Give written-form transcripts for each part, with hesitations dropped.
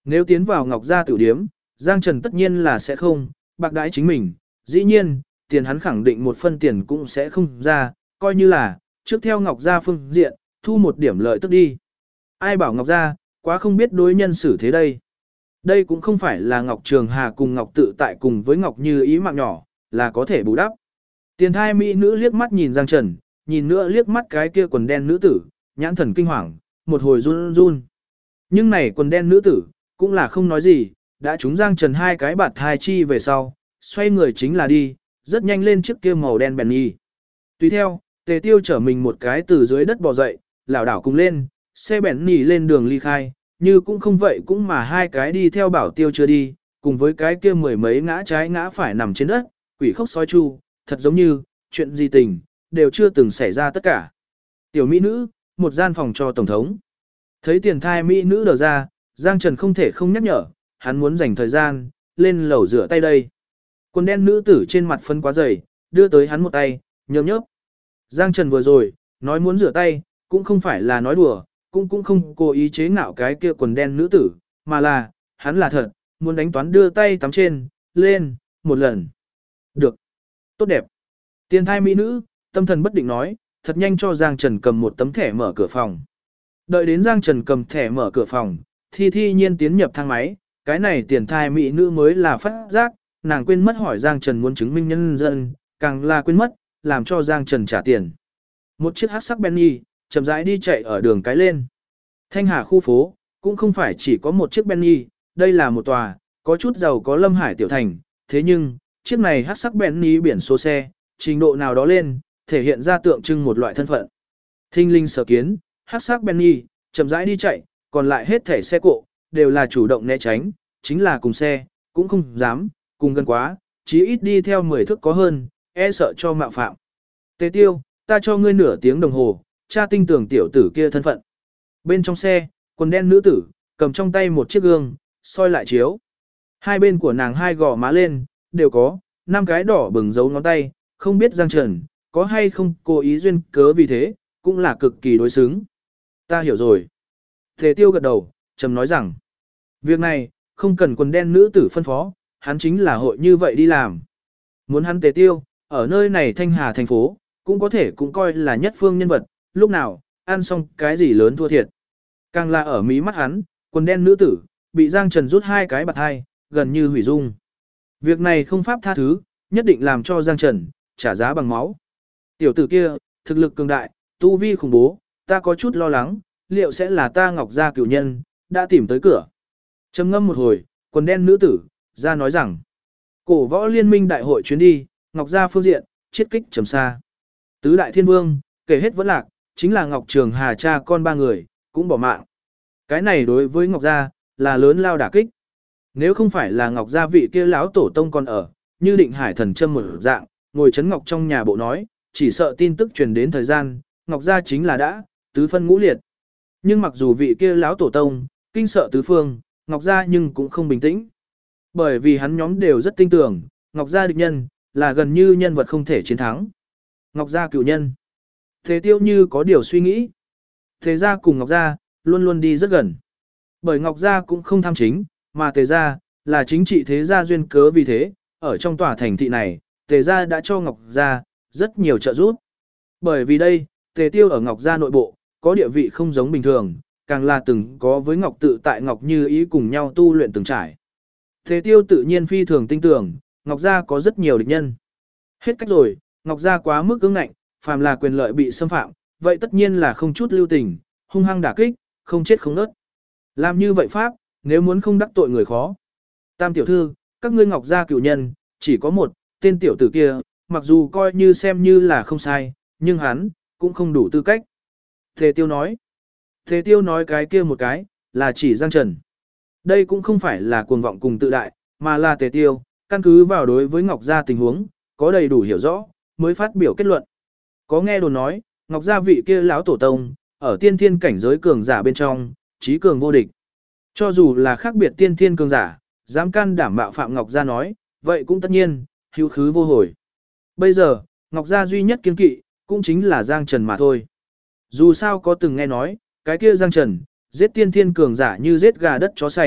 Nếu tiến vào Ngọc Gia tiểu điếm, Giang Trần tất nhiên là sẽ không bạc đãi chính mình, dĩ nhiên, tiền hắn khẳng định một phân tiền cũng sẽ không ra, coi như là trước theo Ngọc Gia phương diện, thu một điểm lợi tức đi. Ai bảo Ngọc Gia, quá không biết đối nhân xử thế đây. Đây cũng không phải là Ngọc Trường Hà cùng Ngọc Tự Tại cùng với Ngọc Như Ý mạng nhỏ, là có thể bù đắp. Tiền thai mỹ nữ liếc mắt nhìn Giang Trần, nhìn nữa liếc mắt cái kia quần đen nữ tử, nhãn thần kinh hoàng, một hồi run run. Nhưng này quần đen nữ tử, cũng là không nói gì, đã trúng Giang Trần hai cái bạt thai chi về sau, xoay người chính là đi, rất nhanh lên chiếc kia màu đen Bentley. Tùy theo, Tề Tiêu chở mình một cái từ dưới đất bò dậy, lảo đảo cùng lên, xe Bentley lên đường ly khai, như cũng không vậy cũng mà hai cái đi theo Bảo Tiêu chưa đi, cùng với cái kia mười mấy ngã trái ngã phải nằm trên đất, quỷ khóc sói chu, thật giống như, chuyện gì tình, đều chưa từng xảy ra tất cả. Tiểu mỹ nữ, một gian phòng cho tổng thống. Thấy tiền thai mỹ nữ đờ ra, Giang Trần không thể không nhắc nhở, hắn muốn dành thời gian, lên lầu rửa tay đây. Quần đen nữ tử trên mặt phân quá dày, đưa tới hắn một tay, nhớm nhớp. Giang Trần vừa rồi, nói muốn rửa tay, cũng không phải là nói đùa, cũng không cố ý chế ngạo cái kia quần đen nữ tử, mà là, hắn là thật, muốn đánh toán đưa tay tắm trên, lên, một lần. Được. Tốt đẹp. Tiền thai mỹ nữ, tâm thần bất định nói, thật nhanh cho Giang Trần cầm một tấm thẻ mở cửa phòng. Đợi đến Giang Trần cầm thẻ mở cửa phòng, thi nhiên tiến nhập thang máy, cái này tiền thai mỹ nữ mới là phát giác, nàng quên mất hỏi Giang Trần muốn chứng minh nhân dân, càng là quên mất, làm cho Giang Trần trả tiền. Một chiếc hắc sắc Bentley, chậm rãi đi chạy ở đường cái lên. Thanh Hà khu phố, cũng không phải chỉ có một chiếc Bentley, đây là một tòa, có chút giàu có Lâm Hải tiểu thành, thế nhưng, chiếc này hắc sắc Bentley biển số xe, trình độ nào đó lên, thể hiện ra tượng trưng một loại thân phận. Thinh linh sở kiến, hắc sắc Bentley, chậm rãi đi chạy, còn lại hết thảy xe cộ, đều là chủ động né tránh, chính là cùng xe, cũng không dám, cùng gần quá, chí ít đi theo 10 thước có hơn, e sợ cho mạo phạm. Tề Tiêu, ta cho ngươi nửa tiếng đồng hồ, tra tinh tưởng tiểu tử kia thân phận. Bên trong xe, quần đen nữ tử, cầm trong tay một chiếc gương, soi lại chiếu. Hai bên của nàng hai gò má lên, đều có, 5 cái đỏ bừng dấu ngón tay, không biết Giang Trần, có hay không cố ý duyên cớ vì thế, cũng là cực kỳ đối xứng. Ta hiểu rồi. Tề Tiêu gật đầu, trầm nói rằng, việc này, không cần quần đen nữ tử phân phó, hắn chính là hội như vậy đi làm. Muốn hắn Tề Tiêu, ở nơi này Thanh Hà thành phố, cũng có thể cũng coi là nhất phương nhân vật, lúc nào, ăn xong cái gì lớn thua thiệt. Càng là ở mí mắt hắn, quần đen nữ tử, bị Giang Trần rút hai cái bạt hai, gần như hủy dung. Việc này không pháp tha thứ, nhất định làm cho Giang Trần, trả giá bằng máu. Tiểu tử kia, thực lực cường đại, tu vi khủng bố, ta có chút lo lắng, liệu sẽ là ta Ngọc Gia cửu nhân, đã tìm tới cửa. Trầm ngâm một hồi, quần đen nữ tử, ra nói rằng, cổ võ liên minh đại hội chuyến đi, Ngọc Gia phương diện, chiết kích trầm xa. Tứ đại thiên vương, kể hết vẫn lạc, chính là Ngọc Trường Hà cha con ba người, cũng bỏ mạng. Cái này đối với Ngọc Gia, là lớn lao đả kích. Nếu không phải là Ngọc Gia vị kia lão tổ tông còn ở, như định hải thần châm một dạng, ngồi chấn ngọc trong nhà bộ nói, chỉ sợ tin tức truyền đến thời gian, Ngọc Gia chính là đã, tứ phân ngũ liệt. Nhưng mặc dù vị kia lão tổ tông, kinh sợ tứ phương, Ngọc Gia nhưng cũng không bình tĩnh. Bởi vì hắn nhóm đều rất tin tưởng, Ngọc Gia địch nhân, là gần như nhân vật không thể chiến thắng. Ngọc Gia cựu nhân. Thế Tiêu như có điều suy nghĩ. Thế Gia cùng Ngọc Gia, luôn luôn đi rất gần. Bởi Ngọc Gia cũng không tham chính, mà Tề Gia, là chính trị thế gia duyên cớ vì thế, ở trong tòa thành thị này, Tề Gia đã cho Ngọc Gia, rất nhiều trợ giúp. Bởi vì đây, Tề Tiêu ở Ngọc Gia nội bộ, có địa vị không giống bình thường, càng là từng có với Ngọc Tự Tại Ngọc Như Ý cùng nhau tu luyện từng trải. Tề Tiêu tự nhiên phi thường tin tưởng, Ngọc Gia có rất nhiều địch nhân. Hết cách rồi, Ngọc Gia quá mức cứng ngạnh, phàm là quyền lợi bị xâm phạm, vậy tất nhiên là không chút lưu tình, hung hăng đả kích, không chết không nớt. Làm như vậy pháp, nếu muốn không đắc tội người khó. Tam tiểu thư, các ngươi Ngọc Gia cựu nhân, chỉ có một, tên tiểu tử kia, mặc dù coi như xem như là không sai, nhưng hắn, cũng không đủ tư cách. Tề Tiêu nói. Tề Tiêu nói cái kia một cái, là chỉ Giang Trần. Đây cũng không phải là cuồng vọng cùng tự đại, mà là Tề Tiêu, căn cứ vào đối với Ngọc Gia tình huống, có đầy đủ hiểu rõ, mới phát biểu kết luận. Có nghe đồn nói, Ngọc Gia vị kia lão tổ tông, ở tiên thiên cảnh giới cường giả bên trong, trí cường vô địch. Cho dù là khác biệt tiên thiên cường giả, dám can đảm mạo phạm Ngọc Gia nói, vậy cũng tất nhiên, hữu khứ vô hồi. Bây giờ, Ngọc Gia duy nhất kiên kỵ, cũng chính là Giang Trần mà thôi. Dù sao có từng nghe nói, cái kia Giang Trần, giết tiên thiên cường giả như giết gà đất chó sành,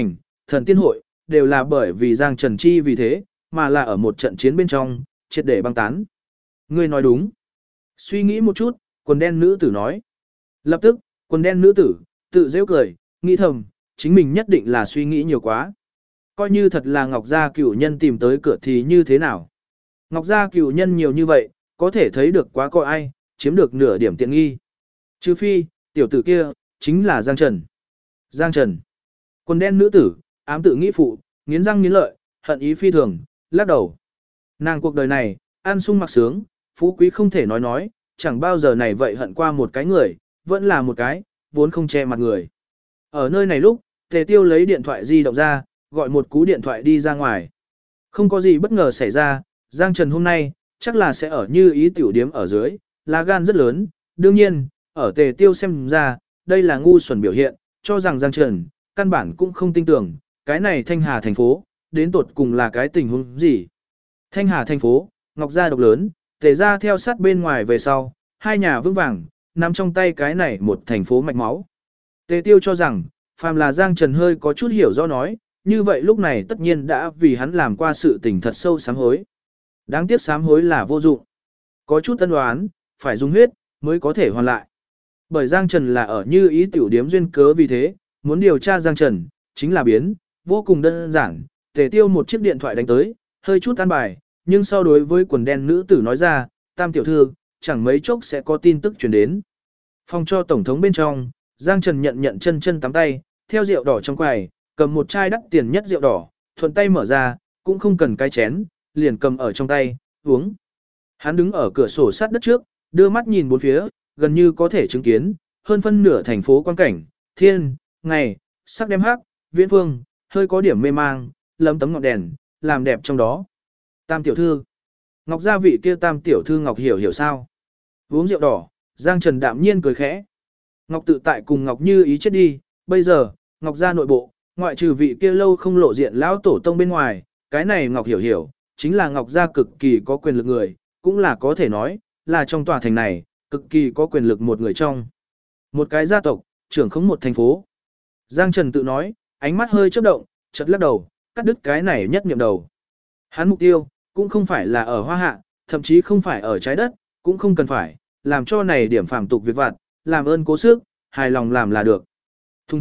thần tiên hội, đều là bởi vì Giang Trần chi vì thế, mà là ở một trận chiến bên trong, triệt để băng tán. Ngươi nói đúng. Suy nghĩ một chút, quần đen nữ tử nói. Lập tức, quần đen nữ tử, tự rêu cười, nghĩ thầm, chính mình nhất định là suy nghĩ nhiều quá. Coi như thật là Ngọc Gia cửu nhân tìm tới cửa thì như thế nào. Ngọc Gia cửu nhân nhiều như vậy, có thể thấy được quá coi ai, chiếm được nửa điểm tiện nghi. Trừ phi, tiểu tử kia, chính là Giang Trần. Giang Trần. Quần đen nữ tử, ám tự nghĩ phụ, nghiến răng nghiến lợi, hận ý phi thường, lắc đầu. Nàng cuộc đời này, ăn sung mặc sướng, phú quý không thể nói, chẳng bao giờ này vậy hận qua một cái người, vẫn là một cái, vốn không che mặt người. Ở nơi này lúc, Tề Tiêu lấy điện thoại di động ra, gọi một cú điện thoại đi ra ngoài. Không có gì bất ngờ xảy ra, Giang Trần hôm nay, chắc là sẽ ở như ý tiểu điếm ở dưới, lá gan rất lớn, đương nhiên, ở Tề Tiêu xem ra, đây là ngu xuẩn biểu hiện, cho rằng Giang Trần, căn bản cũng không tin tưởng, cái này Thanh Hà thành phố, đến tột cùng là cái tình huống gì. Thanh Hà thành phố, Ngọc Gia độc lớn, Tề Gia theo sát bên ngoài về sau, hai nhà vững vàng, nắm trong tay cái này một thành phố mạch máu. Tề Tiêu cho rằng, phàm là Giang Trần hơi có chút hiểu rõ nói, như vậy lúc này tất nhiên đã vì hắn làm qua sự tình thật sâu sám hối. Đáng tiếc sám hối là vô dụng. Có chút tân đoán, phải dùng huyết, mới có thể hoàn lại. Bởi Giang Trần là ở như ý tiểu điếm duyên cớ vì thế, muốn điều tra Giang Trần, chính là biến, vô cùng đơn giản. Tề Tiêu một chiếc điện thoại đánh tới, hơi chút an bài, nhưng sau đối với quần đen nữ tử nói ra, Tam tiểu thư, chẳng mấy chốc sẽ có tin tức truyền đến. Phòng cho tổng thống bên trong, Giang Trần nhận chân tắm tay, theo rượu đỏ trong quầy, cầm một chai đắt tiền nhất rượu đỏ, thuận tay mở ra, cũng không cần cái chén, liền cầm ở trong tay, uống. Hắn đứng ở cửa sổ sát đất trước, đưa mắt nhìn bốn phía, gần như có thể chứng kiến, hơn phân nửa thành phố quan cảnh, thiên, ngày, sắc đem hắc, viễn phương, hơi có điểm mê mang, lấm tấm ngọn đèn, làm đẹp trong đó. Tam tiểu thư. Ngọc gia vị kia Tam tiểu thư Ngọc hiểu sao. Uống rượu đỏ, Giang Trần đạm nhiên cười khẽ. Ngọc tự tại cùng Ngọc Như ý chết đi, bây giờ, Ngọc gia nội bộ, ngoại trừ vị kia lâu không lộ diện lão tổ tông bên ngoài, cái này Ngọc hiểu, chính là Ngọc gia cực kỳ có quyền lực người, cũng là có thể nói, là trong tòa thành này, cực kỳ có quyền lực một người trong. Một cái gia tộc, trưởng khống một thành phố. Giang Trần tự nói, ánh mắt hơi chớp động, chợt lắc đầu, cắt đứt cái này nhất niệm đầu. Hắn mục tiêu, cũng không phải là ở hoa hạ, thậm chí không phải ở trái đất, cũng không cần phải, làm cho này điểm phàm tục việc vặt, làm ơn cố sức, hài lòng làm là được. Thùng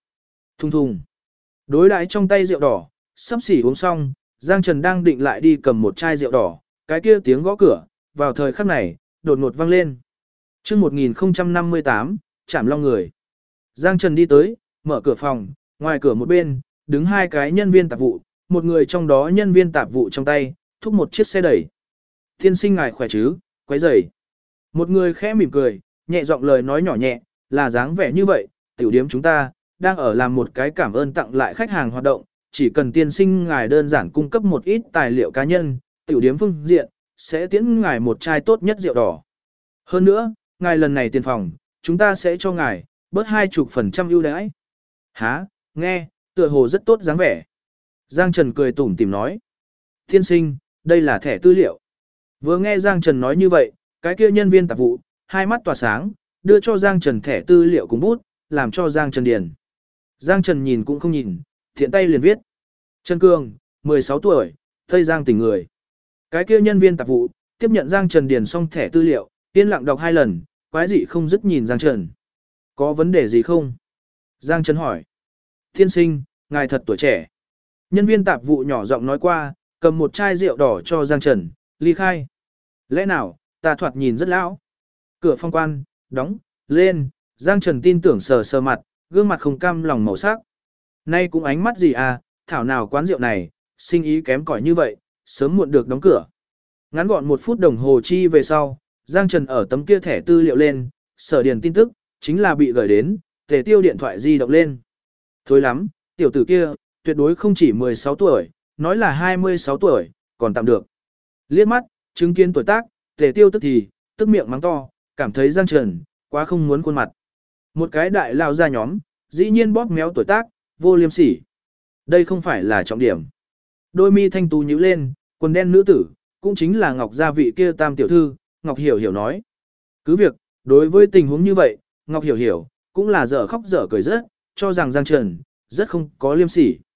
thùng. Đối đãi trong tay rượu đỏ, sắp xỉ uống xong, Giang Trần đang định lại đi cầm một chai rượu đỏ, cái kia tiếng gõ cửa, vào thời khắc này, đột ngột vang lên. Chương 1058, Trảm Long người. Giang Trần đi tới, mở cửa phòng, ngoài cửa một bên, đứng hai cái nhân viên tạp vụ, một người trong đó nhân viên tạp vụ trong tay, thúc một chiếc xe đẩy. Tiên sinh ngài khỏe chứ, quấy rầy. Một người khẽ mỉm cười, nhẹ giọng lời nói nhỏ nhẹ, là dáng vẻ như vậy, tiểu điếm chúng ta, đang ở làm một cái cảm ơn tặng lại khách hàng hoạt động, chỉ cần tiên sinh ngài đơn giản cung cấp một ít tài liệu cá nhân, tiểu điếm phương diện, sẽ tiễn ngài một chai tốt nhất rượu đỏ. Hơn nữa, ngài lần này tiền phòng, chúng ta sẽ cho ngài, bớt 20% ưu đãi. Hả, nghe, tựa hồ rất tốt dáng vẻ. Giang Trần cười tủm tỉm nói. Tiên sinh, đây là thẻ tư liệu. Vừa nghe Giang Trần nói như vậy, cái kia nhân viên tạp vụ, hai mắt tỏa sáng, đưa cho Giang Trần thẻ tư liệu cùng bút, làm cho Giang Trần điền. Giang Trần nhìn cũng không nhìn, thiện tay liền viết. Trần Cương, 16 tuổi, Tây Giang tỉnh người. Cái kia nhân viên tạp vụ, tiếp nhận Giang Trần điền xong thẻ tư liệu, yên lặng đọc 2 lần, quái dị không dứt nhìn Giang Trần. Có vấn đề gì không? Giang Trần hỏi. Tiên sinh, ngài thật tuổi trẻ. Nhân viên tạp vụ nhỏ giọng nói qua, cầm một chai rượu đỏ cho Giang Trần, ly khai. Lẽ nào, ta thoạt nhìn rất lão. Cửa phong quan, đóng, lên, Giang Trần tin tưởng sờ sờ mặt, gương mặt không cam lòng màu sắc. Nay cũng ánh mắt gì à, thảo nào quán rượu này, sinh ý kém cỏi như vậy, sớm muộn được đóng cửa. Ngắn gọn 1 phút đồng hồ chi về sau, Giang Trần ở tấm kia thẻ tư liệu lên, sở điền tin tức, chính là bị gửi đến, Tề Tiêu điện thoại di động lên. Thôi lắm, tiểu tử kia, tuyệt đối không chỉ 16 tuổi, nói là 26 tuổi, còn tạm được. Liếc mắt, chứng kiến tuổi tác, Tề Tiêu tức miệng mắng to, cảm thấy Giang Trần, quá không muốn khuôn mặt. Một cái đại lao ra nhóm, dĩ nhiên bóp méo tuổi tác, vô liêm sỉ. Đây không phải là trọng điểm. Đôi mi thanh tú nhíu lên, quần đen nữ tử, cũng chính là Ngọc gia vị kia Tam tiểu thư, Ngọc Hiểu nói. Cứ việc, đối với tình huống như vậy, Ngọc Hiểu cũng là dở khóc dở cười rất, cho rằng Giang Trần, rất không có liêm sỉ.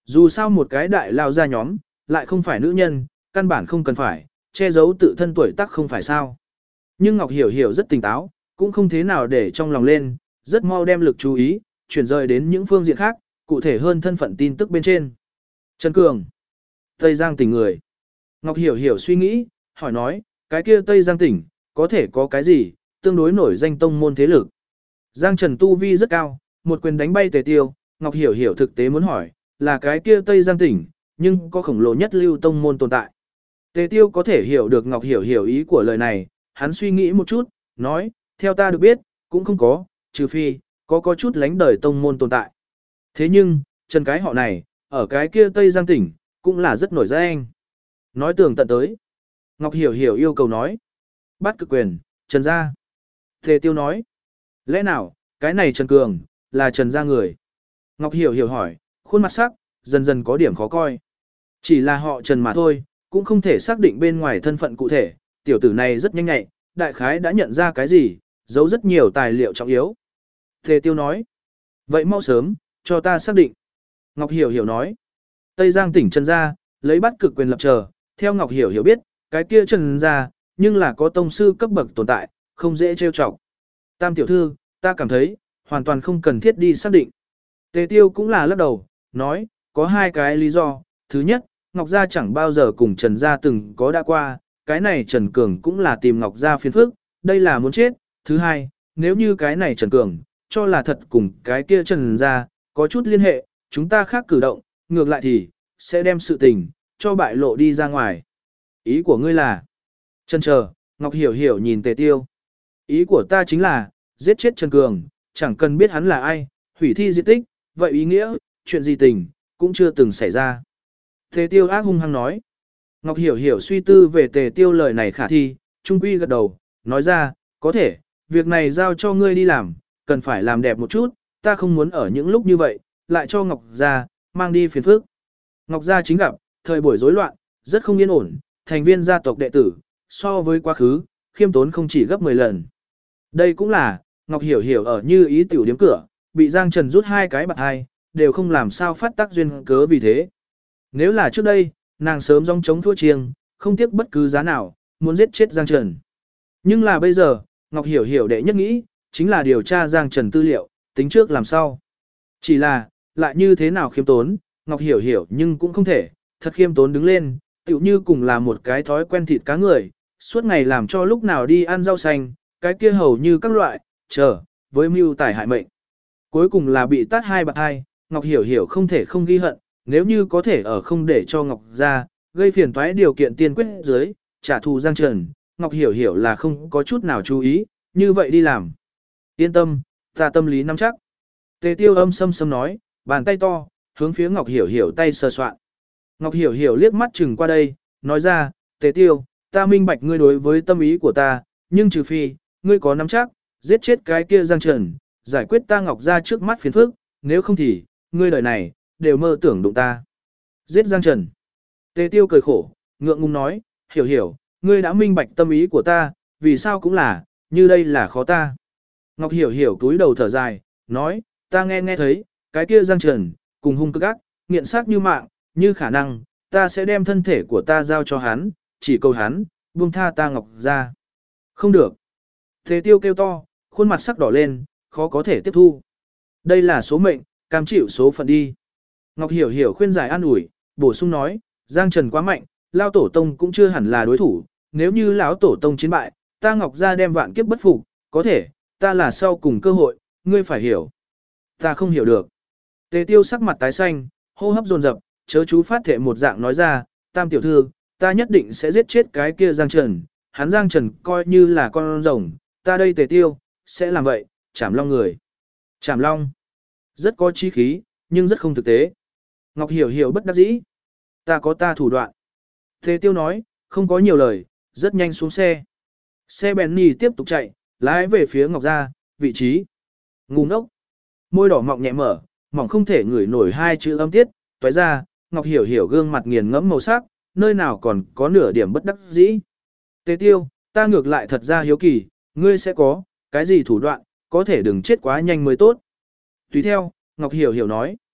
Dù sao một cái đại lao ra nhóm, lại không phải nữ nhân, căn bản không cần phải, che giấu tự thân tuổi tác không phải sao. Nhưng Ngọc Hiểu Hiểu rất tỉnh táo, cũng không thế nào để trong lòng lên, rất mau đem lực chú ý, chuyển rời đến những phương diện khác, cụ thể hơn thân phận tin tức bên trên. Trần Cường, Tây Giang tỉnh người. Ngọc Hiểu Hiểu suy nghĩ, hỏi nói, cái kia Tây Giang tỉnh, có thể có cái gì, tương đối nổi danh tông môn thế lực. Giang Trần tu vi rất cao, một quyền đánh bay Tề Tiêu, Ngọc Hiểu Hiểu thực tế muốn hỏi, là cái kia Tây Giang tỉnh, nhưng có khổng lồ nhất lưu tông môn tồn tại. Tề Tiêu có thể hiểu được Ngọc Hiểu Hiểu ý của lời này, hắn suy nghĩ một chút, nói, theo ta được biết, cũng không có, trừ phi, có chút lánh đời tông môn tồn tại. Thế nhưng, Trần cái họ này, ở cái kia Tây Giang tỉnh, cũng là rất nổi danh. Nói tường tận tới. Ngọc Hiểu Hiểu yêu cầu nói. Bắt cực quyền, Trần gia. Tề Tiêu nói. Lẽ nào, cái này Trần Cường, là Trần gia người? Ngọc Hiểu Hiểu hỏi, khuôn mặt sắc, dần dần có điểm khó coi. Chỉ là họ Trần mà thôi, cũng không thể xác định bên ngoài thân phận cụ thể. Tiểu tử này rất nhanh nhạy, đại khái đã nhận ra cái gì, giấu rất nhiều tài liệu trọng yếu. Tề Tiêu nói. Vậy mau sớm, cho ta xác định. Ngọc Hiểu Hiểu nói. Tây Giang tỉnh Trần gia, lấy bắt cực quyền lập chờ. Theo Ngọc Hiểu Hiểu biết, cái kia Trần gia, nhưng là có tông sư cấp bậc tồn tại, không dễ trêu chọc. Tam tiểu thư, ta cảm thấy, hoàn toàn không cần thiết đi xác định. Tề Tiêu cũng là lắc đầu, nói, có hai cái lý do. Thứ nhất, Ngọc Gia chẳng bao giờ cùng Trần Gia từng có đã qua, cái này Trần Cường cũng là tìm Ngọc Gia phiền phức, đây là muốn chết. Thứ hai, nếu như cái này Trần Cường, cho là thật cùng cái kia Trần Gia, có chút liên hệ, chúng ta khác cử động, ngược lại thì, sẽ đem sự tình, cho bại lộ đi ra ngoài. Ý của ngươi là, Trần chờ, Ngọc Hiểu Hiểu nhìn Tề Tiêu. Ý của ta chính là, giết chết Trần Cường, chẳng cần biết hắn là ai, hủy thi diệt tích, vậy ý nghĩa, chuyện gì tình, cũng chưa từng xảy ra. Tề Tiêu ác hung hăng nói. Ngọc Hiểu Hiểu suy tư về Tề Tiêu lời này khả thi, trung quy gật đầu, nói ra, có thể, việc này giao cho ngươi đi làm, cần phải làm đẹp một chút, ta không muốn ở những lúc như vậy, lại cho Ngọc Gia, mang đi phiền phức. Ngọc Gia chính gặp, thời buổi rối loạn, rất không yên ổn, thành viên gia tộc đệ tử, so với quá khứ, khiêm tốn không chỉ gấp 10 lần. Đây cũng là, Ngọc Hiểu Hiểu ở như ý tiểu điếm cửa, bị Giang Trần rút hai cái bạc hai, đều không làm sao phát tác duyên cớ vì thế. Nếu là trước đây, nàng sớm rong chống thua chiêng, không tiếc bất cứ giá nào, muốn giết chết Giang Trần. Nhưng là bây giờ, Ngọc Hiểu Hiểu đệ nhất nghĩ, chính là điều tra Giang Trần tư liệu, tính trước làm sao. Chỉ là, lại như thế nào khiêm tốn, Ngọc Hiểu Hiểu nhưng cũng không thể, thật khiêm tốn đứng lên, tựu như cùng là một cái thói quen thịt cá người, suốt ngày làm cho lúc nào đi ăn rau xanh, cái kia hầu như các loại, chờ, với mưu tài hại mệnh. Cuối cùng là bị tát hai bạc hai, Ngọc Hiểu Hiểu không thể không ghi hận, nếu như có thể ở không để cho Ngọc ra, gây phiền toái điều kiện tiên quyết dưới, trả thù Giang Trần, Ngọc Hiểu Hiểu là không có chút nào chú ý, như vậy đi làm. Yên tâm, ta tâm lý nắm chắc. Tề Tiêu âm sâm sâm nói, bàn tay to, hướng phía Ngọc Hiểu Hiểu tay sờ soạn. Ngọc Hiểu Hiểu liếc mắt chừng qua đây, nói ra, Tề Tiêu, ta minh bạch ngươi đối với tâm ý của ta, nhưng trừ phi, ngươi có nắm chắc, giết chết cái kia Giang Trần, giải quyết ta Ngọc ra trước mắt phiền phức, nếu không thì, ngươi đời này, đều mơ tưởng đụng ta. Giết Giang Trần. Tề Tiêu cười khổ, ngượng ngùng nói, Hiểu Hiểu, ngươi đã minh bạch tâm ý của ta, vì sao cũng là, như đây là khó ta. Ngọc Hiểu Hiểu túi đầu thở dài, nói, ta nghe thấy, cái kia Giang Trần, cùng hung cực ác, nghiện xác như mạng, như khả năng, ta sẽ đem thân thể của ta giao cho hắn, chỉ cầu hắn, buông tha ta Ngọc ra. Không được. Tề Tiêu kêu to, khuôn mặt sắc đỏ lên, khó có thể tiếp thu. Đây là số mệnh, cam chịu số phận đi. Ngọc Hiểu Hiểu khuyên giải an ủi, bổ sung nói, Giang Trần quá mạnh, Lao Tổ Tông cũng chưa hẳn là đối thủ, nếu như lão Tổ Tông chiến bại, ta Ngọc ra đem vạn kiếp bất phục, có thể, ta là sau cùng cơ hội, ngươi phải hiểu. Ta không hiểu được. Tề Tiêu sắc mặt tái xanh, hô hấp dồn dập, chớ chú phát thệ một dạng nói ra, Tam tiểu thư, ta nhất định sẽ giết chết cái kia Giang Trần, hắn Giang Trần coi như là con rồng, ta đây Tề Tiêu, sẽ làm vậy, chảm long người. Chảm long, rất có chí khí, nhưng rất không thực tế. Ngọc Hiểu Hiểu bất đắc dĩ. Ta có ta thủ đoạn. Tề Tiêu nói, không có nhiều lời, rất nhanh xuống xe. Xe Benny tiếp tục chạy, lái về phía Ngọc gia, vị trí. Ngu ngốc. Môi đỏ mọng nhẹ mở, mỏng không thể ngửi nổi hai chữ âm tiết, toái ra, Ngọc Hiểu Hiểu gương mặt nghiền ngẫm màu sắc, nơi nào còn có nửa điểm bất đắc dĩ. Tề Tiêu, ta ngược lại thật ra hiếu kỳ, ngươi sẽ có, cái gì thủ đoạn, có thể đừng chết quá nhanh mới tốt. Tùy theo, Ngọc Hiểu Hiểu nói.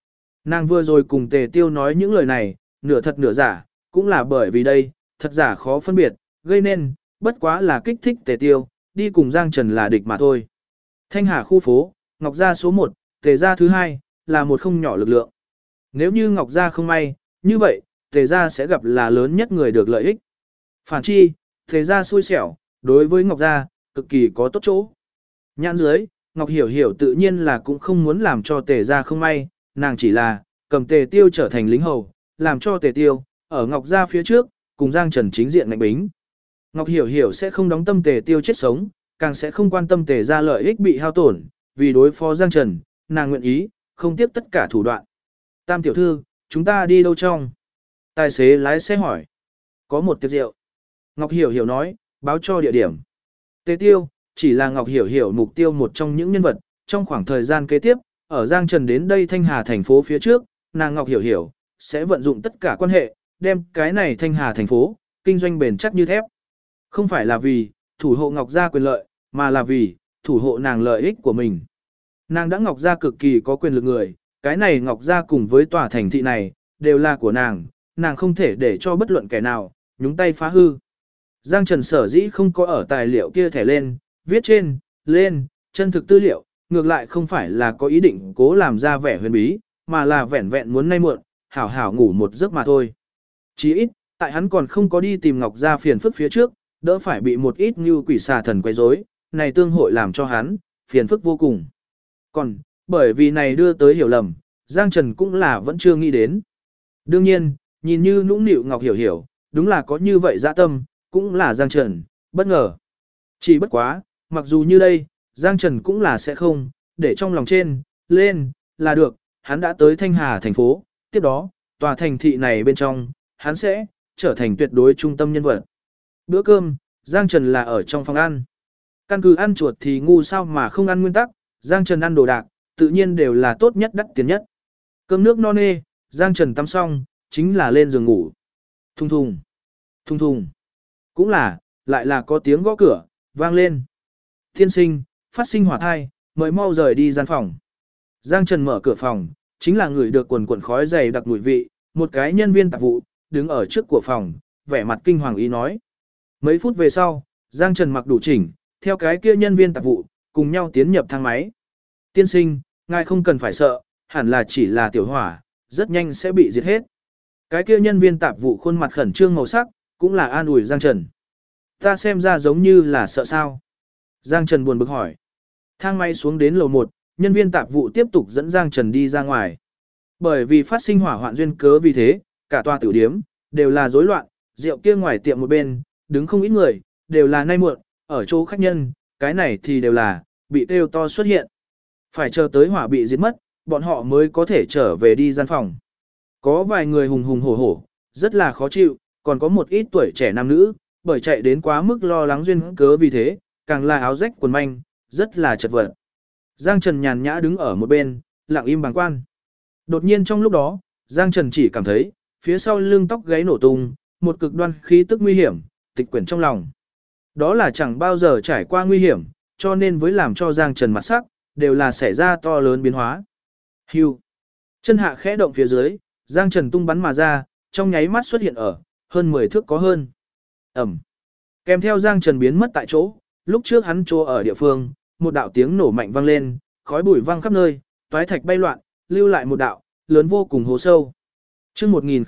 Nàng vừa rồi cùng Tề Tiêu nói những lời này, nửa thật nửa giả, cũng là bởi vì đây, thật giả khó phân biệt, gây nên, bất quá là kích thích Tề Tiêu, đi cùng Giang Trần là địch mà thôi. Thanh Hà khu phố, Ngọc Gia số 1, Tề Gia thứ 2, là một không nhỏ lực lượng. Nếu như Ngọc Gia không may, như vậy, Tề Gia sẽ gặp là lớn nhất người được lợi ích. Phản chi, Tề Gia xui xẻo, đối với Ngọc Gia, cực kỳ có tốt chỗ. Nhãn dưới, Ngọc Hiểu Hiểu tự nhiên là cũng không muốn làm cho Tề Gia không may, nàng chỉ là cầm Tề Tiêu trở thành lính hầu, làm cho Tề Tiêu ở Ngọc Gia phía trước, cùng Giang Trần chính diện ngạnh bính. Ngọc Hiểu Hiểu sẽ không đóng tâm Tề Tiêu chết sống, càng sẽ không quan tâm Tề Gia lợi ích bị hao tổn, vì đối phó Giang Trần, nàng nguyện ý, không tiếc tất cả thủ đoạn. Tam tiểu thư, chúng ta đi đâu trong? Tài xế lái xe hỏi. Có một tiệc rượu. Ngọc Hiểu Hiểu nói, báo cho địa điểm. Tề Tiêu, chỉ là Ngọc Hiểu Hiểu mục tiêu một trong những nhân vật, trong khoảng thời gian kế tiếp, ở Giang Trần đến đây Thanh Hà thành phố phía trước, nàng Ngọc Hiểu Hiểu, sẽ vận dụng tất cả quan hệ, đem cái này Thanh Hà thành phố, kinh doanh bền chắc như thép. Không phải là vì, thủ hộ Ngọc Gia quyền lợi, mà là vì, thủ hộ nàng lợi ích của mình. Nàng đã Ngọc Gia cực kỳ có quyền lực người, cái này Ngọc Gia cùng với tòa thành thị này, đều là của nàng không thể để cho bất luận kẻ nào, nhúng tay phá hư. Giang Trần sở dĩ không có ở tài liệu kia thẻ lên, viết trên, lên, chân thực tư liệu, ngược lại không phải là có ý định cố làm ra vẻ huyền bí, mà là vẻn vẹn muốn nay muộn, hảo hảo ngủ một giấc mà thôi. Chỉ ít, tại hắn còn không có đi tìm Ngọc Gia phiền phức phía trước, đỡ phải bị một ít như quỷ xà thần quấy rối, này tương hội làm cho hắn, phiền phức vô cùng. Còn, bởi vì này đưa tới hiểu lầm, Giang Trần cũng là vẫn chưa nghĩ đến. Đương nhiên, nhìn như nũng nịu Ngọc Hiểu Hiểu, đúng là có như vậy dạ tâm, cũng là Giang Trần, bất ngờ. Chỉ bất quá, mặc dù như đây, Giang Trần cũng là sẽ không, để trong lòng trên, lên, là được, hắn đã tới Thanh Hà thành phố, tiếp đó, tòa thành thị này bên trong, hắn sẽ trở thành tuyệt đối trung tâm nhân vật. Bữa cơm, Giang Trần là ở trong phòng ăn. Căn cứ ăn chuột thì ngu sao mà không ăn nguyên tắc, Giang Trần ăn đồ đạc, tự nhiên đều là tốt nhất đắt tiền nhất. Cơm nước no nê, Giang Trần tắm xong, chính là lên giường ngủ. Thùng thùng, thùng thùng. Cũng là, lại là có tiếng gõ cửa, vang lên. Thiên sinh, phát sinh hỏa thai, mời mau rời đi gian phòng. Giang Trần mở cửa phòng, chính là người được quần quần khói dày đặc mùi vị, một cái nhân viên tạp vụ, đứng ở trước của phòng, vẻ mặt kinh hoàng ý nói. Mấy phút về sau, Giang Trần mặc đủ chỉnh, theo cái kia nhân viên tạp vụ, cùng nhau tiến nhập thang máy. Tiên sinh, ngài không cần phải sợ, hẳn là chỉ là tiểu hỏa, rất nhanh sẽ bị diệt hết. Cái kia nhân viên tạp vụ khuôn mặt khẩn trương màu sắc, cũng là an ủi Giang Trần. Ta xem ra giống như là sợ sao. Giang Trần buồn bực hỏi. Thang máy xuống đến lầu 1, nhân viên tạp vụ tiếp tục dẫn Giang Trần đi ra ngoài. Bởi vì phát sinh hỏa hoạn duyên cớ vì thế, cả tòa tiểu điếm, đều là rối loạn, rượu kia ngoài tiệm một bên, đứng không ít người, đều là nay muộn, ở chỗ khách nhân, cái này thì đều là, bị kêu to xuất hiện. Phải chờ tới hỏa bị diệt mất, bọn họ mới có thể trở về đi gian phòng. Có vài người hùng hùng hổ hổ, rất là khó chịu, còn có một ít tuổi trẻ nam nữ, bởi chạy đến quá mức lo lắng duyên cớ vì thế, càng là áo rách quần manh, rất là chật vật. Giang Trần nhàn nhã đứng ở một bên, lặng im bàng quan. Đột nhiên trong lúc đó, Giang Trần chỉ cảm thấy, phía sau lưng tóc gáy nổ tung, một cực đoan khí tức nguy hiểm, tịch quyển trong lòng. Đó là chẳng bao giờ trải qua nguy hiểm, cho nên với làm cho Giang Trần mặt sắc, đều là xảy ra to lớn biến hóa. Hưu. Chân hạ khẽ động phía dưới, Giang Trần tung bắn mà ra, trong nháy mắt xuất hiện ở, hơn 10 thước có hơn. Ẩm. Kèm theo Giang Trần biến mất tại chỗ, lúc trước hắn chỗ ở địa phương, một đạo tiếng nổ mạnh vang lên, khói bụi vang khắp nơi, toái thạch bay loạn, lưu lại một đạo, lớn vô cùng hố sâu. Trước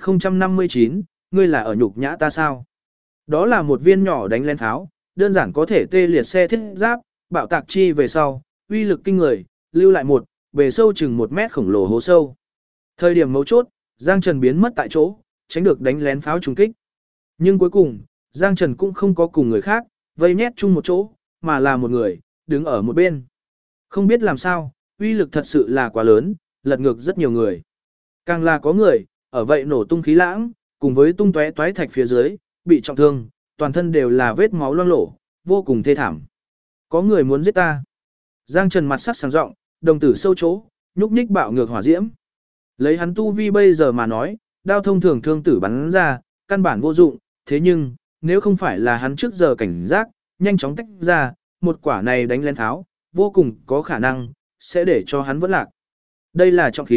1059, ngươi là ở nhục nhã ta sao? Đó là một viên nhỏ đánh lén tháo, đơn giản có thể tê liệt xe thiết giáp, bạo tạc chi về sau, uy lực kinh người, lưu lại một, bề sâu chừng 1 mét khổng lồ hố sâu. Thời điểm mấu chốt, Giang Trần biến mất tại chỗ, tránh được đánh lén pháo trúng kích. Nhưng cuối cùng, Giang Trần cũng không có cùng người khác, vây nhét chung một chỗ, mà là một người, đứng ở một bên. Không biết làm sao, uy lực thật sự là quá lớn, lật ngược rất nhiều người. Càng là có người, ở vậy nổ tung khí lãng, cùng với tung tóe toái thạch phía dưới, bị trọng thương, toàn thân đều là vết máu loang lổ, vô cùng thê thảm. Có người muốn giết ta. Giang Trần mặt sắc sáng rộng, đồng tử sâu chỗ, nhúc nhích bạo ngược hỏa diễm. Lấy hắn tu vi bây giờ mà nói, đao thông thường thương tử bắn ra, căn bản vô dụng, thế nhưng, nếu không phải là hắn trước giờ cảnh giác, nhanh chóng tách ra, một quả này đánh lên tháo, vô cùng có khả năng, sẽ để cho hắn vẫn lạc. Đây là trọng khí,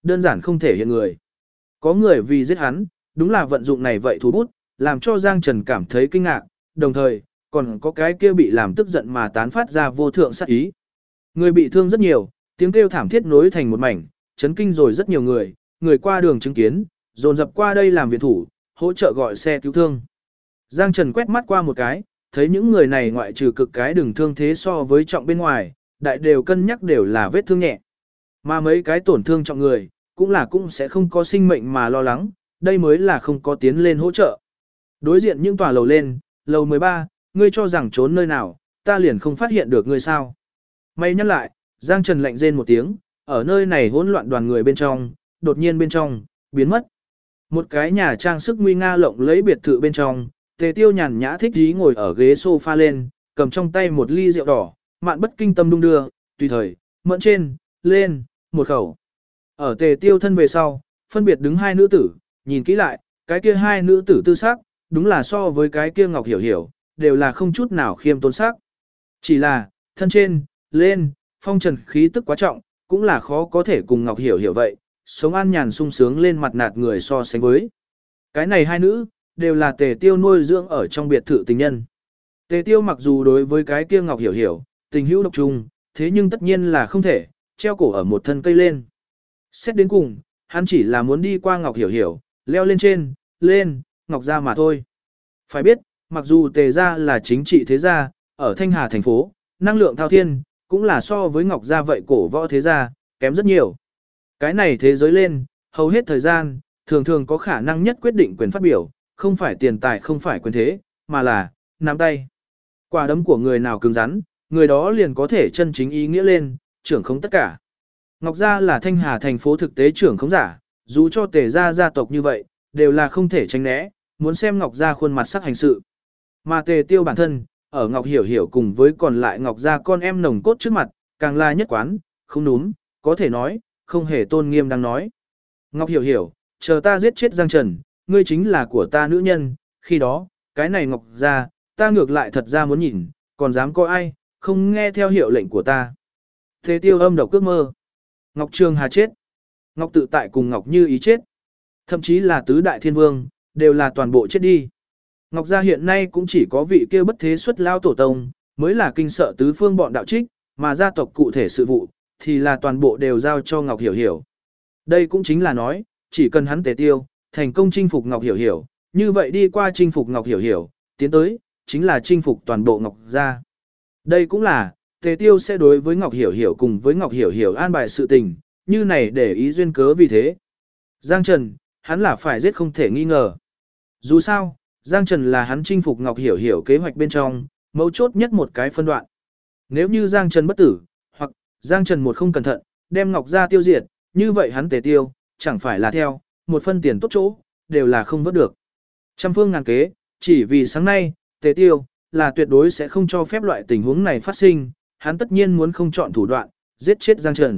đơn giản không thể hiện người. Có người vì giết hắn, đúng là vận dụng này vậy thủ bút, làm cho Giang Trần cảm thấy kinh ngạc, đồng thời, còn có cái kia bị làm tức giận mà tán phát ra vô thượng sát ý. Người bị thương rất nhiều, tiếng kêu thảm thiết nối thành một mảnh, chấn kinh rồi rất nhiều người qua đường chứng kiến, dồn dập qua đây làm viện thủ, hỗ trợ gọi xe cứu thương. Giang Trần quét mắt qua một cái, thấy những người này ngoại trừ cực cái đừng thương thế so với trọng bên ngoài, đại đều cân nhắc đều là vết thương nhẹ. Mà mấy cái tổn thương trọng người, cũng sẽ không có sinh mệnh mà lo lắng, đây mới là không có tiến lên hỗ trợ. Đối diện những tòa lầu lên, lầu 13, ngươi cho rằng trốn nơi nào, ta liền không phát hiện được ngươi sao. May nhắc lại, Giang Trần lạnh rên một tiếng, ở nơi này hỗn loạn đoàn người bên trong, đột nhiên bên trong, biến mất. Một cái nhà trang sức nguy nga lộng lẫy biệt thự bên trong, Tề Tiêu nhàn nhã thích ý ngồi ở ghế sofa lên, cầm trong tay một ly rượu đỏ, mạn bất kinh tâm đung đưa, tùy thời, mẫn trên, lên, một khẩu. Ở Tề Tiêu thân về sau, phân biệt đứng hai nữ tử, nhìn kỹ lại, cái kia hai nữ tử tư sắc, đúng là so với cái kia Ngọc Hiểu Hiểu, đều là không chút nào khiêm tốn sắc. Chỉ là, thân trên, lên, phong trần khí tức quá trọng, cũng là khó có thể cùng Ngọc Hiểu Hiểu vậy, sống an nhàn sung sướng lên mặt nạt người so sánh với. Cái này hai nữ, đều là Tề Tiêu nuôi dưỡng ở trong biệt thự tình nhân. Tề Tiêu mặc dù đối với cái kia Ngọc Hiểu Hiểu, tình hữu độc trùng, thế nhưng tất nhiên là không thể, treo cổ ở một thân cây lên. Xét đến cùng, hắn chỉ là muốn đi qua Ngọc Hiểu Hiểu, leo lên trên, lên, Ngọc gia mà thôi. Phải biết, mặc dù Tề gia là chính trị thế gia, ở Thanh Hà thành phố, năng lượng thao thiên, cũng là so với Ngọc gia vậy cổ võ thế gia, kém rất nhiều. Cái này thế giới lên, hầu hết thời gian, thường thường có khả năng nhất quyết định quyền phát biểu, không phải tiền tài không phải quyền thế, mà là, nắm tay. Quả đấm của người nào cứng rắn, người đó liền có thể chân chính ý nghĩa lên, trưởng không tất cả. Ngọc gia là Thanh Hà thành phố thực tế trưởng không giả, dù cho Tề gia gia tộc như vậy, đều là không thể tránh né, muốn xem Ngọc gia khuôn mặt sắc hành sự. Mà Tề Tiêu bản thân, ở Ngọc Hiểu Hiểu cùng với còn lại Ngọc gia con em nồng cốt trước mặt, càng là nhất quán, không núm, có thể nói, không hề tôn nghiêm đang nói. Ngọc Hiểu Hiểu, chờ ta giết chết Giang Trần, ngươi chính là của ta nữ nhân, khi đó, cái này Ngọc gia, ta ngược lại thật ra muốn nhìn, còn dám có ai, không nghe theo hiệu lệnh của ta. Tề Tiêu âm độc cước mơ. Ngọc Trường Hà chết. Ngọc Tự Tại cùng Ngọc Như Ý chết. Thậm chí là tứ đại thiên vương, đều là toàn bộ chết đi. Ngọc gia hiện nay cũng chỉ có vị kia bất thế xuất lao tổ tông, mới là kinh sợ tứ phương bọn đạo trích, mà gia tộc cụ thể sự vụ, thì là toàn bộ đều giao cho Ngọc Hiểu Hiểu. Đây cũng chính là nói, chỉ cần hắn Tề Tiêu, thành công chinh phục Ngọc Hiểu Hiểu, như vậy đi qua chinh phục Ngọc Hiểu Hiểu, tiến tới, chính là chinh phục toàn bộ Ngọc gia. Đây cũng là, Tề Tiêu sẽ đối với Ngọc Hiểu Hiểu cùng với Ngọc Hiểu Hiểu an bài sự tình, như này để ý duyên cớ vì thế. Giang Trần, hắn là phải giết không thể nghi ngờ. Dù sao, Giang Trần là hắn chinh phục Ngọc Hiểu Hiểu kế hoạch bên trong, mấu chốt nhất một cái phân đoạn. Nếu như Giang Trần bất tử, hoặc Giang Trần một không cẩn thận, đem Ngọc gia tiêu diệt, như vậy hắn Tề Tiêu, chẳng phải là theo, một phân tiền tốt chỗ, đều là không vớt được. Trăm phương ngàn kế, chỉ vì sáng nay, Tề Tiêu, là tuyệt đối sẽ không cho phép loại tình huống này phát sinh, hắn tất nhiên muốn không chọn thủ đoạn, giết chết Giang Trần.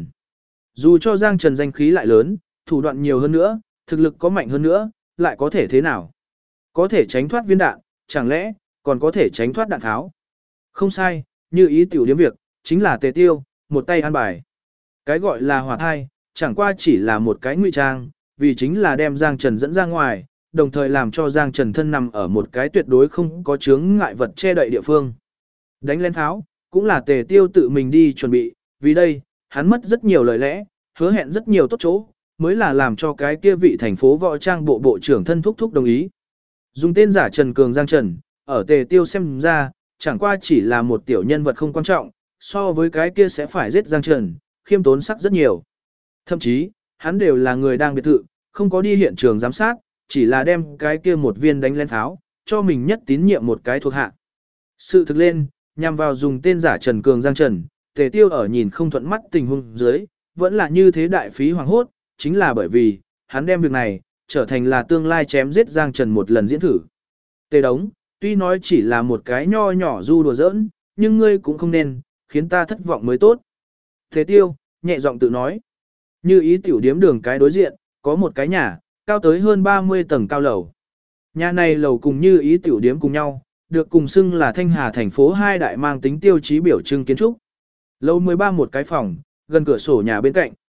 Dù cho Giang Trần danh khí lại lớn, thủ đoạn nhiều hơn nữa, thực lực có mạnh hơn nữa, lại có thể thế nào? Có thể tránh thoát viên đạn, chẳng lẽ còn có thể tránh thoát đạn tháo? Không sai, như ý tiểu điểm việc, chính là Tề Tiêu, một tay an bài. Cái gọi là hỏa thai, chẳng qua chỉ là một cái ngụy trang, vì chính là đem Giang Trần dẫn ra ngoài, đồng thời làm cho Giang Trần thân nằm ở một cái tuyệt đối không có chướng ngại vật che đậy địa phương. Đánh lén tháo, cũng là Tề Tiêu tự mình đi chuẩn bị, vì đây, hắn mất rất nhiều lời lẽ, hứa hẹn rất nhiều tốt chỗ, mới là làm cho cái kia vị thành phố võ trang bộ bộ trưởng thân thúc thúc đồng ý. Dùng tên giả Trần Cường Giang Trần, ở Tề Tiêu xem ra, chẳng qua chỉ là một tiểu nhân vật không quan trọng, so với cái kia sẽ phải giết Giang Trần, khiêm tốn sắc rất nhiều. Thậm chí, hắn đều là người đang biệt thự, không có đi hiện trường giám sát, chỉ là đem cái kia một viên đánh lén tháo, cho mình nhất tín nhiệm một cái thuộc hạ. Sự thực lên, nhằm vào dùng tên giả Trần Cường Giang Trần, Tề Tiêu ở nhìn không thuận mắt tình huống dưới, vẫn là như thế đại phí hoàng hốt, chính là bởi vì, hắn đem việc này, trở thành là tương lai chém giết Giang Trần một lần diễn thử. Tề Đống, tuy nói chỉ là một cái nho nhỏ du đùa giỡn, nhưng ngươi cũng không nên, khiến ta thất vọng mới tốt. Tề Tiêu, nhẹ giọng tự nói. Như ý tiểu điếm đường cái đối diện, có một cái nhà, cao tới hơn 30 tầng cao lầu. Nhà này lầu cùng như ý tiểu điếm cùng nhau, được cùng xưng là Thanh Hà thành phố hai đại mang tính tiêu chí biểu trưng kiến trúc. Lầu 13 một cái phòng, gần cửa sổ nhà bên cạnh,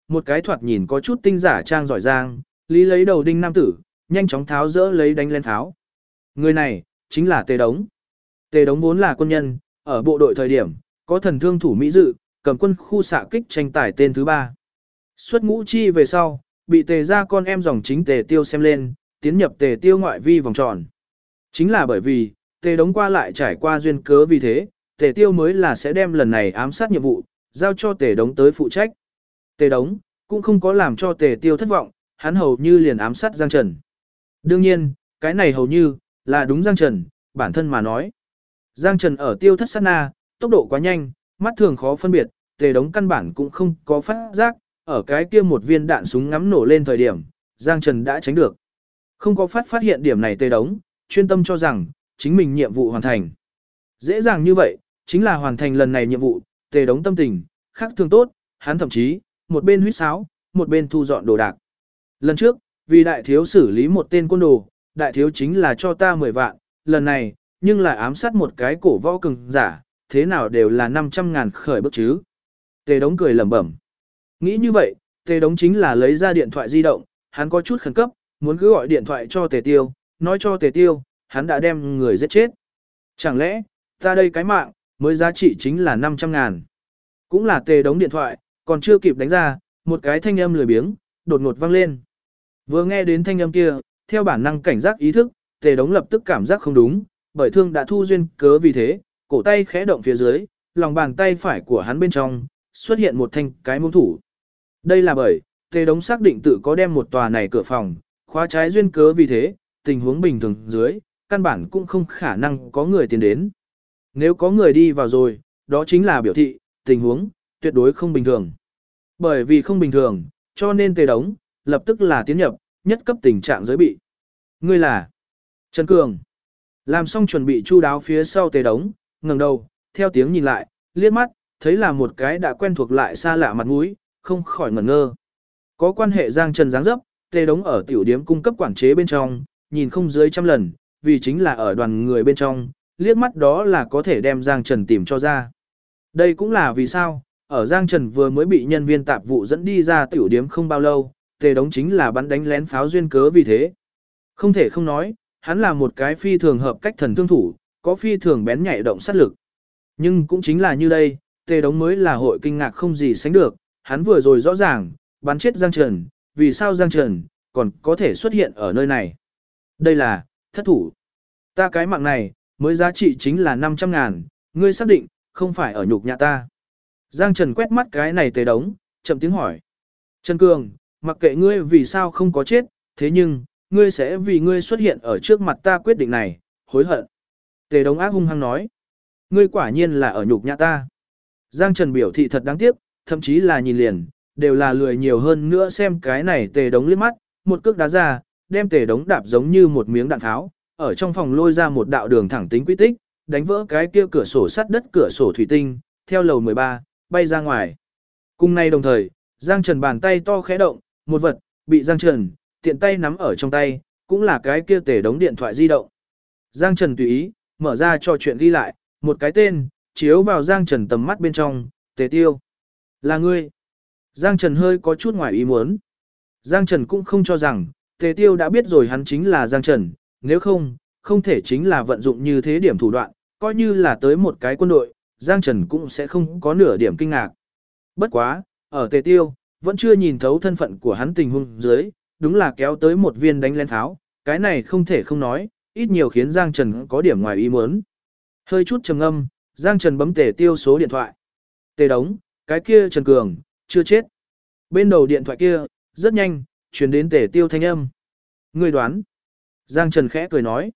một cái thoạt nhìn có chút tinh giả trang giỏi giang, lý lấy đầu đinh nam tử, nhanh chóng tháo dỡ lấy đánh lên tháo. Người này, chính là Tề Đống. Tề Đống vốn là quân nhân, ở bộ đội thời điểm, có thần thương thủ Mỹ dự, cầm quân khu xạ kích tranh tài tên thứ 3. Xuất ngũ chi về sau, bị Tề gia con em dòng chính Tề Tiêu xem lên, tiến nhập Tề Tiêu ngoại vi vòng tròn. Chính là bởi vì, Tề Đống qua lại trải qua duyên cớ vì thế, Tề Tiêu mới là sẽ đem lần này ám sát nhiệm vụ, giao cho Tề Đống tới phụ trách. Tề Đống cũng không có làm cho Tề Tiêu thất vọng, hắn hầu như liền ám sát Giang Trần. Đương nhiên, cái này hầu như là đúng Giang Trần, bản thân mà nói. Giang Trần ở Tiêu thất sát na, tốc độ quá nhanh, mắt thường khó phân biệt, Tề Đống căn bản cũng không có phát giác, ở cái kia một viên đạn súng ngắm nổ lên thời điểm, Giang Trần đã tránh được. Không có phát hiện điểm này Tề Đống, chuyên tâm cho rằng chính mình nhiệm vụ hoàn thành. Dễ dàng như vậy, chính là hoàn thành lần này nhiệm vụ, Tề Đống tâm tình khác thường tốt, hắn thậm chí một bên huýt sáo, một bên thu dọn đồ đạc. Lần trước, vì đại thiếu xử lý một tên côn đồ, đại thiếu chính là cho ta 10 vạn, lần này, nhưng lại ám sát một cái cổ võ cường giả, thế nào đều là 500.000 khởi bước chứ. Tề Đống cười lẩm bẩm. Nghĩ như vậy, Tề Đống chính là lấy ra điện thoại di động, hắn có chút khẩn cấp, muốn cứ gọi điện thoại cho Tề Tiêu, nói cho Tề Tiêu, hắn đã đem người giết chết. Chẳng lẽ, ta đây cái mạng, mới giá trị chính là 500.000. Cũng là Tề Đống điện thoại, còn chưa kịp đánh ra, một cái thanh âm lười biếng, đột ngột vang lên. Vừa nghe đến thanh âm kia, theo bản năng cảnh giác ý thức, Tề Đống lập tức cảm giác không đúng, bởi thương đã thu duyên cớ vì thế, cổ tay khẽ động phía dưới, lòng bàn tay phải của hắn bên trong, xuất hiện một thanh cái mông thủ. Đây là bởi, Tề Đống xác định tự có đem một tòa này cửa phòng, khóa trái duyên cớ vì thế, tình huống bình thường dưới, căn bản cũng không khả năng có người tiến đến. Nếu có người đi vào rồi, đó chính là biểu thị, tình huống, tuyệt đối không bình thường. Bởi vì không bình thường, cho nên Tề Đống, lập tức là tiến nhập, nhất cấp tình trạng giới bị. Ngươi là Trần Cường. Làm xong chuẩn bị chu đáo phía sau Tề Đống, ngẩng đầu, theo tiếng nhìn lại, liếc mắt, thấy là một cái đã quen thuộc lại xa lạ mặt mũi, không khỏi ngẩn ngơ. Có quan hệ Giang Trần dáng dấp, Tề Đống ở tiểu điếm cung cấp quản chế bên trong, nhìn không dưới 100 lần, vì chính là ở đoàn người bên trong, liếc mắt đó là có thể đem Giang Trần tìm cho ra. Đây cũng là vì sao, ở Giang Trần vừa mới bị nhân viên tạp vụ dẫn đi ra tiểu điếm không bao lâu, Tề Đống chính là bắn đánh lén pháo duyên cớ vì thế. Không thể không nói, hắn là một cái phi thường hợp cách thần thương thủ, có phi thường bén nhạy động sát lực. Nhưng cũng chính là như đây, Tề Đống mới là hội kinh ngạc không gì sánh được, hắn vừa rồi rõ ràng, bắn chết Giang Trần, vì sao Giang Trần còn có thể xuất hiện ở nơi này. Đây là thất thủ. Ta cái mạng này, mới giá trị chính là 500.000, ngươi xác định, không phải ở nhục nhã ta. Giang Trần quét mắt cái này Tề Đống, chậm tiếng hỏi. Trần Cường, mặc kệ ngươi vì sao không có chết, thế nhưng, ngươi sẽ vì ngươi xuất hiện ở trước mặt ta quyết định này, hối hận. Tề Đống ác hung hăng nói. Ngươi quả nhiên là ở nhục nhã ta. Giang Trần biểu thị thật đáng tiếc, thậm chí là nhìn liền, đều là lười nhiều hơn nữa xem cái này Tề Đống liếc mắt, một cước đá ra, đem Tề Đống đạp giống như một miếng đạn tháo, ở trong phòng lôi ra một đạo đường thẳng tính quy tích, đánh vỡ cái kia cửa sổ sắt đất cửa sổ thủy tinh, theo lầu 13, bay ra ngoài. Cùng nay đồng thời, Giang Trần bàn tay to khẽ động, một vật, bị Giang Trần, tiện tay nắm ở trong tay, cũng là cái kia Tề Đống điện thoại di động. Giang Trần tùy ý, mở ra cho chuyện ghi lại, một cái tên, chiếu vào Giang Trần tầm mắt bên trong, Tề Tiêu. Là ngươi. Giang Trần hơi có chút ngoài ý muốn. Giang Trần cũng không cho rằng, Tề Tiêu đã biết rồi hắn chính là Giang Trần, nếu không, không thể chính là vận dụng như thế điểm thủ đoạn, coi như là tới một cái quân đội, Giang Trần cũng sẽ không có nửa điểm kinh ngạc. Bất quá, ở Tề Tiêu, vẫn chưa nhìn thấu thân phận của hắn tình huống dưới, đúng là kéo tới một viên đánh lén tháo, cái này không thể không nói, ít nhiều khiến Giang Trần có điểm ngoài ý muốn. Hơi chút trầm ngâm, Giang Trần bấm Tề Tiêu số điện thoại. Tề Đống, cái kia Trần Cường, chưa chết. Bên đầu điện thoại kia, rất nhanh, truyền đến Tề Tiêu thanh âm. Người đoán. Giang Trần khẽ cười nói.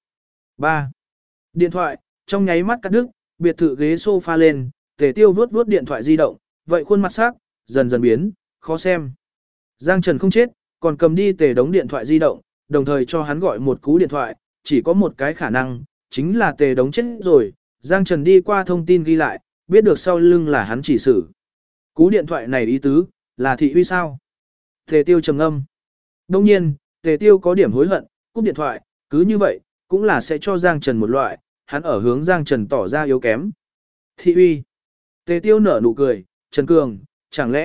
3. Điện thoại, trong nháy mắt cắt đứt, biệt thự ghế sofa lên, Tề Tiêu vuốt vuốt điện thoại di động, vậy khuôn mặt sắc, dần dần biến, khó xem. Giang Trần không chết, còn cầm đi Tề Đống điện thoại di động, đồng thời cho hắn gọi một cú điện thoại, chỉ có một cái khả năng, chính là Tề Đống chết rồi. Giang Trần đi qua thông tin ghi lại, biết được sau lưng là hắn chỉ xử. Cú điện thoại này ý tứ, là thị uy sao? Tề Tiêu trầm ngâm. Đông nhiên, Tề Tiêu có điểm hối hận, cúp điện thoại, cứ như vậy, cũng là sẽ cho Giang Trần một loại, hắn ở hướng Giang Trần tỏ ra yếu kém. Thị uy. Tề Tiêu nở nụ cười, Trần Cường, chẳng lẽ,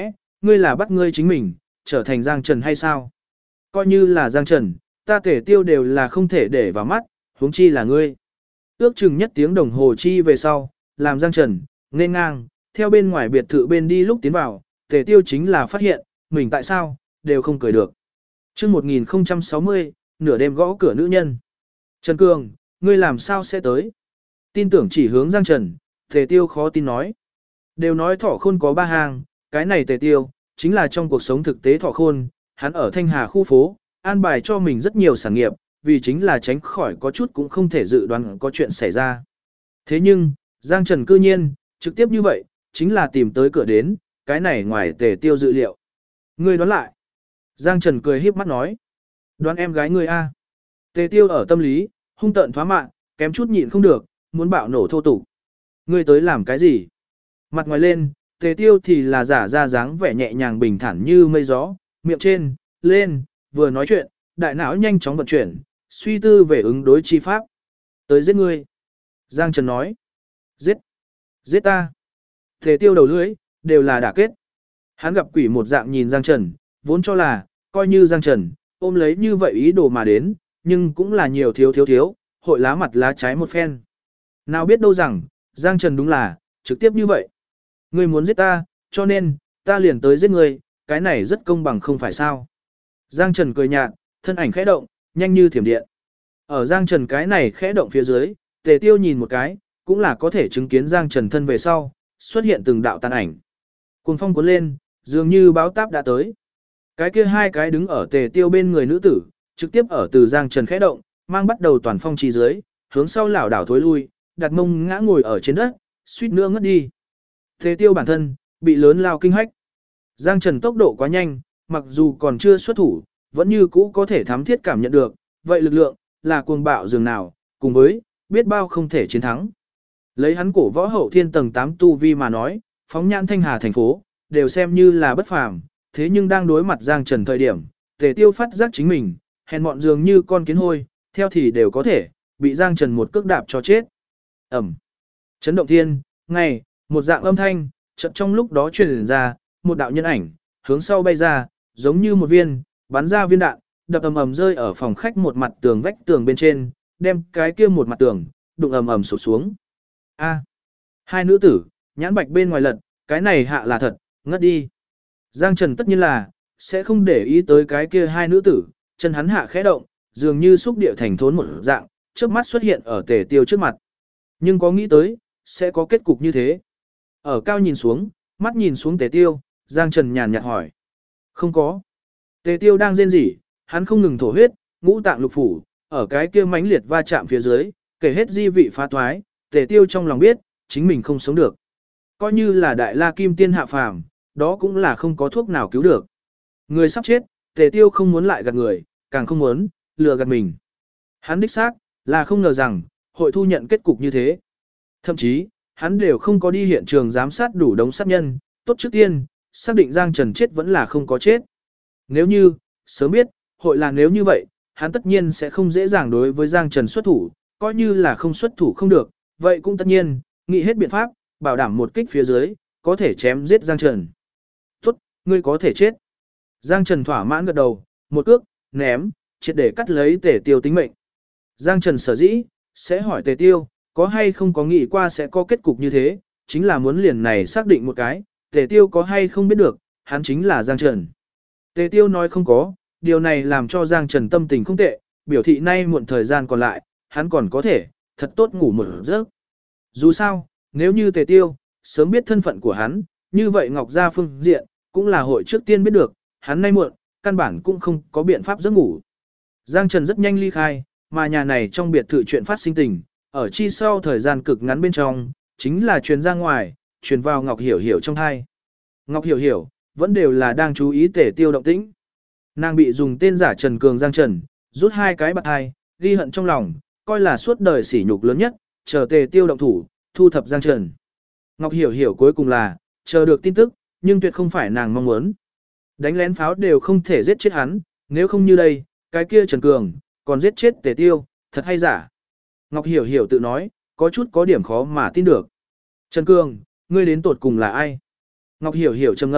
ngươi là bắt ngươi chính mình, trở thành Giang Trần hay sao? Coi như là Giang Trần, ta Tề Tiêu đều là không thể để vào mắt, huống chi là ngươi. Ước chừng nhất tiếng đồng hồ chi về sau, làm Giang Trần, nên ngang, theo bên ngoài biệt thự bên đi lúc tiến vào, Tề Tiêu chính là phát hiện, mình tại sao, đều không cười được. Trước 1060, nửa đêm gõ cửa nữ nhân. Trần Cường, ngươi làm sao sẽ tới? Tin tưởng chỉ hướng Giang Trần, Tề Tiêu khó tin nói. Đều nói thỏ khôn có ba hàng, cái này Tề Tiêu, chính là trong cuộc sống thực tế thỏ khôn, hắn ở Thanh Hà khu phố, an bài cho mình rất nhiều sản nghiệp, vì chính là tránh khỏi có chút cũng không thể dự đoán có chuyện xảy ra. Thế nhưng, Giang Trần cư nhiên, trực tiếp như vậy, chính là tìm tới cửa đến, cái này ngoài Tề Tiêu dự liệu. Ngươi đoán lại. Giang Trần cười híp mắt nói. Đoán em gái ngươi a. Tề Tiêu ở tâm lý, hung tợn thoá mạn, kém chút nhịn không được, muốn bạo nổ thô tục. Ngươi tới làm cái gì? Mặt ngoài lên, Tề Tiêu thì là giả ra dáng vẻ nhẹ nhàng bình thản như mây gió, miệng trên, lên, vừa nói chuyện, đại não nhanh chóng vận chuyển, suy tư về ứng đối chi pháp. Tới giết ngươi. Giang Trần nói. Giết. Giết ta. Tề Tiêu đầu lưỡi, đều là đả kết. Hắn gặp quỷ một dạng nhìn Giang Trần, vốn cho là, coi như Giang Trần, ôm lấy như vậy ý đồ mà đến, nhưng cũng là nhiều thiếu, hội lá mặt lá trái một phen. Nào biết đâu rằng, Giang Trần đúng là, trực tiếp như vậy. Ngươi muốn giết ta, cho nên, ta liền tới giết ngươi, cái này rất công bằng không phải sao. Giang Trần cười nhạt, thân ảnh khẽ động, nhanh như thiểm điện. Ở Giang Trần cái này khẽ động phía dưới, Tề Tiêu nhìn một cái, cũng là có thể chứng kiến Giang Trần thân về sau, xuất hiện từng đạo tàn ảnh. Cuồng phong cuốn lên, dường như báo táp đã tới. Cái kia hai cái đứng ở Tề Tiêu bên người nữ tử, trực tiếp ở từ Giang Trần khẽ động, mang bắt đầu toàn phong chi dưới, hướng sau lảo đảo thối lui, đặt mông ngã ngồi ở trên đất, suýt nữa ngất đi. Tề Tiêu bản thân, bị lớn lao kinh hách. Giang Trần tốc độ quá nhanh, mặc dù còn chưa xuất thủ, vẫn như cũ có thể thám thiết cảm nhận được, vậy lực lượng, là cuồng bạo dường nào, cùng với, biết bao không thể chiến thắng. Lấy hắn cổ võ hậu thiên tầng 8 tu vi mà nói, phóng nhãn Thanh Hà thành phố, đều xem như là bất phàm, thế nhưng đang đối mặt Giang Trần thời điểm, Tề Tiêu phát giác chính mình, hèn mọn dường như con kiến hôi, theo thì đều có thể, bị Giang Trần một cước đạp cho chết. Ẩm. Chấn động thiên, ngay, một dạng âm thanh, chợt trong lúc đó truyền ra, một đạo nhân ảnh, hướng sau bay ra, giống như một viên, bắn ra viên đạn, đập ầm ầm rơi ở phòng khách một mặt tường vách tường bên trên, đem cái kia một mặt tường, đụng ầm ầm sụp xuống. A. Hai nữ tử, nhãn bạch bên ngoài lật, cái này hạ là thật, ngất đi. Giang Trần tất nhiên là, sẽ không để ý tới cái kia hai nữ tử, chân hắn hạ khẽ động, dường như xúc địa thành thốn một dạng, trước mắt xuất hiện ở Tề Tiêu trước mặt. Nhưng có nghĩ tới, sẽ có kết cục như thế. Ở cao nhìn xuống, mắt nhìn xuống Tề Tiêu, Giang Trần nhàn nhạt hỏi. Không có. Tề Tiêu đang rên rỉ, hắn không ngừng thổ huyết, ngũ tạng lục phủ, ở cái kia mãnh liệt va chạm phía dưới, kể hết di vị phá thoái, Tề Tiêu trong lòng biết, chính mình không sống được. Coi như là đại la kim tiên hạ phàm, đó cũng là không có thuốc nào cứu được. Người sắp chết, Tề Tiêu không muốn lại gạt người, càng không muốn lừa gạt mình. Hắn đích xác là không ngờ rằng hội thu nhận kết cục như thế. Thậm chí, hắn đều không có đi hiện trường giám sát đủ đống sát nhân, tốt trước tiên, xác định Giang Trần chết vẫn là không có chết. Nếu như, sớm biết, hội là nếu như vậy, hắn tất nhiên sẽ không dễ dàng đối với Giang Trần xuất thủ, coi như là không xuất thủ không được, vậy cũng tất nhiên, nghĩ hết biện pháp, bảo đảm một kích phía dưới, có thể chém giết Giang Trần. Tốt, ngươi có thể chết. Giang Trần thỏa mãn gật đầu, một cước, ném, triệt để cắt lấy Tề Tiêu tính mệnh. Giang Trần sở dĩ, sẽ hỏi Tề Tiêu, có hay không có nghĩ qua sẽ có kết cục như thế, chính là muốn liền này xác định một cái, Tề Tiêu có hay không biết được, hắn chính là Giang Trần. Tề Tiêu nói không có, điều này làm cho Giang Trần tâm tình không tệ, biểu thị nay muộn thời gian còn lại, hắn còn có thể, thật tốt ngủ một giấc. Dù sao, nếu như Tề Tiêu, sớm biết thân phận của hắn, như vậy Ngọc Gia phương diện, cũng là hội trước tiên biết được, hắn nay muộn, căn bản cũng không có biện pháp giấc ngủ. Giang Trần rất nhanh ly khai, mà nhà này trong biệt thự chuyện phát sinh tình, ở chi sau thời gian cực ngắn bên trong, chính là truyền ra ngoài, truyền vào Ngọc Hiểu Hiểu trong thai. Ngọc Hiểu Hiểu, vẫn đều là đang chú ý Tề Tiêu động tĩnh. Nàng bị dùng tên giả Trần Cường Giang Trần, rút hai cái bạc hai, ghi hận trong lòng, coi là suốt đời sỉ nhục lớn nhất, chờ Tề Tiêu động thủ, thu thập Giang Trần. Ngọc Hiểu Hiểu cuối cùng là, chờ được tin tức, nhưng tuyệt không phải nàng mong muốn. Đánh lén pháo đều không thể giết chết hắn, nếu không như đây, cái kia Trần Cường, còn giết chết Tề Tiêu, thật hay giả. Ngọc Hiểu Hiểu tự nói, có chút có điểm khó mà tin được. Trần Cường, ngươi đến tột cùng là ai? Ngọc Hiểu Hiểu trầm ngâm,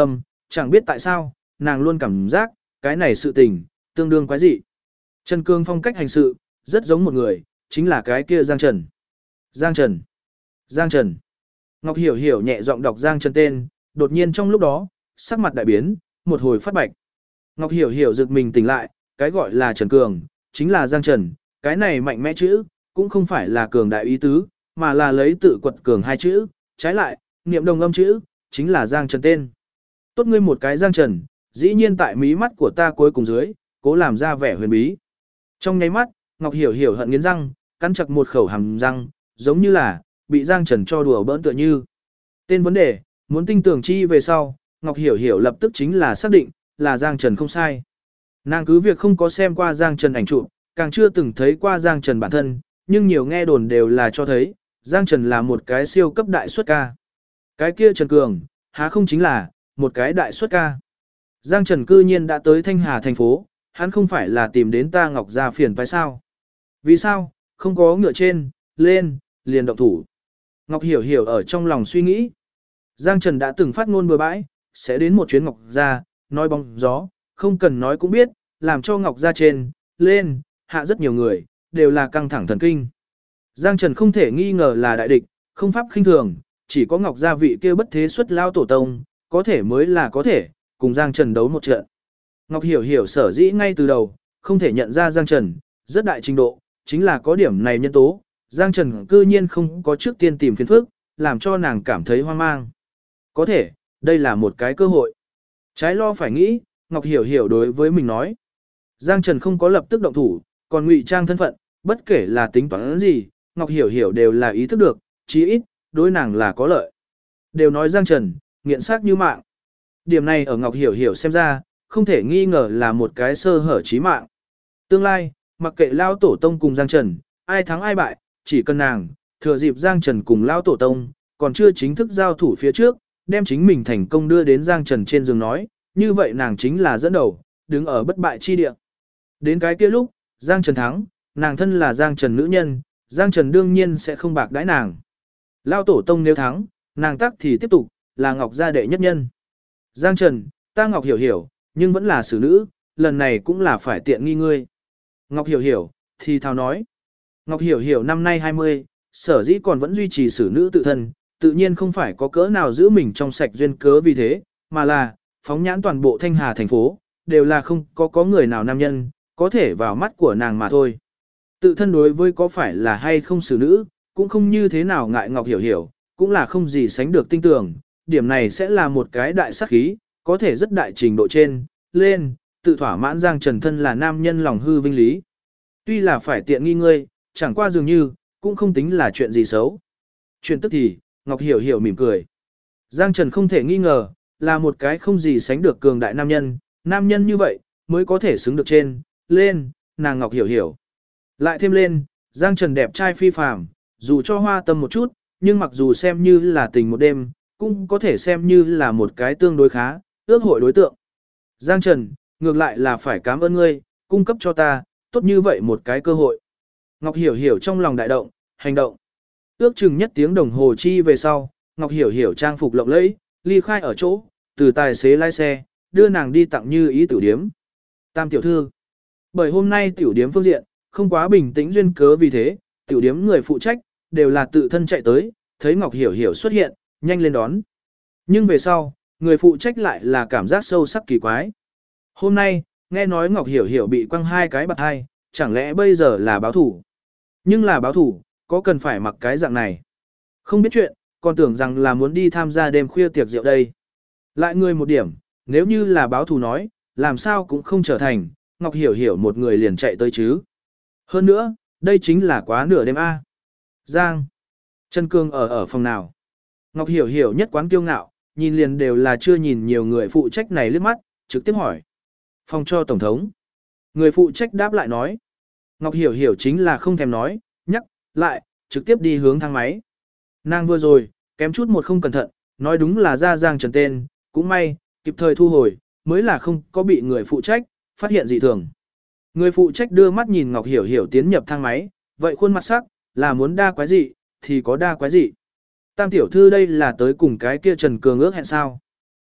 chẳng biết tại sao, nàng luôn cảm giác, cái này sự tình, tương đương quái dị. Trần Cương phong cách hành sự, rất giống một người, chính là cái kia Giang Trần. Giang Trần. Giang Trần. Ngọc Hiểu Hiểu nhẹ giọng đọc Giang Trần tên, đột nhiên trong lúc đó, sắc mặt đại biến, một hồi phát bạch. Ngọc Hiểu Hiểu giật mình tỉnh lại, cái gọi là Trần Cường, chính là Giang Trần, cái này mạnh mẽ chữ, cũng không phải là cường đại ý tứ, mà là lấy tự quật cường hai chữ, trái lại, niệm đồng âm chữ, chính là Giang Trần tên. Tốt ngươi một cái Giang Trần, dĩ nhiên tại mí mắt của ta cuối cùng dưới, cố làm ra vẻ huyền bí. Trong nháy mắt, Ngọc Hiểu Hiểu hận nghiến răng, cắn chặt một khẩu hàm răng, giống như là bị Giang Trần cho đùa bỡn tựa như. Tên vấn đề, muốn tinh tưởng chi về sau, Ngọc Hiểu Hiểu lập tức chính là xác định, là Giang Trần không sai. Nàng cứ việc không có xem qua Giang Trần ảnh chụp, càng chưa từng thấy qua Giang Trần bản thân, nhưng nhiều nghe đồn đều là cho thấy, Giang Trần là một cái siêu cấp đại xuất ca. Cái kia Trần Cường, há không chính là một cái đại xuất ca. Giang Trần cư nhiên đã tới Thanh Hà thành phố, hắn không phải là tìm đến ta Ngọc gia phiền phải sao? Vì sao, không có ngựa trên, lên, liền động thủ. Ngọc Hiểu Hiểu ở trong lòng suy nghĩ. Giang Trần đã từng phát ngôn bừa bãi, sẽ đến một chuyến Ngọc gia, nói bóng gió, không cần nói cũng biết, làm cho Ngọc gia trên, lên, hạ rất nhiều người, đều là căng thẳng thần kinh. Giang Trần không thể nghi ngờ là đại địch, không pháp khinh thường, chỉ có Ngọc gia vị kia bất thế xuất lao tổ tông, có thể mới là có thể, cùng Giang Trần đấu một trận. Ngọc Hiểu Hiểu sở dĩ ngay từ đầu, không thể nhận ra Giang Trần, rất đại trình độ, chính là có điểm này nhân tố, Giang Trần cư nhiên không có trước tiên tìm phiền phức, làm cho nàng cảm thấy hoang mang. Có thể, đây là một cái cơ hội. Trái lo phải nghĩ, Ngọc Hiểu Hiểu đối với mình nói. Giang Trần không có lập tức động thủ, còn ngụy trang thân phận, bất kể là tính toán gì, Ngọc Hiểu Hiểu đều là ý thức được, chí ít, đối nàng là có lợi. Đều nói Giang Trần, nghiện xác như mạng. Điểm này ở Ngọc Hiểu Hiểu xem ra, không thể nghi ngờ là một cái sơ hở chí mạng. Tương lai, mặc kệ Lao Tổ Tông cùng Giang Trần, ai thắng ai bại, chỉ cần nàng, thừa dịp Giang Trần cùng Lao Tổ Tông, còn chưa chính thức giao thủ phía trước, đem chính mình thành công đưa đến Giang Trần trên giường nói, như vậy nàng chính là dẫn đầu, đứng ở bất bại chi địa. Đến cái kia lúc, Giang Trần thắng, nàng thân là Giang Trần nữ nhân, Giang Trần đương nhiên sẽ không bạc đãi nàng. Lao Tổ Tông nếu thắng, nàng tắc thì tiếp tục, là Ngọc gia đệ nhất nhân. Giang Trần, ta Ngọc Hiểu Hiểu, nhưng vẫn là xử nữ, lần này cũng là phải tiện nghi ngươi. Ngọc Hiểu Hiểu, thì thào nói. Ngọc Hiểu Hiểu năm nay 20, sở dĩ còn vẫn duy trì xử nữ tự thân, tự nhiên không phải có cỡ nào giữ mình trong sạch duyên cớ vì thế, mà là, phóng nhãn toàn bộ Thanh Hà thành phố, đều là không có người nào nam nhân, có thể vào mắt của nàng mà thôi. Tự thân đối với có phải là hay không xử nữ, cũng không như thế nào ngại Ngọc Hiểu Hiểu, cũng là không gì sánh được tinh tưởng, điểm này sẽ là một cái đại sát khí, có thể rất đại trình độ trên, lên, tự thỏa mãn Giang Trần thân là nam nhân lòng hư vinh lý. Tuy là phải tiện nghi ngươi, chẳng qua dường như, cũng không tính là chuyện gì xấu. Chuyện tức thì, Ngọc Hiểu Hiểu mỉm cười. Giang Trần không thể nghi ngờ, là một cái không gì sánh được cường đại nam nhân như vậy, mới có thể xứng được trên, lên, nàng Ngọc Hiểu Hiểu. Lại thêm lên, Giang Trần đẹp trai phi phàm, dù cho hoa tâm một chút, nhưng mặc dù xem như là tình một đêm, cũng có thể xem như là một cái tương đối khá, ước hội đối tượng. Giang Trần, ngược lại là phải cảm ơn ngươi, cung cấp cho ta, tốt như vậy một cái cơ hội. Ngọc Hiểu Hiểu trong lòng đại động, hành động. Ước chừng nhất tiếng đồng hồ chi về sau, Ngọc Hiểu Hiểu trang phục lộng lẫy, ly khai ở chỗ, từ tài xế lái xe, đưa nàng đi tặng Như Ý tiểu điếm. Tam tiểu thư. Bởi hôm nay tiểu điếm phương diện, không quá bình tĩnh duyên cớ vì thế, tiểu điếm người phụ trách, đều là tự thân chạy tới, thấy Ngọc Hiểu Hiểu xuất hiện, nhanh lên đón. Nhưng về sau, người phụ trách lại là cảm giác sâu sắc kỳ quái. Hôm nay, nghe nói Ngọc Hiểu Hiểu bị quăng hai cái bạt hai, chẳng lẽ bây giờ là báo thủ? Nhưng là báo thủ, có cần phải mặc cái dạng này? Không biết chuyện, còn tưởng rằng là muốn đi tham gia đêm khuya tiệc rượu đây. Lại người một điểm, nếu như là báo thủ nói, làm sao cũng không trở thành, Ngọc Hiểu Hiểu một người liền chạy tới chứ. Hơn nữa, đây chính là quá nửa đêm A. Giang. Trần Cương ở phòng nào? Ngọc Hiểu Hiểu nhất quán kiêu ngạo, nhìn liền đều là chưa nhìn nhiều người phụ trách này liếc mắt, trực tiếp hỏi. Phòng cho Tổng thống. Người phụ trách đáp lại nói. Ngọc Hiểu Hiểu chính là không thèm nói, nhắc, lại, trực tiếp đi hướng thang máy. Nàng vừa rồi, kém chút một không cẩn thận, nói đúng là ra Giang Trần tên, cũng may, kịp thời thu hồi, mới là không có bị người phụ trách, phát hiện dị thường. Người phụ trách đưa mắt nhìn Ngọc Hiểu Hiểu tiến nhập thang máy, vậy khuôn mặt sắc, là muốn đa quái dị, thì có đa quái dị. Tam tiểu thư đây là tới cùng cái kia Trần Cường ước hẹn sao.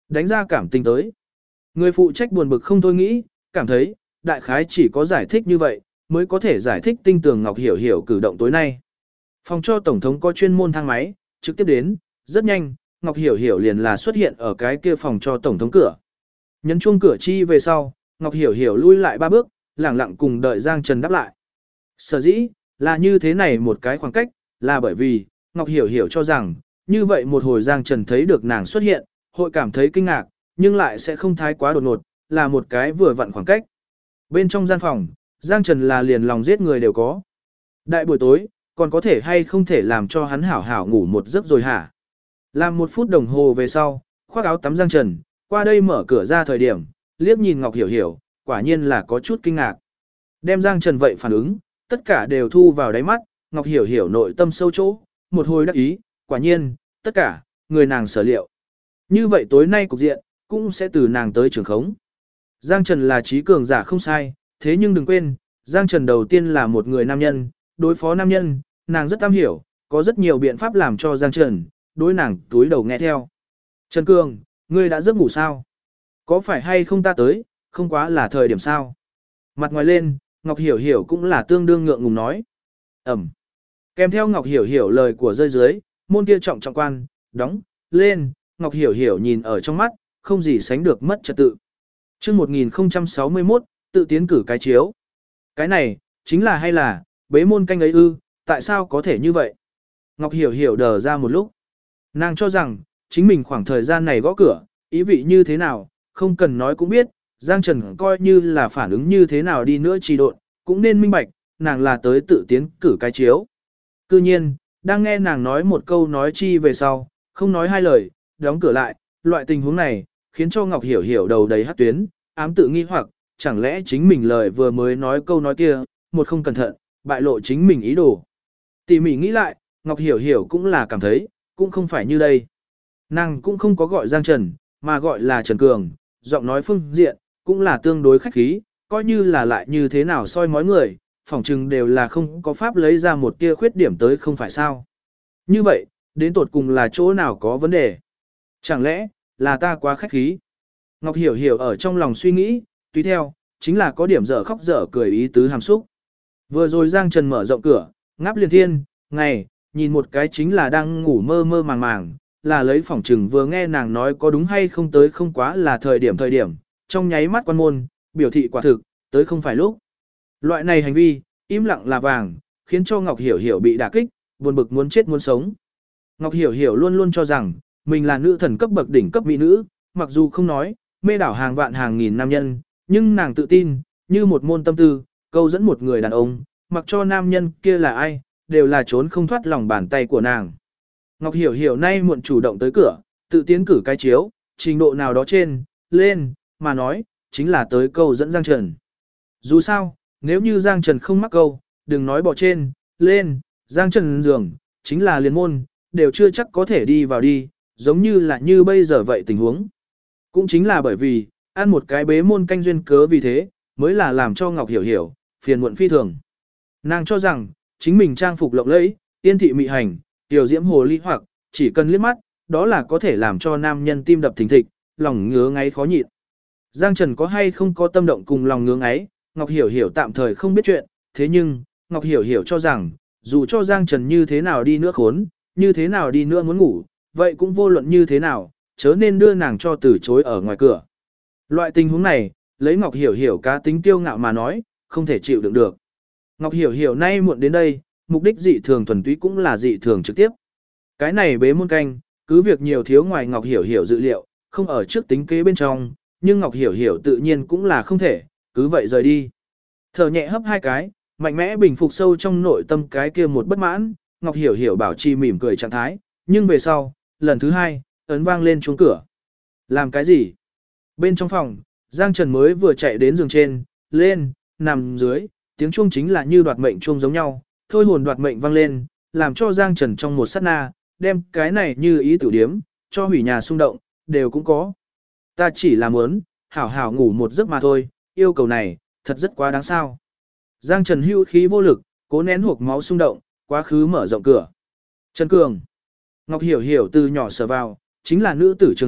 Đánh ra cảm tình tới. Người phụ trách buồn bực không thôi nghĩ, cảm thấy, đại khái chỉ có giải thích như vậy, mới có thể giải thích tinh tường Ngọc Hiểu Hiểu cử động tối nay. Phòng cho Tổng thống có chuyên môn thang máy, trực tiếp đến, rất nhanh, Ngọc Hiểu Hiểu liền là xuất hiện ở cái kia phòng cho Tổng thống cửa. Nhấn chuông cửa chi về sau, Ngọc Hiểu Hiểu lui lại 3 bước, lẳng lặng cùng đợi Giang Trần đáp lại. Sở dĩ, là như thế này một cái khoảng cách, là bởi vì, Ngọc Hiểu Hiểu cho rằng, như vậy một hồi Giang Trần thấy được nàng xuất hiện, hội cảm thấy kinh ngạc, nhưng lại sẽ không thái quá đột ngột, là một cái vừa vặn khoảng cách. Bên trong gian phòng, Giang Trần là liền lòng giết người đều có. Đại buổi tối, còn có thể hay không thể làm cho hắn hảo hảo ngủ một giấc rồi hả? Làm 1 phút đồng hồ về sau, khoác áo tắm Giang Trần, qua đây mở cửa ra thời điểm, liếc nhìn Ngọc Hiểu Hiểu, quả nhiên là có chút kinh ngạc. Đem Giang Trần vậy phản ứng, tất cả đều thu vào đáy mắt, Ngọc Hiểu Hiểu nội tâm sâu chỗ, một hồi đắc ý, quả nhiên, tất cả, người nàng sở liệu. Như vậy tối nay cục diện, cũng sẽ từ nàng tới trường khống. Giang Trần là trí cường giả không sai, thế nhưng đừng quên, Giang Trần đầu tiên là một người nam nhân, đối phó nam nhân, nàng rất am hiểu, có rất nhiều biện pháp làm cho Giang Trần, đối nàng túi đầu nghe theo. Trần Cường, ngươi đã giấc ngủ sao? Có phải hay không ta tới, không quá là thời điểm sao? Mặt ngoài lên, Ngọc Hiểu Hiểu cũng là tương đương ngượng ngùng nói. Ẩm. Kèm theo Ngọc Hiểu Hiểu lời của rơi dưới, môn kia trọng trọng quan, đóng, lên, Ngọc Hiểu Hiểu nhìn ở trong mắt, không gì sánh được mất trật tự. Chương 1061, tự tiến cử cái chiếu. Cái này, chính là hay là, bế môn canh ấy ư, tại sao có thể như vậy? Ngọc Hiểu Hiểu đờ ra một lúc. Nàng cho rằng, chính mình khoảng thời gian này gõ cửa, ý vị như thế nào, không cần nói cũng biết, Giang Trần coi như là phản ứng như thế nào đi nữa trì độn, cũng nên minh bạch, nàng là tới tự tiến cử cái chiếu. Cư nhiên, đang nghe nàng nói một câu nói chi về sau, không nói hai lời, đóng cửa lại, loại tình huống này, khiến cho Ngọc Hiểu Hiểu đầu đầy hát tuyến, ám tự nghi hoặc, chẳng lẽ chính mình lời vừa mới nói câu nói kia, một không cẩn thận, bại lộ chính mình ý đồ. Tỉ mỉ nghĩ lại, Ngọc Hiểu Hiểu cũng là cảm thấy, cũng không phải như đây. Nàng cũng không có gọi Giang Trần, mà gọi là Trần Cường, giọng nói phương diện, cũng là tương đối khách khí, coi như là lại như thế nào soi mói người, phỏng chừng đều là không có pháp lấy ra một tia khuyết điểm tới không phải sao. Như vậy, đến tột cùng là chỗ nào có vấn đề? Chẳng lẽ, là ta quá khách khí? Ngọc Hiểu Hiểu ở trong lòng suy nghĩ, tùy theo, chính là có điểm dở khóc dở cười ý tứ hàm xúc. Vừa rồi Giang Trần mở rộng cửa, ngáp liền thiên, ngày, nhìn một cái chính là đang ngủ mơ mơ màng màng, là lấy phỏng trừng vừa nghe nàng nói có đúng hay không tới không quá là thời điểm, trong nháy mắt quan môn, biểu thị quả thực, tới không phải lúc. Loại này hành vi, im lặng là vàng, khiến cho Ngọc Hiểu Hiểu bị đả kích, buồn bực muốn chết muốn sống. Ngọc Hiểu Hiểu luôn luôn cho rằng, mình là nữ thần cấp bậc đỉnh cấp mỹ nữ, mặc dù không nói, mê đảo hàng vạn hàng nghìn nam nhân, nhưng nàng tự tin, như một môn tâm tư, câu dẫn một người đàn ông, mặc cho nam nhân kia là ai, đều là trốn không thoát lòng bàn tay của nàng. Ngọc Hiểu Hiểu nay muộn chủ động tới cửa, tự tiến cử cái chiếu, trình độ nào đó trên, lên, mà nói, chính là tới câu dẫn Giang Trần. Dù sao, nếu như Giang Trần không mắc câu, đừng nói bỏ trên, lên, Giang Trần giường, chính là liên môn, đều chưa chắc có thể đi vào đi, giống như là như bây giờ vậy tình huống. Cũng chính là bởi vì, ăn một cái bế môn canh duyên cớ vì thế, mới là làm cho Ngọc Hiểu Hiểu, phiền muộn phi thường. Nàng cho rằng, chính mình trang phục lộng lẫy, yên thị mị hành, tiểu diễm hồ ly hoặc, chỉ cần liếc mắt, đó là có thể làm cho nam nhân tim đập thình thịch, lòng ngứa ngáy khó nhịn. Giang Trần có hay không có tâm động cùng lòng ngứa ngáy, Ngọc Hiểu Hiểu tạm thời không biết chuyện, thế nhưng, Ngọc Hiểu Hiểu cho rằng, dù cho Giang Trần như thế nào đi nữa khốn, như thế nào đi nữa muốn ngủ, vậy cũng vô luận như thế nào, chớ nên đưa nàng cho từ chối ở ngoài cửa. Loại tình huống này, lấy Ngọc Hiểu Hiểu cá tính kiêu ngạo mà nói, không thể chịu đựng được. Ngọc Hiểu Hiểu nay muộn đến đây, mục đích dị thường thuần túy cũng là dị thường trực tiếp. Cái này bế môn canh, cứ việc nhiều thiếu ngoài Ngọc Hiểu Hiểu dự liệu, không ở trước tính kế bên trong, nhưng Ngọc Hiểu Hiểu tự nhiên cũng là không thể, cứ vậy rời đi. Thở nhẹ hấp hai cái, mạnh mẽ bình phục sâu trong nội tâm cái kia một bất mãn, Ngọc Hiểu Hiểu bảo trì mỉm cười trạng thái, nhưng về sau, lần thứ hai, ấn vang lên chuông cửa. Làm cái gì? Bên trong phòng, Giang Trần mới vừa chạy đến giường trên, lên, nằm dưới, tiếng chuông chính là như đoạt mệnh chuông giống nhau, thôi hồn đoạt mệnh vang lên, làm cho Giang Trần trong một sát na, đem cái này như ý tử điếm, cho hủy nhà xung động, đều cũng có. Ta chỉ là muốn, hảo hảo ngủ một giấc mà thôi, yêu cầu này, thật rất quá đáng sao. Giang Trần hưu khí vô lực, cố nén hộc máu xung động, quá khứ mở rộng cửa. Trần Cường. Ngọc Hiểu Hiểu từ nhỏ sở vào, chính là nữ tử trường học,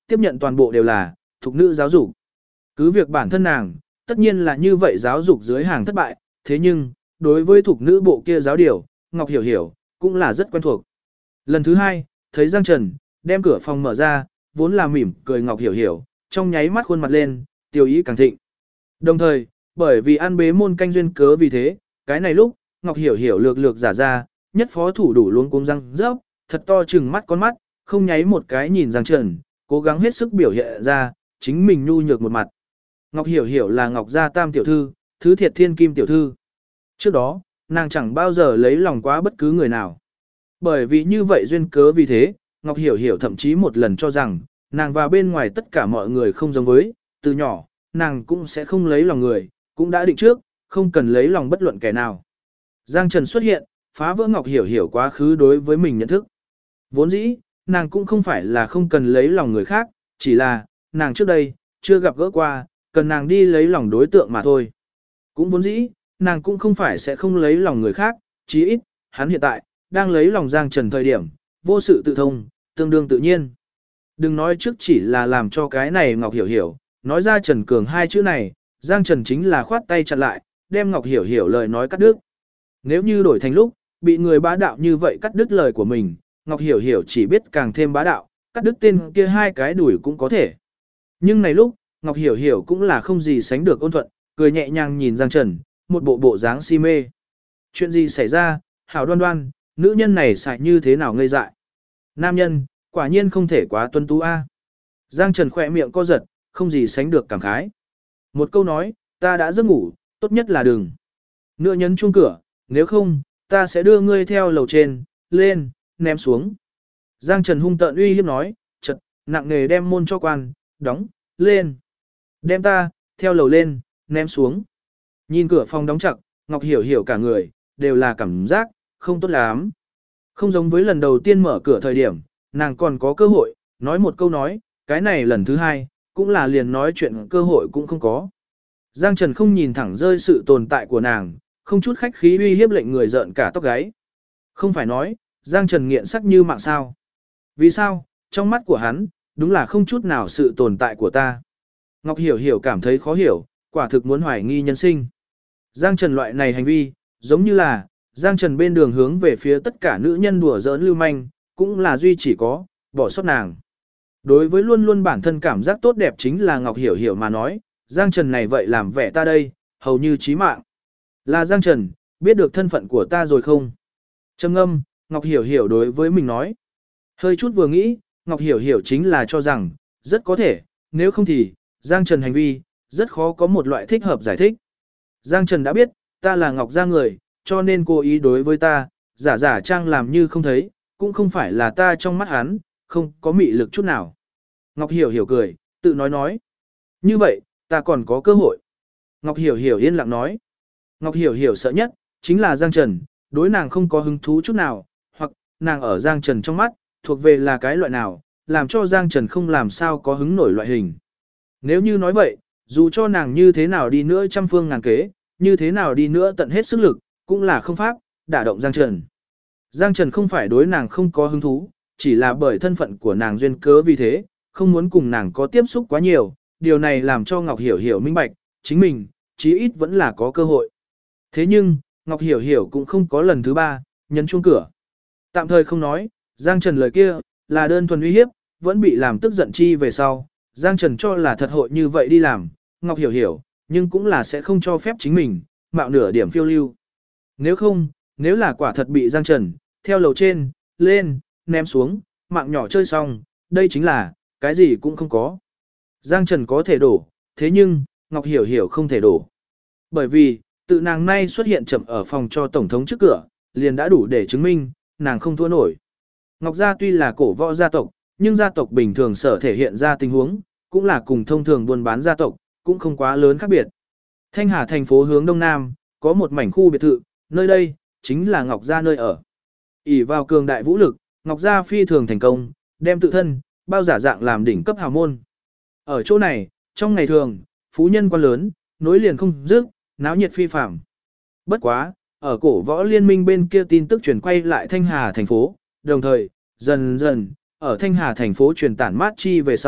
tiếp nhận toàn bộ đều là thục nữ giáo dục. Cứ việc bản thân nàng, tất nhiên là như vậy giáo dục dưới hàng thất bại, thế nhưng, đối với thục nữ bộ kia giáo điều, Ngọc Hiểu Hiểu, cũng là rất quen thuộc. Lần thứ hai, thấy Giang Trần, đem cửa phòng mở ra, vốn là mỉm cười Ngọc Hiểu Hiểu, trong nháy mắt khuôn mặt lên, tiêu ý càng thịnh. Đồng thời, bởi vì ăn bế môn canh duyên cớ vì thế, cái này lúc, Ngọc Hiểu Hiểu lược lược giả ra, nhất phó thủ đủ luống cuống răng rớp, thật to chừng mắt con mắt, không nháy một cái nhìn Giang Trần, cố gắng hết sức biểu hiện ra, chính mình nhu nhược một mặt. Ngọc Hiểu Hiểu là Ngọc Gia Tam tiểu thư, thứ thiệt thiên kim tiểu thư. Trước đó, nàng chẳng bao giờ lấy lòng quá bất cứ người nào. Bởi vì như vậy duyên cớ vì thế, Ngọc Hiểu Hiểu thậm chí một lần cho rằng, nàng và bên ngoài tất cả mọi người không giống với, từ nhỏ, nàng cũng sẽ không lấy lòng người, cũng đã định trước, không cần lấy lòng bất luận kẻ nào. Giang Trần xuất hiện, phá vỡ Ngọc Hiểu Hiểu quá khứ đối với mình nhận thức. Vốn dĩ, nàng cũng không phải là không cần lấy lòng người khác, chỉ là, nàng trước đây, chưa gặp gỡ qua, cần nàng đi lấy lòng đối tượng mà thôi. Cũng vốn dĩ, nàng cũng không phải sẽ không lấy lòng người khác, chí ít, hắn hiện tại, đang lấy lòng Giang Trần thời điểm, vô sự tự thông, tương đương tự nhiên. Đừng nói trước chỉ là làm cho cái này Ngọc Hiểu Hiểu, nói ra Trần Cường hai chữ này, Giang Trần chính là khoát tay chặn lại, đem Ngọc Hiểu Hiểu lời nói cắt đứt. Nếu như đổi thành lúc, bị người bá đạo như vậy cắt đứt lời của mình, Ngọc Hiểu Hiểu chỉ biết càng thêm bá đạo, cắt đứt tên kia hai cái đuổi cũng có thể. Nhưng này lúc, Ngọc Hiểu Hiểu cũng là không gì sánh được ôn thuận, cười nhẹ nhàng nhìn Giang Trần, một bộ dáng si mê. Chuyện gì xảy ra, hảo đoan đoan, nữ nhân này xài như thế nào ngây dại. Nam nhân, quả nhiên không thể quá tuân tú a. Giang Trần khỏe miệng co giật, không gì sánh được cảm khái. Một câu nói, ta đã giấc ngủ, tốt nhất là đừng. Nữa nhấn chuông cửa, nếu không, ta sẽ đưa ngươi theo lầu trên, lên, ném xuống. Giang Trần hung tợn uy hiếp nói, chật, nặng nề đem môn cho quan, đóng, lên. Đem ta, theo lầu lên, ném xuống. Nhìn cửa phòng đóng chặt, Ngọc Hiểu Hiểu cả người, đều là cảm giác, không tốt lắm. Không giống với lần đầu tiên mở cửa thời điểm, nàng còn có cơ hội, nói một câu nói, cái này lần thứ hai, cũng là liền nói chuyện cơ hội cũng không có. Giang Trần không nhìn thẳng rơi sự tồn tại của nàng, không chút khách khí uy hiếp lệnh người giận cả tóc gáy. Không phải nói, Giang Trần nghiện sắc như mạng sao. Vì sao, trong mắt của hắn, đúng là không chút nào sự tồn tại của ta. Ngọc Hiểu Hiểu cảm thấy khó hiểu, quả thực muốn hoài nghi nhân sinh. Giang Trần loại này hành vi, giống như là, Giang Trần bên đường hướng về phía tất cả nữ nhân đùa giỡn lưu manh, cũng là duy chỉ có, bỏ sót nàng. Đối với luôn luôn bản thân cảm giác tốt đẹp chính là Ngọc Hiểu Hiểu mà nói, Giang Trần này vậy làm vẻ ta đây, hầu như chí mạng. Là Giang Trần, biết được thân phận của ta rồi không? Trầm ngâm, Ngọc Hiểu Hiểu đối với mình nói. Hơi chút vừa nghĩ, Ngọc Hiểu Hiểu chính là cho rằng, rất có thể, nếu không thì, Giang Trần hành vi, rất khó có một loại thích hợp giải thích. Giang Trần đã biết, ta là Ngọc gia người, cho nên cố ý đối với ta, giả trang làm như không thấy, cũng không phải là ta trong mắt hắn, không có mị lực chút nào. Ngọc Hiểu Hiểu cười, tự nói. Như vậy, ta còn có cơ hội. Ngọc Hiểu Hiểu yên lặng nói. Ngọc Hiểu Hiểu sợ nhất, chính là Giang Trần, đối nàng không có hứng thú chút nào, hoặc, nàng ở Giang Trần trong mắt, thuộc về là cái loại nào, làm cho Giang Trần không làm sao có hứng nổi loại hình. Nếu như nói vậy, dù cho nàng như thế nào đi nữa trăm phương ngàn kế, như thế nào đi nữa tận hết sức lực, cũng là không pháp, đả động Giang Trần. Giang Trần không phải đối nàng không có hứng thú, chỉ là bởi thân phận của nàng duyên cớ vì thế, không muốn cùng nàng có tiếp xúc quá nhiều, điều này làm cho Ngọc Hiểu Hiểu minh bạch, chính mình, chí ít vẫn là có cơ hội. Thế nhưng, Ngọc Hiểu Hiểu cũng không có lần thứ ba, nhấn chuông cửa. Tạm thời không nói, Giang Trần lời kia, là đơn thuần uy hiếp, vẫn bị làm tức giận chi về sau. Giang Trần cho là thật hội như vậy đi làm, Ngọc Hiểu Hiểu, nhưng cũng là sẽ không cho phép chính mình, mạo nửa điểm phiêu lưu. Nếu không, nếu là quả thật bị Giang Trần, theo lầu trên, lên, ném xuống, mạng nhỏ chơi xong, đây chính là, cái gì cũng không có. Giang Trần có thể đổ, thế nhưng, Ngọc Hiểu Hiểu không thể đổ. Bởi vì, tự nàng nay xuất hiện chậm ở phòng cho Tổng thống trước cửa, liền đã đủ để chứng minh, nàng không thua nổi. Ngọc gia tuy là cổ võ gia tộc, nhưng gia tộc bình thường sở thể hiện ra tình huống, cũng là cùng thông thường buôn bán gia tộc, cũng không quá lớn khác biệt. Thanh Hà thành phố hướng đông nam, có một mảnh khu biệt thự, nơi đây, chính là Ngọc gia nơi ở. ỷ vào cường đại vũ lực, Ngọc gia phi thường thành công, đem tự thân, bao giả dạng làm đỉnh cấp hào môn. Ở chỗ này, trong ngày thường, phú nhân quan lớn, nối liền không dứt, náo nhiệt phi phàm. Bất quá, ở cổ võ liên minh bên kia tin tức truyền quay lại Thanh Hà thành phố, đồng thời, dần dần, ở Thanh Hà thành phố truyền tản mát chi về sau,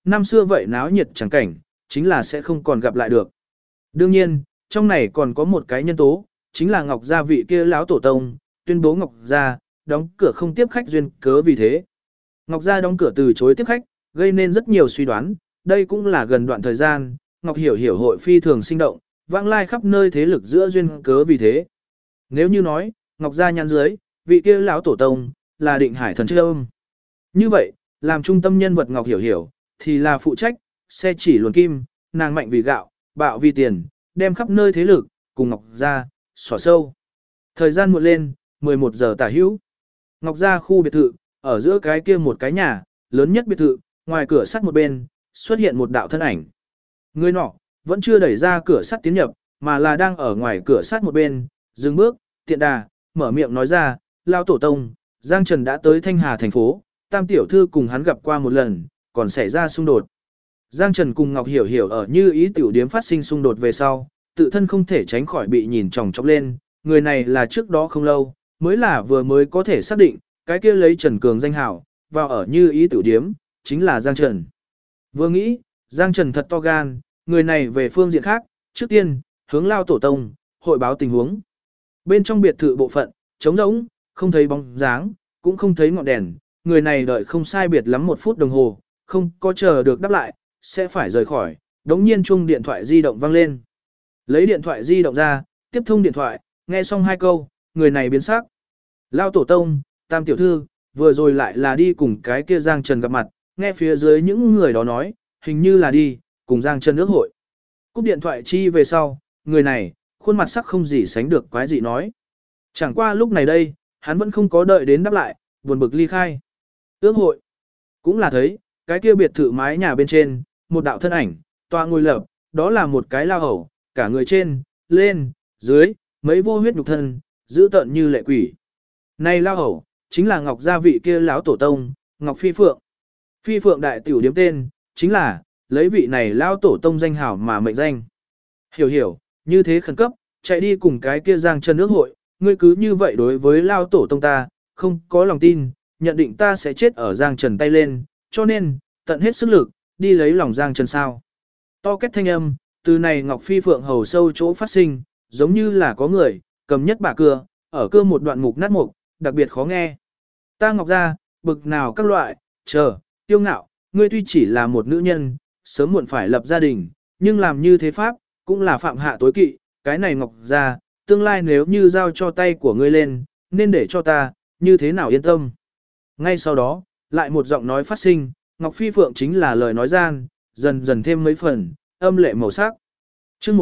năm xưa vậy náo nhiệt chẳng cảnh, chính là sẽ không còn gặp lại được. Đương nhiên, trong này còn có một cái nhân tố, chính là Ngọc Gia vị kia lão tổ tông, tuyên bố Ngọc Gia, đóng cửa không tiếp khách duyên cớ vì thế. Ngọc Gia đóng cửa từ chối tiếp khách, gây nên rất nhiều suy đoán, đây cũng là gần đoạn thời gian, Ngọc Hiểu Hiểu hội phi thường sinh động, vãng lai khắp nơi thế lực giữa duyên cớ vì thế. Nếu như nói, Ngọc Gia nhãn dưới, vị kia lão tổ tông, là Định Hải Thần Trâm. Như vậy, làm trung tâm nhân vật Ngọc Hiểu Hiểu, thì là phụ trách, xe chỉ luồn kim, nàng mạnh vì gạo, bạo vì tiền, đem khắp nơi thế lực, cùng Ngọc Gia, xỏ sâu. Thời gian muộn lên, 11 giờ tả hữu. Ngọc Gia khu biệt thự, ở giữa cái kia một cái nhà, lớn nhất biệt thự, ngoài cửa sắt một bên, xuất hiện một đạo thân ảnh. Người nọ, vẫn chưa đẩy ra cửa sắt tiến nhập, mà là đang ở ngoài cửa sắt một bên, dừng bước, tiện đà, mở miệng nói ra, Lao Tổ Tông, Giang Trần đã tới Thanh Hà thành phố, Tam Tiểu Thư cùng hắn gặp qua một lần, còn xảy ra xung đột. Giang Trần cùng Ngọc Hiểu Hiểu ở như ý tiểu điếm phát sinh xung đột về sau, tự thân không thể tránh khỏi bị nhìn chòng chọc lên, người này là trước đó không lâu, mới là vừa mới có thể xác định, cái kia lấy Trần Cường danh hảo, vào ở như ý tiểu điếm, chính là Giang Trần. Vừa nghĩ, Giang Trần thật to gan, người này về phương diện khác, trước tiên, hướng Lao Tổ Tông, hội báo tình huống. Bên trong biệt thự bộ phận, trống rỗng, không thấy bóng dáng, cũng không thấy ngọn đèn, người này đợi không sai biệt lắm 1 phút đồng hồ, không có chờ được đáp lại, sẽ phải rời khỏi, đống nhiên chuông điện thoại di động vang lên. Lấy điện thoại di động ra, tiếp thông điện thoại, nghe xong 2 câu, người này biến sắc. Lao Tổ Tông, Tam Tiểu Thư, vừa rồi lại là đi cùng cái kia Giang Trần gặp mặt, nghe phía dưới những người đó nói, hình như là đi, cùng Giang Trần ước hội. Cúp điện thoại chi về sau, người này, khuôn mặt sắc không gì sánh được quái dị nói. Chẳng qua lúc này đây, hắn vẫn không có đợi đến đáp lại, buồn bực ly khai. Ước hội, cũng là thấy, cái kia biệt thự mái nhà bên trên, một đạo thân ảnh, tọa ngồi lập, đó là một cái lao hầu, cả người trên, lên, dưới, mấy vô huyết nhục thân, dữ tợn như lệ quỷ. Này lao hầu, chính là Ngọc Gia vị kia lão tổ tông, Ngọc Phi Phượng. Phi Phượng đại tiểu điếm tên, chính là, lấy vị này lao tổ tông danh hảo mà mệnh danh. Hiểu hiểu, như thế khẩn cấp, chạy đi cùng cái kia Giang Trần ước hội, ngươi cứ như vậy đối với lao tổ tông ta, không có lòng tin, nhận định ta sẽ chết ở Giang Trần tay lên, cho nên, tận hết sức lực, đi lấy lòng Giang Trần sao. To kết thanh âm, từ này Ngọc Phi Phượng hầu sâu chỗ phát sinh, giống như là có người, cầm nhất bả cưa, ở cưa một đoạn mục nát mục, đặc biệt khó nghe. Ta Ngọc Gia, bực nào các loại, chờ, tiêu ngạo, ngươi tuy chỉ là một nữ nhân, sớm muộn phải lập gia đình, nhưng làm như thế pháp, cũng là phạm hạ tối kỵ, cái này Ngọc Gia, tương lai nếu như giao cho tay của ngươi lên, nên để cho ta, như thế nào yên tâm. Ngay sau đó, lại một giọng nói phát sinh, Ngọc Phi Phượng chính là lời nói gian, dần dần thêm mấy phần, âm lệ màu sắc. Trước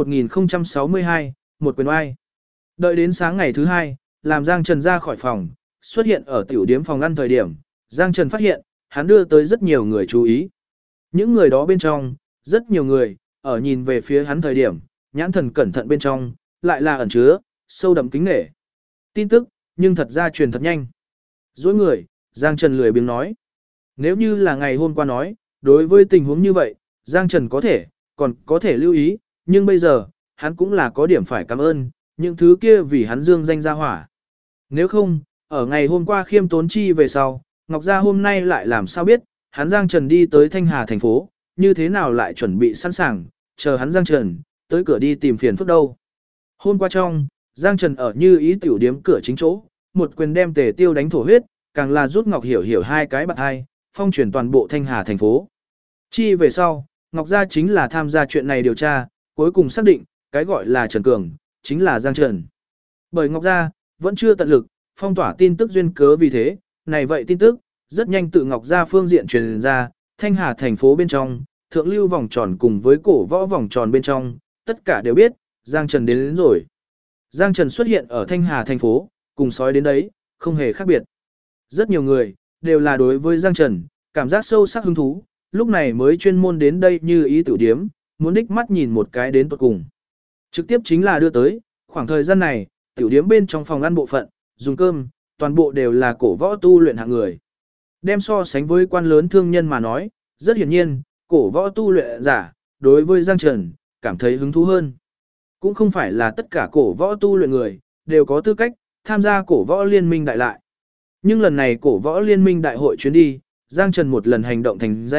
1062, một quyền oai. Đợi đến sáng ngày thứ 2, làm Giang Trần ra khỏi phòng, xuất hiện ở tiểu điếm phòng ăn thời điểm, Giang Trần phát hiện, hắn đưa tới rất nhiều người chú ý. Những người đó bên trong, rất nhiều người, ở nhìn về phía hắn thời điểm, nhãn thần cẩn thận bên trong, lại là ẩn chứa, sâu đậm kính nể. Tin tức, nhưng thật ra truyền thật nhanh. Dối người, Giang Trần lười biếng nói. Nếu như là ngày hôm qua nói, đối với tình huống như vậy, Giang Trần còn có thể lưu ý, nhưng bây giờ, hắn cũng là có điểm phải cảm ơn, những thứ kia vì hắn dương danh ra hỏa. Nếu không, ở ngày hôm qua khiêm tốn chi về sau, Ngọc Gia hôm nay lại làm sao biết, hắn Giang Trần đi tới Thanh Hà thành phố, như thế nào lại chuẩn bị sẵn sàng, chờ hắn Giang Trần, tới cửa đi tìm phiền phức đâu. Hôm qua trong, Giang Trần ở như ý tiểu điếm cửa chính chỗ, một quyền đem Tề Tiêu đánh thổ huyết, càng là rút Ngọc Hiểu Hiểu 2 cái bạc hai, phong truyền toàn bộ Thanh Hà thành phố. Chi về sau, Ngọc Gia chính là tham gia chuyện này điều tra, cuối cùng xác định, cái gọi là Trần Cường, chính là Giang Trần. Bởi Ngọc Gia, vẫn chưa tận lực, phong tỏa tin tức duyên cớ vì thế, này vậy tin tức, rất nhanh tự Ngọc Gia phương diện truyền ra, Thanh Hà thành phố bên trong, thượng lưu vòng tròn cùng với cổ võ vòng tròn bên trong, tất cả đều biết, Giang Trần đến rồi. Giang Trần xuất hiện ở Thanh Hà thành phố, cùng sói đến đấy, không hề khác biệt. Rất nhiều người, đều là đối với Giang Trần, cảm giác sâu sắc hứng thú, lúc này mới chuyên môn đến đây như ý tiểu điếm, muốn đích mắt nhìn một cái đến tuột cùng. Trực tiếp chính là đưa tới, khoảng thời gian này, tiểu điếm bên trong phòng ăn bộ phận, dùng cơm, toàn bộ đều là cổ võ tu luyện hạng người. Đem so sánh với quan lớn thương nhân mà nói, rất hiển nhiên, cổ võ tu luyện giả, đối với Giang Trần, cảm thấy hứng thú hơn. Cũng không phải là tất cả cổ võ tu luyện người, đều có tư cách, tham gia cổ võ liên minh đại lại. Nhưng lần này cổ võ liên minh đại hội chuyến đi, Giang Trần một lần hành động thành danh,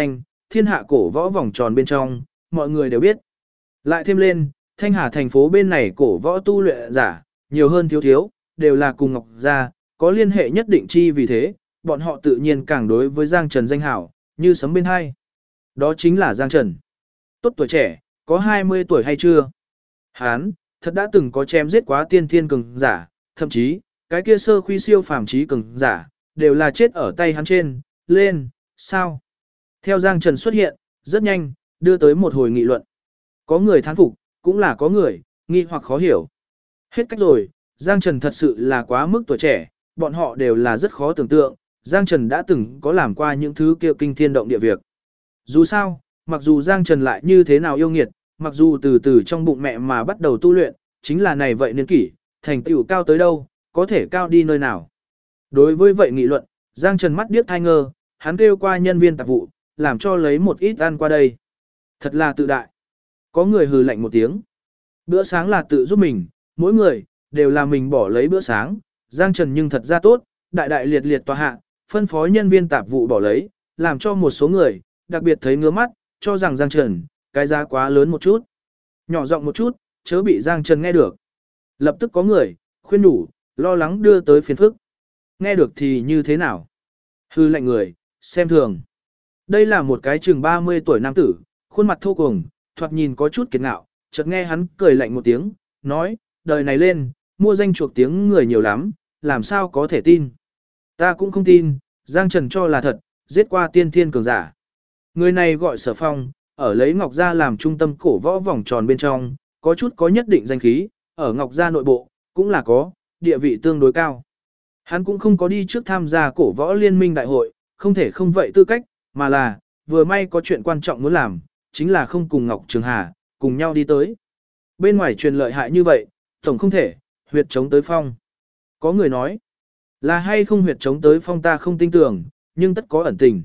thiên hạ cổ võ vòng tròn bên trong, mọi người đều biết. Lại thêm lên, Thanh Hà thành phố bên này cổ võ tu luyện giả, nhiều hơn thiếu thiếu, đều là cùng Ngọc Gia, có liên hệ nhất định chi vì thế, bọn họ tự nhiên càng đối với Giang Trần danh hảo, như sấm bên hai. Đó chính là Giang Trần. Tốt tuổi trẻ, có 20 tuổi hay chưa? Hán, thật đã từng có chém giết quá tiên thiên cường giả, thậm chí, cái kia sơ khuy siêu phàm trí cường giả, đều là chết ở tay hắn trên, lên, sao? Theo Giang Trần xuất hiện, rất nhanh, đưa tới một hồi nghị luận. Có người thán phục, cũng là có người, nghi hoặc khó hiểu. Hết cách rồi, Giang Trần thật sự là quá mức tuổi trẻ, bọn họ đều là rất khó tưởng tượng, Giang Trần đã từng có làm qua những thứ kia kinh thiên động địa việc. Dù sao, mặc dù Giang Trần lại như thế nào yêu nghiệt, mặc dù từ từ trong bụng mẹ mà bắt đầu tu luyện, chính là này vậy niên kỷ, thành tựu cao tới đâu, có thể cao đi nơi nào. Đối với vậy nghị luận, Giang Trần mắt điếc thai ngơ, hắn kêu qua nhân viên tạp vụ, làm cho lấy một ít ăn qua đây. Thật là tự đại. Có người hừ lạnh một tiếng. Bữa sáng là tự giúp mình, mỗi người, đều là mình bỏ lấy bữa sáng. Giang Trần nhưng thật ra tốt, đại đại liệt liệt tòa hạ, phân phó nhân viên tạp vụ bỏ lấy, làm cho một số người, đặc biệt thấy ngứa mắt, cho rằng Giang Trần, cái giá quá lớn một chút. Nhỏ giọng một chút, chớ bị Giang Trần nghe được. Lập tức có người, khuyên đủ, lo lắng đưa tới phiền phức. Nghe được thì như thế nào? Hư lạnh người, xem thường. Đây là một cái chừng 30 tuổi nam tử, khuôn mặt thô cuồng, thoạt nhìn có chút kiệt ngạo, chợt nghe hắn cười lạnh một tiếng, nói, đời này lên, mua danh chuộc tiếng người nhiều lắm, làm sao có thể tin. Ta cũng không tin, Giang Trần cho là thật, giết qua tiên thiên cường giả. Người này gọi Sở Phong, ở lấy Ngọc Gia làm trung tâm cổ võ vòng tròn bên trong, có chút có nhất định danh khí, ở Ngọc Gia nội bộ, cũng là có, địa vị tương đối cao. Hắn cũng không có đi trước tham gia cổ võ liên minh đại hội, không thể không vậy tư cách, mà là, vừa may có chuyện quan trọng muốn làm, chính là không cùng Ngọc Trường Hà, cùng nhau đi tới. Bên ngoài truyền lợi hại như vậy, tổng không thể, huyệt chống tới phong. Có người nói, là hay không huyệt chống tới phong ta không tin tưởng, nhưng tất có ẩn tình.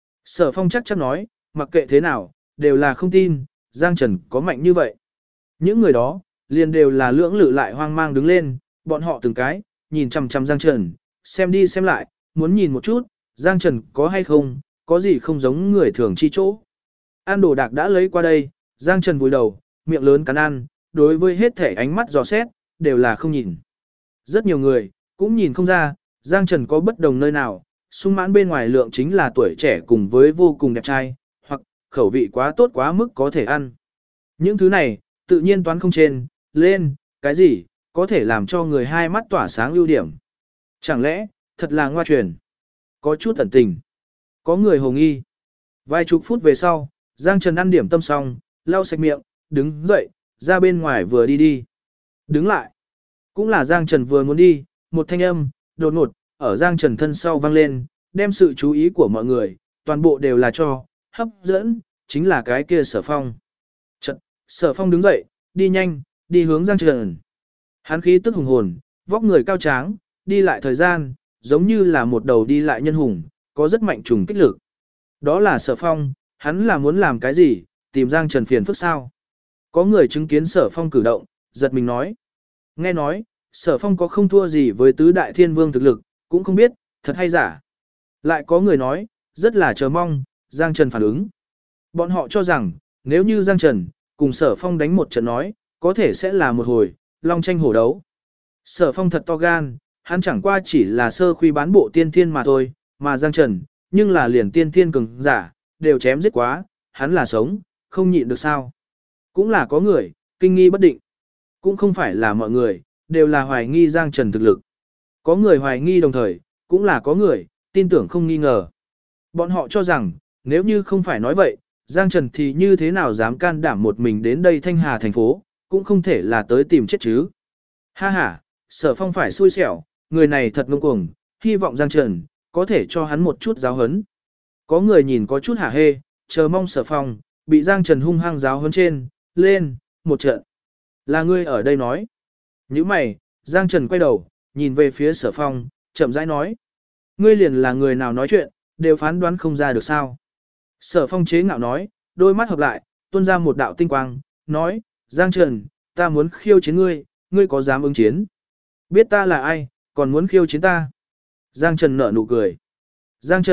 Sở Phong chắc chắn nói, mặc kệ thế nào, đều là không tin, Giang Trần có mạnh như vậy. Những người đó, liền đều là lưỡng lự lại hoang mang đứng lên, bọn họ từng cái, nhìn chằm chằm Giang Trần, xem đi xem lại, muốn nhìn một chút, Giang Trần có hay không, có gì không giống người thường chi chỗ. Ăn đồ đạc đã lấy qua đây, Giang Trần vùi đầu, miệng lớn cắn ăn, đối với hết thể ánh mắt dò xét, đều là không nhìn. Rất nhiều người, cũng nhìn không ra, Giang Trần có bất đồng nơi nào, sung mãn bên ngoài lượng chính là tuổi trẻ cùng với vô cùng đẹp trai, hoặc khẩu vị quá tốt quá mức có thể ăn. Những thứ này, tự nhiên toán không trên, lên, cái gì, có thể làm cho người hai mắt tỏa sáng ưu điểm. Chẳng lẽ, thật là ngoa truyền. Có chút ẩn tình. Có người hồ nghi. Vài chục phút về sau, Giang Trần ăn điểm tâm xong, lau sạch miệng, đứng dậy, ra bên ngoài vừa đi đi. Đứng lại. Cũng là Giang Trần vừa muốn đi, một thanh âm, đột ngột, ở Giang Trần thân sau vang lên, đem sự chú ý của mọi người, toàn bộ đều là cho, hấp dẫn, chính là cái kia Sở Phong. Chật, Sở Phong đứng dậy, đi nhanh, đi hướng Giang Trần. Hắn khí tức hùng hồn, vóc người cao tráng, đi lại thời gian, giống như là một đầu đi lại nhân hùng, có rất mạnh trùng kích lực. Đó là Sở Phong, hắn là muốn làm cái gì, tìm Giang Trần phiền phức sao. Có người chứng kiến Sở Phong cử động, giật mình nói. Nghe nói, Sở Phong có không thua gì với tứ đại thiên vương thực lực, cũng không biết, thật hay giả. Lại có người nói, rất là chờ mong, Giang Trần phản ứng. Bọn họ cho rằng, nếu như Giang Trần, cùng Sở Phong đánh một trận nói, có thể sẽ là một hồi, long tranh hổ đấu. Sở Phong thật to gan, hắn chẳng qua chỉ là sơ khuy bán bộ tiên thiên mà thôi, mà Giang Trần, nhưng là liền tiên thiên cường giả, đều chém giết quá, hắn là sống, không nhịn được sao. Cũng là có người, kinh nghi bất định. Cũng không phải là mọi người, đều là hoài nghi Giang Trần thực lực. Có người hoài nghi đồng thời, cũng là có người, tin tưởng không nghi ngờ. Bọn họ cho rằng, nếu như không phải nói vậy, Giang Trần thì như thế nào dám can đảm một mình đến đây Thanh Hà thành phố, cũng không thể là tới tìm chết chứ. Ha ha, Sở Phong phải xui xẻo, người này thật ngông cuồng, hy vọng Giang Trần, có thể cho hắn một chút giáo hấn. Có người nhìn có chút hả hê, chờ mong Sở Phong, bị Giang Trần hung hăng giáo hấn trên, lên, một trận. Là ngươi ở đây nói. Như mày, Giang Trần quay đầu, nhìn về phía Sở Phong, chậm rãi nói. Ngươi liền là người nào nói chuyện, đều phán đoán không ra được sao. Sở Phong chế ngạo nói, đôi mắt hợp lại, tuôn ra một đạo tinh quang, nói, Giang Trần, ta muốn khiêu chiến ngươi, ngươi có dám ứng chiến? Biết ta là ai, còn muốn khiêu chiến ta? Giang Trần nở nụ cười. Giang Trần,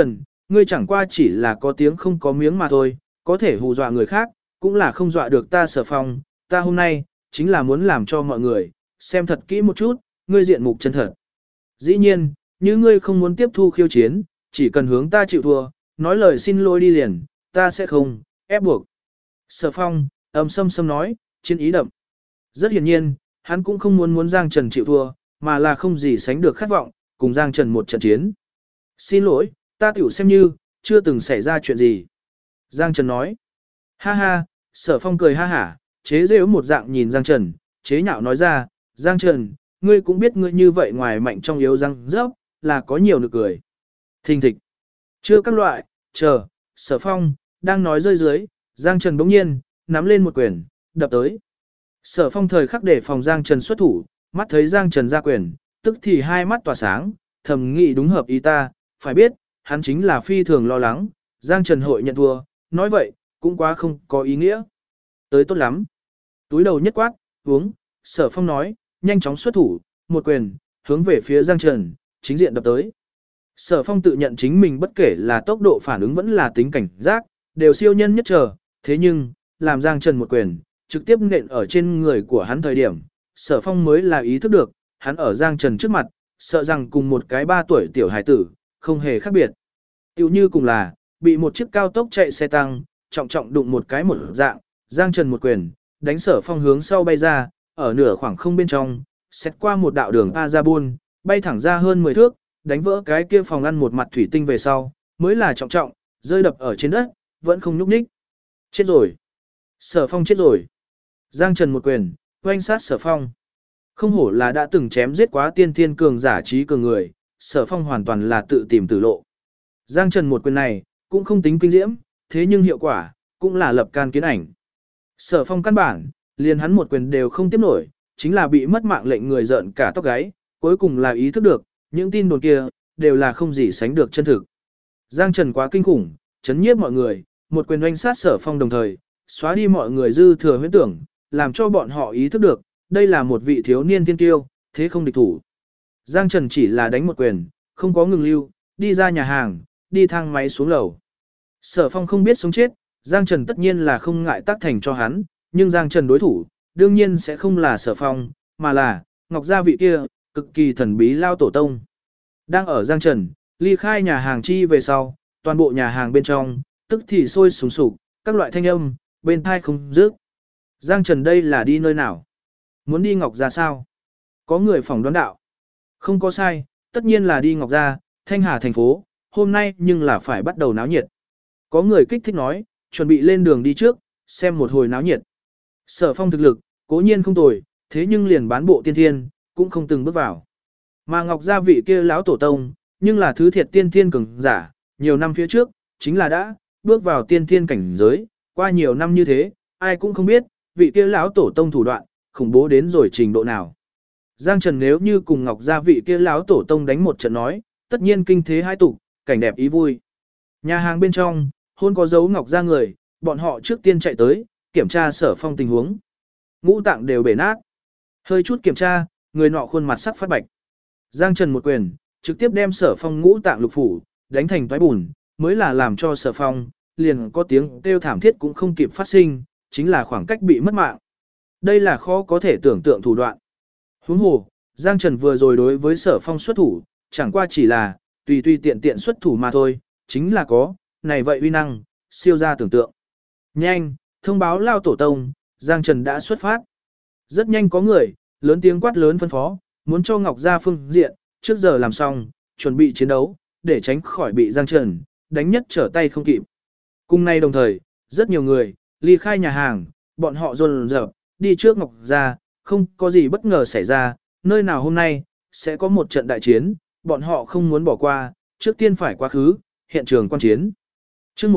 Ngươi chẳng qua chỉ là có tiếng không có miếng mà thôi, có thể hù dọa người khác, cũng là không dọa được ta Sở Phong, ta hôm nay, chính là muốn làm cho mọi người, xem thật kỹ một chút, ngươi diện mục chân thật. Dĩ nhiên, như ngươi không muốn tiếp thu khiêu chiến, chỉ cần hướng ta chịu thua, nói lời xin lỗi đi liền, ta sẽ không, ép buộc. Sở Phong, sâm sâm nói, chiến ý đậm. Rất hiển nhiên, hắn cũng không muốn Giang Trần chịu thua, mà là không gì sánh được khát vọng, cùng Giang Trần một trận chiến. Xin lỗi, ta tiểu xem như, chưa từng xảy ra chuyện gì. Giang Trần nói. Ha ha, Sở Phong cười ha hả, chế giễu một dạng nhìn Giang Trần, chế nhạo nói ra, Giang Trần, ngươi cũng biết ngươi như vậy ngoài mạnh trong yếu răng rớp, là có nhiều nực cười. Thình thịch. Chưa các loại, chờ, Sở Phong, đang nói rơi dưới, Giang Trần bỗng nhiên, nắm lên một quyền, đập tới. Sở Phong thời khắc để phòng Giang Trần xuất thủ, mắt thấy Giang Trần ra quyền, tức thì hai mắt tỏa sáng, thầm nghĩ đúng hợp ý ta, phải biết, hắn chính là phi thường lo lắng, Giang Trần hội nhận thua, nói vậy, cũng quá không có ý nghĩa. Tới tốt lắm. Túi đầu nhất quát, uống, Sở Phong nói, nhanh chóng xuất thủ, một quyền, hướng về phía Giang Trần, chính diện đập tới. Sở Phong tự nhận chính mình bất kể là tốc độ phản ứng vẫn là tính cảnh giác, đều siêu nhân nhất trở, thế nhưng, làm Giang Trần một quyền, trực tiếp nện ở trên người của hắn thời điểm, Sở Phong mới là ý thức được, hắn ở Giang Trần trước mặt, sợ rằng cùng một cái 3 tuổi tiểu hải tử, không hề khác biệt. Tiểu như cùng là, bị một chiếc cao tốc chạy xe tăng, trọng trọng đụng một cái một dạng, Giang Trần một quyền, đánh Sở Phong hướng sau bay ra, ở nửa khoảng không bên trong, xét qua một đạo đường Parabol, bay thẳng ra hơn 10 thước, đánh vỡ cái kia phòng ăn một mặt thủy tinh về sau, mới là trọng trọng, rơi đập ở trên đất, vẫn không nhúc nhích. Chết rồi. Sở Phong chết rồi. Giang Trần một quyền, oanh sát Sở Phong. Không hổ là đã từng chém giết quá tiên thiên cường giả trí cường người, Sở Phong hoàn toàn là tự tìm tử lộ. Giang Trần một quyền này, cũng không tính kinh diễm, thế nhưng hiệu quả, cũng là lập can kiến ảnh. Sở Phong căn bản, liền hắn một quyền đều không tiếp nổi, chính là bị mất mạng lệnh người giận cả tóc gáy, cuối cùng là ý thức được, những tin đồn kia, đều là không gì sánh được chân thực. Giang Trần quá kinh khủng, chấn nhiếp mọi người, một quyền oanh sát Sở Phong đồng thời, xóa đi mọi người dư thừa huyễn tưởng, làm cho bọn họ ý thức được, đây là một vị thiếu niên thiên kiêu, thế không địch thủ. Giang Trần chỉ là đánh một quyền, không có ngừng lưu, đi ra nhà hàng, đi thang máy xuống lầu. Sở Phong không biết sống chết, Giang Trần tất nhiên là không ngại tác thành cho hắn, nhưng Giang Trần đối thủ, đương nhiên sẽ không là Sở Phong, mà là Ngọc Gia vị kia, cực kỳ thần bí lao tổ tông. Đang ở Giang Trần, ly khai nhà hàng chi về sau, toàn bộ nhà hàng bên trong, tức thì sôi sùng sục, các loại thanh âm, bên thai không dứt. Giang Trần đây là đi nơi nào? Muốn đi Ngọc Gia sao? Có người phỏng đoán đạo. Không có sai, tất nhiên là đi Ngọc Gia, Thanh Hà thành phố, hôm nay nhưng là phải bắt đầu náo nhiệt. Có người kích thích nói, chuẩn bị lên đường đi trước, xem một hồi náo nhiệt. Sở Phong thực lực, cố nhiên không tồi, thế nhưng liền bán bộ tiên thiên, cũng không từng bước vào. Mà Ngọc Gia vị kia lão tổ tông, nhưng là thứ thiệt tiên thiên cường giả, nhiều năm phía trước, chính là đã bước vào tiên thiên cảnh giới, qua nhiều năm như thế, ai cũng không biết, vị kia lão tổ tông thủ đoạn, khủng bố đến rồi trình độ nào. Giang Trần nếu như cùng Ngọc Gia vị kia lão tổ tông đánh một trận nói, tất nhiên kinh thế hai tục, cảnh đẹp ý vui. Nhà hàng bên trong, hôn có dấu Ngọc Gia người, bọn họ trước tiên chạy tới, kiểm tra Sở Phong tình huống. Ngũ tạng đều bể nát. Hơi chút kiểm tra, người nọ khuôn mặt sắc phát bạch. Giang Trần một quyền, trực tiếp đem Sở Phong ngũ tạng lục phủ, đánh thành toái bùn, mới là làm cho Sở Phong, liền có tiếng kêu thảm thiết cũng không kịp phát sinh, chính là khoảng cách bị mất mạng. Đây là khó có thể tưởng tượng thủ đoạn. Huống hồ, Giang Trần vừa rồi đối với Sở Phong xuất thủ, chẳng qua chỉ là, tùy tùy tiện tiện xuất thủ mà thôi, chính là có, này vậy uy năng, siêu ra tưởng tượng. Nhanh, thông báo lao tổ tông, Giang Trần đã xuất phát. Rất nhanh có người, lớn tiếng quát lớn phân phó, muốn cho Ngọc Gia phương diện, trước giờ làm xong, chuẩn bị chiến đấu, để tránh khỏi bị Giang Trần, đánh nhất trở tay không kịp. Cùng nay đồng thời, rất nhiều người, ly khai nhà hàng, bọn họ dồn dập đi trước Ngọc Gia, không có gì bất ngờ xảy ra, nơi nào hôm nay, sẽ có một trận đại chiến, bọn họ không muốn bỏ qua, trước tiên phải quá khứ, hiện trường quan chiến. Chương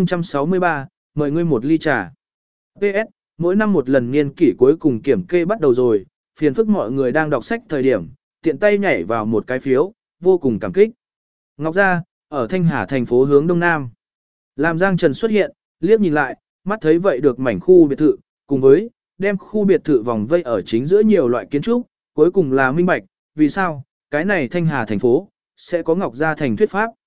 1063, mời ngươi một ly trà. PS, mỗi năm một lần niên kỷ cuối cùng kiểm kê bắt đầu rồi, phiền phức mọi người đang đọc sách thời điểm, tiện tay nhảy vào một cái phiếu, vô cùng cảm kích. Ngọc Gia, ở Thanh Hà thành phố hướng đông nam. Làm Giang Trần xuất hiện, liếc nhìn lại, mắt thấy vậy được mảnh khu biệt thự, cùng với đem khu biệt thự vòng vây ở chính giữa nhiều loại kiến trúc, cuối cùng là minh bạch, vì sao, cái này Thanh Hà thành phố, sẽ có Ngọc Gia thành thuyết pháp.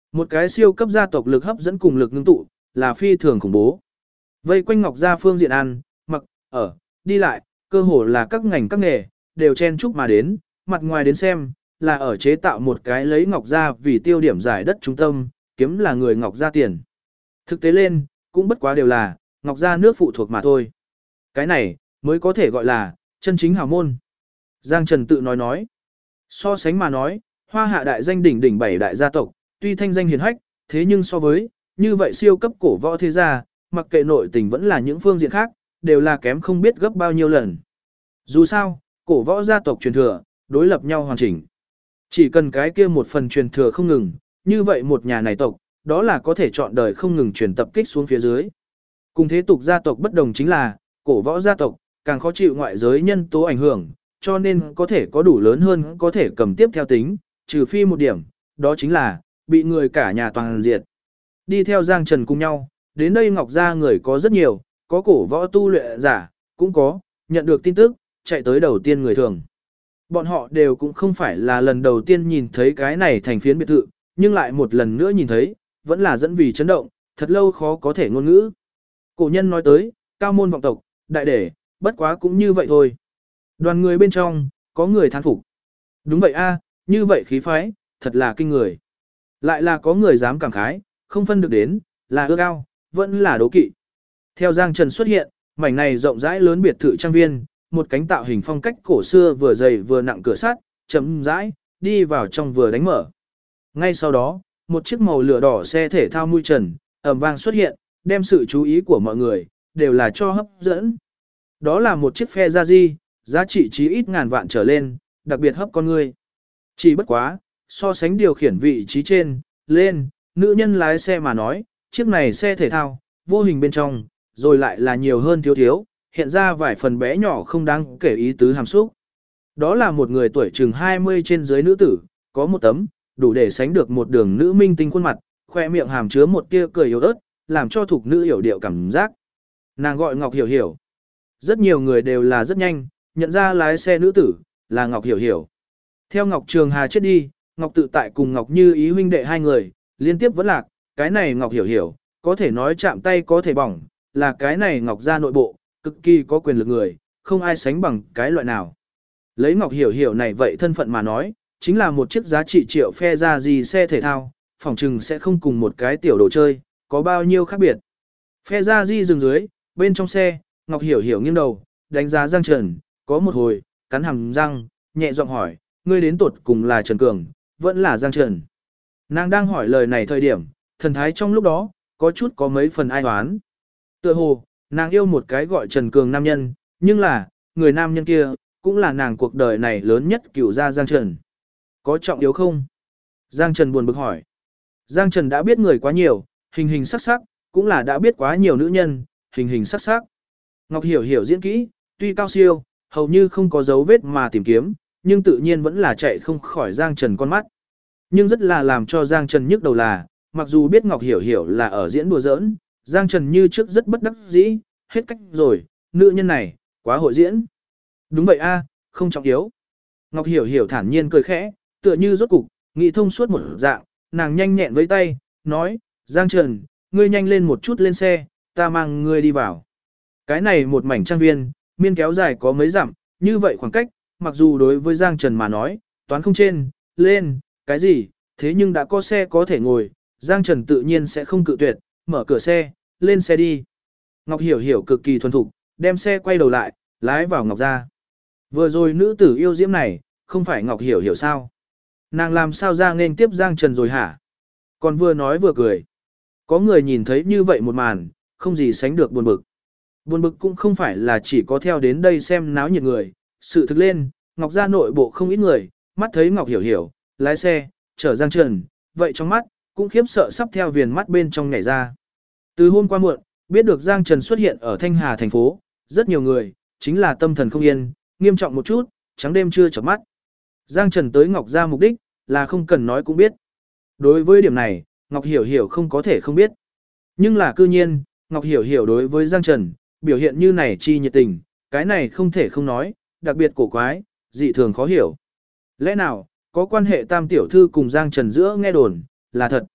Một cái siêu cấp gia tộc lực hấp dẫn cùng lực ngưng tụ, là phi thường khủng bố. Vây quanh Ngọc Gia phương diện ăn, mặc, ở, đi lại, cơ hồ là các ngành các nghề, đều chen chúc mà đến, mặt ngoài đến xem, là ở chế tạo một cái lấy Ngọc Gia vì tiêu điểm giải đất trung tâm, kiếm là người Ngọc Gia tiền. Thực tế lên, cũng bất quá đều là, Ngọc Gia nước phụ thuộc mà thôi. Cái này, mới có thể gọi là, chân chính hào môn. Giang Trần tự nói. So sánh mà nói, Hoa Hạ đại danh đỉnh đỉnh 7 đại gia tộc, tuy thanh danh hiển hách, thế nhưng so với, như vậy siêu cấp cổ võ thế gia, mặc kệ nội tình vẫn là những phương diện khác, đều là kém không biết gấp bao nhiêu lần. Dù sao, cổ võ gia tộc truyền thừa, đối lập nhau hoàn chỉnh. Chỉ cần cái kia một phần truyền thừa không ngừng, như vậy một nhà này tộc, đó là có thể chọn đời không ngừng truyền tập kích xuống phía dưới. Cùng thế tục gia tộc bất đồng chính là, cổ võ gia tộc, càng khó chịu ngoại giới nhân tố ảnh hưởng, cho nên có thể có đủ lớn hơn có thể cầm tiếp theo tính, trừ phi một điểm, đó chính là, bị người cả nhà toàn diệt. Đi theo Giang Trần cùng nhau, đến đây Ngọc Gia người có rất nhiều, có cổ võ tu luyện giả, cũng có, nhận được tin tức, chạy tới đầu tiên người thường. Bọn họ đều cũng không phải là lần đầu tiên nhìn thấy cái này thành phiến biệt thự, nhưng lại một lần nữa nhìn thấy, vẫn là dẫn vì chấn động, thật lâu khó có thể ngôn ngữ. Cổ nhân nói tới, cao môn vọng tộc, đại để, bất quá cũng như vậy thôi. Đoàn người bên trong, có người thán phục. Đúng vậy a, như vậy khí phái, thật là kinh người. Lại là có người dám cảm khái, không phân được đến, là ước ao, vẫn là đố kỵ. Theo Giang Trần xuất hiện, mảnh này rộng rãi lớn biệt thự trang viên, một cánh tạo hình phong cách cổ xưa vừa dày vừa nặng cửa sắt, chấm rãi, đi vào trong vừa đánh mở. Ngay sau đó, một chiếc màu lửa đỏ xe thể thao mui trần, ầm vang xuất hiện, đem sự chú ý của mọi người, đều là cho hấp dẫn. Đó là một chiếc phe gia di, giá trị chí ít ngàn vạn trở lên, đặc biệt hấp con người. Chỉ bất quá, so sánh điều khiển vị trí trên, lên, nữ nhân lái xe mà nói, chiếc này xe thể thao, vô hình bên trong, rồi lại là nhiều hơn thiếu thiếu, hiện ra vài phần bé nhỏ không đáng kể ý tứ hàm xúc. Đó là một người tuổi chừng 20 trên dưới nữ tử, có một tấm, đủ để sánh được một đường nữ minh tinh khuôn mặt, khoe miệng hàm chứa một tia cười yếu ớt, làm cho thuộc nữ hiểu điệu cảm giác. Nàng gọi Ngọc Hiểu Hiểu. Rất nhiều người đều là rất nhanh, nhận ra lái xe nữ tử, là Ngọc Hiểu Hiểu. Theo Ngọc Trường Hà chết đi, Ngọc Tự Tại cùng Ngọc Như Ý huynh đệ hai người, liên tiếp vẫn lạc, cái này Ngọc Hiểu Hiểu, có thể nói chạm tay có thể bỏng, là cái này Ngọc gia nội bộ, cực kỳ có quyền lực người, không ai sánh bằng cái loại nào. Lấy Ngọc Hiểu Hiểu này vậy thân phận mà nói, chính là một chiếc giá trị triệu phe ra gì xe thể thao, phỏng chừng sẽ không cùng một cái tiểu đồ chơi, có bao nhiêu khác biệt. Phe ra di dừng dưới, bên trong xe, Ngọc Hiểu Hiểu nghiêng đầu, đánh giá Giang Trần, có một hồi, cắn hàm răng, nhẹ giọng hỏi, ngươi đến tột cùng là Trần Cường, vẫn là Giang Trần. Nàng đang hỏi lời này thời điểm, thần thái trong lúc đó, có chút có mấy phần ai hoán. Tựa hồ, nàng yêu một cái gọi Trần Cường nam nhân, nhưng là, người nam nhân kia, cũng là nàng cuộc đời này lớn nhất cửu gia Giang Trần. Có trọng yếu không? Giang Trần buồn bực hỏi. Giang Trần đã biết người quá nhiều, hình hình sắc sắc, cũng là đã biết quá nhiều nữ nhân, hình hình sắc sắc. Ngọc Hiểu Hiểu diễn kỹ, tuy cao siêu, hầu như không có dấu vết mà tìm kiếm, nhưng tự nhiên vẫn là chạy không khỏi Giang Trần con mắt. Nhưng rất là làm cho Giang Trần nhức đầu là, mặc dù biết Ngọc Hiểu Hiểu là ở diễn đùa giỡn, Giang Trần như trước rất bất đắc dĩ, hết cách rồi, nữ nhân này, quá hội diễn. Đúng vậy a, không trọng yếu. Ngọc Hiểu Hiểu thản nhiên cười khẽ, tựa như rốt cục, nghĩ thông suốt một dạng, nàng nhanh nhẹn với tay, nói, Giang Trần, ngươi nhanh lên một chút lên xe, ta mang ngươi đi vào. Cái này một mảnh trang viên, miên kéo dài có mấy dặm, như vậy khoảng cách, mặc dù đối với Giang Trần mà nói, toán không trên, lên, cái gì, thế nhưng đã có xe có thể ngồi, Giang Trần tự nhiên sẽ không cự tuyệt, mở cửa xe, lên xe đi. Ngọc Hiểu Hiểu cực kỳ thuần thục, đem xe quay đầu lại, lái vào Ngọc gia. Vừa rồi nữ tử yêu diễm này, không phải Ngọc Hiểu Hiểu sao? Nàng làm sao ra nên tiếp Giang Trần rồi hả? Còn vừa nói vừa cười. Có người nhìn thấy như vậy một màn, không gì sánh được buồn bực. Buồn bực cũng không phải là chỉ có theo đến đây xem náo nhiệt người, sự thực lên, Ngọc gia nội bộ không ít người, mắt thấy Ngọc Hiểu Hiểu, lái xe, chở Giang Trần, vậy trong mắt, cũng khiếp sợ sắp theo viền mắt bên trong nhảy ra. Từ hôm qua muộn, biết được Giang Trần xuất hiện ở Thanh Hà thành phố, rất nhiều người, chính là tâm thần không yên, nghiêm trọng một chút, trắng đêm chưa chợp mắt. Giang Trần tới Ngọc gia mục đích, là không cần nói cũng biết. Đối với điểm này, Ngọc Hiểu Hiểu không có thể không biết. Nhưng là cư nhiên, Ngọc Hiểu Hiểu đối với Giang Trần, biểu hiện như này chi nhiệt tình, cái này không thể không nói, đặc biệt cổ quái, dị thường khó hiểu. Lẽ nào, có quan hệ tam tiểu thư cùng Giang Trần giữa nghe đồn, là thật.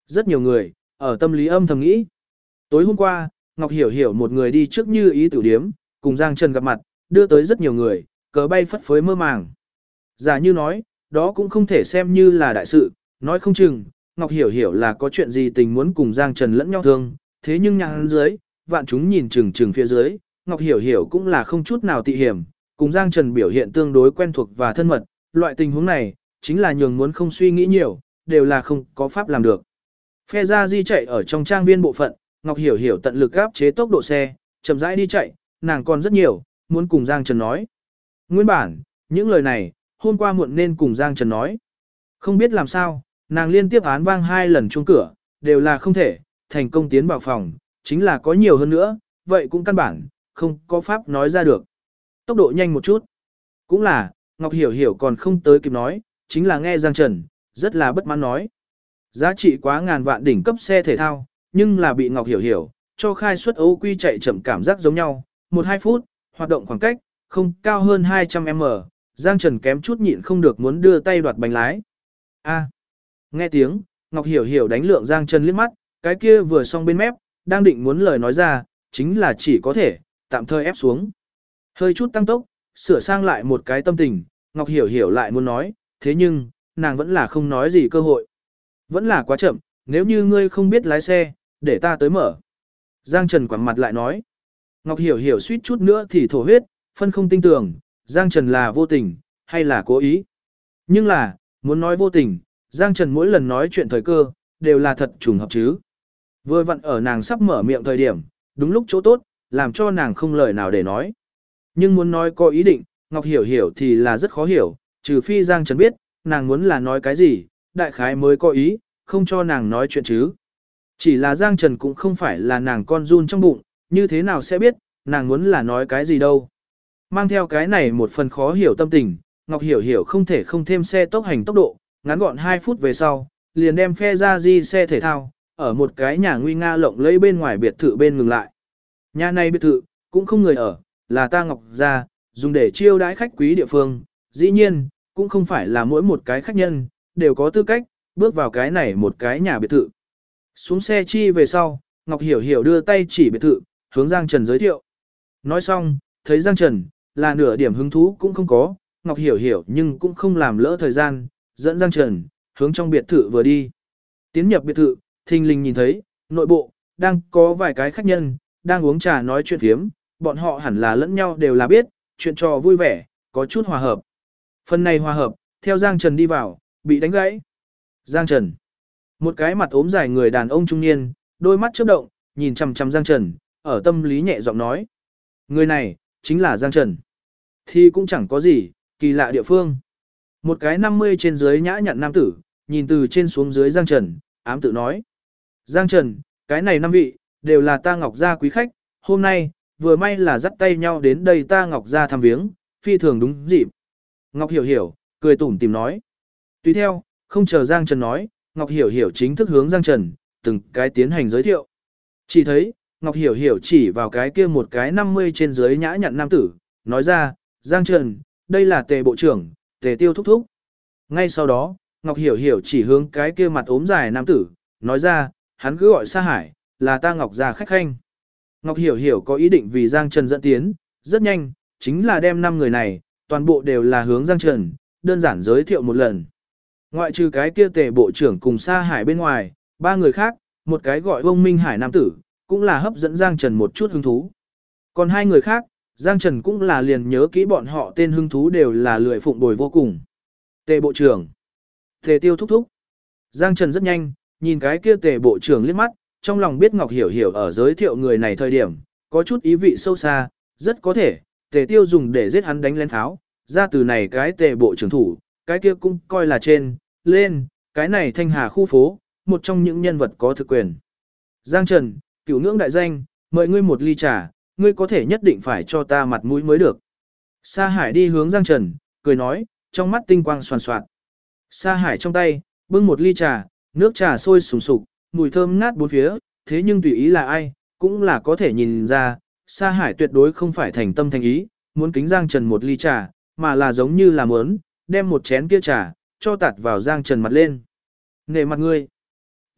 Rất nhiều người, ở tâm lý âm thầm nghĩ. Tối hôm qua, Ngọc Hiểu Hiểu một người đi trước Như Ý tử điếm, cùng Giang Trần gặp mặt, đưa tới rất nhiều người, cờ bay phất phới mơ màng. Giả như nói, đó cũng không thể xem như là đại sự, nói không chừng, Ngọc Hiểu Hiểu là có chuyện gì tình muốn cùng Giang Trần lẫn nhau thương, thế nhưng nhàng dưới, vạn chúng nhìn chừng phía dưới, Ngọc Hiểu Hiểu cũng là không chút nào tị hiểm, cùng Giang Trần biểu hiện tương đối quen thuộc và thân mật, loại tình huống này, chính là nhường muốn không suy nghĩ nhiều, đều là không có pháp làm được. Phe ra di chạy ở trong trang viên bộ phận, Ngọc Hiểu Hiểu tận lực áp chế tốc độ xe, chậm rãi đi chạy, nàng còn rất nhiều, muốn cùng Giang Trần nói. Nguyên bản, những lời này, hôm qua muộn nên cùng Giang Trần nói. Không biết làm sao, nàng liên tiếp án vang 2 lần chuông cửa, đều là không thể, thành công tiến vào phòng, chính là có nhiều hơn nữa, vậy cũng căn bản, không có pháp nói ra được. Tốc độ nhanh một chút. Cũng là, Ngọc Hiểu Hiểu còn không tới kịp nói, chính là nghe Giang Trần, rất là bất mãn nói. Giá trị quá ngàn vạn đỉnh cấp xe thể thao, nhưng là bị Ngọc Hiểu Hiểu, cho khai suất Âu Quy chạy chậm cảm giác giống nhau, 1-2 phút, hoạt động khoảng cách, không cao hơn 200m, Giang Trần kém chút nhịn không được muốn đưa tay đoạt bánh lái. A. Nghe tiếng, Ngọc Hiểu Hiểu đánh lượng Giang Trần liếc mắt, cái kia vừa xong bên mép, đang định muốn lời nói ra, chính là chỉ có thể, tạm thời ép xuống. Hơi chút tăng tốc, sửa sang lại một cái tâm tình, Ngọc Hiểu Hiểu lại muốn nói, thế nhưng, nàng vẫn là không nói gì cơ hội. Vẫn là quá chậm, nếu như ngươi không biết lái xe, để ta tới mở. Giang Trần quẳng mặt lại nói. Ngọc Hiểu Hiểu suýt chút nữa thì thổ huyết, phân không tin tưởng, Giang Trần là vô tình, hay là cố ý. Nhưng là, muốn nói vô tình, Giang Trần mỗi lần nói chuyện thời cơ, đều là thật trùng hợp chứ. Vừa vặn ở nàng sắp mở miệng thời điểm, đúng lúc chỗ tốt, làm cho nàng không lời nào để nói. Nhưng muốn nói có ý định, Ngọc Hiểu Hiểu thì là rất khó hiểu, trừ phi Giang Trần biết, nàng muốn là nói cái gì, đại khái mới có ý, không cho nàng nói chuyện chứ. Chỉ là Giang Trần cũng không phải là nàng con run trong bụng, như thế nào sẽ biết, nàng muốn là nói cái gì đâu. Mang theo cái này một phần khó hiểu tâm tình, Ngọc Hiểu Hiểu không thể không thêm xe tốc hành tốc độ, ngắn gọn 2 phút về sau, liền đem phe ra di xe thể thao, ở một cái nhà nguy nga lộng lẫy bên ngoài biệt thự bên ngừng lại. Nhà này biệt thự, cũng không người ở, là ta Ngọc gia, dùng để chiêu đãi khách quý địa phương, dĩ nhiên, cũng không phải là mỗi một cái khách nhân, đều có tư cách, bước vào cái này một cái nhà biệt thự. Xuống xe chi về sau, Ngọc Hiểu Hiểu đưa tay chỉ biệt thự, hướng Giang Trần giới thiệu. Nói xong, thấy Giang Trần, là nửa điểm hứng thú cũng không có, Ngọc Hiểu Hiểu nhưng cũng không làm lỡ thời gian, dẫn Giang Trần, hướng trong biệt thự vừa đi. Tiến nhập biệt thự, thình lình nhìn thấy, nội bộ, đang có vài cái khách nhân, đang uống trà nói chuyện phiếm, bọn họ hẳn là lẫn nhau đều là biết, chuyện trò vui vẻ, có chút hòa hợp. Phần này hòa hợp, theo Giang Trần đi vào, bị đánh gãy. Giang Trần. Một cái mặt ốm dài người đàn ông trung niên, đôi mắt chớp động, nhìn chằm chằm Giang Trần, ở tâm lý nhẹ giọng nói. Người này, chính là Giang Trần. Thì cũng chẳng có gì, kỳ lạ địa phương. Một cái 50 trên dưới nhã nhặn nam tử, nhìn từ trên xuống dưới Giang Trần, ám tự nói. Giang Trần, cái này 5 vị, đều là ta Ngọc gia quý khách, hôm nay, vừa may là dắt tay nhau đến đây ta Ngọc gia thăm viếng, phi thường đúng dịp. Ngọc Hiểu Hiểu, cười tủm tìm nói. Tùy theo, không chờ Giang Trần nói, Ngọc Hiểu Hiểu chính thức hướng Giang Trần, từng cái tiến hành giới thiệu. Chỉ thấy, Ngọc Hiểu Hiểu chỉ vào cái kia một cái 50 trên dưới nhã nhặn nam tử, nói ra, Giang Trần, đây là Tề Bộ trưởng, Tề Tiêu thúc thúc. Ngay sau đó, Ngọc Hiểu Hiểu chỉ hướng cái kia mặt ốm dài nam tử, nói ra, hắn cứ gọi Sa Hải, là ta Ngọc gia khách khanh. Ngọc Hiểu Hiểu có ý định vì Giang Trần dẫn tiến, rất nhanh, chính là đem 5 người này, toàn bộ đều là hướng Giang Trần, đơn giản giới thiệu một lần. Ngoại trừ cái kia Tề Bộ trưởng cùng Sa Hải bên ngoài, 3 người khác, một cái gọi Vương Minh Hải nam tử, cũng là hấp dẫn Giang Trần một chút hứng thú. Còn 2 người khác, Giang Trần cũng là liền nhớ kỹ bọn họ tên hứng thú đều là lười phụng bồi vô cùng. Tề Bộ trưởng, Tề Tiêu thúc thúc. Giang Trần rất nhanh, nhìn cái kia Tề Bộ trưởng liếc mắt, trong lòng biết Ngọc Hiểu Hiểu ở giới thiệu người này thời điểm, có chút ý vị sâu xa, rất có thể, Tề Tiêu dùng để giết hắn đánh lén tháo, ra từ này cái Tề Bộ trưởng thủ, cái kia cũng coi là trên, lên, cái này Thanh Hà khu phố, một trong những nhân vật có thực quyền. Giang Trần, cửu ngưỡng đại danh, mời ngươi một ly trà, ngươi có thể nhất định phải cho ta mặt mũi mới được. Sa Hải đi hướng Giang Trần, cười nói, trong mắt tinh quang xoàn xoạt. Sa Hải trong tay, bưng một ly trà, nước trà sôi sùng sục, mùi thơm ngát bốn phía, thế nhưng tùy ý là ai, cũng là có thể nhìn ra, Sa Hải tuyệt đối không phải thành tâm thành ý, muốn kính Giang Trần một ly trà, mà là giống như là muốn, đem một chén kia trà, cho tạt vào Giang Trần mặt lên. Nể mặt ngươi. Tốt,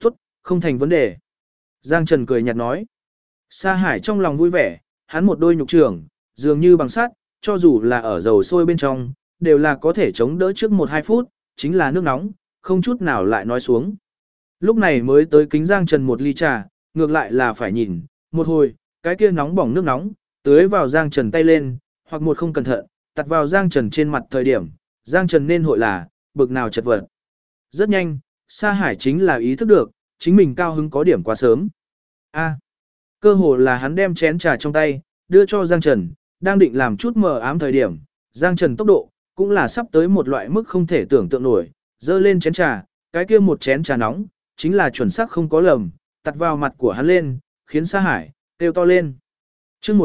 không thành vấn đề. Giang Trần cười nhạt nói. Sa Hải trong lòng vui vẻ, hắn một đôi nhục trưởng, dường như bằng sắt, cho dù là ở dầu sôi bên trong, đều là có thể chống đỡ trước 1-2 phút, chính là nước nóng, không chút nào lại nói xuống. Lúc này mới tới kính Giang Trần một ly trà, ngược lại là phải nhìn, một hồi, cái kia nóng bỏng nước nóng, tưới vào Giang Trần tay lên, hoặc một không cẩn thận, tạt vào Giang Trần trên mặt thời điểm, Giang Trần nên hội là, bực nào chật vật. Rất nhanh, Sa Hải chính là ý thức được, chính mình cao hứng có điểm quá sớm. Cơ hồ là hắn đem chén trà trong tay, đưa cho Giang Trần, đang định làm chút mờ ám thời điểm, Giang Trần tốc độ, cũng là sắp tới một loại mức không thể tưởng tượng nổi, dơ lên chén trà, cái kia một chén trà nóng, chính là chuẩn xác không có lầm, tạt vào mặt của hắn lên, khiến Sa Hải, kêu to lên. chương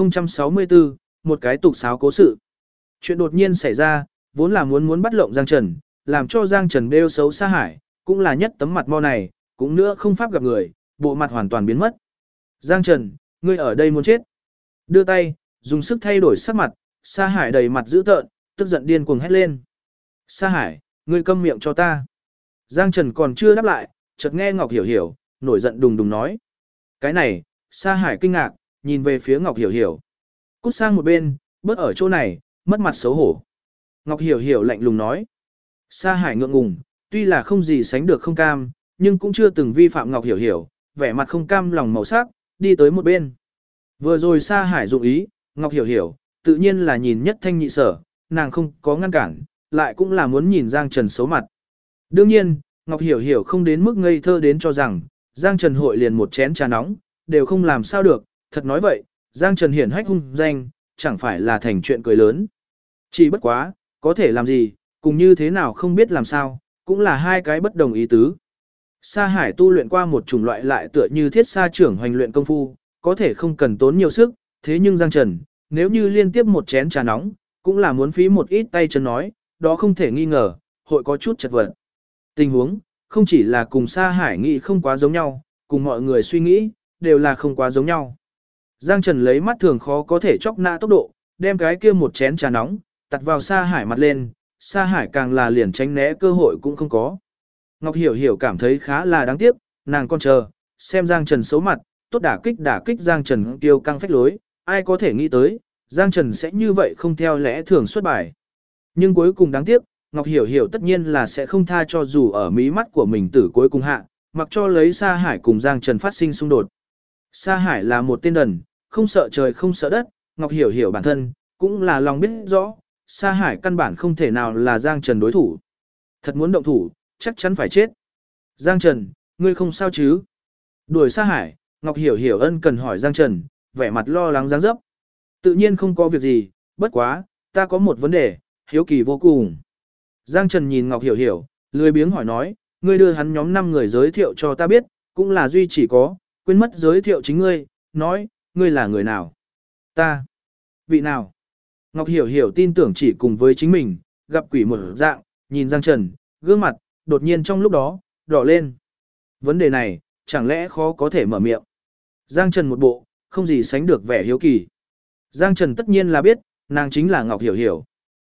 1064, một cái tục sáo cố sự. Chuyện đột nhiên xảy ra, vốn là muốn bắt lộng Giang Trần, làm cho Giang Trần bêu xấu Sa Hải, cũng là nhất tấm mặt mo này, cũng nữa không pháp gặp người, bộ mặt hoàn toàn biến mất. Giang Trần, ngươi ở đây muốn chết. Đưa tay, dùng sức thay đổi sắc mặt, Sa Hải đầy mặt dữ tợn, tức giận điên cuồng hét lên. Sa Hải, ngươi câm miệng cho ta. Giang Trần còn chưa đáp lại, chợt nghe Ngọc Hiểu Hiểu, nổi giận đùng đùng nói. Cái này, Sa Hải kinh ngạc, nhìn về phía Ngọc Hiểu Hiểu. Cút sang một bên, bớt ở chỗ này, mất mặt xấu hổ. Ngọc Hiểu Hiểu lạnh lùng nói. Sa Hải ngượng ngùng, tuy là không gì sánh được không cam, nhưng cũng chưa từng vi phạm Ngọc Hiểu Hiểu, vẻ mặt không cam lòng màu sắc, đi tới một bên. Vừa rồi Sa Hải dụng ý, Ngọc Hiểu Hiểu, tự nhiên là nhìn nhất thanh nhị sở, nàng không có ngăn cản, lại cũng là muốn nhìn Giang Trần xấu mặt. Đương nhiên, Ngọc Hiểu Hiểu không đến mức ngây thơ đến cho rằng, Giang Trần hội liền một chén trà nóng, đều không làm sao được, thật nói vậy, Giang Trần hiển hách hung danh, chẳng phải là thành chuyện cười lớn. Chỉ bất quá, có thể làm gì, cùng như thế nào không biết làm sao, cũng là hai cái bất đồng ý tứ. Sa Hải tu luyện qua một chủng loại lại tựa như thiết sa trưởng hoành luyện công phu, có thể không cần tốn nhiều sức, thế nhưng Giang Trần, nếu như liên tiếp một chén trà nóng, cũng là muốn phí một ít tay chân nói, đó không thể nghi ngờ, hội có chút chật vật. Tình huống, không chỉ là cùng Sa Hải nghĩ không quá giống nhau, cùng mọi người suy nghĩ, đều là không quá giống nhau. Giang Trần lấy mắt thường khó có thể chóc nã tốc độ, đem cái kia một chén trà nóng, tđặt vào Sa Hải mặt lên, Sa Hải càng là liền tránh né cơ hội cũng không có. Ngọc Hiểu Hiểu cảm thấy khá là đáng tiếc, nàng còn chờ, xem Giang Trần xấu mặt, tốt đả kích Giang Trần kiêu căng phách lối, ai có thể nghĩ tới, Giang Trần sẽ như vậy không theo lẽ thường xuất bài. Nhưng cuối cùng đáng tiếc, Ngọc Hiểu Hiểu tất nhiên là sẽ không tha cho dù ở mí mắt của mình tử cuối cùng hạ, mặc cho lấy Sa Hải cùng Giang Trần phát sinh xung đột. Sa Hải là một tên đần, không sợ trời không sợ đất, Ngọc Hiểu Hiểu bản thân, cũng là lòng biết rõ, Sa Hải căn bản không thể nào là Giang Trần đối thủ. Thật muốn động thủ, chắc chắn phải chết. Giang Trần, ngươi không sao chứ? Đuổi Sa Hải, Ngọc Hiểu Hiểu ân cần hỏi Giang Trần, vẻ mặt lo lắng dáng dấp. Tự nhiên không có việc gì, bất quá, ta có một vấn đề, hiếu kỳ vô cùng. Giang Trần nhìn Ngọc Hiểu Hiểu, lười biếng hỏi nói, ngươi đưa hắn nhóm 5 người giới thiệu cho ta biết, cũng là duy chỉ có, quên mất giới thiệu chính ngươi, nói, ngươi là người nào? Ta. Vị nào? Ngọc Hiểu Hiểu tin tưởng chỉ cùng với chính mình, gặp quỷ một dạng, nhìn Giang Trần, gương mặt, đột nhiên trong lúc đó, đỏ lên. Vấn đề này, chẳng lẽ khó có thể mở miệng. Giang Trần một bộ, không gì sánh được vẻ hiếu kỳ. Giang Trần tất nhiên là biết, nàng chính là Ngọc Hiểu Hiểu.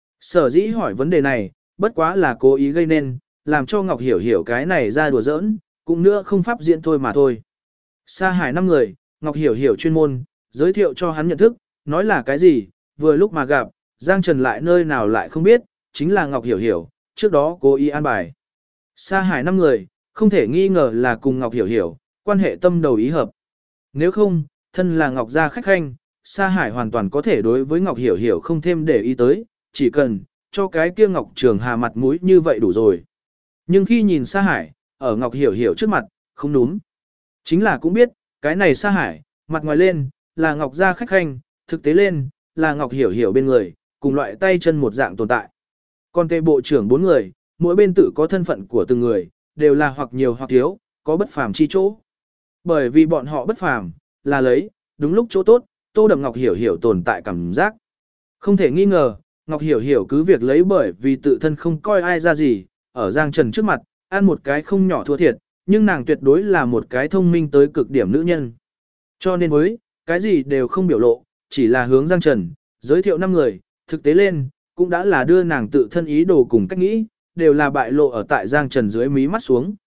Sở dĩ hỏi vấn đề này, bất quá là cố ý gây nên, làm cho Ngọc Hiểu Hiểu cái này ra đùa giỡn, cũng nữa không pháp diễn thôi mà thôi. Sa Hải 5 người, Ngọc Hiểu Hiểu chuyên môn, giới thiệu cho hắn nhận thức, nói là cái gì, vừa lúc mà gặp, Giang Trần lại nơi nào lại không biết, chính là Ngọc Hiểu Hiểu, trước đó cố ý an bài. Sa Hải 5 người, không thể nghi ngờ là cùng Ngọc Hiểu Hiểu, quan hệ tâm đầu ý hợp. Nếu không, thân là Ngọc gia khách khanh, Sa Hải hoàn toàn có thể đối với Ngọc Hiểu Hiểu không thêm để ý tới, chỉ cần cho cái kia Ngọc Trường Hà mặt mũi như vậy đủ rồi. Nhưng khi nhìn Sa Hải, ở Ngọc Hiểu Hiểu trước mặt, không đúng. Chính là cũng biết, cái này Sa Hải, mặt ngoài lên, là Ngọc gia khách khanh, thực tế lên, là Ngọc Hiểu Hiểu bên người, cùng loại tay chân một dạng tồn tại. Còn tề bộ trưởng 4 người, mỗi bên tự có thân phận của từng người, đều là hoặc nhiều hoặc thiếu, có bất phàm chi chỗ. Bởi vì bọn họ bất phàm, là lấy, đúng lúc chỗ tốt, tô đậm Ngọc Hiểu Hiểu tồn tại cảm giác. Không thể nghi ngờ, Ngọc Hiểu Hiểu cứ việc lấy bởi vì tự thân không coi ai ra gì, ở Giang Trần trước mặt, ăn một cái không nhỏ thua thiệt, nhưng nàng tuyệt đối là một cái thông minh tới cực điểm nữ nhân. Cho nên với, cái gì đều không biểu lộ, chỉ là hướng Giang Trần, giới thiệu 5 người, thực tế lên, cũng đã là đưa nàng tự thân ý đồ cùng cách nghĩ, đều là bại lộ ở tại Giang Trần dưới mí mắt xuống.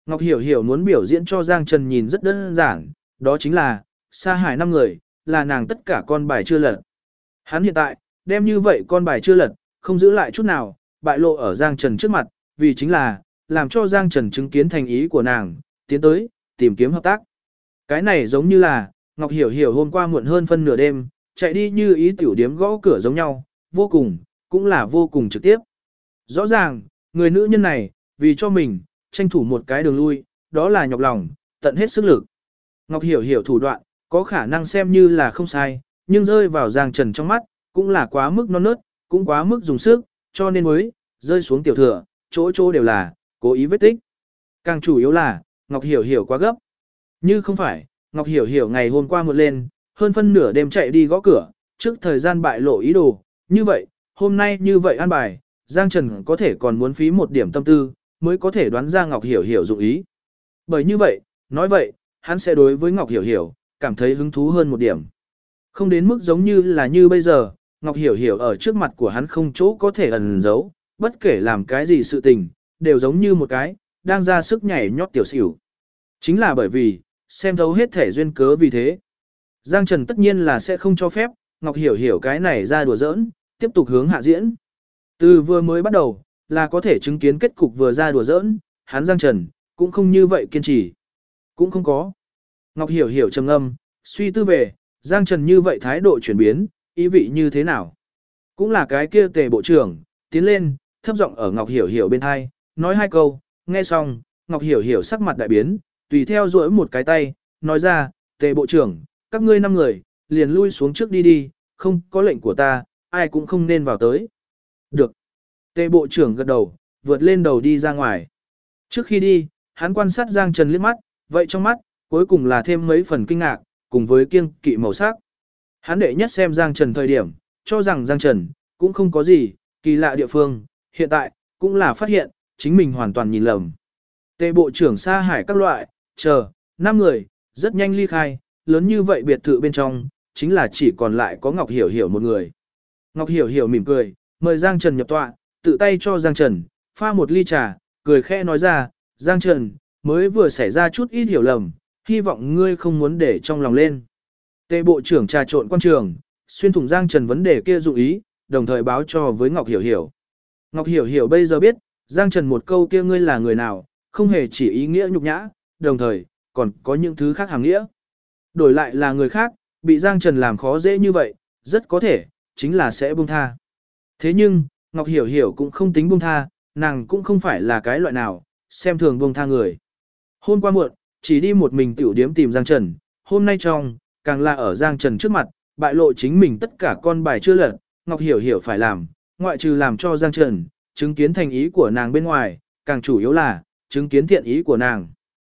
Ngọc Hiểu Hiểu muốn biểu diễn cho Giang Trần nhìn rất đơn giản, đó chính là, sa hải 5 người, là nàng tất cả con bài chưa lật. Hắn hiện tại, đem như vậy con bài chưa lật, không giữ lại chút nào, bại lộ ở Giang Trần trước mặt, vì chính là, làm cho Giang Trần chứng kiến thành ý của nàng, tiến tới, tìm kiếm hợp tác. Cái này giống như là, Ngọc Hiểu Hiểu hôm qua muộn hơn phân nửa đêm, chạy đi như ý tiểu điếm gõ cửa giống nhau, vô cùng, cũng là vô cùng trực tiếp. Rõ ràng, người nữ nhân này, vì cho mình, tranh thủ một cái đường lui, đó là nhọc lòng, tận hết sức lực. Ngọc Hiểu Hiểu thủ đoạn, có khả năng xem như là không sai, nhưng rơi vào Giang Trần trong mắt, cũng là quá mức non nớt, cũng quá mức dùng sức, cho nên mới, rơi xuống tiểu thừa, chỗ chỗ đều là, cố ý vết tích. Càng chủ yếu là, Ngọc Hiểu Hiểu quá gấp. Như không phải, Ngọc Hiểu Hiểu ngày hôm qua muộn lên, hơn phân nửa đêm chạy đi gõ cửa, trước thời gian bại lộ ý đồ, như vậy, hôm nay như vậy an bài, Giang Trần có thể còn muốn phí một điểm tâm tư, mới có thể đoán ra Ngọc Hiểu Hiểu dụng ý. Bởi như vậy, nói vậy, hắn sẽ đối với Ngọc Hiểu Hiểu, cảm thấy hứng thú hơn một điểm. Không đến mức giống như là như bây giờ, Ngọc Hiểu Hiểu ở trước mặt của hắn không chỗ có thể ẩn giấu, bất kể làm cái gì sự tình, đều giống như một cái, đang ra sức nhảy nhót tiểu xỉu. Chính là bởi vì, xem thấu hết thể duyên cớ vì thế. Giang Trần tất nhiên là sẽ không cho phép, Ngọc Hiểu Hiểu cái này ra đùa giỡn, tiếp tục hướng hạ diễn. Từ vừa mới bắt đầu, là có thể chứng kiến kết cục vừa ra đùa giỡn, hắn Giang Trần, cũng không như vậy kiên trì. Cũng không có. Ngọc Hiểu Hiểu trầm ngâm, suy tư về, Giang Trần như vậy thái độ chuyển biến, ý vị như thế nào? Cũng là cái kia Tề bộ trưởng, tiến lên, thấp giọng ở Ngọc Hiểu Hiểu bên hai, nói 2 câu, nghe xong, Ngọc Hiểu Hiểu sắc mặt đại biến, tùy theo duỗi một cái tay, nói ra, Tề bộ trưởng, các ngươi 5 người, liền lui xuống trước đi đi, không có lệnh của ta, ai cũng không nên vào tới. Được. Tề bộ trưởng gật đầu, vượt lên đầu đi ra ngoài. Trước khi đi, hắn quan sát Giang Trần liếc mắt, vậy trong mắt, cuối cùng là thêm mấy phần kinh ngạc, cùng với kiêng kỵ màu sắc. Hắn đệ nhất xem Giang Trần thời điểm, cho rằng Giang Trần, cũng không có gì, kỳ lạ địa phương, hiện tại, cũng là phát hiện, chính mình hoàn toàn nhìn lầm. Tề bộ trưởng sa hải các loại, chờ, 5 người, rất nhanh ly khai, lớn như vậy biệt thự bên trong, chính là chỉ còn lại có Ngọc Hiểu Hiểu một người. Ngọc Hiểu Hiểu mỉm cười, mời Giang Trần nhập tọa, tự tay cho Giang Trần, pha một ly trà, cười khẽ nói ra, Giang Trần, mới vừa xảy ra chút ít hiểu lầm, hy vọng ngươi không muốn để trong lòng lên. Tề bộ trưởng trà trộn quan trường, xuyên thủng Giang Trần vấn đề kia dụng ý, đồng thời báo cho với Ngọc Hiểu Hiểu. Ngọc Hiểu Hiểu bây giờ biết, Giang Trần một câu kia ngươi là người nào, không hề chỉ ý nghĩa nhục nhã, đồng thời, còn có những thứ khác hàng nghĩa. Đổi lại là người khác, bị Giang Trần làm khó dễ như vậy, rất có thể, chính là sẽ buông tha. Thế nhưng, Ngọc Hiểu Hiểu cũng không tính buông tha, nàng cũng không phải là cái loại nào, xem thường buông tha người. Hôm qua muộn, chỉ đi một mình tiểu điếm tìm Giang Trần, hôm nay trong, càng là ở Giang Trần trước mặt, bại lộ chính mình tất cả con bài chưa lật, Ngọc Hiểu Hiểu phải làm, ngoại trừ làm cho Giang Trần, chứng kiến thành ý của nàng bên ngoài, càng chủ yếu là, chứng kiến thiện ý của nàng.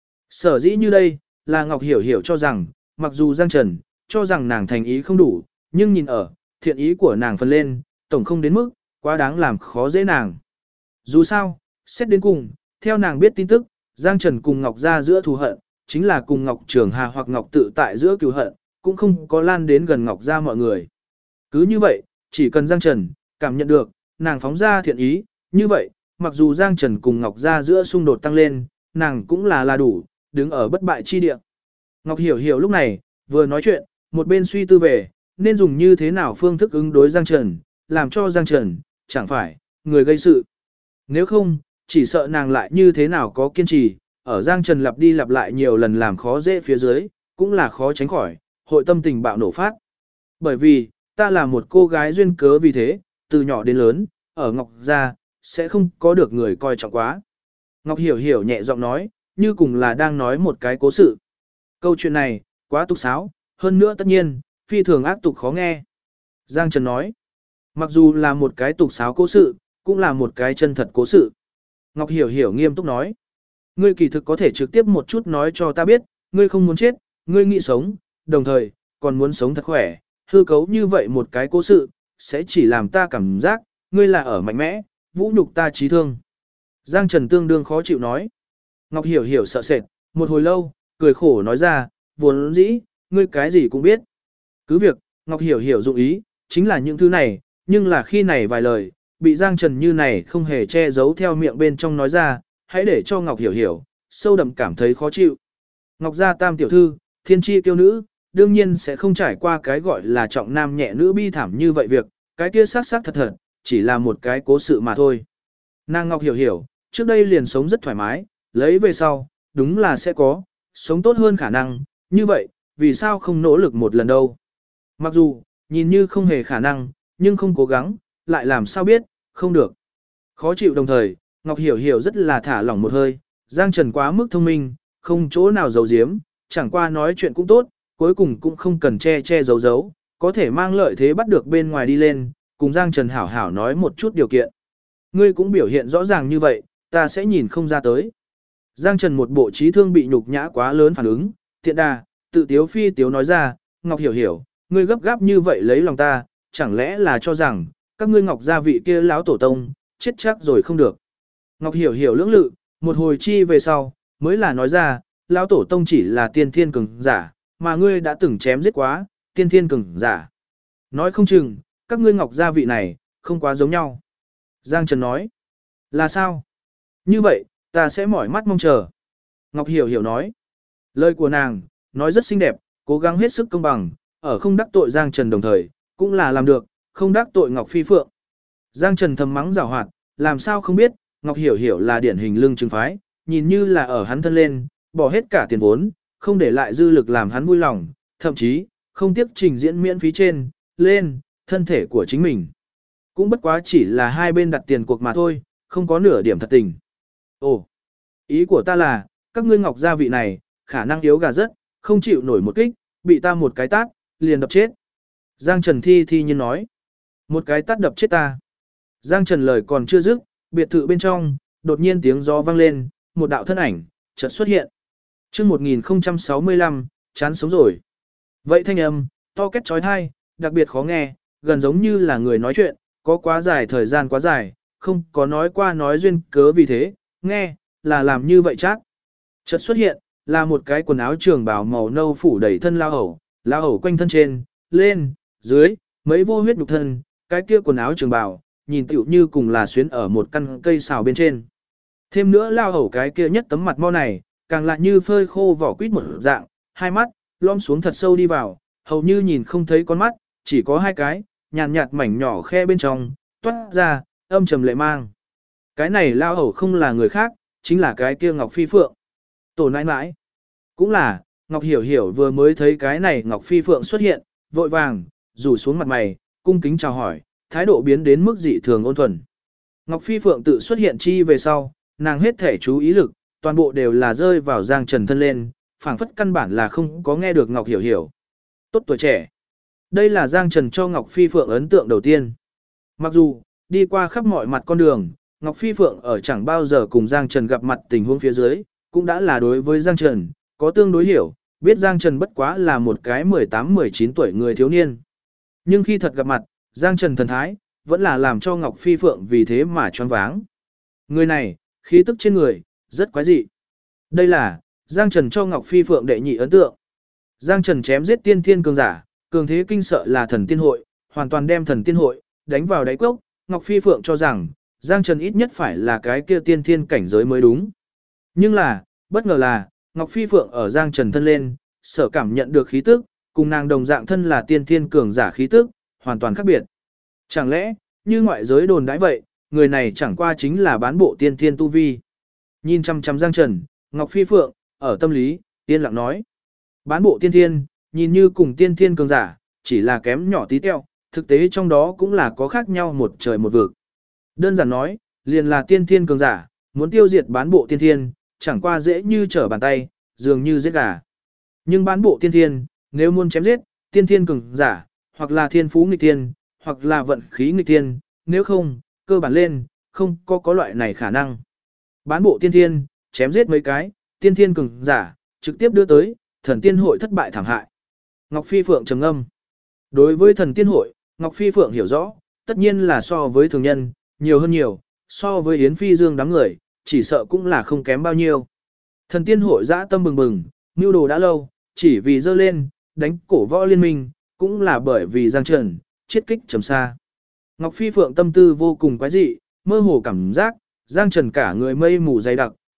Sở dĩ như đây, là Ngọc Hiểu Hiểu cho rằng, mặc dù Giang Trần, cho rằng nàng thành ý không đủ, nhưng nhìn ở, thiện ý của nàng phân lên, tổng không đến mức, quá đáng làm khó dễ nàng. Dù sao, xét đến cùng, theo nàng biết tin tức, Giang Trần cùng Ngọc Gia giữa thù hận, chính là cùng Ngọc Trường Hà hoặc Ngọc Tự tại giữa cừu hận, cũng không có lan đến gần Ngọc Gia mọi người. Cứ như vậy, chỉ cần Giang Trần, cảm nhận được, nàng phóng ra thiện ý, như vậy, mặc dù Giang Trần cùng Ngọc Gia giữa xung đột tăng lên, nàng cũng là đủ, đứng ở bất bại chi địa. Ngọc Hiểu Hiểu lúc này, vừa nói chuyện, một bên suy tư về, nên dùng như thế nào phương thức ứng đối Giang Trần, làm cho Giang Trần, chẳng phải, người gây sự. Nếu không, chỉ sợ nàng lại như thế nào có kiên trì, ở Giang Trần lặp đi lặp lại nhiều lần làm khó dễ phía dưới, cũng là khó tránh khỏi, hội tâm tình bạo nổ phát. Bởi vì, ta là một cô gái duyên cớ vì thế, từ nhỏ đến lớn, ở Ngọc Gia, sẽ không có được người coi trọng quá. Ngọc Hiểu Hiểu nhẹ giọng nói, như cùng là đang nói một cái cố sự. Câu chuyện này, quá tục sáo, hơn nữa tất nhiên, phi thường ác tục khó nghe. Giang Trần nói, mặc dù là một cái tục sáo cố sự, cũng là một cái chân thật cố sự. Ngọc Hiểu Hiểu nghiêm túc nói, ngươi kỳ thực có thể trực tiếp một chút nói cho ta biết, ngươi không muốn chết, ngươi nghĩ sống, đồng thời, còn muốn sống thật khỏe, hư cấu như vậy một cái cố sự, sẽ chỉ làm ta cảm giác, ngươi là ở mạnh mẽ, vũ nhục ta trí thương. Giang Trần tương đương khó chịu nói. Ngọc Hiểu Hiểu sợ sệt, một hồi lâu, cười khổ nói ra, vốn dĩ, ngươi cái gì cũng biết. Cứ việc, Ngọc Hiểu Hiểu dụng ý, chính là những thứ này, nhưng là khi này vài lời, bị Giang Trần như này không hề che giấu theo miệng bên trong nói ra, hãy để cho Ngọc Hiểu Hiểu, sâu đậm cảm thấy khó chịu. Ngọc Gia Tam tiểu thư, thiên chi kiêu nữ, đương nhiên sẽ không trải qua cái gọi là trọng nam nhẹ nữ bi thảm như vậy việc, cái kia xác xác thật thật, chỉ là một cái cố sự mà thôi. Nàng Ngọc hiểu, trước đây liền sống rất thoải mái, lấy về sau, đúng là sẽ có, sống tốt hơn khả năng, như vậy, vì sao không nỗ lực một lần đâu. Mặc dù, nhìn như không hề khả năng, nhưng không cố gắng, lại làm sao biết, không được. Khó chịu đồng thời, Ngọc Hiểu rất là thả lỏng một hơi, Giang Trần quá mức thông minh, không chỗ nào giấu giếm, chẳng qua nói chuyện cũng tốt, cuối cùng cũng không cần che giấu giấu, có thể mang lợi thế bắt được bên ngoài đi lên, cùng Giang Trần hảo hảo nói một chút điều kiện. Ngươi cũng biểu hiện rõ ràng như vậy, ta sẽ nhìn không ra tới. Giang Trần một bộ trí thương bị nhục nhã quá lớn phản ứng, tiện đà, tự tiếu phi tiếu nói ra, Ngọc Hiểu, ngươi gấp gáp như vậy lấy lòng ta, chẳng lẽ là cho rằng, các ngươi Ngọc gia vị kia lão tổ tông, chết chắc rồi không được. Ngọc Hiểu lưỡng lự, một hồi chi về sau, mới là nói ra, lão tổ tông chỉ là tiên thiên cường giả, mà ngươi đã từng chém giết quá, tiên thiên cường giả. Nói không chừng, các ngươi Ngọc gia vị này, không quá giống nhau. Giang Trần nói, là sao? Như vậy, ta sẽ mỏi mắt mong chờ. Ngọc Hiểu nói, lời của nàng, nói rất xinh đẹp, cố gắng hết sức công bằng, ở không đắc tội Giang Trần đồng thời, cũng là làm được, không đắc tội Ngọc Phi Phượng. Giang Trần thầm mắng giảo hoạt, làm sao không biết, Ngọc Hiểu là điển hình lưng trừng phái, nhìn như là ở hắn thân lên, bỏ hết cả tiền vốn, không để lại dư lực làm hắn vui lòng, thậm chí, không tiếp trình diễn miễn phí trên, lên, thân thể của chính mình. Cũng bất quá chỉ là hai bên đặt tiền cuộc mà thôi, không có nửa điểm thật tình. Ồ, ý của ta là, các ngươi Ngọc gia vị này, khả năng yếu gà rất, không chịu nổi một kích, bị ta một cái tát, liền đập chết. Giang Trần thi nhiên nói, một cái tát đập chết ta. Giang Trần lời còn chưa dứt, biệt thự bên trong, đột nhiên tiếng gió vang lên, một đạo thân ảnh, chợt xuất hiện. Chương 1065, chán sống rồi. Vậy thanh âm, to két chói tai, đặc biệt khó nghe, gần giống như là người nói chuyện, có quá dài thời gian quá dài, không có nói qua nói duyên cớ vì thế, nghe, là làm như vậy chắc. Chợt xuất hiện, là một cái quần áo trường bào màu nâu phủ đầy thân lao hầu quanh thân trên, lên, dưới, mấy vô huyết nhục thân, cái kia quần áo trường bào, nhìn tựu như cùng là xuyến ở một căn cây xào bên trên. Thêm nữa lao hầu cái kia nhất tấm mặt mo này, càng lại như phơi khô vỏ quýt một dạng, hai mắt, lom xuống thật sâu đi vào, hầu như nhìn không thấy con mắt, chỉ có hai cái, nhàn nhạt mảnh nhỏ khe bên trong, toát ra, âm trầm lệ mang. Cái này lao hầu không là người khác, chính là cái kia Ngọc Phi Phượng. Tổ nãi nãi, cũng là, Ngọc Hiểu vừa mới thấy cái này Ngọc Phi Phượng xuất hiện, vội vàng, rủ xuống mặt mày, cung kính chào hỏi, thái độ biến đến mức dị thường ôn thuần. Ngọc Phi Phượng tự xuất hiện chi về sau, nàng hết thể chú ý lực, toàn bộ đều là rơi vào Giang Trần thân lên, phảng phất căn bản là không có nghe được Ngọc Hiểu. Tốt tuổi trẻ. Đây là Giang Trần cho Ngọc Phi Phượng ấn tượng đầu tiên. Mặc dù, đi qua khắp mọi mặt con đường, Ngọc Phi Phượng ở chẳng bao giờ cùng Giang Trần gặp mặt tình huống phía dưới, cũng đã là đối với Giang Trần, có tương đối hiểu, biết Giang Trần bất quá là một cái 18-19 tuổi người thiếu niên. Nhưng khi thật gặp mặt, Giang Trần thần thái, vẫn là làm cho Ngọc Phi Phượng vì thế mà choáng váng. Người này, khí tức trên người, rất quái dị. Đây là, Giang Trần cho Ngọc Phi Phượng đệ nhị ấn tượng. Giang Trần chém giết tiên thiên cường giả, cường thế kinh sợ là thần tiên hội, hoàn toàn đem thần tiên hội, đánh vào đáy cốc. Ngọc Phi Phượng cho rằng, Giang Trần ít nhất phải là cái kia tiên thiên cảnh giới mới đúng. Nhưng là, bất ngờ là, Ngọc Phi Phượng ở Giang Trần thân lên, sở cảm nhận được khí tức, cùng nàng đồng dạng thân là tiên thiên cường giả khí tức, hoàn toàn khác biệt. Chẳng lẽ, như ngoại giới đồn đãi vậy, người này chẳng qua chính là bán bộ tiên thiên tu vi. Nhìn chăm chăm Giang Trần, Ngọc Phi Phượng, ở tâm lý, yên lặng nói. Bán bộ tiên thiên, nhìn như cùng tiên thiên cường giả, chỉ là kém nhỏ tí teo, thực tế trong đó cũng là có khác nhau một trời một vực. Đơn giản nói, liền là tiên thiên cường giả, muốn tiêu diệt bán bộ tiên thiên, chẳng qua dễ như trở bàn tay, dường như giết gà. Nhưng bán bộ tiên thiên, nếu muốn chém giết, tiên thiên cường giả, hoặc là thiên phú nghịch thiên, hoặc là vận khí nghịch thiên, nếu không, cơ bản lên, không có loại này khả năng. Bán bộ tiên thiên, chém giết mấy cái, tiên thiên cường giả, trực tiếp đưa tới, thần tiên hội thất bại thảm hại. Ngọc Phi Phượng trầm ngâm. Đối với thần tiên hội, Ngọc Phi Phượng hiểu rõ, tất nhiên là so với thường nhân, nhiều hơn nhiều, so với Yến Phi Dương đám người, chỉ sợ cũng là không kém bao nhiêu. Thần tiên hội dã tâm bừng bừng, mưu đồ đã lâu, chỉ vì dơ lên, đánh cổ võ liên minh, cũng là bởi vì Giang Trần, chiết kích trầm xa. Ngọc Phi Phượng tâm tư vô cùng quái dị, mơ hồ cảm giác, Giang Trần cả người mây mù dày đặc,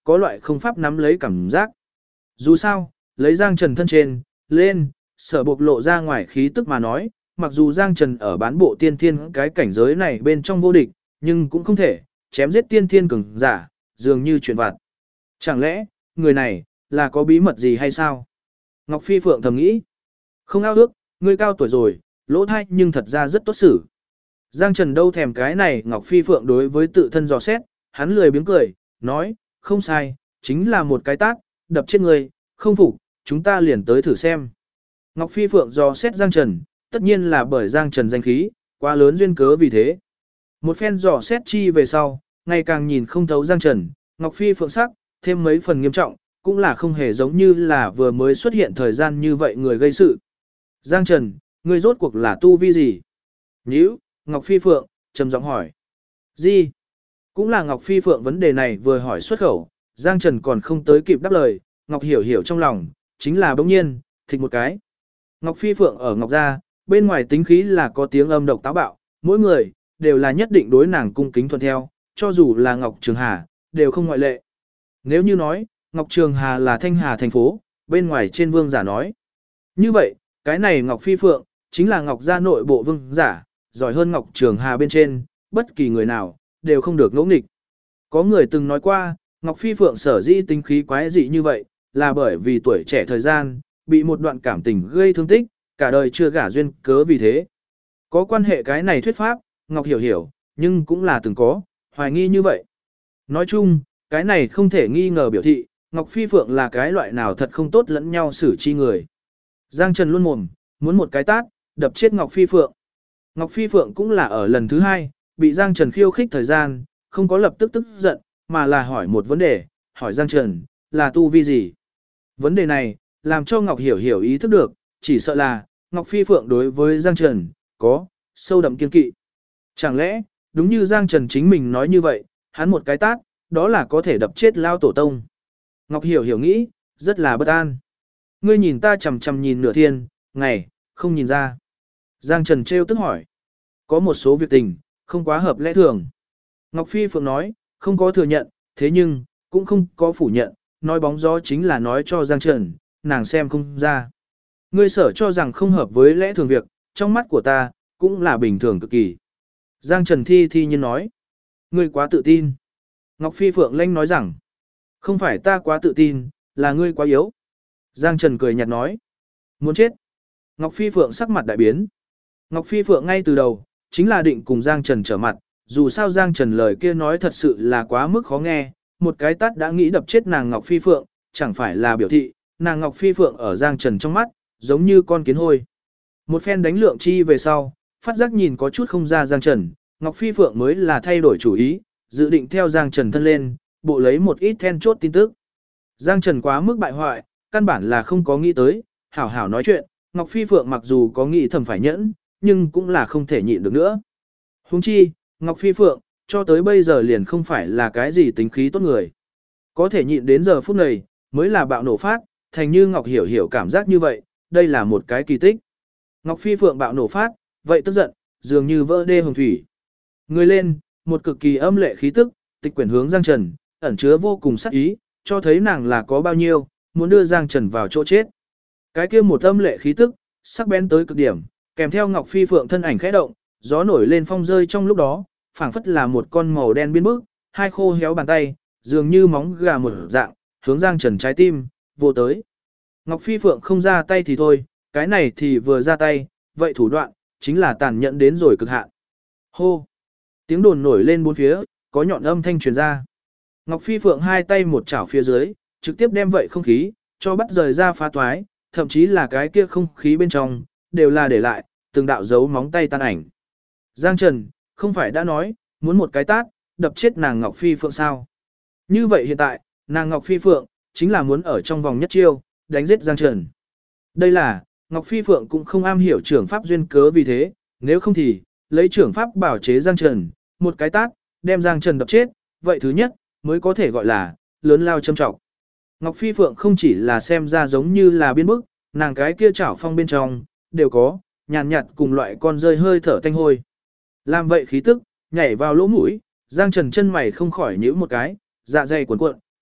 có loại không pháp nắm lấy cảm giác. Dù sao, lấy Giang Trần thân trên, lên, sở bộc lộ ra ngoài khí tức mà nói, mặc dù Giang Trần ở bán bộ tiên thiên cái cảnh giới này bên trong vô địch, nhưng cũng không thể, chém giết tiên thiên cường giả, dường như chuyện vặt. Chẳng lẽ, người này, là có bí mật gì hay sao? Ngọc Phi Phượng thầm nghĩ. Không ao ước, ngươi cao tuổi rồi, lỗ thai nhưng thật ra rất tốt xử. Giang Trần đâu thèm cái này Ngọc Phi Phượng đối với tự thân dò xét, hắn lười biếng cười, nói, không sai, chính là một cái tát, đập chết người, không phục, chúng ta liền tới thử xem. Ngọc Phi Phượng dò xét Giang Trần, tất nhiên là bởi Giang Trần danh khí, quá lớn duyên cớ vì thế. Một phen dò xét chi về sau, ngày càng nhìn không thấu Giang Trần, Ngọc Phi Phượng sắc, thêm mấy phần nghiêm trọng, cũng là không hề giống như là vừa mới xuất hiện thời gian như vậy người gây sự. Giang Trần, ngươi rốt cuộc là tu vi gì? Nhữ, Ngọc Phi Phượng, trầm giọng hỏi. Gì? Cũng là Ngọc Phi Phượng vấn đề này vừa hỏi xuất khẩu, Giang Trần còn không tới kịp đáp lời, Ngọc hiểu hiểu trong lòng, chính là bỗng nhiên, thịch một cái. Ngọc Phi Phượng ở Ngọc gia, bên ngoài tính khí là có tiếng âm độc táo bạo, mỗi người, đều là nhất định đối nàng cung kính thuận theo, cho dù là Ngọc Trường Hà, đều không ngoại lệ. Nếu như nói, Ngọc Trường Hà là Thanh Hà thành phố, bên ngoài trên vương giả nói. Như vậy, cái này Ngọc Phi Phượng, chính là Ngọc gia nội bộ vương giả, giỏi hơn Ngọc Trường Hà bên trên, bất kỳ người nào, đều không được ngỗ nghịch. Có người từng nói qua, Ngọc Phi Phượng sở dĩ tính khí quái dị như vậy, là bởi vì tuổi trẻ thời gian, bị một đoạn cảm tình gây thương tích, cả đời chưa gả duyên cớ vì thế. Có quan hệ cái này thuyết pháp, Ngọc hiểu hiểu, nhưng cũng là từng có, hoài nghi như vậy. Nói chung, cái này không thể nghi ngờ biểu thị, Ngọc Phi Phượng là cái loại nào thật không tốt lẫn nhau xử chi người. Giang Trần luôn mồm, muốn một cái tát, đập chết Ngọc Phi Phượng. Ngọc Phi Phượng cũng là ở lần thứ hai, bị Giang Trần khiêu khích thời gian, không có lập tức tức giận, mà là hỏi một vấn đề, hỏi Giang Trần, là tu vi gì? Vấn đề này, làm cho Ngọc hiểu hiểu ý thức được, chỉ sợ là, Ngọc Phi Phượng đối với Giang Trần, có, sâu đậm kiên kỵ. Chẳng lẽ, đúng như Giang Trần chính mình nói như vậy, hắn một cái tát, đó là có thể đập chết lao tổ tông. Ngọc hiểu hiểu nghĩ, rất là bất an. Ngươi nhìn ta chằm chằm nhìn nửa thiên, ngày, không nhìn ra. Giang Trần trêu tức hỏi. Có một số việc tình, không quá hợp lẽ thường. Ngọc Phi Phượng nói, không có thừa nhận, thế nhưng, cũng không có phủ nhận, nói bóng gió chính là nói cho Giang Trần, nàng xem không ra. Ngươi sở cho rằng không hợp với lẽ thường việc, trong mắt của ta, cũng là bình thường cực kỳ. Giang Trần thi nhiên nói, ngươi quá tự tin. Ngọc Phi Phượng lanh nói rằng, không phải ta quá tự tin, là ngươi quá yếu. Giang Trần cười nhạt nói, muốn chết. Ngọc Phi Phượng sắc mặt đại biến. Ngọc Phi Phượng ngay từ đầu, chính là định cùng Giang Trần trở mặt, dù sao Giang Trần lời kia nói thật sự là quá mức khó nghe, một cái tát đã nghĩ đập chết nàng Ngọc Phi Phượng, chẳng phải là biểu thị, nàng Ngọc Phi Phượng ở Giang Trần trong mắt, giống như con kiến hôi. Một phen đánh lượng chi về sau, phát giác nhìn có chút không ra Giang Trần, Ngọc Phi Phượng mới là thay đổi chủ ý, dự định theo Giang Trần thân lên, bộ lấy một ít then chốt tin tức. Giang Trần quá mức bại hoại, căn bản là không có nghĩ tới, hảo hảo nói chuyện, Ngọc Phi Phượng mặc dù có nghĩ thầm phải nhẫn, nhưng cũng là không thể nhịn được nữa. Huống chi, Ngọc Phi Phượng, cho tới bây giờ liền không phải là cái gì tính khí tốt người. Có thể nhịn đến giờ phút này, mới là bạo nổ phát, thành như Ngọc hiểu hiểu cảm giác như vậy, đây là một cái kỳ tích. Ngọc Phi Phượng bạo nổ phát, vậy tức giận, dường như vỡ đê hồng thủy. Người lên, một cực kỳ âm lệ khí tức, tịch quyển hướng Giang Trần, ẩn chứa vô cùng sắc ý, cho thấy nàng là có bao nhiêu, muốn đưa Giang Trần vào chỗ chết. Cái kia một âm lệ khí tức, sắc bén tới cực điểm, kèm theo Ngọc Phi Phượng thân ảnh khẽ động, gió nổi lên phong rơi trong lúc đó, phảng phất là một con màu đen biến bức, hai khô héo bàn tay, dường như móng gà một dạng, hướng Giang Trần trái tim, vô tới. Ngọc Phi Phượng không ra tay thì thôi, cái này thì vừa ra tay, vậy thủ đoạn, chính là tàn nhẫn đến rồi cực hạn. Hô! Tiếng đồn nổi lên bốn phía, có nhọn âm thanh truyền ra. Ngọc Phi Phượng hai tay một chảo phía dưới, trực tiếp đem vậy không khí, cho bắt rời ra phá toái, thậm chí là cái kia không khí bên trong, đều là để lại, từng đạo dấu móng tay tan ảnh. Giang Trần, không phải đã nói, muốn một cái tát, đập chết nàng Ngọc Phi Phượng sao? Như vậy hiện tại, nàng Ngọc Phi Phượng, chính là muốn ở trong vòng nhất chiêu, đánh giết Giang Trần. Đây là, Ngọc Phi Phượng cũng không am hiểu trưởng pháp duyên cớ vì thế, nếu không thì, lấy trưởng pháp bảo chế Giang Trần, một cái tát, đem Giang Trần đập chết, vậy thứ nhất, mới có thể gọi là, lớn lao châm trọng. Ngọc Phi Phượng không chỉ là xem ra giống như là biến bức, nàng cái kia chảo phong bên trong, đều có, nhàn nhạt cùng loại con rơi hơi thở tanh hôi. Làm vậy khí tức, nhảy vào lỗ mũi, Giang Trần chân mày không khỏi nhíu một cái, dạ dày cuộn cuộn,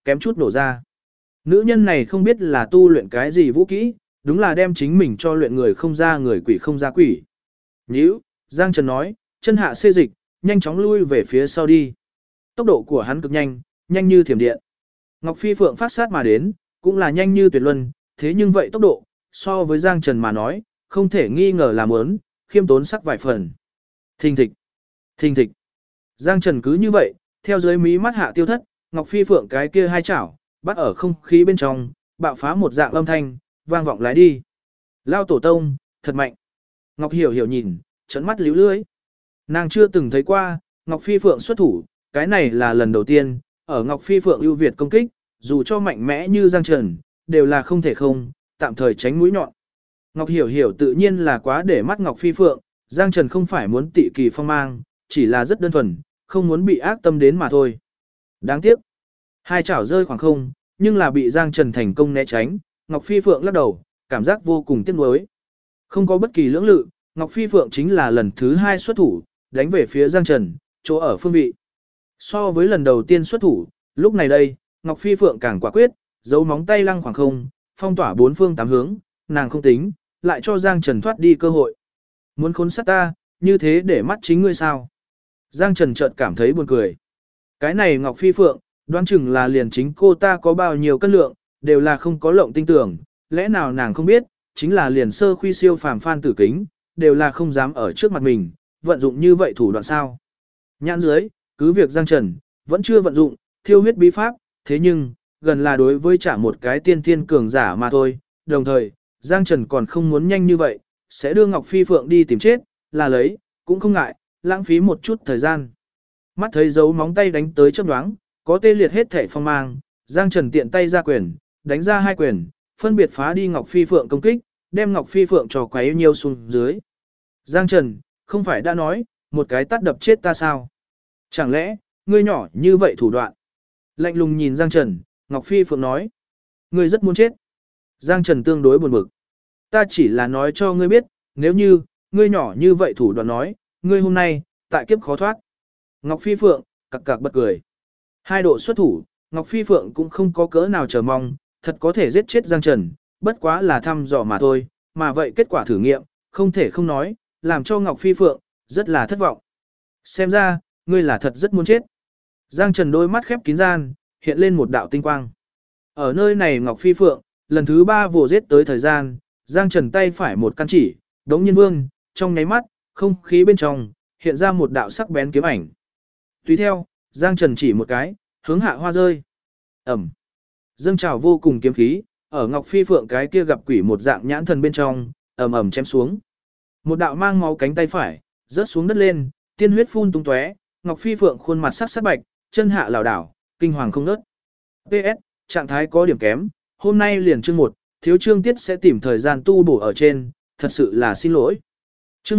kém chút nổ ra. Nữ nhân này không biết là tu luyện cái gì vũ kỹ, đúng là đem chính mình cho luyện người không ra người quỷ không ra quỷ. Nhíu, Giang Trần nói, chân hạ xê dịch, nhanh chóng lui về phía sau đi. Tốc độ của hắn cực nhanh, nhanh như thiểm điện. Ngọc Phi Phượng phát sát mà đến, cũng là nhanh như tuyệt luân, thế nhưng vậy tốc độ, so với Giang Trần mà nói, không thể nghi ngờ là muốn, khiêm tốn sắc vài phần. Thình thịch, thình thịch. Giang Trần cứ như vậy, theo dưới mí mắt hạ tiêu thất, Ngọc Phi Phượng cái kia hai chảo, bắt ở không khí bên trong, bạo phá một dạng âm thanh, vang vọng lái đi. Lao tổ tông, thật mạnh. Ngọc Hiểu Hiểu nhìn, trấn mắt líu lưới. Nàng chưa từng thấy qua, Ngọc Phi Phượng xuất thủ, cái này là lần đầu tiên, ở Ngọc Phi Phượng ưu việt công kích, dù cho mạnh mẽ như Giang Trần, đều là không thể không, tạm thời tránh mũi nhọn. Ngọc Hiểu Hiểu tự nhiên là quá để mắt Ngọc Phi Phượng, Giang Trần không phải muốn tị kỳ phong mang, chỉ là rất đơn thuần, không muốn bị ác tâm đến mà thôi. Đáng tiếc, hai chảo rơi khoảng không, nhưng là bị Giang Trần thành công né tránh, Ngọc Phi Phượng lắc đầu, cảm giác vô cùng tiếc nuối. Không có bất kỳ lưỡng lự, Ngọc Phi Phượng chính là lần thứ hai xuất thủ, đánh về phía Giang Trần, chỗ ở phương vị. So với lần đầu tiên xuất thủ, lúc này đây, Ngọc Phi Phượng càng quả quyết, giấu móng tay lăng khoảng không, phong tỏa bốn phương tám hướng, nàng không tính, lại cho Giang Trần thoát đi cơ hội. Muốn khốn sát ta, như thế để mắt chính ngươi sao? Giang Trần chợt cảm thấy buồn cười. Cái này Ngọc Phi Phượng, đoán chừng là liền chính cô ta có bao nhiêu cân lượng, đều là không có lộng tinh tưởng, lẽ nào nàng không biết, chính là liền sơ khuy siêu phàm phan tử kính, đều là không dám ở trước mặt mình, vận dụng như vậy thủ đoạn sao. Nhãn dưới, cứ việc Giang Trần, vẫn chưa vận dụng, thiêu huyết bí pháp, thế nhưng, gần là đối với trả một cái tiên thiên cường giả mà thôi, đồng thời, Giang Trần còn không muốn nhanh như vậy, sẽ đưa Ngọc Phi Phượng đi tìm chết, là lấy, cũng không ngại, lãng phí một chút thời gian. Mắt thấy dấu móng tay đánh tới chớp nhoáng, có tê liệt hết thể phong mang, Giang Trần tiện tay ra quyền, đánh ra hai quyền, phân biệt phá đi Ngọc Phi Phượng công kích, đem Ngọc Phi Phượng trò quấy nhiều xuống dưới. Giang Trần, không phải đã nói, một cái tát đập chết ta sao? Chẳng lẽ, ngươi nhỏ như vậy thủ đoạn? Lạnh lùng nhìn Giang Trần, Ngọc Phi Phượng nói, ngươi rất muốn chết. Giang Trần tương đối buồn bực. Ta chỉ là nói cho ngươi biết, nếu như, ngươi nhỏ như vậy thủ đoạn nói, ngươi hôm nay, tại kiếp khó thoát. Ngọc Phi Phượng, cặc cặc bật cười. Hai độ xuất thủ, Ngọc Phi Phượng cũng không có cỡ nào chờ mong, thật có thể giết chết Giang Trần, bất quá là thăm dò mà thôi, mà vậy kết quả thử nghiệm, không thể không nói, làm cho Ngọc Phi Phượng, rất là thất vọng. Xem ra, ngươi là thật rất muốn chết. Giang Trần đôi mắt khép kín gian, hiện lên một đạo tinh quang. Ở nơi này Ngọc Phi Phượng, lần thứ 3 vồ giết tới thời gian, Giang Trần tay phải một căn chỉ, đống nhiên vương, trong nháy mắt, không khí bên trong, hiện ra một đạo sắc bén kiếm ảnh. Tùy theo, Giang Trần chỉ một cái, hướng hạ hoa rơi. Ẩm. Dâng trào vô cùng kiếm khí, ở Ngọc Phi Phượng cái kia gặp quỷ một dạng nhãn thần bên trong, ầm ầm chém xuống. Một đạo mang máu cánh tay phải, rớt xuống đất lên, tiên huyết phun tung tóe, Ngọc Phi Phượng khuôn mặt sắc sắc bạch, chân hạ lảo đảo, kinh hoàng không ngớt. PS, trạng thái có điểm kém, hôm nay liền chương 1, thiếu chương tiết sẽ tìm thời gian tu bổ ở trên, thật sự là xin lỗi. Chương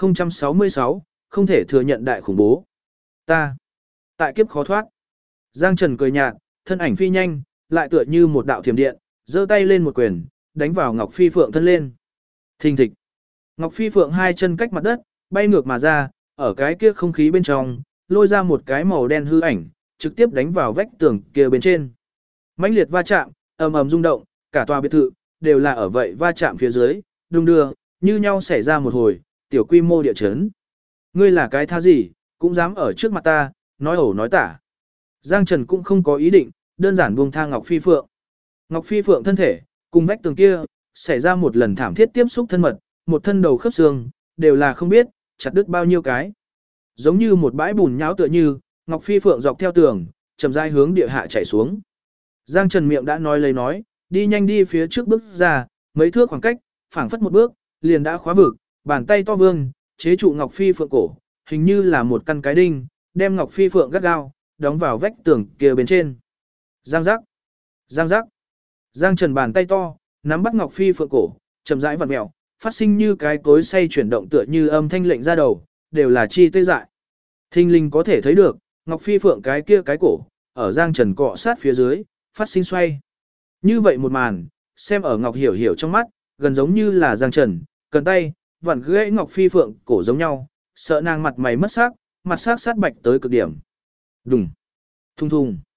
1066, không thể thừa nhận đại khủng bố. Ta, tại kiếp khó thoát. Giang Trần cười nhạt, thân ảnh phi nhanh, lại tựa như một đạo thiểm điện, giơ tay lên một quyền, đánh vào Ngọc Phi Phượng thân lên. Thình thịch. Ngọc Phi Phượng hai chân cách mặt đất, bay ngược mà ra, ở cái kia không khí bên trong, lôi ra một cái màu đen hư ảnh, trực tiếp đánh vào vách tường kia bên trên. Mãnh liệt va chạm, ầm ầm rung động, cả tòa biệt thự đều là ở vậy va chạm phía dưới, đung đưa, như nhau xảy ra một hồi, tiểu quy mô địa chấn. Ngươi là cái tha gì, cũng dám ở trước mặt ta, nói ẩu nói tả. Giang Trần cũng không có ý định, đơn giản buông tha Ngọc Phi Phượng. Ngọc Phi Phượng thân thể, cùng vách tường kia, xảy ra một lần thảm thiết tiếp xúc thân mật, một thân đầu khớp xương, đều là không biết, chặt đứt bao nhiêu cái. Giống như một bãi bùn nhão tựa như, Ngọc Phi Phượng dọc theo tường, chậm rãi hướng địa hạ chảy xuống. Giang Trần miệng đã nói lấy nói, đi nhanh đi phía trước bước ra, mấy thước khoảng cách, phảng phất một bước, liền đã khóa vực, bàn tay to vương, chế trụ Ngọc Phi Phượng cổ, hình như là một căn cái đinh, đem Ngọc Phi Phượng gắt gao, đóng vào vách tường kia bên trên. Giang giác, giang giác. Giang Trần bàn tay to, nắm bắt Ngọc Phi Phượng cổ, chậm rãi vặn mèo, phát sinh như cái cối xay chuyển động tựa như âm thanh lệnh ra đầu, đều là chi tê dại. Thinh linh có thể thấy được, Ngọc Phi Phượng cái kia cái cổ, ở Giang Trần cọ sát phía dưới, phát sinh xoay. Như vậy một màn, xem ở Ngọc Hiểu Hiểu trong mắt, gần giống như là Giang Trần, cần tay, vặn gãy Ngọc Phi Phượng cổ giống nhau, sợ nàng mặt mày mất sắc, mặt sắc sát bạch tới cực điểm. Đùng, thùng thùng,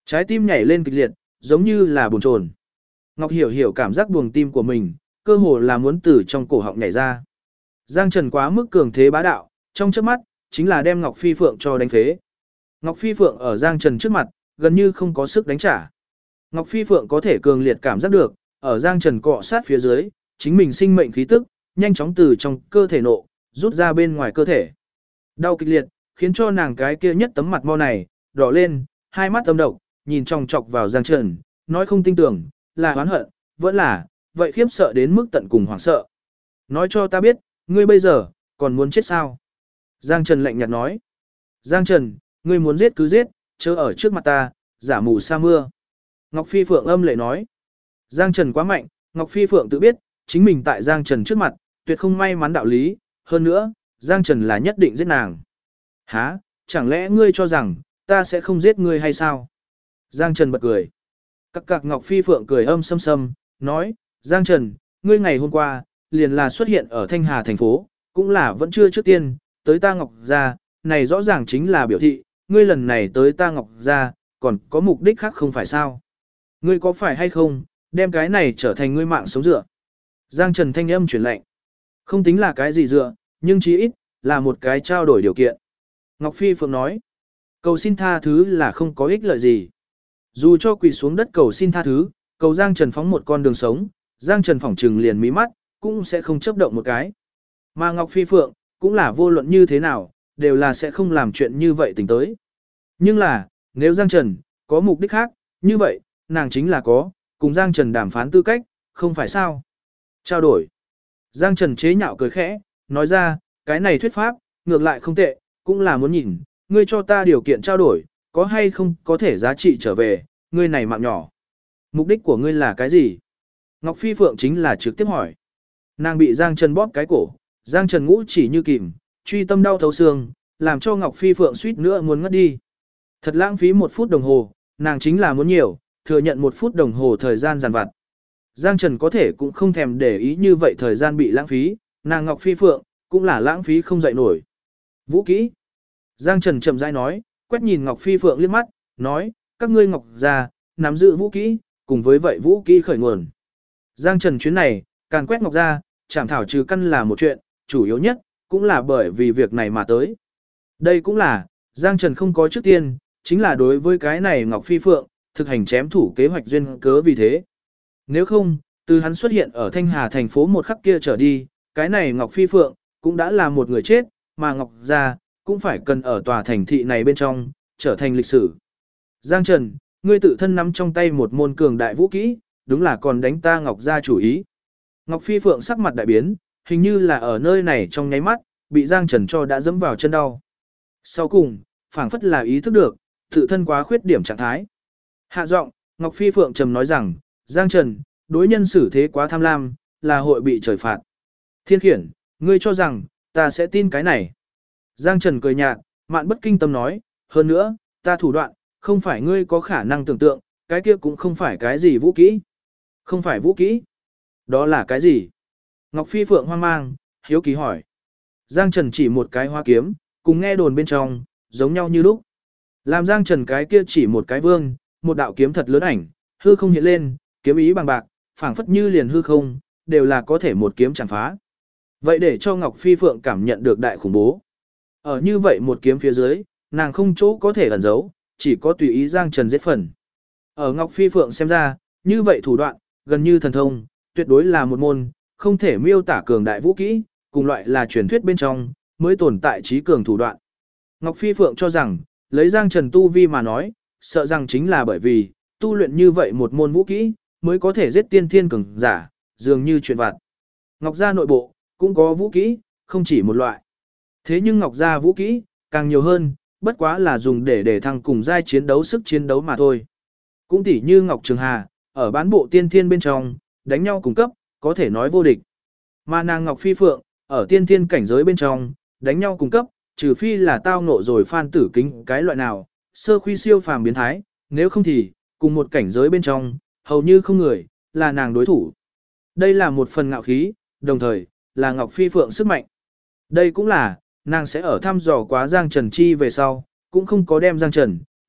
Trái tim nhảy lên kịch liệt, giống như là bồn chồn. Ngọc Hiểu Hiểu cảm giác buồng tim của mình, cơ hồ là muốn từ trong cổ họng nhảy ra. Giang Trần quá mức cường thế bá đạo, trong chớp mắt, chính là đem Ngọc Phi Phượng cho đánh phế. Ngọc Phi Phượng ở Giang Trần trước mặt, gần như không có sức đánh trả. Ngọc Phi Phượng có thể cường liệt cảm giác được, ở Giang Trần cọ sát phía dưới, chính mình sinh mệnh khí tức, nhanh chóng từ trong cơ thể nộ, rút ra bên ngoài cơ thể. Đau kịch liệt, khiến cho nàng cái kia nhất tấm mặt mo này, đỏ lên, hai mắt âm độc, nhìn chòng chọc vào Giang Trần, nói không tin tưởng, là oán hận, vẫn là, vậy khiếp sợ đến mức tận cùng hoảng sợ. Nói cho ta biết, ngươi bây giờ, còn muốn chết sao? Giang Trần lạnh nhạt nói. Giang Trần, ngươi muốn giết cứ giết, chớ ở trước mặt ta, giả mù sa mưa. Ngọc Phi Phượng âm lệ nói. Giang Trần quá mạnh, Ngọc Phi Phượng tự biết, chính mình tại Giang Trần trước mặt, tuyệt không may mắn đạo lý, hơn nữa, Giang Trần là nhất định giết nàng. Hả, chẳng lẽ ngươi cho rằng, ta sẽ không giết ngươi hay sao? Giang Trần bật cười. Cặc Ngọc Phi Phượng cười âm sâm sâm, nói, Giang Trần, ngươi ngày hôm qua, liền là xuất hiện ở Thanh Hà thành phố, cũng là vẫn chưa trước tiên, tới ta Ngọc gia, này rõ ràng chính là biểu thị, ngươi lần này tới ta Ngọc gia, còn có mục đích khác không phải sao? Ngươi có phải hay không, đem cái này trở thành ngươi mạng sống dựa? Giang Trần thanh âm chuyển lệnh. Không tính là cái gì dựa, nhưng chí ít, là một cái trao đổi điều kiện. Ngọc Phi Phượng nói, cầu xin tha thứ là không có ích lợi gì. Dù cho quỳ xuống đất cầu xin tha thứ, cầu Giang Trần phóng một con đường sống, Giang Trần phỏng trừng liền mí mắt, cũng sẽ không chấp động một cái. Mà Ngọc Phi Phượng, cũng là vô luận như thế nào, đều là sẽ không làm chuyện như vậy tính tới. Nhưng là, nếu Giang Trần, có mục đích khác, như vậy, nàng chính là có, cùng Giang Trần đàm phán tư cách, không phải sao. Trao đổi. Giang Trần chế nhạo cười khẽ, nói ra, cái này thuyết pháp, ngược lại không tệ, cũng là muốn nhìn, ngươi cho ta điều kiện trao đổi, có hay không có thể giá trị trở về, ngươi này mạng nhỏ. Mục đích của ngươi là cái gì? Ngọc Phi Phượng chính là trực tiếp hỏi. Nàng bị Giang Trần bóp cái cổ, Giang Trần ngũ chỉ như kìm, truy tâm đau thấu xương, làm cho Ngọc Phi Phượng suýt nữa muốn ngất đi. Thật lãng phí 1 phút đồng hồ, nàng chính là muốn nhiều, thừa nhận 1 phút đồng hồ thời gian giàn vặt. Giang Trần có thể cũng không thèm để ý như vậy thời gian bị lãng phí, nàng Ngọc Phi Phượng, cũng là lãng phí không dậy nổi. Vũ kỹ. Giang Trần chậm rãi nói, quét nhìn Ngọc Phi Phượng liếc mắt, nói, các ngươi Ngọc gia, nắm giữ vũ kỹ, cùng với vậy vũ kỹ khởi nguồn. Giang Trần chuyến này, càn quét Ngọc gia, chảm thảo trừ căn là một chuyện, chủ yếu nhất, cũng là bởi vì việc này mà tới. Đây cũng là, Giang Trần không có trước tiên, chính là đối với cái này Ngọc Phi Phượng, thực hành chém thủ kế hoạch duyên cớ vì thế. Nếu không, từ hắn xuất hiện ở Thanh Hà thành phố một khắc kia trở đi, cái này Ngọc Phi Phượng, cũng đã là một người chết, mà Ngọc gia, cũng phải cần ở tòa thành thị này bên trong, trở thành lịch sử. Giang Trần, ngươi tự thân nắm trong tay một môn cường đại vũ kỹ, đúng là còn đánh ta Ngọc gia chủ ý. Ngọc Phi Phượng sắc mặt đại biến, hình như là ở nơi này trong nháy mắt, bị Giang Trần cho đã dẫm vào chân đau. Sau cùng, phảng phất là ý thức được, tự thân quá khuyết điểm trạng thái. Hạ giọng, Ngọc Phi Phượng trầm nói rằng, Giang Trần, đối nhân xử thế quá tham lam, là hội bị trời phạt. Thiên khiển, ngươi cho rằng, ta sẽ tin cái này. Giang Trần cười nhạt, mạn bất kinh tâm nói, hơn nữa, ta thủ đoạn, không phải ngươi có khả năng tưởng tượng, cái kia cũng không phải cái gì vũ kỹ. Không phải vũ kỹ. Đó là cái gì? Ngọc Phi Phượng hoang mang, hiếu kỳ hỏi. Giang Trần chỉ một cái hoa kiếm, cùng nghe đồn bên trong, giống nhau như lúc. Làm Giang Trần cái kia chỉ một cái vương, một đạo kiếm thật lớn ảnh, hư không hiện lên, kiếm ý bằng bạc, phảng phất như liền hư không, đều là có thể một kiếm chẳng phá. Vậy để cho Ngọc Phi Phượng cảm nhận được đại khủng bố. Ở như vậy một kiếm phía dưới, nàng không chỗ có thể ẩn giấu, chỉ có tùy ý Giang Trần giết phần. Ở Ngọc Phi Phượng xem ra, như vậy thủ đoạn, gần như thần thông, tuyệt đối là một môn, không thể miêu tả cường đại vũ kỹ, cùng loại là truyền thuyết bên trong, mới tồn tại trí cường thủ đoạn. Ngọc Phi Phượng cho rằng, lấy Giang Trần tu vi mà nói, sợ rằng chính là bởi vì, tu luyện như vậy một môn vũ kỹ, mới có thể giết tiên thiên cường giả, dường như chuyện vặt. Ngọc gia nội bộ, cũng có vũ kỹ, không chỉ một loại. Thế nhưng Ngọc gia vũ kỹ, càng nhiều hơn, bất quá là dùng để thăng cùng giai chiến đấu sức chiến đấu mà thôi. Cũng tỉ như Ngọc Trường Hà, ở bán bộ tiên thiên bên trong, đánh nhau cùng cấp, có thể nói vô địch. Mà nàng Ngọc Phi Phượng, ở tiên thiên cảnh giới bên trong, đánh nhau cùng cấp, trừ phi là tao ngộ rồi phan tử kính cái loại nào, sơ khuy siêu phàm biến thái, nếu không thì, cùng một cảnh giới bên trong, hầu như không người, là nàng đối thủ. Đây là một phần ngạo khí, đồng thời, là Ngọc Phi Phượng sức mạnh. Đây cũng là, nàng sẽ ở thăm dò quá Giang Trần Chi về sau, cũng không có đem Giang Trần,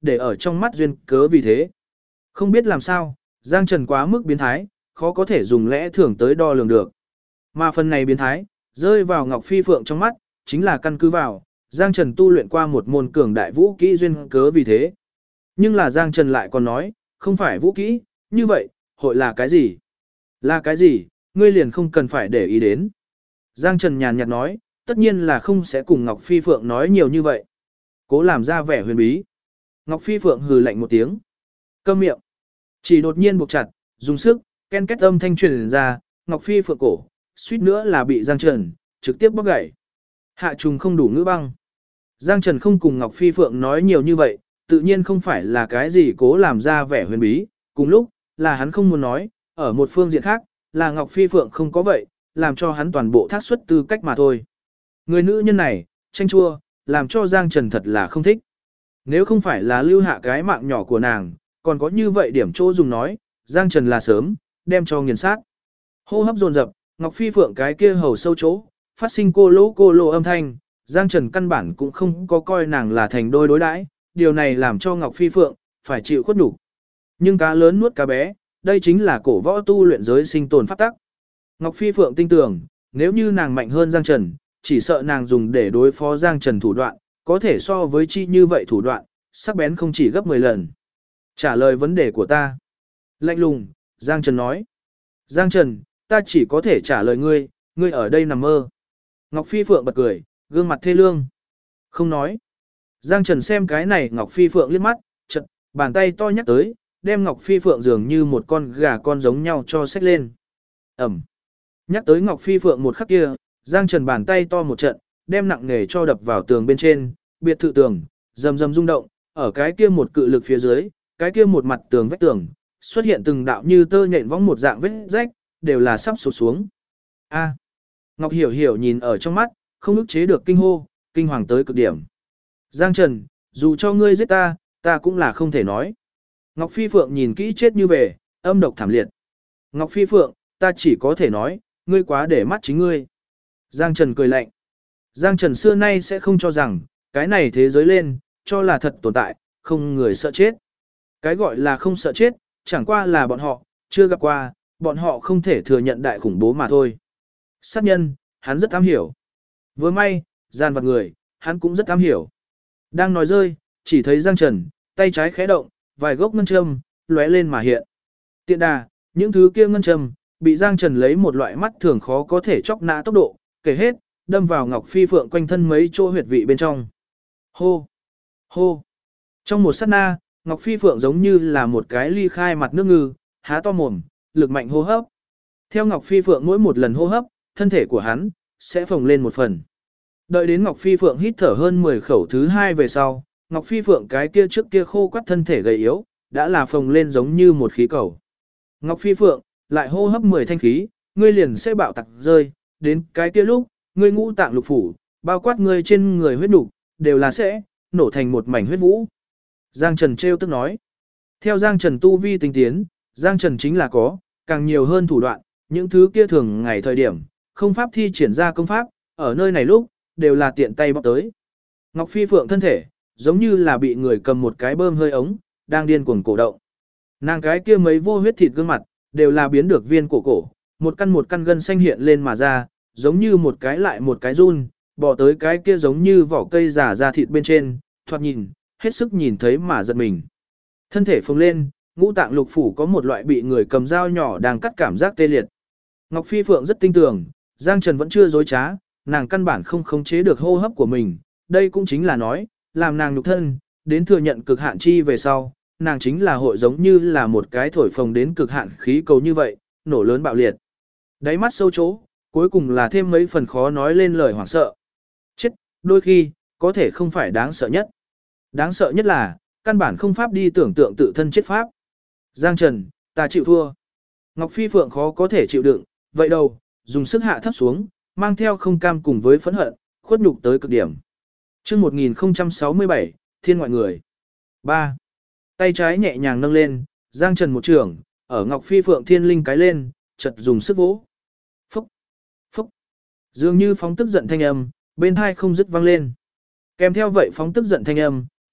để ở trong mắt duyên cớ vì thế. Không biết làm sao, Giang Trần quá mức biến thái, khó có thể dùng lẽ thường tới đo lường được. Mà phần này biến thái, rơi vào Ngọc Phi Phượng trong mắt, chính là căn cứ vào, Giang Trần tu luyện qua một môn cường đại vũ kỹ duyên cớ vì thế. Nhưng là Giang Trần lại còn nói, không phải vũ kỹ, như vậy, hội là cái gì? Là cái gì, ngươi liền không cần phải để ý đến. Giang Trần nhàn nhạt nói, tất nhiên là không sẽ cùng Ngọc Phi Phượng nói nhiều như vậy. Cố làm ra vẻ huyền bí. Ngọc Phi Phượng hừ lạnh một tiếng. Câm miệng. Chỉ đột nhiên buộc chặt, dùng sức, ken két âm thanh truyền ra, Ngọc Phi Phượng cổ, suýt nữa là bị Giang Trần trực tiếp bóc gãy. Hạ trùng không đủ ngữ băng. Giang Trần không cùng Ngọc Phi Phượng nói nhiều như vậy, tự nhiên không phải là cái gì cố làm ra vẻ huyền bí, cùng lúc, là hắn không muốn nói, ở một phương diện khác, là Ngọc Phi Phượng không có vậy, làm cho hắn toàn bộ thác xuất tư cách mà thôi. Người nữ nhân này, tranh chua, làm cho Giang Trần thật là không thích. Nếu không phải là lưu hạ cái mạng nhỏ của nàng, còn có như vậy điểm chỗ dùng nói, Giang Trần là sớm, đem cho nghiền sát. Hô hấp dồn dập, Ngọc Phi Phượng cái kia hầu sâu chỗ, phát sinh cô lỗ âm thanh, Giang Trần căn bản cũng không có coi nàng là thành đôi đối đãi, điều này làm cho Ngọc Phi Phượng phải chịu khuất nhục. Nhưng cá lớn nuốt cá bé, đây chính là cổ võ tu luyện giới sinh tồn pháp tắc. Ngọc Phi Phượng tin tưởng, nếu như nàng mạnh hơn Giang Trần, chỉ sợ nàng dùng để đối phó Giang Trần thủ đoạn, có thể so với chi như vậy thủ đoạn, sắc bén không chỉ gấp 10 lần. Trả lời vấn đề của ta. Lạnh lùng, Giang Trần nói. Giang Trần, ta chỉ có thể trả lời ngươi, ngươi ở đây nằm mơ. Ngọc Phi Phượng bật cười, gương mặt thê lương. Không nói. Giang Trần xem cái này Ngọc Phi Phượng liếc mắt, chật, bàn tay to nhắc tới, đem Ngọc Phi Phượng dường như một con gà con giống nhau cho xách lên. Ẩm. Nhắc tới Ngọc Phi Phượng một khắc kia, Giang Trần bàn tay to một trận, đem nặng nề cho đập vào tường bên trên, biệt thự tường, rầm rầm rung động, ở cái kia một cự lực phía dưới, cái kia một mặt tường vách tường, xuất hiện từng đạo như tơ nhện võng một dạng vết rách, đều là sắp sụp xuống. A. Ngọc Hiểu Hiểu nhìn ở trong mắt, không ức chế được kinh hô, kinh hoàng tới cực điểm. Giang Trần, dù cho ngươi giết ta, ta cũng là không thể nói. Ngọc Phi Phượng nhìn kỹ chết như về, âm độc thảm liệt. Ngọc Phi Phượng, ta chỉ có thể nói, ngươi quá để mắt chính ngươi. Giang Trần cười lạnh. Giang Trần xưa nay sẽ không cho rằng, cái này thế giới lên, cho là thật tồn tại, không người sợ chết. Cái gọi là không sợ chết, chẳng qua là bọn họ, chưa gặp qua, bọn họ không thể thừa nhận đại khủng bố mà thôi. Sát nhân, hắn rất am hiểu. Với may, gian vật người, hắn cũng rất am hiểu. Đang nói rơi, chỉ thấy Giang Trần, tay trái khẽ động, vài gốc ngân châm, lóe lên mà hiện. Tiện đà, những thứ kia ngân châm, bị Giang Trần lấy một loại mắt thường khó có thể chọc nã tốc độ, kể hết, đâm vào Ngọc Phi Phượng quanh thân mấy chỗ huyệt vị bên trong. Hô! Hô! Trong một sát na, Ngọc Phi Phượng giống như là một cái ly khai mặt nước ngư, há to mồm, lực mạnh hô hấp. Theo Ngọc Phi Phượng mỗi một lần hô hấp, thân thể của hắn sẽ phồng lên một phần. Đợi đến Ngọc Phi Phượng hít thở hơn 10 khẩu thứ hai về sau, Ngọc Phi Phượng cái kia trước kia khô quắt thân thể gầy yếu, đã là phồng lên giống như một khí cầu. Ngọc Phi Phượng, lại hô hấp 10 thanh khí, ngươi liền sẽ bạo tạc rơi, đến cái kia lúc, ngươi ngũ tạng lục phủ, bao quát ngươi trên người huyết nục, đều là sẽ nổ thành một mảnh huyết vũ. Giang Trần trêu tức nói. Theo Giang Trần tu vi tinh tiến, Giang Trần chính là có, càng nhiều hơn thủ đoạn, những thứ kia thường ngày thời điểm, không pháp thi triển ra công pháp, ở nơi này lúc, đều là tiện tay bóc tới. Ngọc Phi Phượng thân thể, giống như là bị người cầm một cái bơm hơi ống, đang điên cuồng cổ động. Nàng cái kia mấy vô huyết thịt gương mặt, đều là biến được viên cổ, một căn gân xanh hiện lên mà ra, giống như một cái lại một cái run, bỏ tới cái kia giống như vỏ cây giả ra thịt bên trên, thoạt nhìn, hết sức nhìn thấy mà giật mình. Thân thể phồng lên, ngũ tạng lục phủ có một loại bị người cầm dao nhỏ đang cắt cảm giác tê liệt. Ngọc Phi Phượng rất tinh tường, Giang Trần vẫn chưa dối trá, nàng căn bản không khống chế được hô hấp của mình, đây cũng chính là nói, làm nàng nhục thân, đến thừa nhận cực hạn chi về sau, nàng chính là hội giống như là một cái thổi phồng đến cực hạn khí cầu như vậy, nổ lớn bạo liệt. Đáy mắt sâu chỗ, cuối cùng là thêm mấy phần khó nói lên lời hoảng sợ. Chết, đôi khi, có thể không phải đáng sợ nhất. Đáng sợ nhất là, căn bản không pháp đi tưởng tượng tự thân chết pháp. Giang Trần, ta chịu thua. Ngọc Phi Phượng khó có thể chịu đựng, vậy đâu, dùng sức hạ thấp xuống, mang theo không cam cùng với phẫn hận, khuất nhục tới cực điểm. Chương 1067, Thiên ngoại người. 3. Tay trái nhẹ nhàng nâng lên, Giang Trần một trường, ở Ngọc Phi Phượng thiên linh cái lên, chật dùng sức vỗ. Phúc, phúc. Dường như phóng tức giận thanh âm, bên hai không dứt vang lên. Kèm theo vậy phóng tức giận thanh âm,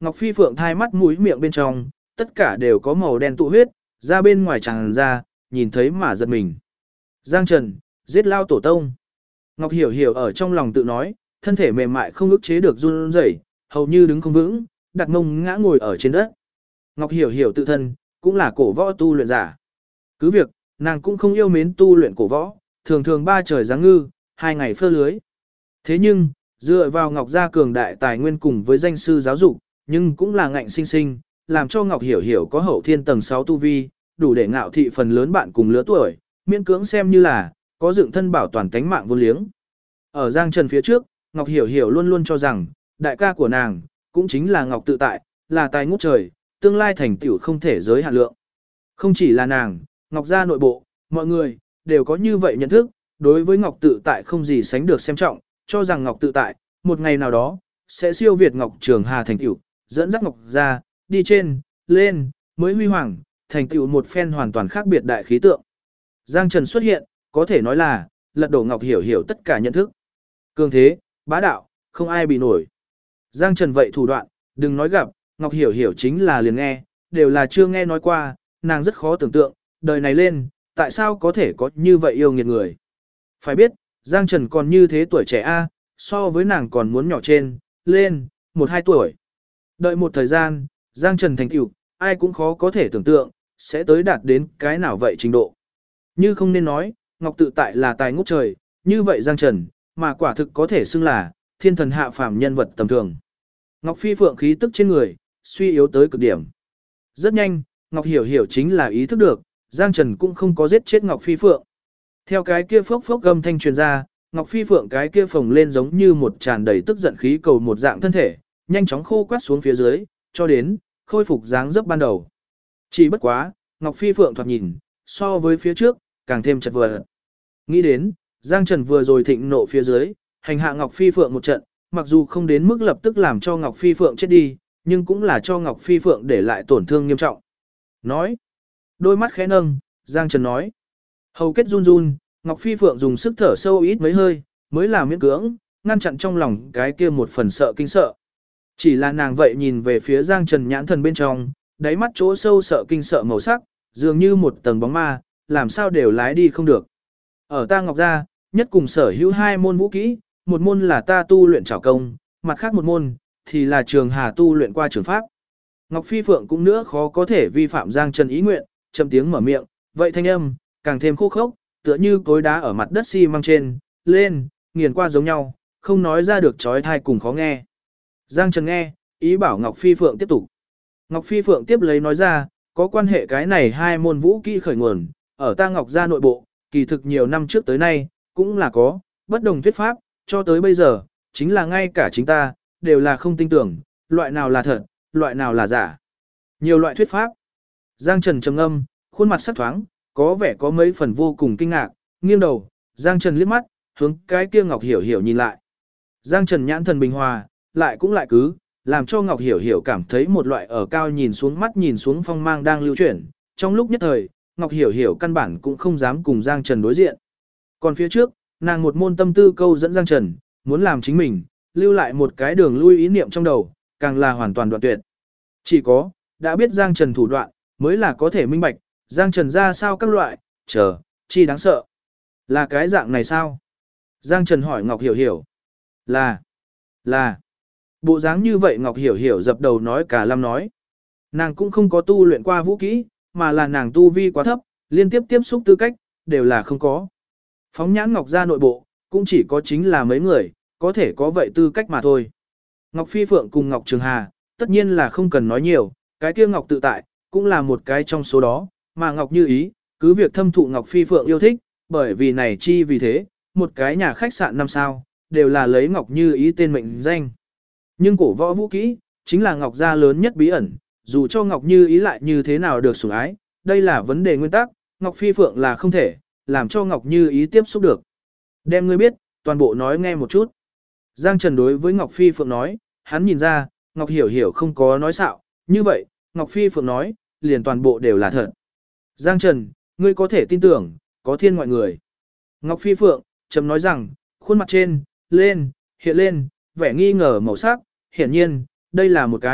Ngọc Phi Phượng thai mắt mũi miệng bên trong, tất cả đều có màu đen tụ huyết, ra bên ngoài tràn ra, nhìn thấy mà giật mình. Giang Trần, giết lao tổ tông. Ngọc Hiểu Hiểu ở trong lòng tự nói, thân thể mềm mại không ức chế được run rẩy, hầu như đứng không vững, đặt mông ngã ngồi ở trên đất. Ngọc Hiểu Hiểu tự thân, cũng là cổ võ tu luyện giả. Cứ việc, nàng cũng không yêu mến tu luyện cổ võ, thường thường ba trời giáng ngư, 2 ngày phơ lưới. Thế nhưng, dựa vào Ngọc gia cường đại tài nguyên cùng với danh sư giáo dục, nhưng cũng là ngạnh sinh sinh, làm cho Ngọc Hiểu Hiểu có hậu thiên tầng 6 tu vi, đủ để ngạo thị phần lớn bạn cùng lứa tuổi, miễn cưỡng xem như là có dựng thân bảo toàn tánh mạng vô liếng. Ở Giang Trần phía trước, Ngọc Hiểu Hiểu luôn luôn cho rằng, đại ca của nàng, cũng chính là Ngọc Tự Tại, là tài ngút trời, tương lai thành tựu không thể giới hạn lượng. Không chỉ là nàng, Ngọc gia nội bộ, mọi người, đều có như vậy nhận thức, đối với Ngọc Tự Tại không gì sánh được xem trọng, cho rằng Ngọc Tự Tại, một ngày nào đó, sẽ siêu việt Ngọc Trường Hà thành tựu, dẫn dắt Ngọc gia, đi trên, lên, mới huy hoàng, thành tựu một phen hoàn toàn khác biệt đại khí tượng. Giang Trần xuất hiện, có thể nói là, lật đổ Ngọc Hiểu Hiểu tất cả nhận thức. Cường thế, bá đạo, không ai bị nổi. Giang Trần vậy thủ đoạn, đừng nói gặp, Ngọc Hiểu Hiểu chính là liền nghe, đều là chưa nghe nói qua, nàng rất khó tưởng tượng, đời này lên, tại sao có thể có như vậy yêu nghiệt người. Phải biết, Giang Trần còn như thế tuổi trẻ A, so với nàng còn muốn nhỏ trên, lên, 1-2 tuổi. Đợi một thời gian, Giang Trần thành tựu, ai cũng khó có thể tưởng tượng, sẽ tới đạt đến cái nào vậy trình độ. Như không nên nói, Ngọc Tự Tại là tài ngút trời, như vậy Giang Trần, mà quả thực có thể xưng là thiên thần hạ phàm nhân vật tầm thường. Ngọc Phi Phượng khí tức trên người, suy yếu tới cực điểm. Rất nhanh, Ngọc Hiểu Hiểu chính là ý thức được, Giang Trần cũng không có giết chết Ngọc Phi Phượng. Theo cái kia phốc phốc gầm thanh truyền ra, Ngọc Phi Phượng cái kia phồng lên giống như một tràn đầy tức giận khí cầu một dạng thân thể, nhanh chóng khô quắt xuống phía dưới, cho đến khôi phục dáng dấp ban đầu. Chỉ bất quá, Ngọc Phi Phượng thoạt nhìn, so với phía trước, càng thêm chật vật. Nghĩ đến, Giang Trần vừa rồi thịnh nộ phía dưới, hành hạ Ngọc Phi Phượng một trận, mặc dù không đến mức lập tức làm cho Ngọc Phi Phượng chết đi, nhưng cũng là cho Ngọc Phi Phượng để lại tổn thương nghiêm trọng. Nói, đôi mắt khẽ nâng, Giang Trần nói. Hầu kết run run, Ngọc Phi Phượng dùng sức thở sâu ít mấy hơi, mới là miễn cưỡng, ngăn chặn trong lòng cái kia một phần sợ kinh sợ. Chỉ là nàng vậy nhìn về phía Giang Trần nhãn thần bên trong, đáy mắt chỗ sâu sợ kinh sợ màu sắc, dường như một tầng bóng ma, làm sao đều lái đi không được. Ở ta Ngọc gia, nhất cùng sở hữu 2 môn vũ kỹ, một môn là ta tu luyện trảo công, mặt khác một môn thì là Trường Hà tu luyện qua trường pháp. Ngọc Phi Phượng cũng nữa khó có thể vi phạm Giang Trần ý nguyện, chậm tiếng mở miệng, vậy thanh âm càng thêm khô khốc, tựa như cối đá ở mặt đất xi măng trên, lên, nghiền qua giống nhau, không nói ra được chói tai cùng khó nghe. Giang Trần nghe, ý bảo Ngọc Phi Phượng tiếp tục. Ngọc Phi Phượng tiếp lấy nói ra, có quan hệ cái này 2 môn vũ kỹ khởi nguồn, ở ta Ngọc gia nội bộ, kỳ thực nhiều năm trước tới nay, cũng là có, bất đồng thuyết pháp, cho tới bây giờ, chính là ngay cả chính ta, đều là không tin tưởng, loại nào là thật, loại nào là giả. Nhiều loại thuyết pháp. Giang Trần trầm ngâm, khuôn mặt sắc thoáng, có vẻ có mấy phần vô cùng kinh ngạc, nghiêng đầu, Giang Trần liếc mắt, hướng cái kia Ngọc Hiểu Hiểu nhìn lại. Giang Trần nhãn thần bình hòa, lại cũng lại cứ, làm cho Ngọc Hiểu Hiểu cảm thấy một loại ở cao nhìn xuống mắt nhìn xuống phong mang đang lưu chuyển. Trong lúc nhất thời, Ngọc Hiểu Hiểu căn bản cũng không dám cùng Giang Trần đối diện. Còn phía trước, nàng một môn tâm tư câu dẫn Giang Trần, muốn làm chính mình, lưu lại một cái đường lui ý niệm trong đầu, càng là hoàn toàn đoạn tuyệt. Chỉ có, đã biết Giang Trần thủ đoạn, mới là có thể minh bạch, Giang Trần ra sao các loại, chi đáng sợ. Là cái dạng này sao? Giang Trần hỏi Ngọc Hiểu Hiểu. Là. Bộ dáng như vậy Ngọc Hiểu Hiểu dập đầu nói cả lâm nói. Nàng cũng không có tu luyện qua vũ kỹ, mà là nàng tu vi quá thấp, liên tiếp tiếp xúc tư cách, đều là không có. Phóng nhãn Ngọc gia nội bộ, cũng chỉ có chính là mấy người, có thể có vậy tư cách mà thôi. Ngọc Phi Phượng cùng Ngọc Trường Hà, tất nhiên là không cần nói nhiều, cái kia Ngọc Tự Tại, cũng là một cái trong số đó, mà Ngọc Như Ý, cứ việc thâm thụ Ngọc Phi Phượng yêu thích, bởi vì này chi vì thế, một cái nhà khách sạn 5 sao, đều là lấy Ngọc Như Ý tên mệnh danh. Nhưng cổ võ vũ kỹ, chính là Ngọc gia lớn nhất bí ẩn, dù cho Ngọc Như Ý lại như thế nào được sủng ái, đây là vấn đề nguyên tắc, Ngọc Phi Phượng là không thể, làm cho Ngọc Như Ý tiếp xúc được. Đem ngươi biết, toàn bộ nói nghe một chút. Giang Trần đối với Ngọc Phi Phượng nói, hắn nhìn ra, Ngọc Hiểu Hiểu không có nói xạo, như vậy, Ngọc Phi Phượng nói, liền toàn bộ đều là thật. Giang Trần, ngươi có thể tin tưởng, có thiên ngoại người. Ngọc Phi Phượng, trầm nói rằng, khuôn mặt trên, hiện lên, vẻ nghi ngờ màu sắc, hiển nhiên, đây là một cái,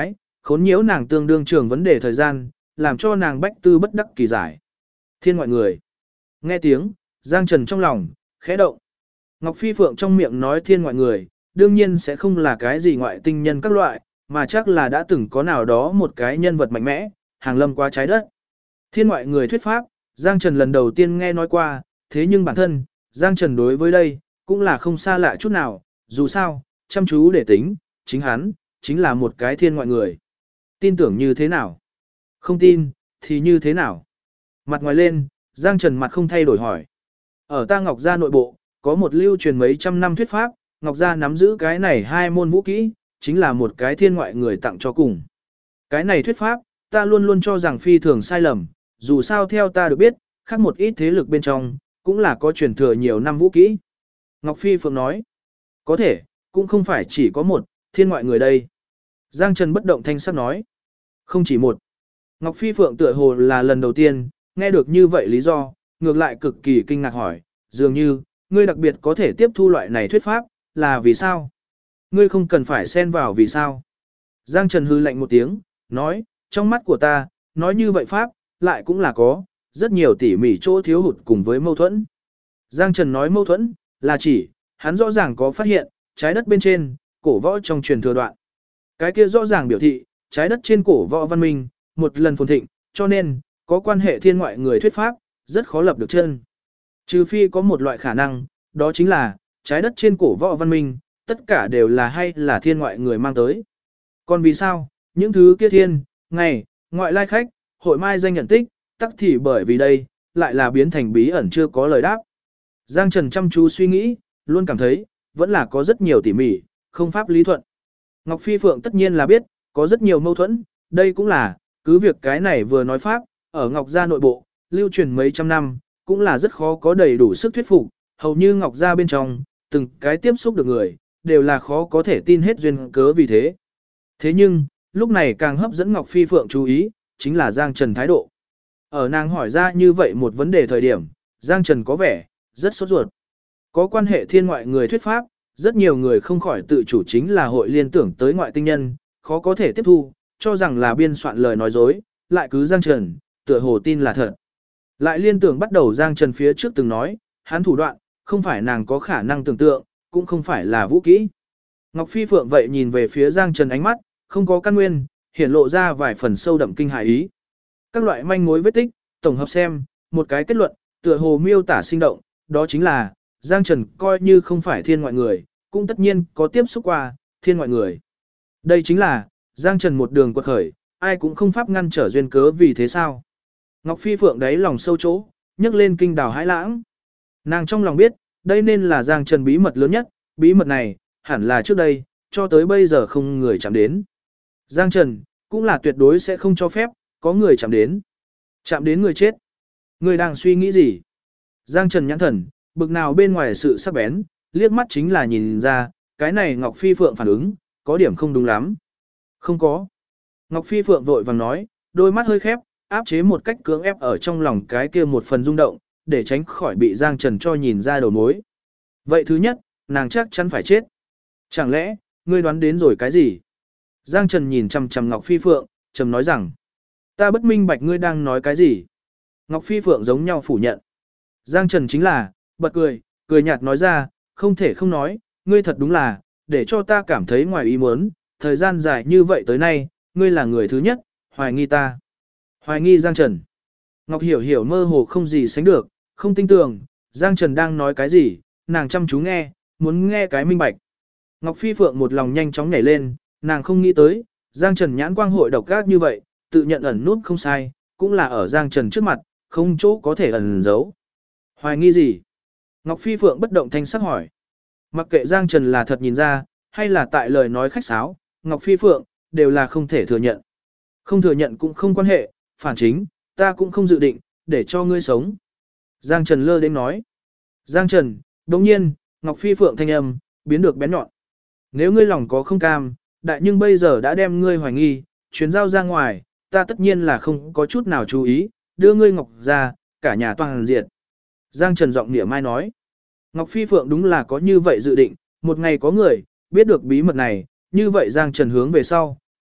khốn nhiễu nàng tương đương trường vấn đề thời gian, làm cho nàng bách tư bất đắc kỳ giải. Thiên ngoại người. Nghe tiếng, Giang Trần trong lòng, khẽ động. Ngọc Phi Phượng trong miệng nói thiên ngoại người, đương nhiên sẽ không là cái gì ngoại tinh nhân các loại, mà chắc là đã từng có nào đó một cái nhân vật mạnh mẽ, hàng lâm qua trái đất. Thiên ngoại người thuyết pháp, Giang Trần lần đầu tiên nghe nói qua, thế nhưng bản thân, Giang Trần đối với đây, cũng là không xa lạ chút nào, dù sao, chăm chú để tính, chính hắn, chính là một cái thiên ngoại người. Tin tưởng như thế nào? Không tin, thì như thế nào? Mặt ngoài lên, Giang Trần mặt không thay đổi hỏi. Ở ta Ngọc Gia nội bộ, có một lưu truyền mấy trăm năm thuyết pháp, Ngọc Gia nắm giữ cái này hai môn vũ kỹ, chính là một cái thiên ngoại người tặng cho cùng. Cái này thuyết pháp, ta luôn luôn cho rằng phi thường sai lầm, dù sao theo ta được biết, khác một ít thế lực bên trong, cũng là có truyền thừa nhiều năm vũ kỹ. Ngọc Phi Phượng nói, có thể, cũng không phải chỉ có một, thiên ngoại người đây. Giang Trần bất động thanh sắc nói, không chỉ một. Ngọc Phi Phượng tựa hồ là lần đầu tiên, nghe được như vậy lý do, ngược lại cực kỳ kinh ngạc hỏi, dường như, ngươi đặc biệt có thể tiếp thu loại này thuyết pháp, là vì sao? Ngươi không cần phải xen vào vì sao? Giang Trần hư lạnh một tiếng, nói, trong mắt của ta, nói như vậy pháp, lại cũng là có, rất nhiều tỉ mỉ chỗ thiếu hụt cùng với mâu thuẫn. Giang Trần nói mâu thuẫn, là chỉ, hắn rõ ràng có phát hiện, trái đất bên trên, cổ võ trong truyền thừa đoạn. Cái kia rõ ràng biểu thị, trái đất trên cổ võ văn minh, một lần phồn thịnh, cho nên, có quan hệ thiên ngoại người thuyết pháp, rất khó lập được chân. Trừ phi có một loại khả năng, đó chính là, trái đất trên cổ võ văn minh, tất cả đều là hay là thiên ngoại người mang tới. Còn vì sao, những thứ kia thiên, ngày, ngoại lai khách, hội mai danh nhận tích, tắc thì bởi vì đây, lại là biến thành bí ẩn chưa có lời đáp. Giang Trần chăm chú suy nghĩ, luôn cảm thấy, vẫn là có rất nhiều tỉ mỉ, không pháp lý thuận. Ngọc Phi Phượng tất nhiên là biết, có rất nhiều mâu thuẫn, đây cũng là, cứ việc cái này vừa nói pháp, ở Ngọc Gia nội bộ, lưu truyền mấy trăm năm, cũng là rất khó có đầy đủ sức thuyết phục, hầu như Ngọc Gia bên trong, từng cái tiếp xúc được người, đều là khó có thể tin hết duyên cớ vì thế. Thế nhưng, lúc này càng hấp dẫn Ngọc Phi Phượng chú ý, chính là Giang Trần thái độ. Ở nàng hỏi ra như vậy một vấn đề thời điểm, Giang Trần có vẻ, rất sốt ruột. Có quan hệ thiên ngoại người thuyết pháp, rất nhiều người không khỏi tự chủ chính là hội liên tưởng tới ngoại tinh nhân, khó có thể tiếp thu, cho rằng là biên soạn lời nói dối, lại cứ Giang Trần, tựa hồ tin là thật. Lại liên tưởng bắt đầu Giang Trần phía trước từng nói, hắn thủ đoạn, không phải nàng có khả năng tưởng tượng, cũng không phải là vũ kỹ. Ngọc Phi Phượng vậy nhìn về phía Giang Trần ánh mắt, không có căn nguyên, hiển lộ ra vài phần sâu đậm kinh hại ý. Các loại manh mối vết tích, tổng hợp xem, một cái kết luận, tựa hồ miêu tả sinh động, đó chính là, Giang Trần coi như không phải thiên ngoại người, cũng tất nhiên có tiếp xúc qua, thiên ngoại người. Đây chính là, Giang Trần một đường quật khởi, ai cũng không pháp ngăn trở duyên cớ vì thế sao. Ngọc Phi Phượng đáy lòng sâu chỗ, nhấc lên kinh đào hãi lãng. Nàng trong lòng biết, đây nên là Giang Trần bí mật lớn nhất, bí mật này, hẳn là trước đây, cho tới bây giờ không người chạm đến. Giang Trần, cũng là tuyệt đối sẽ không cho phép, có người chạm đến. Chạm đến người chết. Người đang suy nghĩ gì? Giang Trần nhãn thần, bực nào bên ngoài sự sắc bén, liếc mắt chính là nhìn ra, cái này Ngọc Phi Phượng phản ứng, có điểm không đúng lắm. Không có. Ngọc Phi Phượng vội vàng nói, đôi mắt hơi khép, áp chế một cách cưỡng ép ở trong lòng cái kia một phần rung động, để tránh khỏi bị Giang Trần cho nhìn ra đầu mối. Vậy thứ nhất, nàng chắc chắn phải chết. Chẳng lẽ, ngươi đoán đến rồi cái gì? Giang Trần nhìn chằm chằm Ngọc Phi Phượng, trầm nói rằng, ta bất minh bạch ngươi đang nói cái gì? Ngọc Phi Phượng giống nhau phủ nhận. Giang Trần chính là, bật cười, cười nhạt nói ra, không thể không nói, ngươi thật đúng là, để cho ta cảm thấy ngoài ý muốn, thời gian dài như vậy tới nay, ngươi là người thứ nhất, hoài nghi ta. Hoài nghi Giang Trần. Ngọc Hiểu Hiểu mơ hồ không gì sánh được, không tin tưởng, Giang Trần đang nói cái gì, nàng chăm chú nghe, muốn nghe cái minh bạch. Ngọc Phi Phượng một lòng nhanh chóng nhảy lên, nàng không nghĩ tới, Giang Trần nhãn quang hội độc ác như vậy, tự nhận ẩn nút không sai, cũng là ở Giang Trần trước mặt, không chỗ có thể ẩn giấu. Hoài nghi gì? Ngọc Phi Phượng bất động thanh sắc hỏi. Mặc kệ Giang Trần là thật nhìn ra, hay là tại lời nói khách sáo, Ngọc Phi Phượng, đều là không thể thừa nhận. Không thừa nhận cũng không quan hệ, phản chính, ta cũng không dự định, để cho ngươi sống. Giang Trần lơ đến nói. Giang Trần, đồng nhiên, Ngọc Phi Phượng thanh âm, biến được bén nhọn. Nếu ngươi lòng có không cam, đại nhưng bây giờ đã đem ngươi hoài nghi, chuyến giao ra ngoài, ta tất nhiên là không có chút nào chú ý, đưa ngươi Ngọc ra, cả nhà toàn diệt. Giang Trần giọng nịa mai nói. Ngọc Phi Phượng đúng là có như vậy dự định, một ngày có người, biết được bí mật này, như vậy Giang Trần hướng về sau,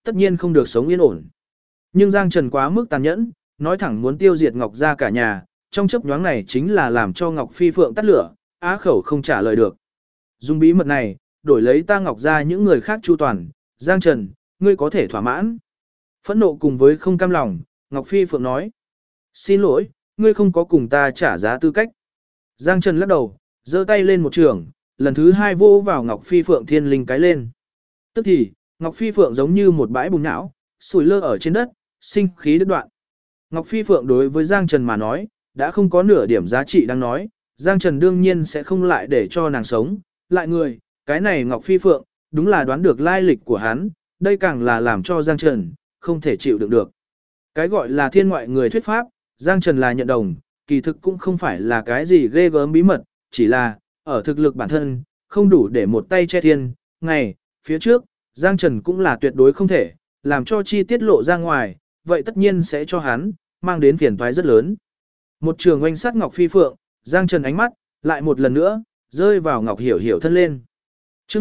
tất nhiên không được sống yên ổn. Nhưng Giang Trần quá mức tàn nhẫn, nói thẳng muốn tiêu diệt Ngọc gia cả nhà, trong chớp nhoáng này chính là làm cho Ngọc Phi Phượng tắt lửa, á khẩu không trả lời được. Dùng bí mật này, đổi lấy ta Ngọc gia những người khác chu toàn, Giang Trần, ngươi có thể thỏa mãn. Phẫn nộ cùng với không cam lòng, Ngọc Phi Phượng nói. Xin lỗi, ngươi không có cùng ta trả giá tư cách. Giang Trần lắc đầu, giơ tay lên một trường, lần thứ hai vô vào Ngọc Phi Phượng thiên linh cái lên. Tức thì, Ngọc Phi Phượng giống như một bãi bùn não, sủi lơ ở trên đất, sinh khí đứt đoạn. Ngọc Phi Phượng đối với Giang Trần mà nói, đã không có nửa điểm giá trị đang nói, Giang Trần đương nhiên sẽ không lại để cho nàng sống, lại người, cái này Ngọc Phi Phượng, đúng là đoán được lai lịch của hắn, đây càng là làm cho Giang Trần, không thể chịu đựng được. Cái gọi là thiên ngoại người thuyết pháp, Giang Trần là nhận đồng, kỳ thực cũng không phải là cái gì ghê gớm bí mật, chỉ là, ở thực lực bản thân, không đủ để một tay che thiên, ngày, phía trước, Giang Trần cũng là tuyệt đối không thể, làm cho chi tiết lộ ra ngoài, vậy tất nhiên sẽ cho hắn, mang đến phiền toái rất lớn. Một trường oanh sát Ngọc Phi Phượng, Giang Trần ánh mắt, lại một lần nữa, rơi vào Ngọc Hiểu Hiểu thân lên. Trước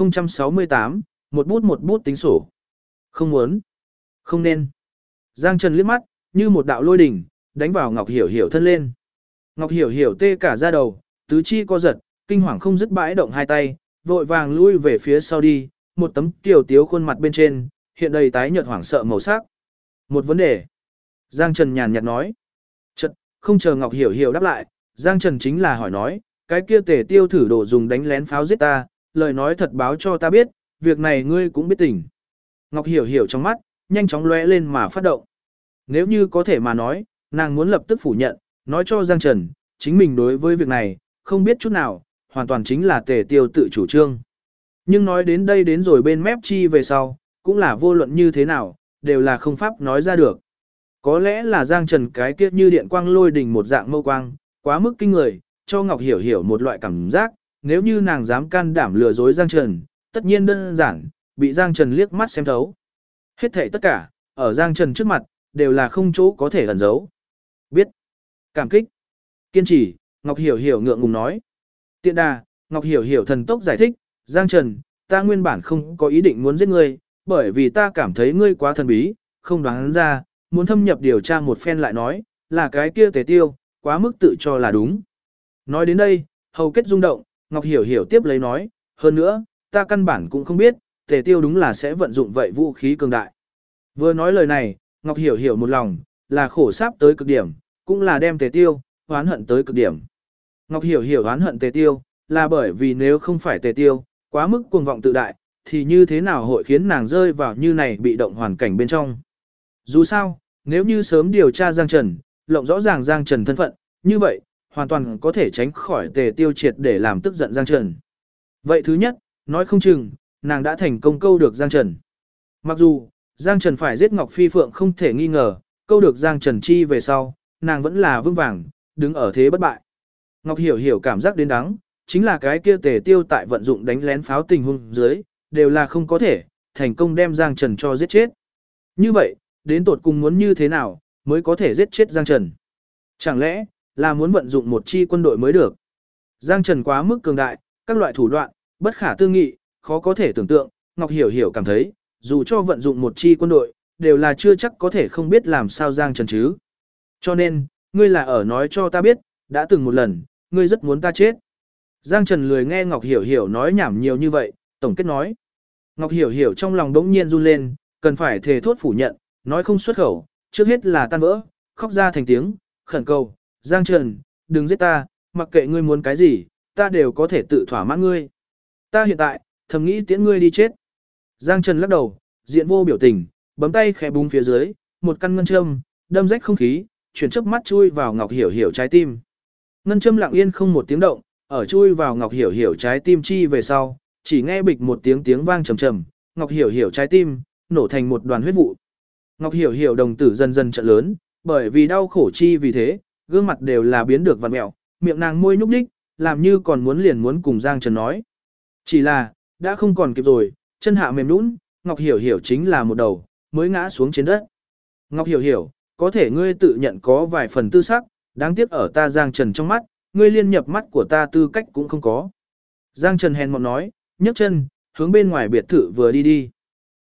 1068, một bút tính sổ. Không muốn, không nên. Giang Trần liếc mắt, như một đạo lôi đỉnh, đánh vào Ngọc Hiểu Hiểu thân lên. Ngọc Hiểu Hiểu tê cả da đầu, tứ chi co giật, kinh hoàng không dứt bãi động hai tay, vội vàng lui về phía sau đi, một tấm kiều tiếu khuôn mặt bên trên, hiện đầy tái nhợt hoảng sợ màu sắc. Một vấn đề. Giang Trần nhàn nhạt nói. Chật, không chờ Ngọc Hiểu Hiểu đáp lại, Giang Trần chính là hỏi nói, cái kia Tề Tiêu thử đồ dùng đánh lén pháo giết ta, lời nói thật báo cho ta biết, việc này ngươi cũng biết tình. Ngọc Hiểu Hiểu trong mắt, nhanh chóng lóe lên mà phát động. Nếu như có thể mà nói, nàng muốn lập tức phủ nhận, nói cho Giang Trần, chính mình đối với việc này, không biết chút nào, hoàn toàn chính là Tề Tiêu tự chủ trương. Nhưng nói đến đây đến rồi bên mép chi về sau, cũng là vô luận như thế nào, đều là không pháp nói ra được. Có lẽ là Giang Trần cái kia như điện quang lôi đình một dạng mâu quang, quá mức kinh người, cho Ngọc Hiểu Hiểu một loại cảm giác, nếu như nàng dám can đảm lừa dối Giang Trần, tất nhiên đơn giản, bị Giang Trần liếc mắt xem thấu. Hết thảy tất cả, ở Giang Trần trước mặt, đều là không chỗ có thể ẩn giấu. Biết, cảm kích, kiên trì, Ngọc Hiểu Hiểu ngượng ngùng nói. Tiện đà, Ngọc Hiểu Hiểu thần tốc giải thích, Giang Trần, ta nguyên bản không có ý định muốn giết ngươi, bởi vì ta cảm thấy ngươi quá thần bí, không đoán ra, muốn thâm nhập điều tra một phen lại nói, là cái kia Tề Tiêu, quá mức tự cho là đúng. Nói đến đây, hầu kết rung động, Ngọc Hiểu Hiểu tiếp lấy nói, hơn nữa, ta căn bản cũng không biết, Tề Tiêu đúng là sẽ vận dụng vậy vũ khí cường đại. Vừa nói lời này, Ngọc Hiểu Hiểu một lòng, là khổ sáp tới cực điểm, cũng là đem Tề Tiêu, oán hận tới cực điểm. Ngọc Hiểu Hiểu oán hận Tề Tiêu, là bởi vì nếu không phải Tề Tiêu, quá mức cuồng vọng tự đại, thì như thế nào hội khiến nàng rơi vào như này bị động hoàn cảnh bên trong. Dù sao, nếu như sớm điều tra Giang Trần, lộng rõ ràng Giang Trần thân phận, như vậy, hoàn toàn có thể tránh khỏi Tề Tiêu triệt để làm tức giận Giang Trần. Vậy thứ nhất, nói không chừng, nàng đã thành công câu được Giang Trần. Mặc dù, Giang Trần phải giết Ngọc Phi Phượng không thể nghi ngờ, câu được Giang Trần chi về sau, nàng vẫn là vững vàng, đứng ở thế bất bại. Ngọc Hiểu Hiểu cảm giác đến đắng, chính là cái kia Tề Tiêu tại vận dụng đánh lén pháo tình huống dưới, đều là không có thể, thành công đem Giang Trần cho giết chết. Như vậy, đến tột cùng muốn như thế nào, mới có thể giết chết Giang Trần? Chẳng lẽ, là muốn vận dụng một chi quân đội mới được? Giang Trần quá mức cường đại, các loại thủ đoạn, bất khả tư nghị, khó có thể tưởng tượng, Ngọc Hiểu Hiểu cảm thấy, dù cho vận dụng một chi quân đội, đều là chưa chắc có thể không biết làm sao Giang Trần chứ. Cho nên, ngươi là ở nói cho ta biết, đã từng một lần, ngươi rất muốn ta chết. Giang Trần lười nghe Ngọc Hiểu Hiểu nói nhảm nhiều như vậy, tổng kết nói. Ngọc Hiểu Hiểu trong lòng đống nhiên run lên, cần phải thề thốt phủ nhận, nói không xuất khẩu, trước hết là tan vỡ, khóc ra thành tiếng, khẩn cầu, Giang Trần, đừng giết ta, mặc kệ ngươi muốn cái gì, ta đều có thể tự thỏa mãn ngươi. Ta hiện tại, thầm nghĩ tiễn ngươi đi chết. Giang Trần lắc đầu, diện vô biểu tình, bấm tay khẽ búng phía dưới, một căn ngân châm, đâm rách không khí, chuyển chớp mắt chui vào Ngọc Hiểu Hiểu trái tim. Ngân châm lặng yên không một tiếng động, ở chui vào Ngọc Hiểu Hiểu trái tim chi về sau, chỉ nghe bịch một tiếng tiếng vang trầm trầm, Ngọc Hiểu Hiểu trái tim nổ thành một đoàn huyết vụ. Ngọc Hiểu Hiểu đồng tử dần dần trợn lớn, bởi vì đau khổ chi vì thế, gương mặt đều là biến được vặn mẹo, miệng nàng môi nhúc nhích, làm như còn muốn cùng Giang Trần nói. Chỉ là, đã không còn kịp rồi, chân hạ mềm nhũn, Ngọc Hiểu Hiểu chính là một đầu, mới ngã xuống trên đất. Ngọc Hiểu Hiểu, có thể ngươi tự nhận có vài phần tư sắc, đáng tiếc ở ta Giang Trần trong mắt, ngươi liên nhập mắt của ta tư cách cũng không có. Giang Trần hèn mọn nói, nhấc chân, hướng bên ngoài biệt thự vừa đi đi.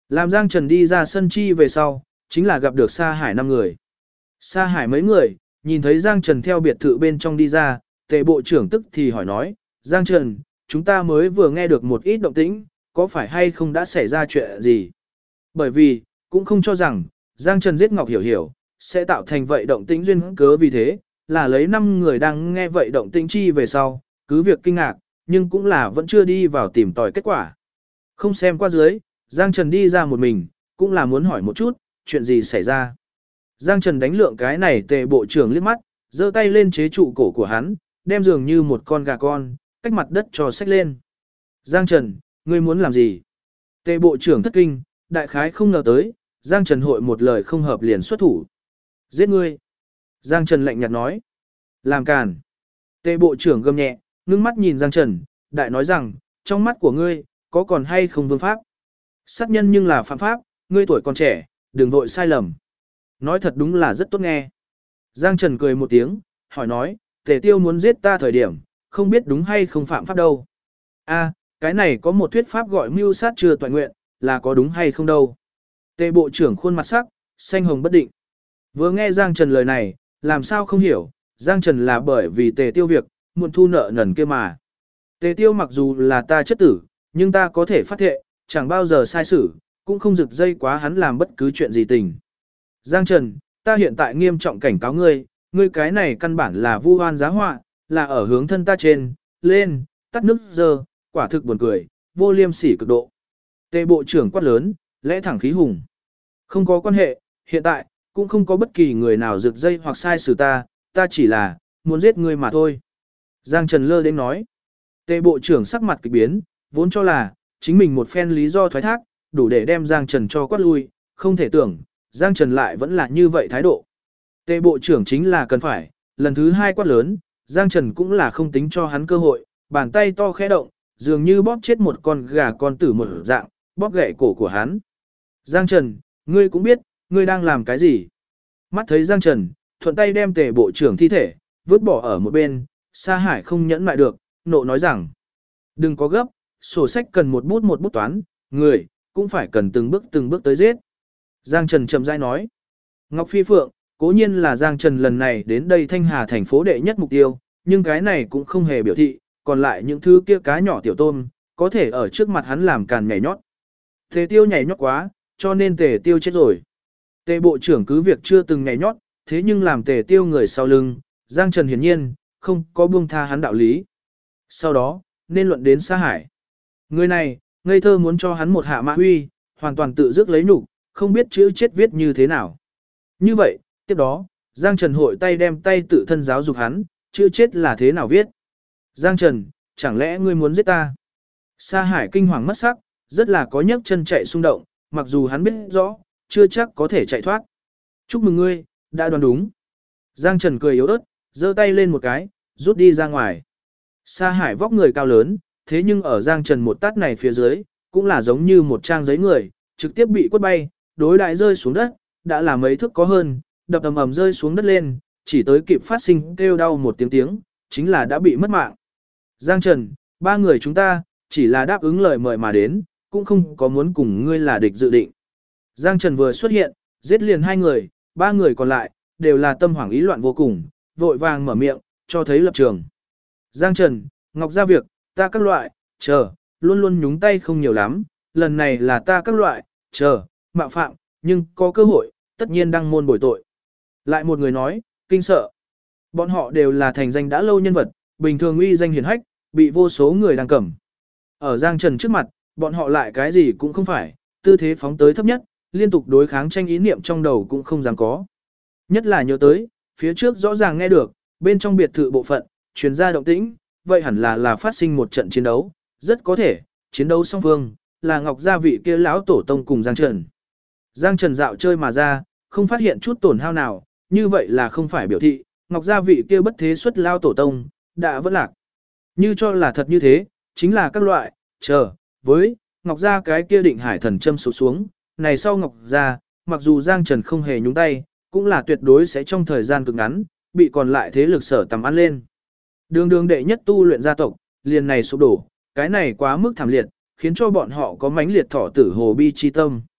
Làm Giang Trần đi ra sân chi về sau, chính là gặp được Sa Hải 5 người. Sa Hải mấy người, nhìn thấy Giang Trần theo biệt thự bên trong đi ra, Tề bộ trưởng tức thì hỏi nói, Giang Trần, chúng ta mới vừa nghe được một ít động tĩnh, có phải hay không đã xảy ra chuyện gì? Bởi vì, cũng không cho rằng, Giang Trần giết Ngọc Hiểu Hiểu, sẽ tạo thành vậy động tĩnh duyên cớ vì thế, là lấy 5 người đang nghe vậy động tĩnh chi về sau, cứ việc kinh ngạc, nhưng cũng là vẫn chưa đi vào tìm tòi kết quả. Không xem qua dưới, Giang Trần đi ra một mình, cũng là muốn hỏi một chút, chuyện gì xảy ra. Giang Trần đánh lượng cái này Tề bộ trưởng liếc mắt, giơ tay lên chế trụ cổ của hắn, đem dường như một con gà con, cách mặt đất cho xách lên. Giang Trần, ngươi muốn làm gì? Tề bộ trưởng thất kinh, đại khái không ngờ tới, Giang Trần hội một lời không hợp liền xuất thủ. Giết ngươi. Giang Trần lạnh nhạt nói. Làm càn. Tề bộ trưởng gầm nhẹ, ngưng mắt nhìn Giang Trần, đại nói rằng, trong mắt của ngươi, có còn hay không vương pháp? Sát nhân nhưng là phạm pháp, ngươi tuổi còn trẻ, đừng vội sai lầm. Nói thật đúng là rất tốt nghe. Giang Trần cười một tiếng, hỏi nói, Tề Tiêu muốn giết ta thời điểm, không biết đúng hay không phạm pháp đâu. A, cái này có một thuyết pháp gọi mưu sát chưa toàn nguyện, là có đúng hay không đâu. Tề bộ trưởng khuôn mặt sắc, xanh hồng bất định. Vừa nghe Giang Trần lời này, làm sao không hiểu, Giang Trần là bởi vì Tề Tiêu việc, muộn thu nợ nần kia mà. Tề Tiêu mặc dù là ta chất tử, nhưng ta có thể phát thệ, chẳng bao giờ sai xử, cũng không rực dây quá hắn làm bất cứ chuyện gì tình. Giang Trần, ta hiện tại nghiêm trọng cảnh cáo ngươi, ngươi cái này căn bản là vu oan giá họa, là ở hướng thân ta trên, lên, tắt nước giờ, quả thực buồn cười, vô liêm sỉ cực độ. Tề bộ trưởng quát lớn, lẽ thẳng khí hùng. Không có quan hệ, hiện tại, cũng không có bất kỳ người nào rực dây hoặc sai xử ta, ta chỉ là, muốn giết ngươi mà thôi. Giang Trần lơ đến nói. Tề bộ trưởng sắc mặt kịch biến, vốn cho là, chính mình một phen lý do thoái thác, đủ để đem Giang Trần cho quát lui, không thể tưởng, Giang Trần lại vẫn là như vậy thái độ. Tề bộ trưởng chính là cần phải, lần thứ 2 quát lớn, Giang Trần cũng là không tính cho hắn cơ hội, bàn tay to khẽ động, dường như bóp chết một con gà con tử một dạng, bóp gãy cổ của hắn. Giang Trần, ngươi cũng biết, ngươi đang làm cái gì. Mắt thấy Giang Trần, thuận tay đem Tề bộ trưởng thi thể, vứt bỏ ở một bên, Sa Hải không nhẫn lại được, nộ nói rằng, đừng có gấp, sổ sách cần một bút toán, người, cũng phải cần từng bước tới giết. Giang Trần chậm rãi nói, Ngọc Phi Phượng, cố nhiên là Giang Trần lần này đến đây Thanh Hà thành phố đệ nhất mục tiêu, nhưng cái này cũng không hề biểu thị, còn lại những thứ kia cá nhỏ tiểu tôm, có thể ở trước mặt hắn làm càn nhảy nhót. Tề Tiêu nhảy nhót quá, cho nên Tề Tiêu chết rồi. Tề bộ trưởng cứ việc chưa từng nhảy nhót, thế nhưng làm Tề Tiêu người sau lưng, Giang Trần hiển nhiên, không có buông tha hắn đạo lý. Sau đó, nên luận đến Sa Hải. Người này, ngây thơ muốn cho hắn một hạ mã huy, hoàn toàn tự dứt lấy nhục, không biết chữ chết viết như thế nào. Như vậy, tiếp đó, Giang Trần hội tay đem tay tự thân giáo dục hắn, chữ chết là thế nào viết. Giang Trần, chẳng lẽ ngươi muốn giết ta? Sa Hải kinh hoàng mất sắc, rất là có nhấc chân chạy xung động, mặc dù hắn biết rõ, chưa chắc có thể chạy thoát. Chúc mừng ngươi, đã đoán đúng. Giang Trần cười yếu ớt, giơ tay lên một cái, rút đi ra ngoài. Sa Hải vóc người cao lớn, thế nhưng ở Giang Trần một tát này phía dưới, cũng là giống như một trang giấy người, trực tiếp bị quất bay, đối đại rơi xuống đất, đã là mấy thước có hơn, đập ầm ầm rơi xuống đất lên, chỉ tới kịp phát sinh kêu đau một tiếng tiếng, chính là đã bị mất mạng. Giang Trần, 3 người chúng ta, chỉ là đáp ứng lời mời mà đến, cũng không có muốn cùng ngươi là địch dự định. Giang Trần vừa xuất hiện, giết liền 2 người, 3 người còn lại, đều là tâm hoảng ý loạn vô cùng, vội vàng mở miệng, cho thấy lập trường. Giang Trần, Ngọc ra việc, ta các loại, chờ, luôn luôn nhúng tay không nhiều lắm, lần này là ta các loại, chờ, mạo phạm, nhưng có cơ hội, tất nhiên đăng môn bồi tội. Lại một người nói, kinh sợ. Bọn họ đều là thành danh đã lâu nhân vật, bình thường uy danh hiển hách, bị vô số người đang cầm. Ở Giang Trần trước mặt, bọn họ lại cái gì cũng không phải, tư thế phóng tới thấp nhất, liên tục đối kháng tranh ý niệm trong đầu cũng không dám có. Nhất là nhớ tới, phía trước rõ ràng nghe được, bên trong biệt thự bộ phận, truyền ra động tĩnh, vậy hẳn là phát sinh một trận chiến đấu, rất có thể, chiến đấu song phương, là Ngọc gia vị kia lão tổ tông cùng Giang Trần. Giang Trần dạo chơi mà ra, không phát hiện chút tổn hao nào, như vậy là không phải biểu thị, Ngọc gia vị kia bất thế xuất lao tổ tông, đã vẫn lạc. Như cho là thật như thế, chính là các loại, chờ, với, Ngọc gia cái kia định hải thần châm sụt xuống, này sau Ngọc gia, mặc dù Giang Trần không hề nhúng tay, cũng là tuyệt đối sẽ trong thời gian cực ngắn, bị còn lại thế lực sở tầm ăn lên. Đường đường đệ nhất tu luyện gia tộc, liền này sụp đổ, cái này quá mức thảm liệt, khiến cho bọn họ có mãnh liệt thọ tử hồ bi chi tâm.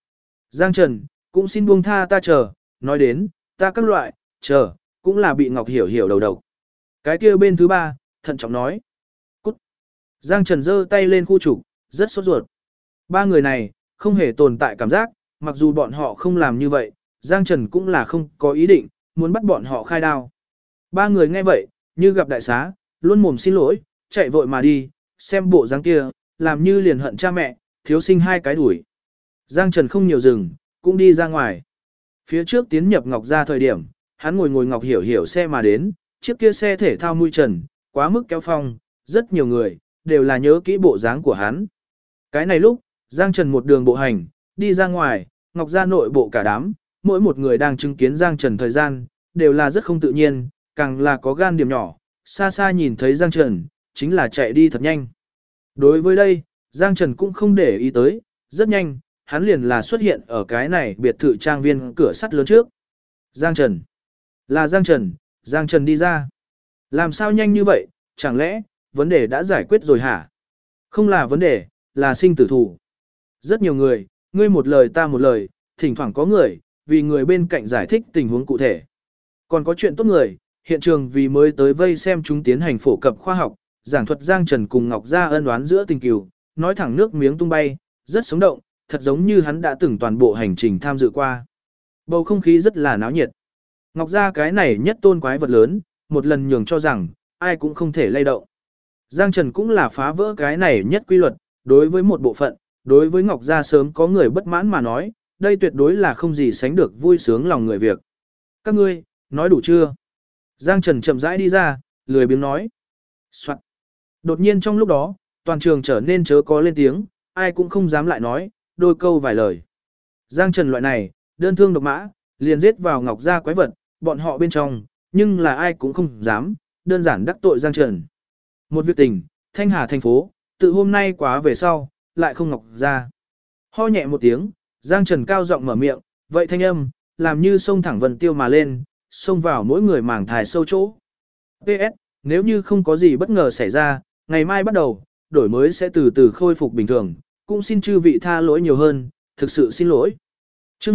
Giang Trần, cũng xin buông tha ta chờ, nói đến, ta các loại, chờ, cũng là bị Ngọc Hiểu Hiểu đầu độc. Cái kia bên thứ ba, thận trọng nói. Cút. Giang Trần giơ tay lên khu trục, rất sốt ruột. Ba người này, không hề tồn tại cảm giác, mặc dù bọn họ không làm như vậy, Giang Trần cũng là không có ý định, muốn bắt bọn họ khai đao. Ba người nghe vậy, như gặp đại xá, luôn mồm xin lỗi, chạy vội mà đi, xem bộ dáng kia, làm như liền hận cha mẹ, thiếu sinh hai cái đuổi. Giang Trần không nhiều dừng, cũng đi ra ngoài. Phía trước tiến nhập Ngọc ra thời điểm, hắn ngồi Ngọc Hiểu Hiểu xe mà đến, chiếc kia xe thể thao mui trần, quá mức kéo phong, rất nhiều người, đều là nhớ kỹ bộ dáng của hắn. Cái này lúc, Giang Trần một đường bộ hành, đi ra ngoài, Ngọc ra nội bộ cả đám, mỗi một người đang chứng kiến Giang Trần thời gian, đều là rất không tự nhiên, càng là có gan điểm nhỏ, xa xa nhìn thấy Giang Trần, chính là chạy đi thật nhanh. Đối với đây, Giang Trần cũng không để ý tới, rất nhanh, hắn liền là xuất hiện ở cái này biệt thự trang viên cửa sắt lớn trước. Giang Trần. Là Giang Trần đi ra. Làm sao nhanh như vậy, chẳng lẽ, vấn đề đã giải quyết rồi hả? Không là vấn đề, là sinh tử thủ. Rất nhiều người, ngươi một lời ta một lời, thỉnh thoảng có người, vì người bên cạnh giải thích tình huống cụ thể. Còn có chuyện tốt người, hiện trường vì mới tới vây xem chúng tiến hành phổ cập khoa học, giảng thuật Giang Trần cùng Ngọc Gia ân oán giữa tình cừu, nói thẳng nước miếng tung bay, rất sống động, thật giống như hắn đã từng toàn bộ hành trình tham dự qua. Bầu không khí rất là náo nhiệt. Ngọc Gia cái này nhất tôn quái vật lớn, một lần nhường cho rằng, ai cũng không thể lay động. Giang Trần cũng là phá vỡ cái này nhất quy luật, đối với một bộ phận, đối với Ngọc Gia sớm có người bất mãn mà nói, đây tuyệt đối là không gì sánh được vui sướng lòng người việc. Các ngươi, nói đủ chưa? Giang Trần chậm rãi đi ra, lười biếng nói. Soạn. Đột nhiên trong lúc đó, toàn trường trở nên chớ có lên tiếng, ai cũng không dám lại nói, đôi câu vài lời. Giang Trần loại này, đơn thương độc mã, liền giết vào Ngọc Gia quái vật, bọn họ bên trong, nhưng là ai cũng không dám, đơn giản đắc tội Giang Trần. Một việc tình, Thanh Hà thành phố, tự hôm nay quá về sau, lại không Ngọc Gia. Ho nhẹ một tiếng, Giang Trần cao giọng mở miệng, vậy thanh âm, làm như sông thẳng vần tiêu mà lên, xông vào mỗi người màng thải sâu chỗ. PS, nếu như không có gì bất ngờ xảy ra, ngày mai bắt đầu, đổi mới sẽ từ từ khôi phục bình thường, cũng xin chư vị tha lỗi nhiều hơn, thực sự xin lỗi. Trước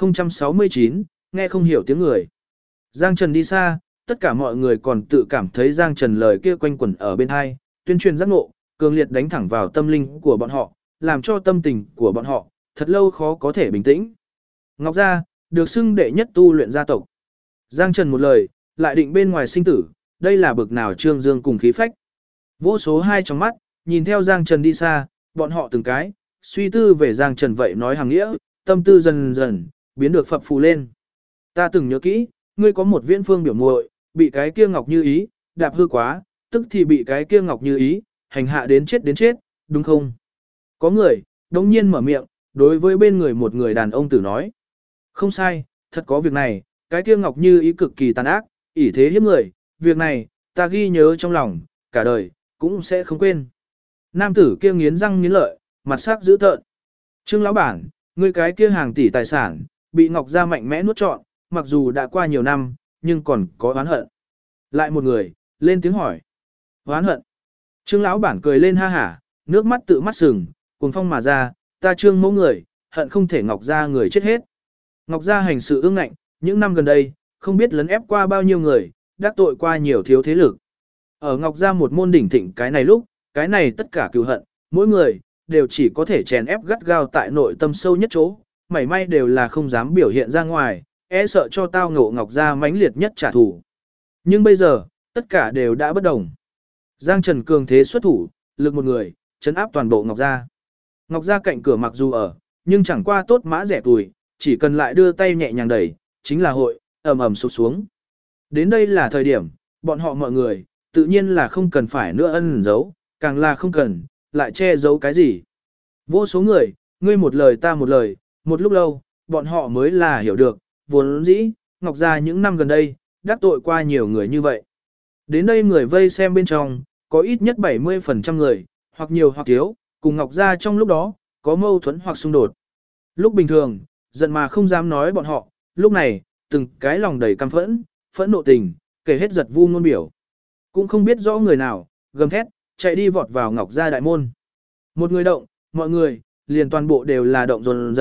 1069, nghe không hiểu tiếng người. Giang Trần đi xa, tất cả mọi người còn tự cảm thấy Giang Trần lời kia quanh quẩn ở bên hai, tuyên truyền giác ngộ, cường liệt đánh thẳng vào tâm linh của bọn họ, làm cho tâm tình của bọn họ, thật lâu khó có thể bình tĩnh. Ngọc Gia, được xưng đệ nhất tu luyện gia tộc. Giang Trần một lời, lại định bên ngoài sinh tử, đây là bực nào trương dương cùng khí phách. Vô số hai trong mắt, nhìn theo Giang Trần đi xa, bọn họ từng cái, suy tư về Giang Trần vậy nói hàng nghĩa, tâm tư dần dần, biến được phập phù lên. Ta từng nhớ kỹ, ngươi có một viễn phương biểu muội, bị cái kia Ngọc Như Ý, đạp hư quá, tức thì bị cái kia Ngọc Như Ý, hành hạ đến chết, đúng không? Có người, đống nhiên mở miệng, đối với bên người một người đàn ông tử nói. Không sai, thật có việc này, cái kia Ngọc Như Ý cực kỳ tàn ác, ỷ thế hiếp người, việc này, ta ghi nhớ trong lòng, cả đời, cũng sẽ không quên. Nam tử kia nghiến răng nghiến lợi, mặt sắc dữ tợn. Trương lão bản, ngươi cái kia hàng tỷ tài sản, bị Ngọc Gia mạnh mẽ nuốt trọn, mặc dù đã qua nhiều năm, nhưng còn có oán hận. Lại một người, lên tiếng hỏi. Oán hận. Trương lão bản cười lên ha hả, nước mắt tự mắt sừng, cuồng phong mà ra, ta Trương mẫu người, hận không thể Ngọc Gia người chết hết. Ngọc Gia hành sự ương ngạnh, những năm gần đây, không biết lấn ép qua bao nhiêu người, đắc tội qua nhiều thiếu thế lực. Ở Ngọc Gia một môn đỉnh thịnh cái này lúc, cái này tất cả cừu hận, mỗi người, đều chỉ có thể chèn ép gắt gao tại nội tâm sâu nhất chỗ, mảy may đều là không dám biểu hiện ra ngoài, e sợ cho tao ngộ Ngọc Gia mãnh liệt nhất trả thù. Nhưng bây giờ, tất cả đều đã bất đồng. Giang Trần cường thế xuất thủ, lực một người, chấn áp toàn bộ Ngọc Gia. Ngọc Gia cạnh cửa mặc dù ở, nhưng chẳng qua tốt mã rẻ tuổi, chỉ cần lại đưa tay nhẹ nhàng đẩy, chính là hội, ầm ầm sụp xuống. Đến đây là thời điểm, bọn họ mọi người, tự nhiên là không cần phải nữa ân giấu, càng là không cần, lại che giấu cái gì. Vô số người, ngươi một lời ta một lời, một lúc lâu, bọn họ mới là hiểu được, vốn dĩ, Ngọc Gia những năm gần đây, đắc tội qua nhiều người như vậy. Đến đây người vây xem bên trong, có ít nhất 70% người, hoặc nhiều hoặc thiếu, cùng Ngọc Gia trong lúc đó, có mâu thuẫn hoặc xung đột. Lúc bình thường, giận mà không dám nói bọn họ, lúc này, từng cái lòng đầy căm phẫn, phẫn nộ tình, kể hết giật vu ngôn biểu. Cũng không biết rõ người nào, gầm thét, chạy đi vọt vào Ngọc Gia đại môn. Một người động, mọi người, liền toàn bộ đều là động dồn dập,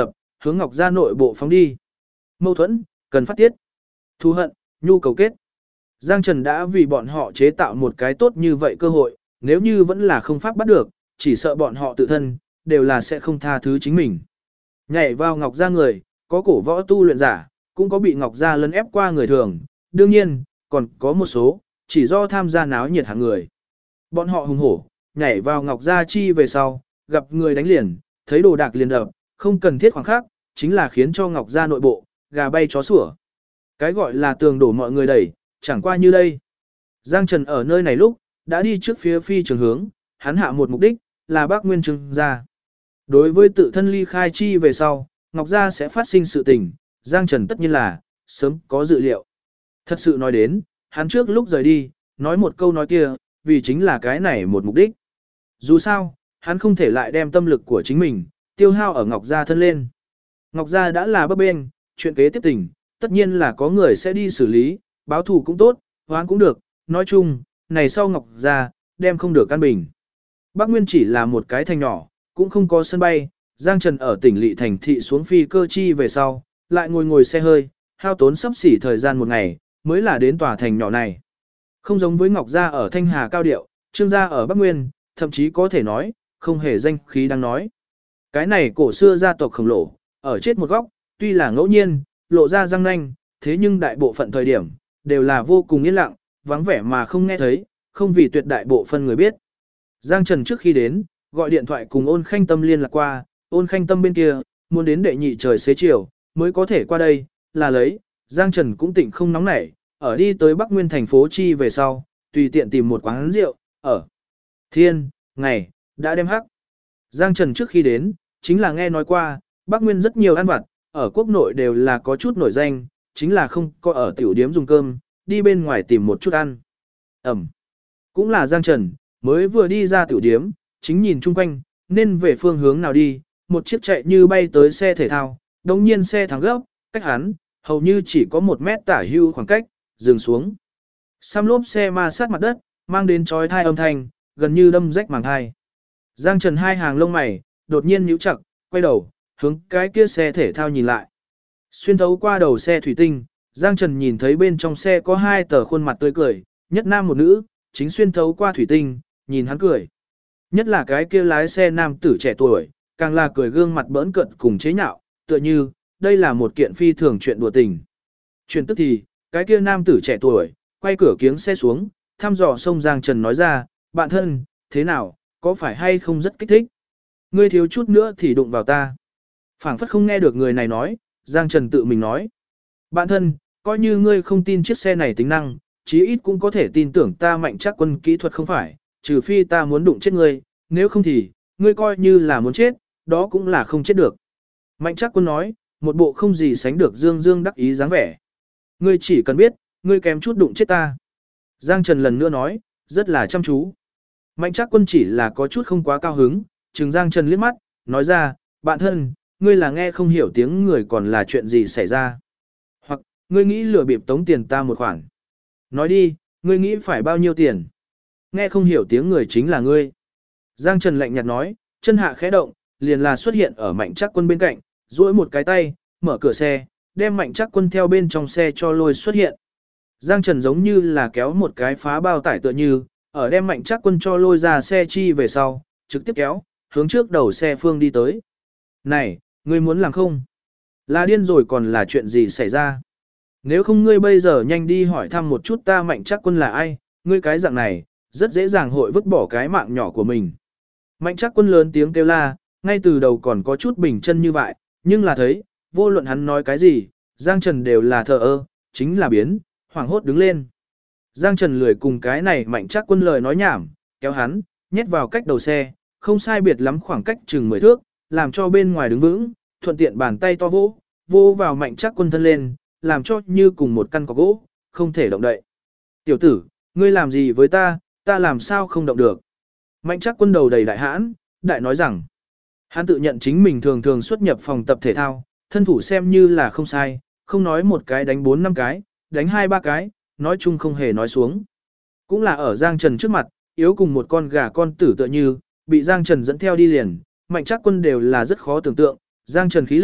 hướng Ngọc Gia nội bộ phóng đi. Mâu thuẫn, cần phát tiết. Thù hận, nhu cầu kết. Giang Trần đã vì bọn họ chế tạo một cái tốt như vậy cơ hội, nếu như vẫn là không pháp bắt được, chỉ sợ bọn họ tự thân, đều là sẽ không tha thứ chính mình. Nhảy vào Ngọc Gia người, có cổ võ tu luyện giả, cũng có bị Ngọc Gia lấn ép qua người thường, đương nhiên, còn có một số, chỉ do tham gia náo nhiệt hạng người. Bọn họ hùng hổ, nhảy vào Ngọc Gia chi về sau, gặp người đánh liền, thấy đồ đạc liền đập, không cần thiết khoảng khắc, chính là khiến cho Ngọc Gia nội bộ, gà bay chó sủa. Cái gọi là tường đổ mọi người đẩy, chẳng qua như đây. Giang Trần ở nơi này lúc, đã đi trước phía phi trường hướng, hắn hạ một mục đích, là Bắc Nguyên Trương gia. Đối với tự thân ly khai chi về sau, Ngọc Gia sẽ phát sinh sự tình, Giang Trần tất nhiên là, sớm có dự liệu. Thật sự nói đến, hắn trước lúc rời đi, nói một câu nói kia, vì chính là cái này một mục đích. Dù sao, hắn không thể lại đem tâm lực của chính mình, tiêu hao ở Ngọc Gia thân lên. Ngọc Gia đã là bấp bênh, chuyện kế tiếp tình, tất nhiên là có người sẽ đi xử lý, báo thù cũng tốt, hoán cũng được, nói chung, này sau Ngọc Gia, đem không được căn bình. Bắc Nguyên chỉ là một cái thành nhỏ, cũng không có sân bay, Giang Trần ở tỉnh Lỵ thành thị xuống phi cơ chi về sau, lại ngồi xe hơi, hao tốn sắp xỉ thời gian một ngày, mới là đến tòa thành nhỏ này. Không giống với Ngọc Gia ở Thanh Hà cao điệu, Trương gia ở Bắc Nguyên, thậm chí có thể nói, không hề danh khí đang nói. Cái này cổ xưa gia tộc khổng lồ, ở chết một góc, tuy là ngẫu nhiên, lộ ra răng nanh, thế nhưng đại bộ phận thời điểm, đều là vô cùng yên lặng, vắng vẻ mà không nghe thấy, không vì tuyệt đại bộ phân người biết. Giang Trần trước khi đến, gọi điện thoại cùng Ôn Khanh Tâm liên lạc qua, Ôn Khanh Tâm bên kia, muốn đến đệ nhị trời xế chiều, mới có thể qua đây, là lấy, Giang Trần cũng tỉnh không nóng nảy, ở đi tới Bắc Nguyên thành phố chi về sau, tùy tiện tìm một quán rượu, ở Thiên, ngày, đã đem hắc. Giang Trần trước khi đến, chính là nghe nói qua, Bắc Nguyên rất nhiều ăn vặt, ở quốc nội đều là có chút nổi danh, chính là không có ở tiểu điếm dùng cơm, đi bên ngoài tìm một chút ăn. Cũng là Giang Trần, mới vừa đi ra tiểu điếm, chính nhìn chung quanh, nên về phương hướng nào đi, một chiếc chạy như bay tới xe thể thao, đồng nhiên xe thẳng gấp, cách hắn, hầu như chỉ có 1 mét tả hưu khoảng cách, dừng xuống. Xăm lốp xe ma sát mặt đất, mang đến chói tai âm thanh, gần như đâm rách màng tai. Giang Trần hai hàng lông mày, đột nhiên nhíu chặt, quay đầu, hướng cái kia xe thể thao nhìn lại. Xuyên thấu qua đầu xe thủy tinh, Giang Trần nhìn thấy bên trong xe có 2 tờ khuôn mặt tươi cười, nhất nam một nữ, chính xuyên thấu qua thủy tinh, nhìn hắn cười. Nhất là cái kia lái xe nam tử trẻ tuổi, càng là cười gương mặt bỡn cợt cùng chế nhạo, tựa như, đây là một kiện phi thường chuyện đùa tình. Chuyện tức thì, cái kia nam tử trẻ tuổi, quay cửa kiếng xe xuống, thăm dò sông Giang Trần nói ra, bạn thân, thế nào, có phải hay không rất kích thích? Ngươi thiếu chút nữa thì đụng vào ta. Phảng phất không nghe được người này nói, Giang Trần tự mình nói. Bạn thân, coi như ngươi không tin chiếc xe này tính năng, chí ít cũng có thể tin tưởng ta Mạnh Trác Quân kỹ thuật không phải, trừ phi ta muốn đụng chết ngươi, nếu không thì, ngươi coi như là muốn chết, đó cũng là không chết được. Mạnh Trác Quân nói, một bộ không gì sánh được dương dương đắc ý dáng vẻ. Ngươi chỉ cần biết, ngươi kém chút đụng chết ta. Giang Trần lần nữa nói, rất là chăm chú. Mạnh Trác Quân chỉ là có chút không quá cao hứng, chừng Giang Trần liếc mắt, nói ra, bạn thân, ngươi là nghe không hiểu tiếng người còn là chuyện gì xảy ra. Hoặc, ngươi nghĩ lừa bịp tống tiền ta một khoản. Nói đi, ngươi nghĩ phải bao nhiêu tiền? Nghe không hiểu tiếng người chính là ngươi. Giang Trần lạnh nhạt nói, chân hạ khẽ động, liền là xuất hiện ở Mạnh Trác Quân bên cạnh, duỗi một cái tay, mở cửa xe, đem Mạnh Trác Quân theo bên trong xe cho lôi xuất hiện. Giang Trần giống như là kéo một cái phá bao tải tựa như, ở đem Mạnh Trác Quân cho lôi ra xe chi về sau, trực tiếp kéo, hướng trước đầu xe phương đi tới. Này, ngươi muốn làm không? Là điên rồi còn là chuyện gì xảy ra? Nếu không ngươi bây giờ nhanh đi hỏi thăm một chút ta Mạnh Trác Quân là ai, ngươi cái dạng này, rất dễ dàng hội vứt bỏ cái mạng nhỏ của mình. Mạnh Trác Quân lớn tiếng kêu la, ngay từ đầu còn có chút bình chân như vậy, nhưng là thấy, vô luận hắn nói cái gì, Giang Trần đều là thờ ơ, chính là biến, hoảng hốt đứng lên. Giang Trần lười cùng cái này Mạnh Trác Quân lời nói nhảm, kéo hắn, nhét vào cách đầu xe, không sai biệt lắm khoảng cách chừng 10 thước, làm cho bên ngoài đứng vững, thuận tiện bàn tay to vô vào Mạnh Trác Quân thân lên, làm cho như cùng một căn cọc gỗ, không thể động đậy. Tiểu tử, ngươi làm gì với ta làm sao không động được. Mạnh Trác Quân đầu đầy đại hãn, đại nói rằng, hắn tự nhận chính mình thường thường xuất nhập phòng tập thể thao, thân thủ xem như là không sai, không nói một cái đánh 4-5 cái, đánh 2-3 cái, nói chung không hề nói xuống. Cũng là ở Giang Trần trước mặt, yếu cùng một con gà con tử tựa như, bị Giang Trần dẫn theo đi liền, Mạnh Trác Quân đều là rất khó tưởng tượng, Giang Trần khí lực,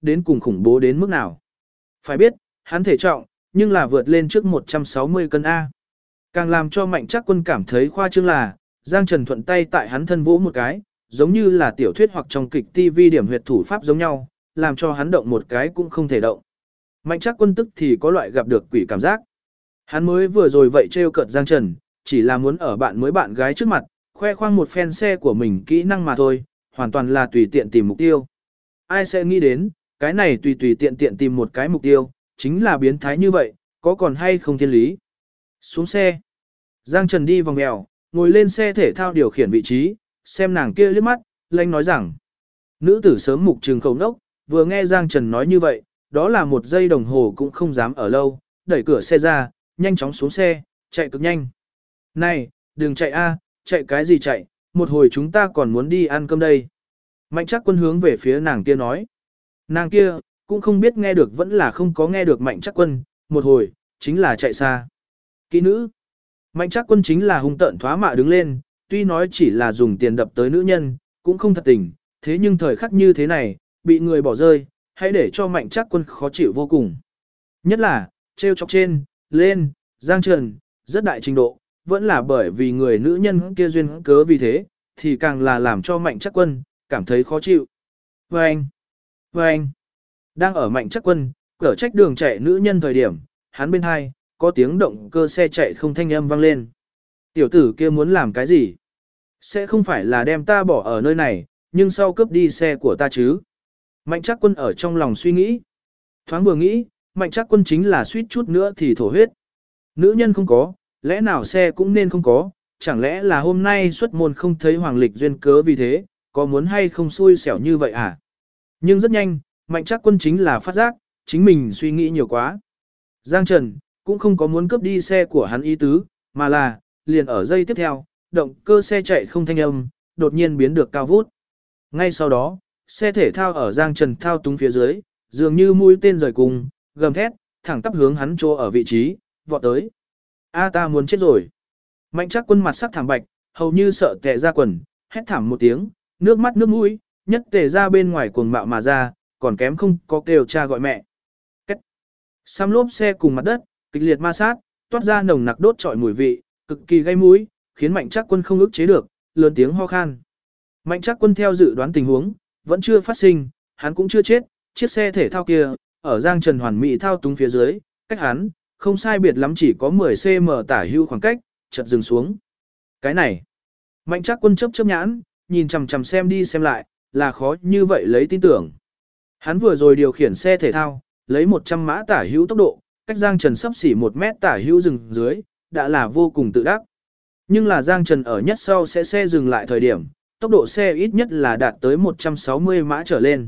đến cùng khủng bố đến mức nào. Phải biết, hắn thể trọng, nhưng là vượt lên trước 160 cân A. Càng làm cho Mạnh Trác Quân cảm thấy khoa trương là, Giang Trần thuận tay tại hắn thân vỗ một cái, giống như là tiểu thuyết hoặc trong kịch TV điểm huyệt thủ pháp giống nhau, làm cho hắn động một cái cũng không thể động. Mạnh Trác Quân tức thì có loại gặp được quỷ cảm giác. Hắn mới vừa rồi vậy trêu cợt Giang Trần, chỉ là muốn ở bạn gái trước mặt, khoe khoang một phen xe của mình kỹ năng mà thôi, hoàn toàn là tùy tiện tìm mục tiêu. Ai sẽ nghĩ đến, cái này tùy tùy tiện tiện tìm một cái mục tiêu, chính là biến thái như vậy, có còn hay không thiên lý. Xuống xe. Giang Trần đi vòng mèo, ngồi lên xe thể thao điều khiển vị trí, xem nàng kia liếc mắt, lanh nói rằng. Nữ tử sớm mục trường khẩu nốc, vừa nghe Giang Trần nói như vậy, đó là một giây đồng hồ cũng không dám ở lâu, đẩy cửa xe ra, nhanh chóng xuống xe, chạy cực nhanh. Này, đừng chạy a, chạy cái gì chạy, một hồi chúng ta còn muốn đi ăn cơm đây. Mạnh Trác Quân hướng về phía nàng kia nói. Nàng kia, cũng không biết nghe được vẫn là không có nghe được Mạnh Trác Quân, một hồi, chính là chạy xa. Kỹ nữ. Mạnh Trác Quân chính là hung tợn thoá mạ đứng lên, tuy nói chỉ là dùng tiền đập tới nữ nhân, cũng không thật tình, thế nhưng thời khắc như thế này, bị người bỏ rơi, hãy để cho Mạnh Trác Quân khó chịu vô cùng. Nhất là, trêu chọc trên, lên, Giang Trần, rất đại trình độ, vẫn là bởi vì người nữ nhân kia duyên cớ vì thế, thì càng là làm cho Mạnh Trác Quân cảm thấy khó chịu. Vâng! Vâng! Đang ở Mạnh Trác Quân, cửa trách đường chạy nữ nhân thời điểm, hắn bên hai, có tiếng động cơ xe chạy không thanh âm vang lên. Tiểu tử kia muốn làm cái gì? Sẽ không phải là đem ta bỏ ở nơi này, nhưng sau cướp đi xe của ta chứ? Mạnh Trác Quân ở trong lòng suy nghĩ. Thoáng vừa nghĩ, Mạnh Trác Quân chính là suýt chút nữa thì thổ huyết. Nữ nhân không có, lẽ nào xe cũng nên không có, chẳng lẽ là hôm nay xuất môn không thấy hoàng lịch duyên cớ vì thế, có muốn hay không xui xẻo như vậy à? Nhưng rất nhanh, Mạnh Trác Quân chính là phát giác, chính mình suy nghĩ nhiều quá. Giang Trần, cũng không có muốn cướp đi xe của hắn ý tứ, mà là, liền ở giây tiếp theo, động cơ xe chạy không thanh âm, đột nhiên biến được cao vút. Ngay sau đó, xe thể thao ở Giang Trần thao túng phía dưới, dường như mũi tên rời cùng, gầm thét, thẳng tắp hướng hắn chỗ ở vị trí, vọt tới. A ta muốn chết rồi. Mạnh Trác Quân mặt sắc thảm bạch, hầu như sợ tè ra quần, hét thảm một tiếng, nước mắt nước mũi, nhất tề ra bên ngoài cuồng mạo mà ra, còn kém không có kêu cha gọi mẹ. Cách. Xăm lốp xe cùng mặt đất, kịch liệt ma sát, toát ra nồng nặc đốt trọi mùi vị, cực kỳ gây mũi, khiến Mạnh Trác Quân không ức chế được, lớn tiếng ho khan. Mạnh Trác Quân theo dự đoán tình huống, vẫn chưa phát sinh, hắn cũng chưa chết, chiếc xe thể thao kia, ở Giang Trần hoàn mỹ thao túng phía dưới, cách hắn, không sai biệt lắm chỉ có 10 cm tả hữu khoảng cách, chợt dừng xuống. Cái này, Mạnh Trác Quân chớp chớp nhãn, nhìn chằm chằm xem đi xem lại, là khó như vậy lấy tin tưởng. Hắn vừa rồi điều khiển xe thể thao, lấy 100 mã tả hữu tốc độ, cách Giang Trần sắp xỉ 1 mét tả hữu dừng dưới, đã là vô cùng tự đắc. Nhưng là Giang Trần ở nhất sau sẽ xe dừng lại thời điểm, tốc độ xe ít nhất là đạt tới 160 mã trở lên.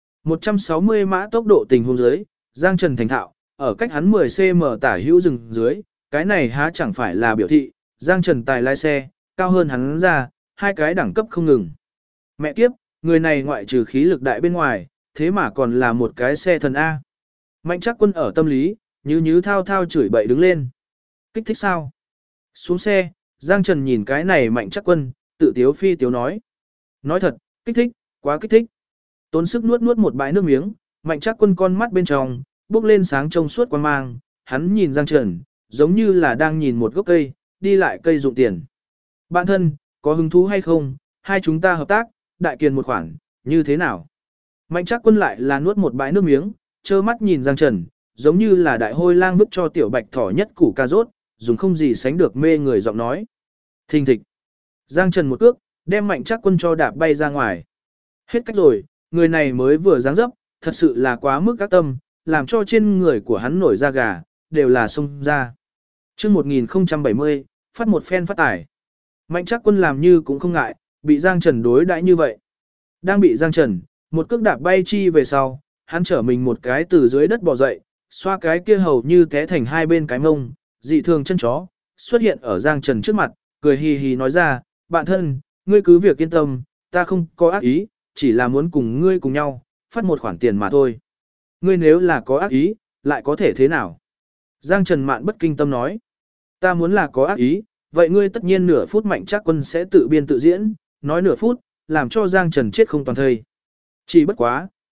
160 mã tốc độ tình huống dưới, Giang Trần thành thạo, ở cách hắn 10 cm tả hữu dừng dưới, cái này há chẳng phải là biểu thị, Giang Trần tài lái xe, cao hơn hắn ra, hai cái đẳng cấp không ngừng. Mẹ kiếp, người này ngoại trừ khí lực đại bên ngoài, thế mà còn là một cái xe thần A. Mạnh Trác Quân ở tâm lý, như thao thao chửi bậy đứng lên. Kích thích sao? Xuống xe, Giang Trần nhìn cái này Mạnh Trác Quân, tự tiếu phi tiếu nói. Nói thật, kích thích, quá kích thích. Tốn sức nuốt một bãi nước miếng, Mạnh Trác Quân con mắt bên trong, bốc lên sáng trong suốt quang mang, hắn nhìn Giang Trần, giống như là đang nhìn một gốc cây, đi lại cây dụng tiền. Bạn thân, có hứng thú hay không, hai chúng ta hợp tác, đại kiền một khoản, như thế nào? Mạnh Trác Quân lại là nuốt một bãi nước miếng, trơ mắt nhìn Giang Trần, giống như là đại hôi lang vứt cho tiểu bạch thỏ nhất củ cà rốt, dùng không gì sánh được mê người giọng nói. Thình thịch. Giang Trần một cước, đem Mạnh Trác Quân cho đạp bay ra ngoài. Hết cách rồi, người này mới vừa dáng dấp, thật sự là quá mức các tâm, làm cho trên người của hắn nổi da gà, đều là sông ra. Chương 1070, phát một phen phát tải. Mạnh Trác Quân làm như cũng không ngại, bị Giang Trần đối đãi như vậy. Đang bị Giang Trần, một cước đạp bay chi về sau, hắn trở mình một cái từ dưới đất bò dậy, xoa cái kia hầu như té thành hai bên cái mông, dị thường chân chó, xuất hiện ở Giang Trần trước mặt, cười hì hì nói ra, bạn thân, ngươi cứ việc yên tâm, ta không có ác ý, chỉ là muốn cùng ngươi cùng nhau, phát một khoản tiền mà thôi. Ngươi nếu là có ác ý, lại có thể thế nào? Giang Trần Mạn bất kinh tâm nói, ta muốn là có ác ý, vậy ngươi tất nhiên nửa phút Mạnh Trác Quân sẽ tự biên tự diễn, nói nửa phút, làm cho Giang Trần chết không toàn thây. Chỉ bất quá,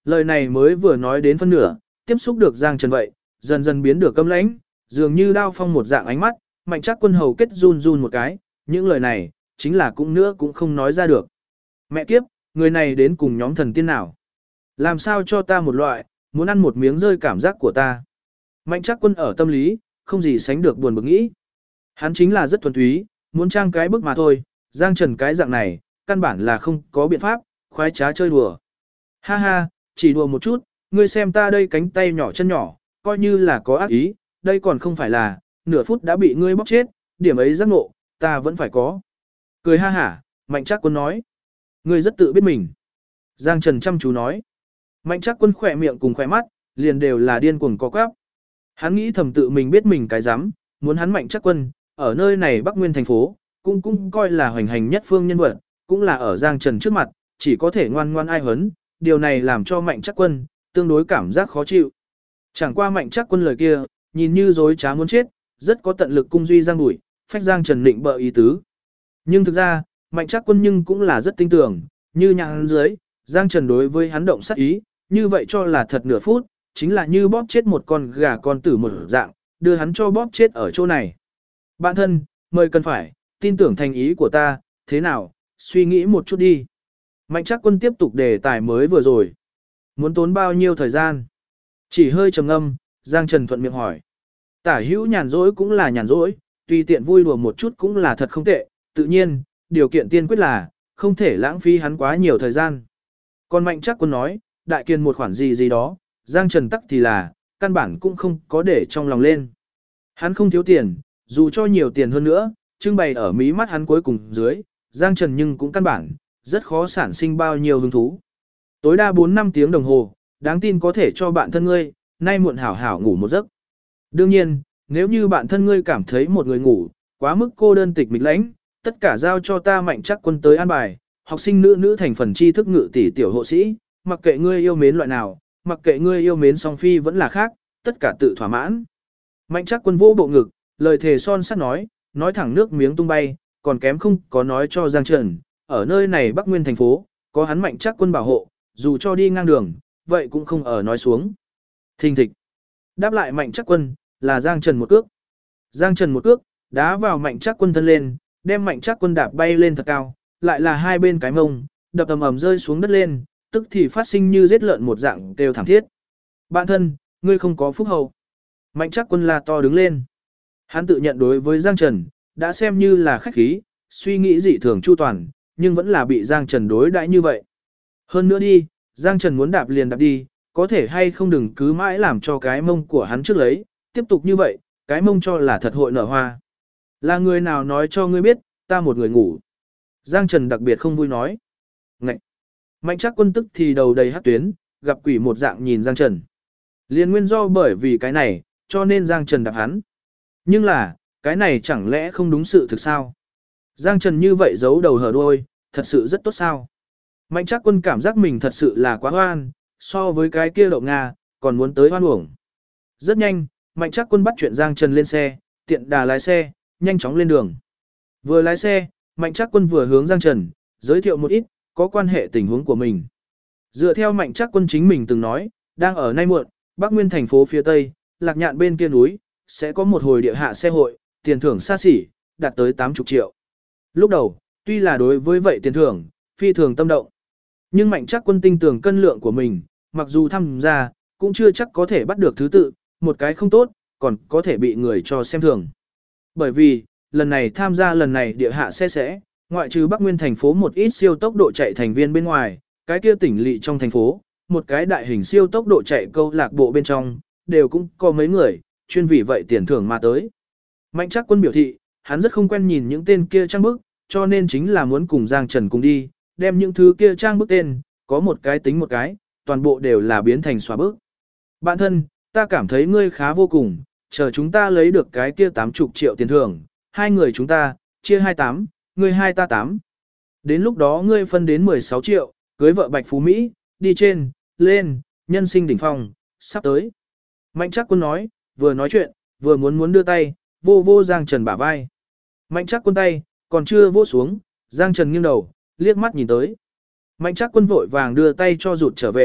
lời này mới vừa nói đến phân nửa, tiếp xúc được Giang Trần vậy, dần dần biến được câm lãnh, dường như đao phong một dạng ánh mắt, Mạnh Trác Quân hầu kết run run một cái, những lời này, chính là cũng nữa cũng không nói ra được. Mẹ kiếp, người này đến cùng nhóm thần tiên nào? Làm sao cho ta một loại, muốn ăn một miếng rơi cảm giác của ta? Mạnh Trác Quân ở tâm lý, không gì sánh được buồn bực nghĩ. Hắn chính là rất thuần túy, muốn trang cái bức mà thôi, Giang Trần cái dạng này, căn bản là không có biện pháp, khoái trá chơi đùa. Ha ha, chỉ đùa một chút, ngươi xem ta đây cánh tay nhỏ chân nhỏ, coi như là có ác ý, đây còn không phải là, nửa phút đã bị ngươi bóc chết, điểm ấy giác ngộ, ta vẫn phải có. Cười ha hả, Mạnh Trác Quân nói. Ngươi rất tự biết mình. Giang Trần chăm chú nói. Mạnh Trác Quân khỏe miệng cùng khỏe mắt, liền đều là điên cuồng co quắp. Hắn nghĩ thầm tự mình biết mình cái dám, muốn hắn Mạnh Trác Quân, ở nơi này Bắc Nguyên thành phố, cũng coi là hoành hành nhất phương nhân vật, cũng là ở Giang Trần trước mặt, chỉ có thể ngoan ngoan ai hấn, điều này làm cho Mạnh Trác Quân tương đối cảm giác khó chịu. Chẳng qua Mạnh Trác Quân lời kia, nhìn như dối trá muốn chết, rất có tận lực cung duy Giang Bụi, phách Giang Trần định bợ ý tứ. Nhưng thực ra, Mạnh Trác Quân nhưng cũng là rất tinh tưởng, như nhàng dưới, Giang Trần đối với hắn động sát ý, như vậy cho là thật nửa phút, chính là như bóp chết một con gà con tử một dạng, đưa hắn cho bóp chết ở chỗ này. Bạn thân, mời cần phải, tin tưởng thành ý của ta, thế nào, suy nghĩ một chút đi. Mạnh Trác Quân tiếp tục đề tài mới vừa rồi. Muốn tốn bao nhiêu thời gian? Chỉ hơi trầm ngâm, Giang Trần thuận miệng hỏi. Tả hữu nhàn rỗi cũng là nhàn rỗi, tùy tiện vui đùa một chút cũng là thật không tệ, tự nhiên, điều kiện tiên quyết là, không thể lãng phí hắn quá nhiều thời gian. Còn Mạnh Trác Quân nói, đại kiên một khoản gì gì đó, Giang Trần tắc thì là, căn bản cũng không có để trong lòng lên. Hắn không thiếu tiền, dù cho nhiều tiền hơn nữa, trưng bày ở mí mắt hắn cuối cùng dưới, Giang Trần nhưng cũng căn bản, rất khó sản sinh bao nhiêu hứng thú. Tối đa 4-5 tiếng đồng hồ, đáng tin có thể cho bạn thân ngươi, nay muộn hảo hảo ngủ một giấc. Đương nhiên, nếu như bạn thân ngươi cảm thấy một người ngủ, quá mức cô đơn tịch mịch lãnh, tất cả giao cho ta Mạnh Trác Quân tới an bài, học sinh nữ thành phần tri thức ngự tỷ tiểu hộ sĩ, mặc kệ ngươi yêu mến loại nào, mặc kệ ngươi yêu mến song phi vẫn là khác, tất cả tự thỏa mãn. Mạnh Trác Quân vô bộ ngực, lời thề son sắt nói thẳng nước miếng tung bay, còn kém không có nói cho Giang Trần, ở nơi này Bắc Nguyên thành phố, có hắn Mạnh Trác Quân bảo hộ, dù cho đi ngang đường, vậy cũng không ở nói xuống. Thình thịch. Đáp lại Mạnh Trác Quân, là Giang Trần một cước. Giang Trần một cước, đá vào Mạnh Trác Quân thân lên, đem Mạnh Trác Quân đạp bay lên thật cao, lại là hai bên cái mông, đập ầm ầm rơi xuống đất lên, tức thì phát sinh như giết lợn một dạng kêu thảm thiết. Bạn thân, ngươi không có phúc hậu. Mạnh Trác Quân la to đứng lên. Hắn tự nhận đối với Giang Trần, đã xem như là khách khí, suy nghĩ dị thường chu toàn, nhưng vẫn là bị Giang Trần đối đãi như vậy. Hơn nữa đi, Giang Trần muốn đạp liền đạp đi, có thể hay không đừng cứ mãi làm cho cái mông của hắn trước lấy, tiếp tục như vậy, cái mông cho là thật hội nở hoa. Là người nào nói cho ngươi biết, ta một người ngủ. Giang Trần đặc biệt không vui nói. Ngậy! Mạnh Trác Quân tức thì đầu đầy hát tuyến, gặp quỷ một dạng nhìn Giang Trần. Liên nguyên do bởi vì cái này, cho nên Giang Trần đạp hắn. Nhưng là, cái này chẳng lẽ không đúng sự thực sao? Giang Trần như vậy giấu đầu hở đuôi, thật sự rất tốt sao? Mạnh Trác Quân cảm giác mình thật sự là quá hoan, so với cái kia đậu Nga, còn muốn tới hoan uổng. Rất nhanh, Mạnh Trác Quân bắt chuyện Giang Trần lên xe, tiện đà lái xe, nhanh chóng lên đường. Vừa lái xe, Mạnh Trác Quân vừa hướng Giang Trần, giới thiệu một ít, có quan hệ tình huống của mình. Dựa theo Mạnh Trác Quân chính mình từng nói, đang ở nay muộn, Bắc Nguyên thành phố phía Tây, Lạc Nhạn bên kia núi, sẽ có một hồi địa hạ xe hội, tiền thưởng xa xỉ, đạt tới 80 triệu. Lúc đầu, tuy là đối với vậy tiền thưởng, phi thường tâm động. Nhưng Mạnh Trác Quân tin tưởng cân lượng của mình, mặc dù tham gia, cũng chưa chắc có thể bắt được thứ tự, một cái không tốt, còn có thể bị người cho xem thường. Bởi vì, lần này tham gia lần này địa hạ xe sẽ, ngoại trừ Bắc Nguyên thành phố một ít siêu tốc độ chạy thành viên bên ngoài, cái kia tỉnh lỵ trong thành phố, một cái đại hình siêu tốc độ chạy câu lạc bộ bên trong, đều cũng có mấy người, chuyên vì vậy tiền thưởng mà tới. Mạnh Trác Quân biểu thị, hắn rất không quen nhìn những tên kia trang bức, cho nên chính là muốn cùng Giang Trần cùng đi, đem những thứ kia trang bức tên, có một cái tính một cái, toàn bộ đều là biến thành xóa bức. Bạn thân, ta cảm thấy ngươi khá vô cùng, chờ chúng ta lấy được cái kia 80 triệu tiền thưởng, hai người chúng ta, chia 28, ngươi 2 ta 8. Đến lúc đó ngươi phân đến 16 triệu, cưới vợ Bạch Phú Mỹ, đi trên, lên, nhân sinh đỉnh phong, sắp tới. Mạnh Trác Quân nói, vừa nói chuyện, vừa muốn đưa tay, vô Giang Trần bả vai. Mạnh Trác Quân tay, còn chưa vô xuống, Giang Trần nghiêng đầu, liếc mắt nhìn tới. Mạnh Trác Quân vội vàng đưa tay cho rụt trở về,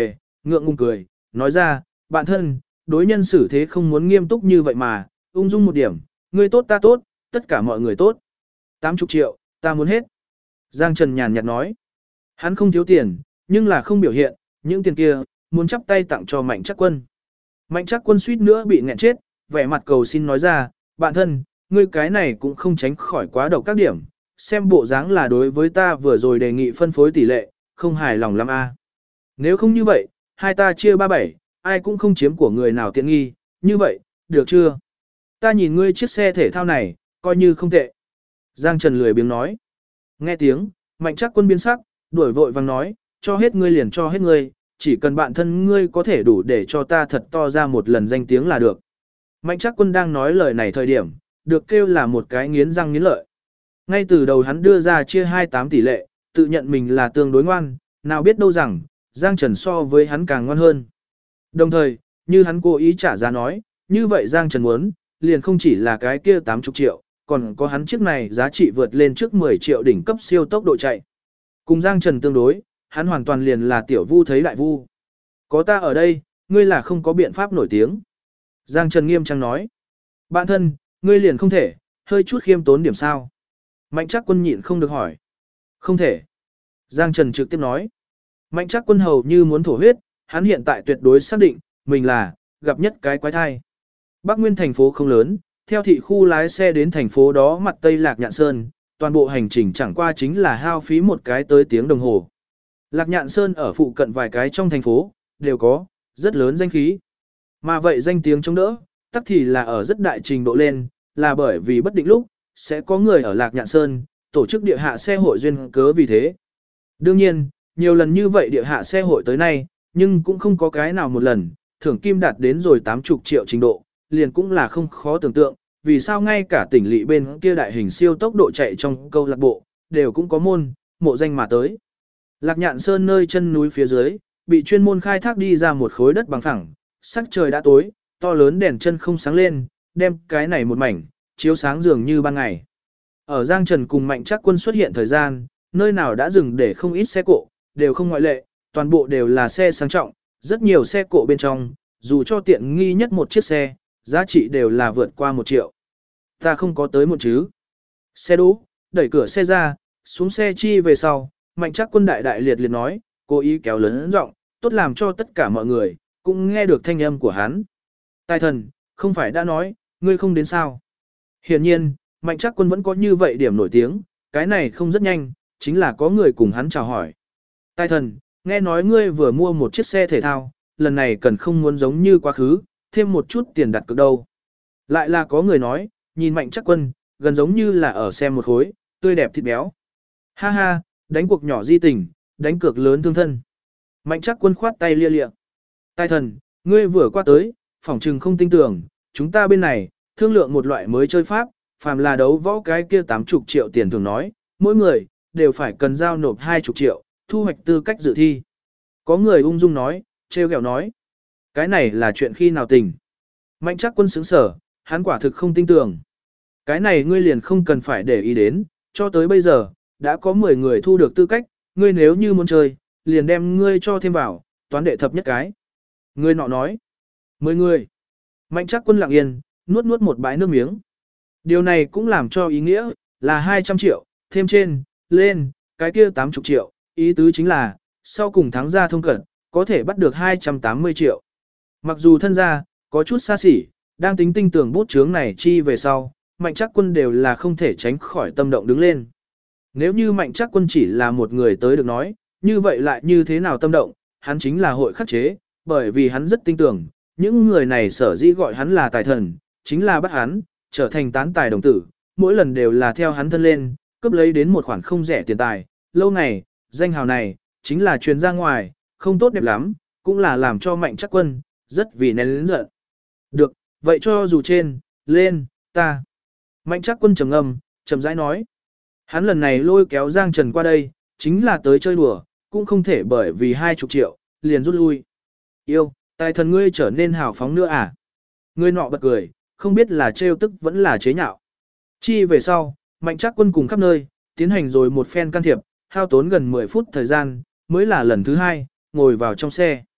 ngượng ngùng cười, nói ra, bạn thân, đối nhân xử thế không muốn nghiêm túc như vậy mà, ung dung một điểm, ngươi tốt ta tốt, tất cả mọi người tốt. 80 triệu, ta muốn hết. Giang Trần nhàn nhạt nói, hắn không thiếu tiền, nhưng là không biểu hiện, những tiền kia, muốn chắp tay tặng cho Mạnh Trắc Quân. Mạnh Trắc Quân suýt nữa bị nghẹn chết, vẻ mặt cầu xin nói ra, bạn thân, ngươi cái này cũng không tránh khỏi quá độc các điểm, xem bộ dáng là đối với ta vừa rồi đề nghị phân phối tỷ lệ, không hài lòng lắm a. Nếu không như vậy, hai ta chia 37, ai cũng không chiếm của người nào tiện nghi, như vậy, được chưa? Ta nhìn ngươi chiếc xe thể thao này, coi như không tệ. Giang Trần lười biếng nói. Nghe tiếng, Mạnh Trắc Quân biến sắc, đuổi vội vàng nói, cho hết ngươi liền cho hết ngươi, chỉ cần bạn thân ngươi có thể đủ để cho ta thật to ra một lần danh tiếng là được. Mạnh Trắc Quân đang nói lời này thời điểm, được kêu là một cái nghiến răng nghiến lợi. Ngay từ đầu hắn đưa ra chia 28 tỷ lệ, tự nhận mình là tương đối ngoan, nào biết đâu rằng, Giang Trần so với hắn càng ngoan hơn. Đồng thời, như hắn cố ý trả giá nói, như vậy Giang Trần muốn, liền không chỉ là cái kia 80 triệu, còn có hắn chiếc này giá trị vượt lên trước 10 triệu đỉnh cấp siêu tốc độ chạy. Cùng Giang Trần tương đối, hắn hoàn toàn liền là tiểu vu thấy đại vu. Có ta ở đây, ngươi là không có biện pháp nổi tiếng. Giang Trần nghiêm trang nói. Bạn thân, ngươi liền không thể, hơi chút khiêm tốn điểm sao. Mạnh Trắc Quân nhịn không được hỏi. Không thể. Giang Trần trực tiếp nói. Mạnh Trắc Quân hầu như muốn thổ huyết, hắn hiện tại tuyệt đối xác định, mình là, gặp nhất cái quái thai. Bắc Nguyên thành phố không lớn, theo thị khu lái xe đến thành phố đó mặt Tây Lạc Nhạn Sơn, toàn bộ hành trình chẳng qua chính là hao phí một cái tới tiếng đồng hồ. Lạc Nhạn Sơn ở phụ cận vài cái trong thành phố, đều có, rất lớn danh khí. Mà vậy danh tiếng chống đỡ, tắc thì là ở rất đại trình độ lên, là bởi vì bất định lúc, sẽ có người ở Lạc Nhạn Sơn, tổ chức địa hạ xe hội duyên cớ vì thế. Đương nhiên, nhiều lần như vậy địa hạ xe hội tới nay, nhưng cũng không có cái nào một lần, thưởng kim đạt đến rồi 80 triệu trình độ, liền cũng là không khó tưởng tượng, vì sao ngay cả tỉnh lỵ bên kia đại hình siêu tốc độ chạy trong câu lạc bộ, đều cũng có môn, mộ danh mà tới. Lạc Nhạn Sơn nơi chân núi phía dưới, bị chuyên môn khai thác đi ra một khối đất bằng phẳng, sắc trời đã tối, to lớn đèn chân không sáng lên, đem cái này một mảnh, chiếu sáng dường như ban ngày. Ở Giang Trần cùng Mạnh Trắc Quân xuất hiện thời gian, nơi nào đã dừng để không ít xe cộ, đều không ngoại lệ, toàn bộ đều là xe sang trọng, rất nhiều xe cộ bên trong, dù cho tiện nghi nhất một chiếc xe, giá trị đều là vượt qua 1 triệu. Ta không có tới một chứ. Xe đỗ, đẩy cửa xe ra, xuống xe chi về sau, Mạnh Trắc Quân đại đại liệt liệt nói, cố ý kéo lớn giọng, tốt làm cho tất cả mọi người cũng nghe được thanh âm của hắn. Tài thần, không phải đã nói, ngươi không đến sao? Hiển nhiên, Mạnh Trắc Quân vẫn có như vậy điểm nổi tiếng, cái này không rất nhanh, chính là có người cùng hắn chào hỏi. Tài thần, nghe nói ngươi vừa mua một chiếc xe thể thao, lần này cần không muốn giống như quá khứ, thêm một chút tiền đặt cược đâu. Lại là có người nói, nhìn Mạnh Trắc Quân, gần giống như là ở xem một khối, tươi đẹp thịt béo. Ha ha, đánh cuộc nhỏ di tình, đánh cược lớn thương thân. Mạnh Trắc Quân khoát tay lia lịa. Tài thần, ngươi vừa qua tới, phỏng trừng không tin tưởng, chúng ta bên này, thương lượng một loại mới chơi pháp, phàm là đấu võ cái kia 80 triệu tiền thường nói, mỗi người, đều phải cần giao nộp 20 triệu, thu hoạch tư cách dự thi. Có người ung dung nói, trêu ghẹo nói. Cái này là chuyện khi nào tình. Mạnh Trắc Quân sững sở, hắn quả thực không tin tưởng. Cái này ngươi liền không cần phải để ý đến, cho tới bây giờ, đã có 10 người thu được tư cách, ngươi nếu như muốn chơi, liền đem ngươi cho thêm vào, toán đệ thập nhất cái. Người nọ nói, 10 người. Mạnh Trắc Quân lặng yên, nuốt nuốt một bãi nước miếng. Điều này cũng làm cho ý nghĩa, là 200 triệu, thêm trên, lên, cái kia 80 triệu, ý tứ chính là, sau cùng thắng ra thông cẩn, có thể bắt được 280 triệu. Mặc dù thân gia có chút xa xỉ, đang tính tinh tưởng bút chướng này chi về sau, Mạnh Trắc Quân đều là không thể tránh khỏi tâm động đứng lên. Nếu như Mạnh Trắc Quân chỉ là một người tới được nói, như vậy lại như thế nào tâm động, hắn chính là hội khắc chế, bởi vì hắn rất tin tưởng, những người này sở dĩ gọi hắn là tài thần, chính là bắt hắn, trở thành tán tài đồng tử, mỗi lần đều là theo hắn thân lên, cướp lấy đến một khoản không rẻ tiền tài, lâu này, danh hào này, chính là truyền ra ngoài, không tốt đẹp lắm, cũng là làm cho Mạnh Trắc Quân, rất vì nén lớn giận. Được, vậy cho dù trên, lên, ta. Mạnh Trắc Quân trầm ngâm, chậm rãi nói. Hắn lần này lôi kéo Giang Trần qua đây, chính là tới chơi đùa, cũng không thể bởi vì 20 triệu, liền rút lui. Yêu, tài thần ngươi trở nên hào phóng nữa à? Ngươi nọ bật cười, không biết là trêu tức vẫn là chế nhạo. Chi về sau, Mạnh Trắc Quân cùng khắp nơi, tiến hành rồi một phen can thiệp, hao tốn gần 10 phút thời gian, mới là lần thứ 2, ngồi vào trong xe.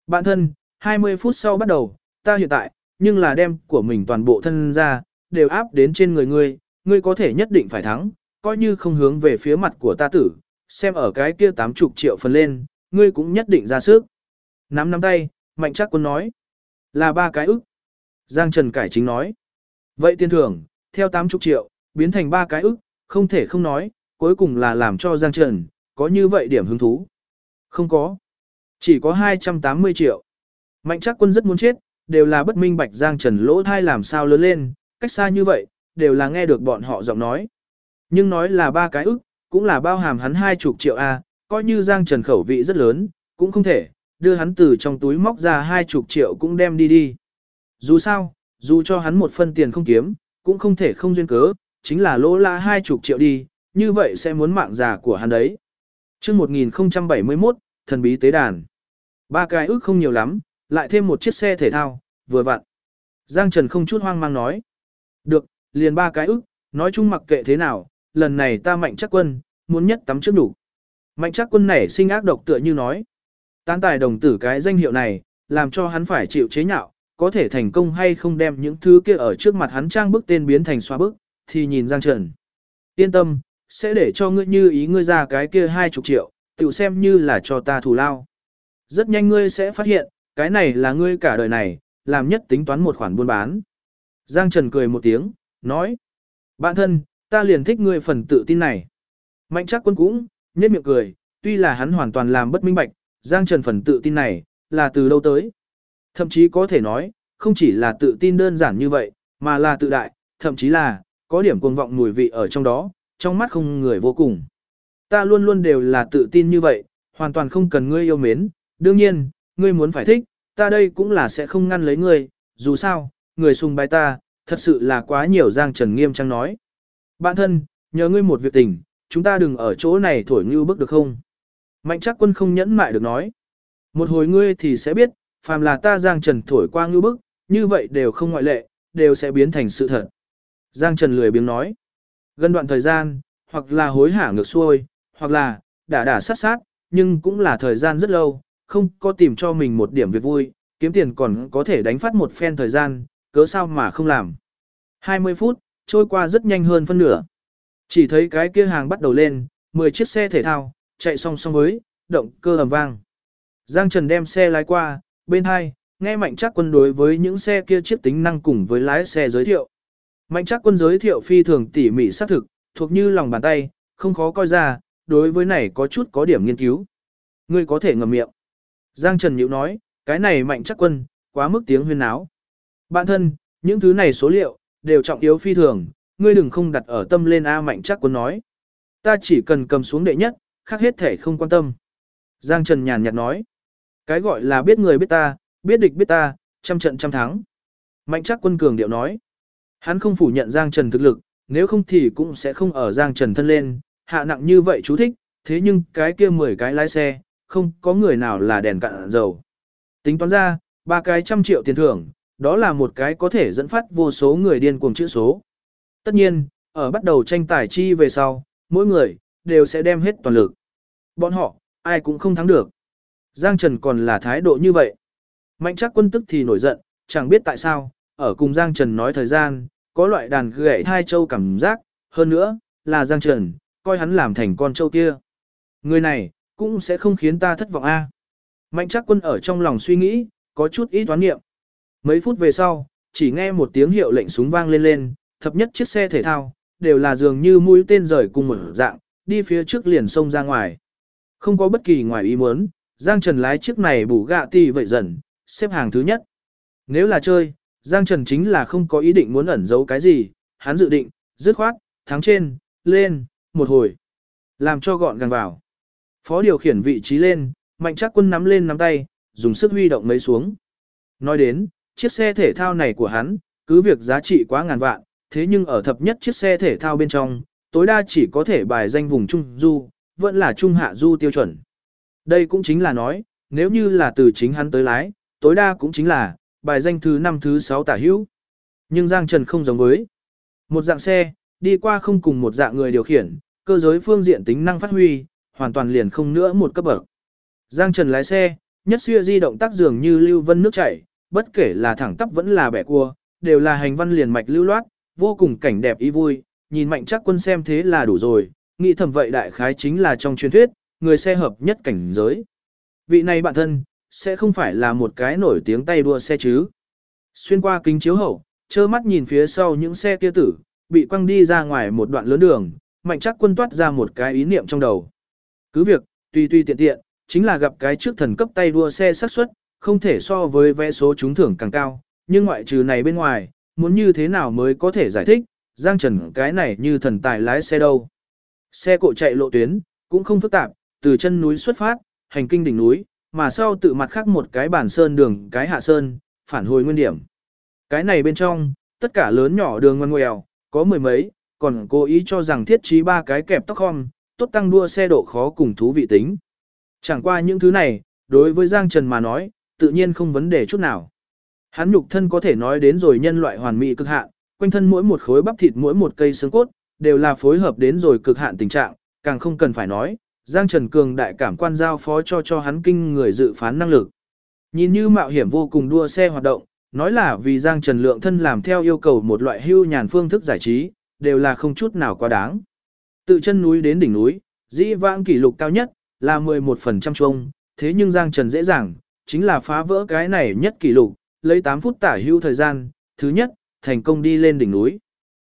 Bạn thân, 20 phút sau bắt đầu, ta hiện tại, nhưng là đem của mình toàn bộ thân ra, đều áp đến trên người ngươi có thể nhất định phải thắng, coi như không hướng về phía mặt của ta tử, xem ở cái kia 80 triệu phần lên, ngươi cũng nhất định ra sức. Nắm nắm tay, Mạnh Trác Quân nói, là 3 cái ức. Giang Trần cải chính nói, vậy tiền thưởng, theo 80 triệu, biến thành 3 cái ức, không thể không nói, cuối cùng là làm cho Giang Trần, có như vậy điểm hứng thú. Không có. Chỉ có 280 triệu. Mạnh Trác Quân rất muốn chết, đều là bất minh bạch Giang Trần lỗ thai làm sao lớn lên, cách xa như vậy, đều là nghe được bọn họ giọng nói. Nhưng nói là 3 cái ức, cũng là bao hàm hắn 20 triệu A, coi như Giang Trần khẩu vị rất lớn, cũng không thể, đưa hắn từ trong túi móc ra 20 triệu cũng đem đi. Dù sao, dù cho hắn một phân tiền không kiếm, cũng không thể không duyên cớ, chính là lỗ la 20 triệu đi, như vậy sẽ muốn mạng già của hắn đấy. Chương 1071, thần bí tế đàn. 3 cái ức không nhiều lắm, lại thêm một chiếc xe thể thao, vừa vặn. Giang Trần không chút hoang mang nói. Được, liền 3 cái ức, nói chung mặc kệ thế nào, lần này ta Mạnh Trác Quân, muốn nhất tắm trước đủ. Mạnh Trác Quân nảy sinh ác độc tựa như nói. Tán tài đồng tử cái danh hiệu này, làm cho hắn phải chịu chế nhạo, có thể thành công hay không đem những thứ kia ở trước mặt hắn trang bức tên biến thành xóa bức, thì nhìn Giang Trần. Yên tâm, sẽ để cho ngươi như ý ngươi ra cái kia 20 triệu, tự xem như là cho ta thù lao. Rất nhanh ngươi sẽ phát hiện, cái này là ngươi cả đời này, làm nhất tính toán một khoản buôn bán. Giang Trần cười một tiếng, nói. Bạn thân, ta liền thích ngươi phần tự tin này. Mạnh Trác Quân cũng, nhếch miệng cười, tuy là hắn hoàn toàn làm bất minh bạch, Giang Trần phần tự tin này, là từ đâu tới. Thậm chí có thể nói, không chỉ là tự tin đơn giản như vậy, mà là tự đại, thậm chí là, có điểm cuồng vọng mùi vị ở trong đó, trong mắt không người vô cùng. Ta luôn luôn đều là tự tin như vậy, hoàn toàn không cần ngươi yêu mến, đương nhiên, ngươi muốn phải thích, ta đây cũng là sẽ không ngăn lấy ngươi, dù sao, người sùng bái ta, thật sự là quá nhiều. Giang Trần nghiêm trang nói. Bạn thân, nhờ ngươi một việc tình, chúng ta đừng ở chỗ này thổi như bức được không? Mạnh Trác Quân không nhẫn mại được nói. Một hồi ngươi thì sẽ biết, phàm là ta Giang Trần thổi qua như bức, như vậy đều không ngoại lệ, đều sẽ biến thành sự thật. Giang Trần lười biếng nói. Gần đoạn thời gian, hoặc là hối hả ngược xuôi, hoặc là đả sát sát, nhưng cũng là thời gian rất lâu, không có tìm cho mình một điểm việc vui, kiếm tiền còn có thể đánh phát một phen thời gian, cớ sao mà không làm. 20 phút, trôi qua rất nhanh hơn phân nửa. Chỉ thấy cái kia hàng bắt đầu lên, 10 chiếc xe thể thao, chạy song song với, động cơ ầm vang. Giang Trần đem xe lái qua, bên hai, nghe Mạnh Trác Quân đối với những xe kia chiếc tính năng cùng với lái xe giới thiệu. Mạnh Trác Quân giới thiệu phi thường tỉ mỉ xác thực, thuộc như lòng bàn tay, không khó coi ra, đối với này có chút có điểm nghiên cứu. Ngươi có thể ngậm miệng. Giang Trần nhíu nói, cái này Mạnh Trác Quân, quá mức tiếng huyên náo. Bạn thân, những thứ này số liệu, đều trọng yếu phi thường, ngươi đừng không đặt ở tâm lên A. Mạnh Trác Quân nói. Ta chỉ cần cầm xuống đệ nhất, khác hết thể không quan tâm. Giang Trần nhàn nhạt nói. Cái gọi là biết người biết ta, biết địch biết ta, trăm trận trăm thắng. Mạnh Trác Quân cường điệu nói. Hắn không phủ nhận Giang Trần thực lực, nếu không thì cũng sẽ không ở Giang Trần thân lên, hạ nặng như vậy chú thích, thế nhưng cái kia 10 cái lái xe, không có người nào là đèn cạn dầu. Tính toán ra, 3 cái 100 triệu tiền thưởng, đó là một cái có thể dẫn phát vô số người điên cuồng chữ số. Tất nhiên, ở bắt đầu tranh tài chi về sau, mỗi người, đều sẽ đem hết toàn lực. Bọn họ, ai cũng không thắng được. Giang Trần còn là thái độ như vậy. Mạnh Trác Quân tức thì nổi giận, chẳng biết tại sao, ở cùng Giang Trần nói thời gian, có loại đàn gậy thai châu cảm giác, hơn nữa, là Giang Trần, coi hắn làm thành con trâu kia. Người này, cũng sẽ không khiến ta thất vọng a. Mạnh Trác Quân ở trong lòng suy nghĩ, có chút ít toán niệm. Mấy phút về sau, chỉ nghe một tiếng hiệu lệnh súng vang lên, thập nhất chiếc xe thể thao, đều là dường như mũi tên rời cùng một dạng, đi phía trước liền xông ra ngoài. Không có bất kỳ ngoài ý muốn, Giang Trần lái chiếc này Bugatti vậy dần, xếp hàng thứ nhất. Nếu là chơi, Giang Trần chính là không có ý định muốn ẩn giấu cái gì, hắn dự định, dứt khoát, thắng trên, lên, một hồi. Làm cho gọn gàng vào. Phó điều khiển vị trí lên, Mạnh Trác Quân nắm lên nắm tay, dùng sức huy động mấy xuống. Nói đến, chiếc xe thể thao này của hắn, cứ việc giá trị quá ngàn vạn, thế nhưng ở thập nhất chiếc xe thể thao bên trong, tối đa chỉ có thể bài danh vùng trung du, vẫn là trung hạ du tiêu chuẩn. Đây cũng chính là nói, nếu như là từ chính hắn tới lái, tối đa cũng chính là bài danh thứ 5 thứ 6 tả hữu. Nhưng Giang Trần không giống với. Một dạng xe, đi qua không cùng một dạng người điều khiển, cơ giới phương diện tính năng phát huy, hoàn toàn liền không nữa một cấp bậc. Giang Trần lái xe, Nhất xưa di động tác dường như lưu vân nước chảy, bất kể là thẳng tắp vẫn là bẻ cua, đều là hành văn liền mạch lưu loát, vô cùng cảnh đẹp ý vui, nhìn Mạnh Trác Quân xem thế là đủ rồi, nghĩ thầm vậy đại khái chính là trong truyền thuyết, người xe hợp nhất cảnh giới. Vị này bạn thân, sẽ không phải là một cái nổi tiếng tay đua xe chứ. Xuyên qua kính chiếu hậu, trơ mắt nhìn phía sau những xe kia tử, bị quăng đi ra ngoài một đoạn lớn đường, Mạnh Trác Quân toát ra một cái ý niệm trong đầu. Cứ việc, tùy tiện tiện, chính là gặp cái trước thần cấp tay đua xe xác suất, không thể so với vé số trúng thưởng càng cao, nhưng ngoại trừ này bên ngoài, muốn như thế nào mới có thể giải thích, Giang Trần cái này như thần tài lái xe đâu. Xe cộ chạy lộ tuyến, cũng không phức tạp, từ chân núi xuất phát, hành kinh đỉnh núi, mà sau tự mặt khác một cái bản sơn đường cái hạ sơn, phản hồi nguyên điểm. Cái này bên trong, tất cả lớn nhỏ đường ngoằn ngoèo, có mười mấy, còn cố ý cho rằng thiết trí ba cái kẹp tóc khom, tốt tăng đua xe độ khó cùng thú vị tính. Chẳng qua những thứ này, đối với Giang Trần mà nói, tự nhiên không vấn đề chút nào. Hắn nhục thân có thể nói đến rồi nhân loại hoàn mỹ cực hạn, quanh thân mỗi một khối bắp thịt mỗi một cây xương cốt, đều là phối hợp đến rồi cực hạn tình trạng, càng không cần phải nói, Giang Trần cường đại cảm quan giao phó cho hắn kinh người dự phán năng lực. Nhìn như mạo hiểm vô cùng đua xe hoạt động, nói là vì Giang Trần lượng thân làm theo yêu cầu một loại hưu nhàn phương thức giải trí, đều là không chút nào quá đáng. Từ chân núi đến đỉnh núi, dĩ vãng kỷ lục cao nhất là 11% chung, thế nhưng Giang Trần dễ dàng, chính là phá vỡ cái này nhất kỷ lục, lấy 8 phút tả hưu thời gian, thứ nhất, thành công đi lên đỉnh núi.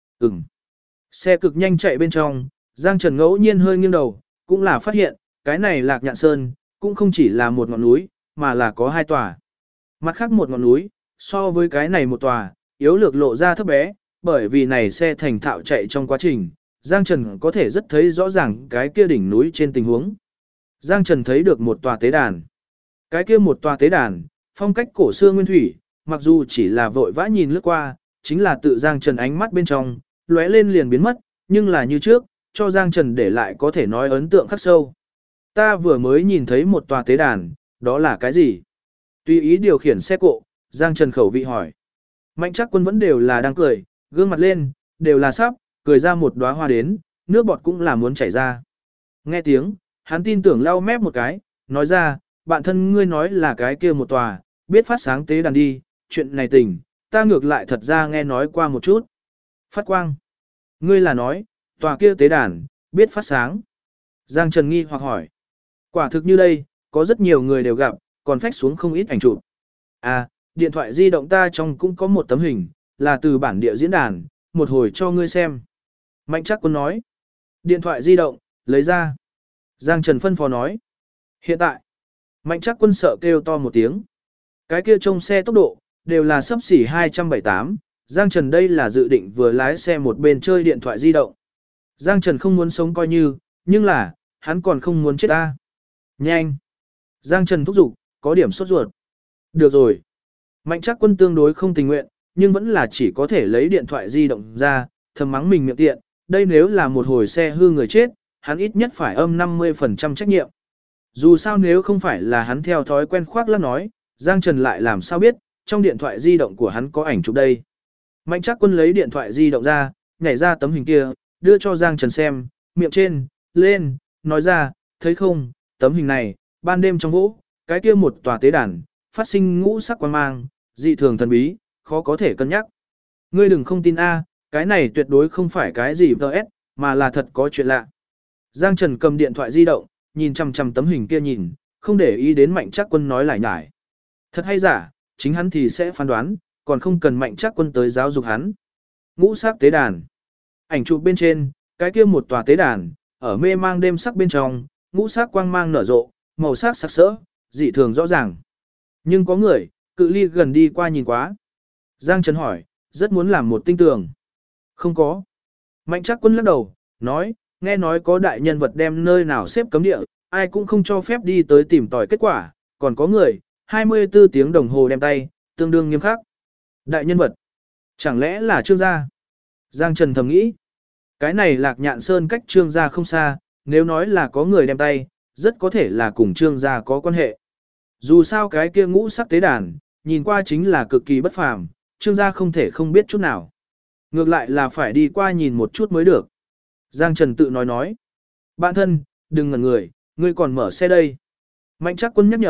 Xe cực nhanh chạy bên trong, Giang Trần ngẫu nhiên hơi nghiêng đầu, cũng là phát hiện, cái này Lạc Nhạn Sơn, cũng không chỉ là một ngọn núi, mà là có hai tòa. Mặt khác một ngọn núi, so với cái này một tòa, yếu lược lộ ra thấp bé, bởi vì này xe thành thạo chạy trong quá trình, Giang Trần có thể rất thấy rõ ràng cái kia đỉnh núi trên tình huống. Giang Trần thấy được một tòa tế đàn. Cái kia một tòa tế đàn, phong cách cổ xưa nguyên thủy, mặc dù chỉ là vội vã nhìn lướt qua, chính là tự Giang Trần ánh mắt bên trong, lóe lên liền biến mất, nhưng là như trước, cho Giang Trần để lại có thể nói ấn tượng khắc sâu. Ta vừa mới nhìn thấy một tòa tế đàn, đó là cái gì? Tùy ý điều khiển xe cộ, Giang Trần khẩu vị hỏi. Mạnh Trác Quân vẫn đều là đang cười, gương mặt lên, đều là sắp, cười ra một đóa hoa đến, nước bọt cũng là muốn chảy ra. Nghe tiếng, hắn tin tưởng lau mép một cái, nói ra, bạn thân ngươi nói là cái kia một tòa, biết phát sáng tế đàn đi, chuyện này tình, ta ngược lại thật ra nghe nói qua một chút. Phát quang. Ngươi là nói, tòa kia tế đàn, biết phát sáng. Giang Trần nghi hoặc hỏi. Quả thực như đây, có rất nhiều người đều gặp, còn phách xuống không ít ảnh chụp. À, điện thoại di động ta trong cũng có một tấm hình, là từ bản địa diễn đàn, một hồi cho ngươi xem. Mạnh Trác Quân nói. Điện thoại di động, lấy ra. Giang Trần phân phó nói. Hiện tại, Mạnh Trác Quân sợ kêu to một tiếng. Cái kia trông xe tốc độ, đều là sấp xỉ 278, Giang Trần đây là dự định vừa lái xe một bên chơi điện thoại di động. Giang Trần không muốn sống coi như, nhưng là, hắn còn không muốn chết ta. Nhanh! Giang Trần thúc giục, có điểm sốt ruột. Được rồi. Mạnh Trác Quân tương đối không tình nguyện, nhưng vẫn là chỉ có thể lấy điện thoại di động ra, thầm mắng mình miệng tiện. Đây nếu là một hồi xe hư người chết, hắn ít nhất phải âm 50% trách nhiệm. Dù sao nếu không phải là hắn theo thói quen khoác lác nói, Giang Trần lại làm sao biết, trong điện thoại di động của hắn có ảnh chụp đây. Mạnh Trác Quân lấy điện thoại di động ra, nhảy ra tấm hình kia, đưa cho Giang Trần xem, miệng trên, lên, nói ra, thấy không, tấm hình này, ban đêm trong vỗ, cái kia một tòa tế đàn, phát sinh ngũ sắc quang mang, dị thường thần bí, khó có thể cân nhắc. Ngươi đừng không tin a, cái này tuyệt đối không phải cái gì VS, mà là thật có chuyện lạ. Giang Trần cầm điện thoại di động, nhìn chằm chằm tấm hình kia nhìn, không để ý đến Mạnh Trác Quân nói lại nhải. Thật hay giả, chính hắn thì sẽ phán đoán, còn không cần Mạnh Trác Quân tới giáo dục hắn. Ngũ sắc tế đàn. Ảnh chụp bên trên, cái kia một tòa tế đàn, ở mê mang đêm sắc bên trong, ngũ sắc quang mang nở rộ, màu sắc sặc sỡ, dị thường rõ ràng. Nhưng có người, cự ly gần đi qua nhìn quá. Giang Trần hỏi, rất muốn làm một tinh tường. Không có. Mạnh Trác Quân lắc đầu, nói, nghe nói có đại nhân vật đem nơi nào xếp cấm địa, ai cũng không cho phép đi tới tìm tòi kết quả, còn có người, 24 tiếng đồng hồ đem tay, tương đương nghiêm khắc. Đại nhân vật. Chẳng lẽ là Trương gia? Giang Trần thầm nghĩ. Cái này Lạc Nhạn Sơn cách Trương gia không xa, nếu nói là có người đem tay, rất có thể là cùng Trương gia có quan hệ. Dù sao cái kia ngũ sắc tế đàn, nhìn qua chính là cực kỳ bất phàm, Trương gia không thể không biết chút nào. Ngược lại là phải đi qua nhìn một chút mới được. Giang Trần tự nói. Bạn thân, đừng ngẩn người, ngươi còn mở xe đây. Mạnh Trác Quân nhắc nhở,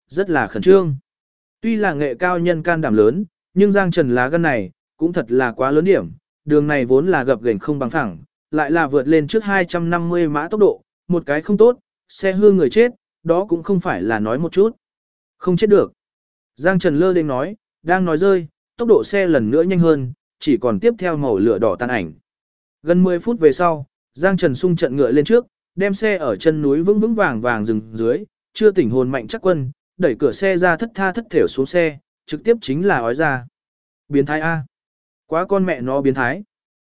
rất là khẩn trương. Tuy là nghệ cao nhân can đảm lớn, nhưng Giang Trần lá gan này, cũng thật là quá lớn điểm, đường này vốn là gập ghềnh không bằng phẳng, lại là vượt lên trước 250 mã tốc độ, một cái không tốt, xe hư người chết, đó cũng không phải là nói một chút. Không chết được. Giang Trần lơ đến nói, đang nói rơi, tốc độ xe lần nữa nhanh hơn, chỉ còn tiếp theo màu lửa đỏ tan ảnh. Gần 10 phút về sau, Giang Trần xung trận ngựa lên trước, đem xe ở chân núi vững vững vàng vàng dừng dưới, chưa tỉnh hồn Mạnh Trắc Quân, đẩy cửa xe ra thất tha thất thểu xuống xe, trực tiếp chính là ói ra. Biến thái A. Quá con mẹ nó biến thái.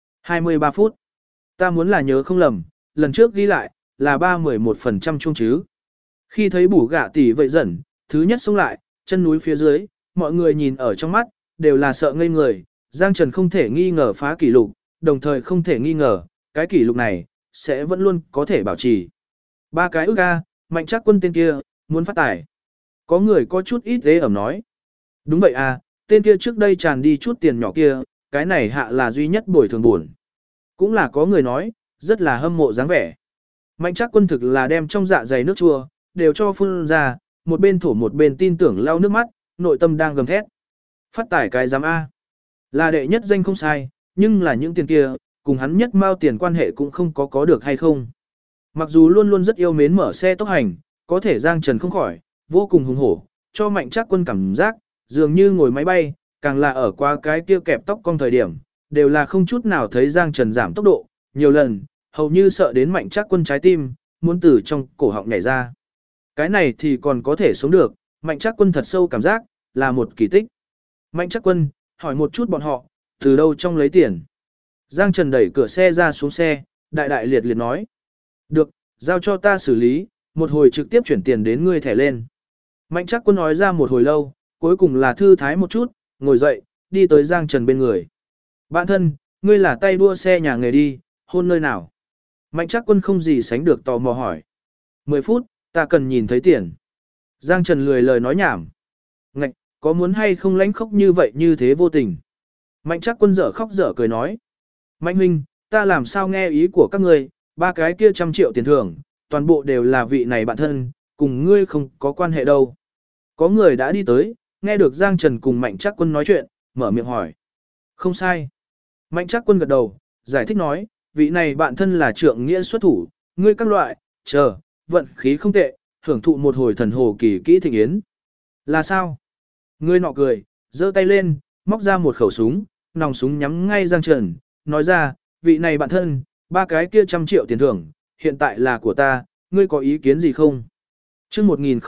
23 phút. Ta muốn là nhớ không lầm, lần trước ghi lại, là 3-11% chung chứ. Khi thấy bủ gạ tỷ vậy dần, thứ nhất xông lại, chân núi phía dưới, mọi người nhìn ở trong mắt, đều là sợ ngây người. Giang Trần không thể nghi ngờ phá kỷ lục, đồng thời không thể nghi ngờ, cái kỷ lục này, sẽ vẫn luôn có thể bảo trì. 3 cái ức A, Mạnh Trắc Quân tên kia, muốn phát tài. Có người có chút ít ghê ẩm nói. Đúng vậy à, tên kia trước đây tràn đi chút tiền nhỏ kia, cái này hạ là duy nhất bồi thường buồn. Cũng là có người nói, rất là hâm mộ dáng vẻ. Mạnh Trắc Quân thực là đem trong dạ dày nước chua, đều cho phun ra, một bên thổ một bên tin tưởng lau nước mắt, nội tâm đang gầm thét. Phát tải cái giám A. Là đệ nhất danh không sai, nhưng là những tiền kia, cùng hắn nhất mao tiền quan hệ cũng không có được hay không. Mặc dù luôn luôn rất yêu mến mở xe tốc hành, có thể Giang Trần không khỏi, vô cùng hùng hổ, cho Mạnh Trắc Quân cảm giác, dường như ngồi máy bay, càng là ở qua cái kia kẹp tóc cong thời điểm, đều là không chút nào thấy Giang Trần giảm tốc độ, nhiều lần, hầu như sợ đến Mạnh Trắc Quân trái tim, muốn từ trong cổ họng nhảy ra. Cái này thì còn có thể sống được, Mạnh Trắc Quân thật sâu cảm giác, là một kỳ tích. Mạnh Trắc Quân, hỏi một chút bọn họ, từ đâu trong lấy tiền. Giang Trần đẩy cửa xe ra xuống xe, đại đại liệt liệt nói. Được, giao cho ta xử lý, một hồi trực tiếp chuyển tiền đến ngươi thẻ lên. Mạnh Trắc Quân nói ra một hồi lâu, cuối cùng là thư thái một chút, ngồi dậy, đi tới Giang Trần bên người. Bạn thân, ngươi là tay đua xe nhà nghề đi, hôn nơi nào? Mạnh Trắc Quân không gì sánh được tò mò hỏi. 10 phút, ta cần nhìn thấy tiền. Giang Trần lười lời nói nhảm. Ngạch, có muốn hay không lánh khóc như vậy như thế vô tình? Mạnh Trắc Quân dở khóc dở cười nói. Mạnh huynh, ta làm sao nghe ý của các ngươi, 3 cái kia 100 triệu tiền thưởng, toàn bộ đều là vị này bạn thân, cùng ngươi không có quan hệ đâu. Có người đã đi tới, nghe được Giang Trần cùng Mạnh Trắc Quân nói chuyện, mở miệng hỏi. Không sai. Mạnh Trắc Quân gật đầu, giải thích nói, vị này bạn thân là trượng nghĩa xuất thủ, ngươi các loại, chờ, vận khí không tệ, hưởng thụ một hồi thần hồ kỳ kỹ thịnh yến. Là sao? Ngươi nọ cười, giơ tay lên, móc ra một khẩu súng, nòng súng nhắm ngay Giang Trần, nói ra, vị này bạn thân, 3 cái kia 100 triệu tiền thưởng, hiện tại là của ta, ngươi có ý kiến gì không? Chương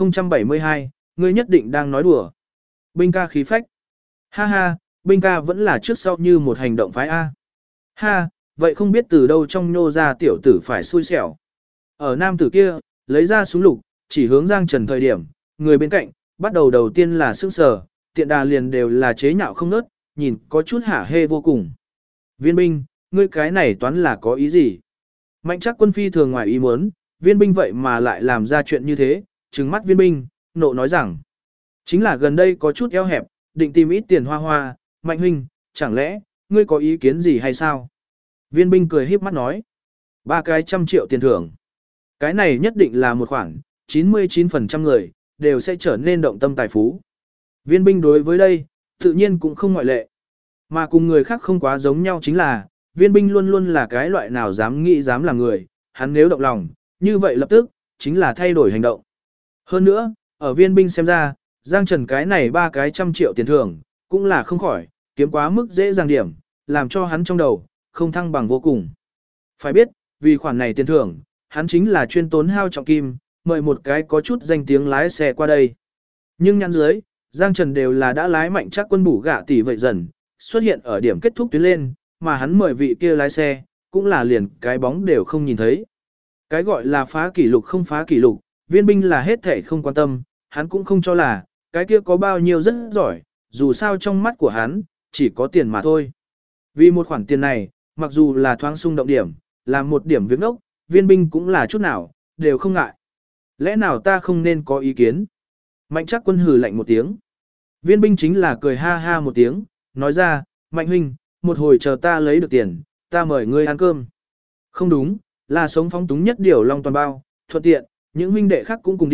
1072, ngươi nhất định đang nói đùa. Binh ca khí phách. Ha ha, binh ca vẫn là trước sau như một hành động phái A. Ha, vậy không biết từ đâu trong nhô ra tiểu tử phải xui xẻo. Ở nam tử kia, lấy ra súng lục, chỉ hướng Giang Trần thời điểm, người bên cạnh, bắt đầu tiên là sững sờ, tiện đà liền đều là chế nhạo không nớt, nhìn có chút hả hê vô cùng. Viên binh, ngươi cái này toán là có ý gì? Mạnh Trắc Quân phi thường ngoài ý muốn, viên binh vậy mà lại làm ra chuyện như thế, trừng mắt viên binh, nộ nói rằng, chính là gần đây có chút eo hẹp, định tìm ít tiền hoa hoa, Mạnh huynh, chẳng lẽ, ngươi có ý kiến gì hay sao? Viên binh cười híp mắt nói, 3 cái 100 triệu tiền thưởng. Cái này nhất định là một khoản, 99% người, đều sẽ trở nên động tâm tài phú. Viên binh đối với đây, tự nhiên cũng không ngoại lệ. Mà cùng người khác không quá giống nhau chính là, viên binh luôn luôn là cái loại nào dám nghĩ dám làm người, hắn nếu động lòng, như vậy lập tức, chính là thay đổi hành động. Hơn nữa, ở viên binh xem ra, Giang Trần cái này 3 cái 100 triệu tiền thưởng, cũng là không khỏi, kiếm quá mức dễ dàng điểm, làm cho hắn trong đầu, không thăng bằng vô cùng. Phải biết, vì khoản này tiền thưởng, hắn chính là chuyên tốn hao trọng kim, mời một cái có chút danh tiếng lái xe qua đây. Nhưng nhăn dưới, Giang Trần đều là đã lái Mạnh Trắc Quân bủ gạ tỷ vậy dần, xuất hiện ở điểm kết thúc tuyến lên, mà hắn mời vị kia lái xe, cũng là liền cái bóng đều không nhìn thấy. Cái gọi là phá kỷ lục không phá kỷ lục, viên binh là hết thể không quan tâm, hắn cũng không cho là, cái kia có bao nhiêu rất giỏi, dù sao trong mắt của hắn, chỉ có tiền mà thôi. Vì một khoản tiền này, mặc dù là thoáng xung động điểm, là một điểm việc ngốc, viên binh cũng là chút nào, đều không ngại. Lẽ nào ta không nên có ý kiến? Mạnh Trắc Quân hừ lạnh một tiếng. Viên binh chính là cười ha ha một tiếng, nói ra, Mạnh huynh, một hồi chờ ta lấy được tiền, ta mời ngươi ăn cơm. Không đúng, là sống phóng túng nhất điều long toàn bao, thuận tiện, những huynh đệ khác cũng cùng đi,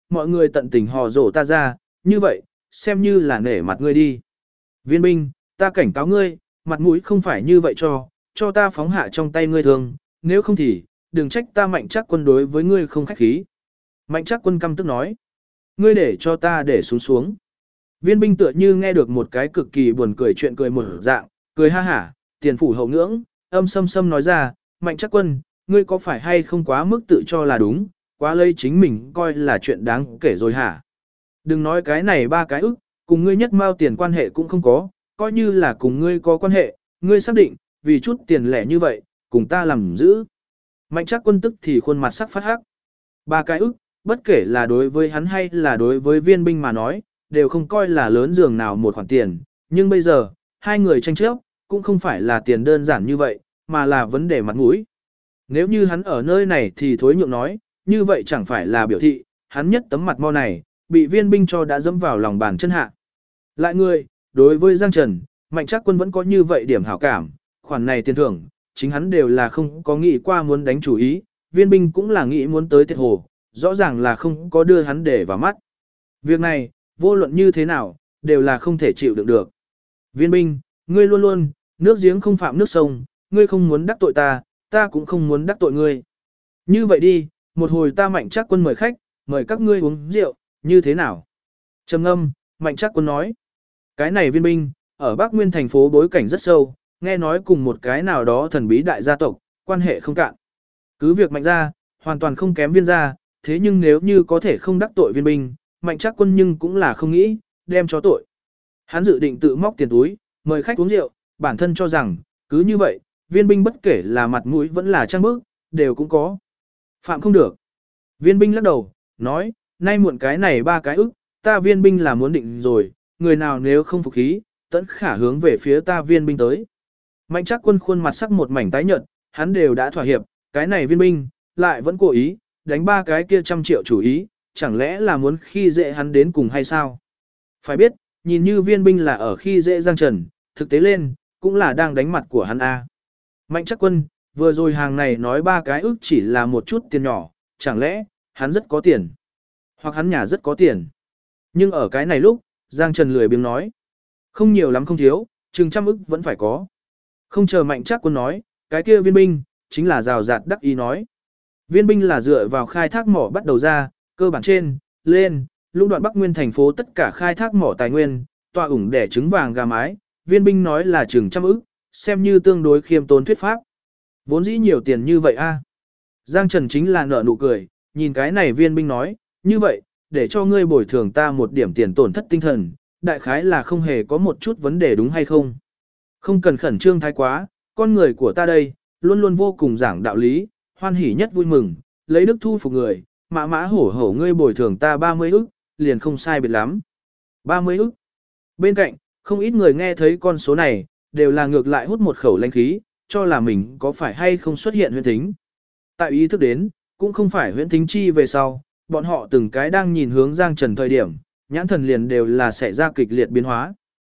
mọi người tận tình hò rổ ta ra, như vậy, xem như là nể mặt ngươi đi. Viên binh, ta cảnh cáo ngươi, mặt mũi không phải như vậy cho ta phóng hạ trong tay ngươi thường, nếu không thì, đừng trách ta Mạnh Trác Quân đối với ngươi không khách khí. Mạnh Trác Quân căm tức nói, ngươi để cho ta để xuống xuống. Viên binh tựa như nghe được một cái cực kỳ buồn cười chuyện cười một dạng, cười ha hả, tiền phủ hậu ngưỡng, âm sâm sâm nói ra, Mạnh Trác Quân, ngươi có phải hay không quá mức tự cho là đúng, quá lấy chính mình coi là chuyện đáng kể rồi hả? Đừng nói cái này 3 cái ức, cùng ngươi nhất mao tiền quan hệ cũng không có, coi như là cùng ngươi có quan hệ, ngươi xác định, vì chút tiền lẻ như vậy, cùng ta làm giữ. Mạnh Trác Quân tức thì khuôn mặt sắc phát hắc. 3 cái ức, bất kể là đối với hắn hay là đối với viên binh mà nói, đều không coi là lớn dường nào một khoản tiền, nhưng bây giờ, hai người tranh chấp, cũng không phải là tiền đơn giản như vậy, mà là vấn đề mặt mũi. Nếu như hắn ở nơi này thì thối nhượng nói, như vậy chẳng phải là biểu thị, hắn nhất tấm mặt mo này, bị viên binh cho đã dẫm vào lòng bàn chân hạ. Lại người, đối với Giang Trần, Mạnh Trác Quân vẫn có như vậy điểm hảo cảm, khoản này tiền thưởng, chính hắn đều là không có nghĩ qua muốn đánh chủ ý, viên binh cũng là nghĩ muốn tới tiệt hồ, rõ ràng là không có đưa hắn để vào mắt. Việc này, vô luận như thế nào, đều là không thể chịu đựng được. Viên binh, ngươi luôn luôn, nước giếng không phạm nước sông, ngươi không muốn đắc tội ta, ta cũng không muốn đắc tội ngươi. Như vậy đi, một hồi ta Mạnh Trác Quân mời khách, mời các ngươi uống rượu, như thế nào? Trầm ngâm, Mạnh Trác Quân nói. Cái này viên binh, ở Bắc Nguyên thành phố bối cảnh rất sâu, nghe nói cùng một cái nào đó thần bí đại gia tộc, quan hệ không cạn. Cứ việc Mạnh gia, hoàn toàn không kém viên gia, thế nhưng nếu như có thể không đắc tội viên binh, Mạnh Trác Quân nhưng cũng là không nghĩ, đem cho tội. Hắn dự định tự móc tiền túi, mời khách uống rượu, bản thân cho rằng, cứ như vậy, viên binh bất kể là mặt mũi vẫn là trang bức, đều cũng có. Phạm không được. Viên binh lắc đầu, nói, nay muộn cái này 3 cái ức, ta viên binh là muốn định rồi, người nào nếu không phục khí, tẫn khả hướng về phía ta viên binh tới. Mạnh Trác Quân khuôn mặt sắc một mảnh tái nhợt, hắn đều đã thỏa hiệp, cái này viên binh, lại vẫn cố ý, đánh 3 cái kia 100 triệu chủ ý, chẳng lẽ là muốn khi dễ hắn đến cùng hay sao? Phải biết, nhìn như viên binh là ở khi dễ Giang Trần, thực tế lên, cũng là đang đánh mặt của hắn a. Mạnh Trác Quân, vừa rồi hàng này nói 3 cái ức chỉ là một chút tiền nhỏ, chẳng lẽ, hắn rất có tiền, hoặc hắn nhà rất có tiền. Nhưng ở cái này lúc, Giang Trần lười biếng nói, không nhiều lắm không thiếu, chừng 100 ức vẫn phải có. Không chờ Mạnh Trác Quân nói, cái kia viên binh, chính là rào rạt đắc ý nói. Viên binh là dựa vào khai thác mỏ bắt đầu ra, cơ bản trên, lên, lũng đoạn Bắc Nguyên thành phố tất cả khai thác mỏ tài nguyên, tọa ủng để trứng vàng gà mái, viên binh nói là chừng 100 ức, xem như tương đối khiêm tốn thuyết pháp. Vốn dĩ nhiều tiền như vậy a. Giang Trần chính là nở nụ cười, nhìn cái này viên binh nói, như vậy, để cho ngươi bồi thường ta một điểm tiền tổn thất tinh thần, đại khái là không hề có một chút vấn đề đúng hay không. Không cần khẩn trương thái quá, con người của ta đây, luôn luôn vô cùng giảng đạo lý, hoan hỉ nhất vui mừng, lấy đức thu phục người, mã mã hổ hổ ngươi bồi thường ta 30 ức, liền không sai biệt lắm. 30 ức. Bên cạnh, không ít người nghe thấy con số này, đều là ngược lại hút một khẩu lãnh khí, cho là mình có phải hay không xuất hiện huyễn thính. Tại ý thức đến, cũng không phải huyễn thính chi về sau, bọn họ từng cái đang nhìn hướng Giang Trần thời điểm, nhãn thần liền đều là xảy ra kịch liệt biến hóa.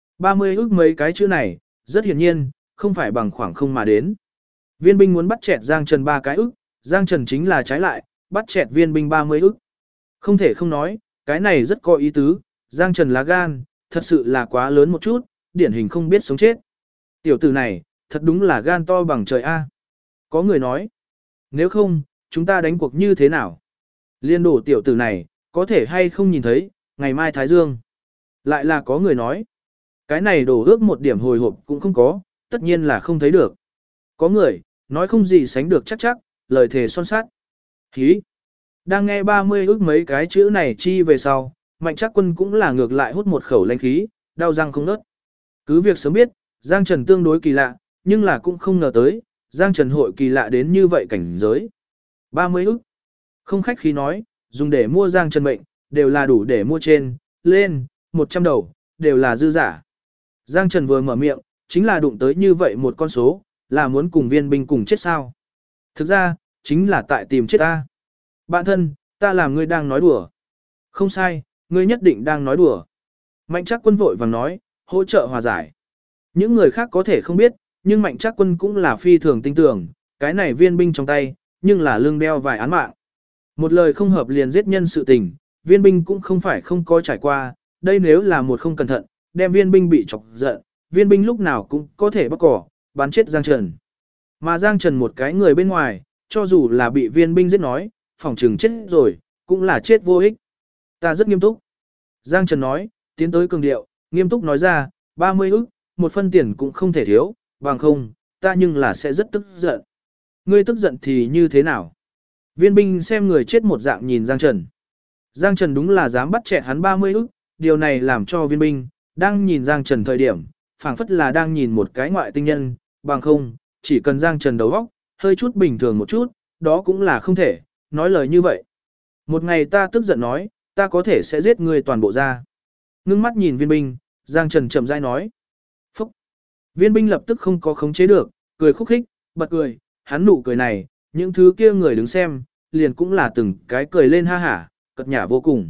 30 ức mấy cái chữ này, rất hiển nhiên, không phải bằng khoảng không mà đến. Viên binh muốn bắt chẹt Giang Trần 3 cái ức, Giang Trần chính là trái lại, bắt chẹt viên binh 30 ức. Không thể không nói, cái này rất có ý tứ, Giang Trần lá gan, thật sự là quá lớn một chút, điển hình không biết sống chết. Tiểu tử này, thật đúng là gan to bằng trời A. Có người nói, nếu không, chúng ta đánh cuộc như thế nào? Liên đổ tiểu tử này, có thể hay không nhìn thấy, ngày mai Thái Dương. Lại là có người nói, cái này đổ ước một điểm hồi hộp cũng không có, tất nhiên là không thấy được. Có người, nói không gì sánh được chắc chắc, lời thề son sát. Hí! Đang nghe 30 ước mấy cái chữ này chi về sau, Mạnh Trác Quân cũng là ngược lại hút một khẩu lãnh khí, đau răng không nớt. Cứ việc sớm biết, Giang Trần tương đối kỳ lạ, nhưng là cũng không ngờ tới, Giang Trần hội kỳ lạ đến như vậy cảnh giới. 30 ức. Không khách khí nói, dùng để mua Giang Trần mệnh, đều là đủ để mua trên, lên, 100 đầu, đều là dư giả. Giang Trần vừa mở miệng, chính là đụng tới như vậy một con số, là muốn cùng viên binh cùng chết sao. Thực ra, chính là tại tìm chết ta. Bạn thân, ta làm ngươi đang nói đùa. Không sai, ngươi nhất định đang nói đùa. Mạnh Trác Quân vội vàng nói, hỗ trợ hòa giải. Những người khác có thể không biết, nhưng Mạnh Trác Quân cũng là phi thường tin tưởng, cái này viên binh trong tay, nhưng là lương đeo vài án mạng. Một lời không hợp liền giết nhân sự tình, viên binh cũng không phải không có trải qua, đây nếu là một không cẩn thận, đem viên binh bị chọc giận, viên binh lúc nào cũng có thể bắt cỏ, bắn chết Giang Trần. Mà Giang Trần một cái người bên ngoài, cho dù là bị viên binh giết nói, phòng trừng chết rồi, cũng là chết vô ích. Ta rất nghiêm túc. Giang Trần nói, tiến tới cường điệu, nghiêm túc nói ra, 30 ức, một phân tiền cũng không thể thiếu, bằng không, ta nhưng là sẽ rất tức giận. Ngươi tức giận thì như thế nào? Viên binh xem người chết một dạng nhìn Giang Trần. Giang Trần đúng là dám bắt chẹt hắn 30 ức, điều này làm cho viên binh, đang nhìn Giang Trần thời điểm, phảng phất là đang nhìn một cái ngoại tinh nhân, bằng không, chỉ cần Giang Trần đầu óc hơi chút bình thường một chút, đó cũng là không thể, nói lời như vậy. Một ngày ta tức giận nói, ta có thể sẽ giết ngươi toàn bộ ra. Ngưng mắt nhìn viên binh, Giang Trần chậm rãi nói. Phúc! Viên binh lập tức không có khống chế được, cười khúc khích, bật cười, hắn nụ cười này, những thứ kia người đứng xem, liền cũng là từng cái cười lên ha hả, cợt nhả vô cùng.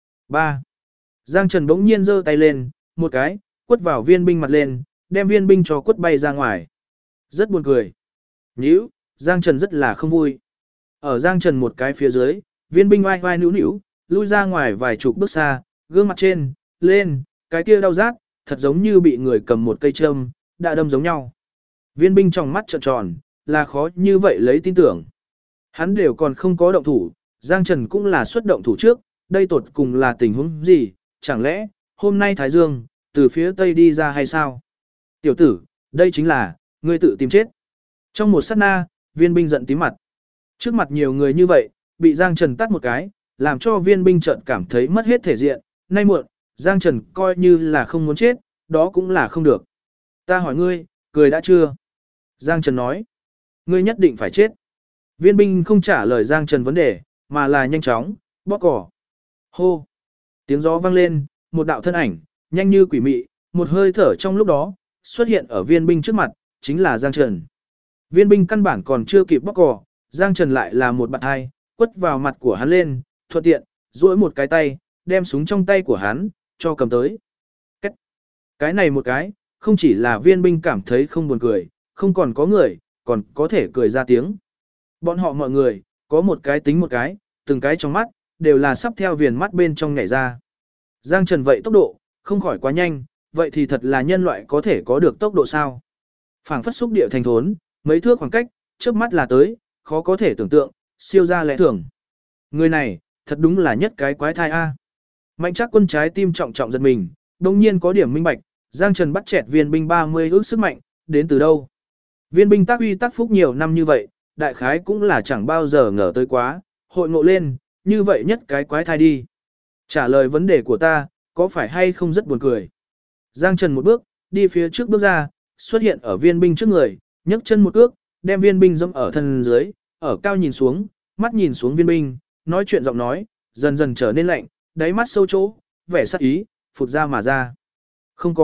3. Giang Trần bỗng nhiên giơ tay lên, một cái, quất vào viên binh mặt lên, đem viên binh cho quất bay ra ngoài. Rất buồn cười. Nhíu, Giang Trần rất là không vui. Ở Giang Trần một cái phía dưới, viên binh oai oai nữu nữu, lui ra ngoài vài chục bước xa, gương mặt trên, lên, cái kia đau rát, thật giống như bị người cầm một cây châm, đã đâm giống nhau. Viên binh trong mắt trợn tròn, là khó như vậy lấy tin tưởng. Hắn đều còn không có động thủ, Giang Trần cũng là xuất động thủ trước, đây tột cùng là tình huống gì, chẳng lẽ, hôm nay Thái Dương, từ phía Tây đi ra hay sao? Tiểu tử, đây chính là, ngươi tự tìm chết. Trong một sát na, viên binh giận tím mặt. Trước mặt nhiều người như vậy, bị Giang Trần tát một cái, làm cho viên binh chợt cảm thấy mất hết thể diện, nay muộn, Giang Trần coi như là không muốn chết, đó cũng là không được. Ta hỏi ngươi, cười đã chưa? Giang Trần nói, ngươi nhất định phải chết. Viên binh không trả lời Giang Trần vấn đề, mà là nhanh chóng, bóp cỏ. Hô! Tiếng gió vang lên, một đạo thân ảnh, nhanh như quỷ mị, một hơi thở trong lúc đó, xuất hiện ở viên binh trước mặt, chính là Giang Trần. Viên binh căn bản còn chưa kịp bóp cỏ, Giang Trần lại là một bạt hai, quất vào mặt của hắn lên, thuận tiện, duỗi một cái tay, đem súng trong tay của hắn, cho cầm tới. Cái này một cái, không chỉ là viên binh cảm thấy không buồn cười, không còn có người, còn có thể cười ra tiếng. Bọn họ mọi người, có một cái tính một cái, từng cái trong mắt, đều là sắp theo viền mắt bên trong nhảy ra. Giang Trần vậy tốc độ, không khỏi quá nhanh, vậy thì thật là nhân loại có thể có được tốc độ sao. Phảng phất xúc địa thành thốn, mấy thước khoảng cách, trước mắt là tới, khó có thể tưởng tượng, siêu ra lẽ thường. Người này, thật đúng là nhất cái quái thai A. Mạnh Trác Quân trái tim trọng trọng giật mình, đồng nhiên có điểm minh bạch, Giang Trần bắt chẹt viên binh 30 ước sức mạnh, đến từ đâu. Viên binh tác uy tác phúc nhiều năm như vậy, đại khái cũng là chẳng bao giờ ngờ tới quá, hội ngộ lên, như vậy nhất cái quái thai đi. Trả lời vấn đề của ta, có phải hay không rất buồn cười. Giang Trần một bước, đi phía trước bước ra, xuất hiện ở viên binh trước người, nhấc chân một cước, đem viên binh dẫm ở thân dưới, ở cao nhìn xuống, mắt nhìn xuống viên binh, nói chuyện giọng nói, dần dần trở nên lạnh, đáy mắt sâu chỗ, vẻ sắc ý, phụt ra mà ra. Không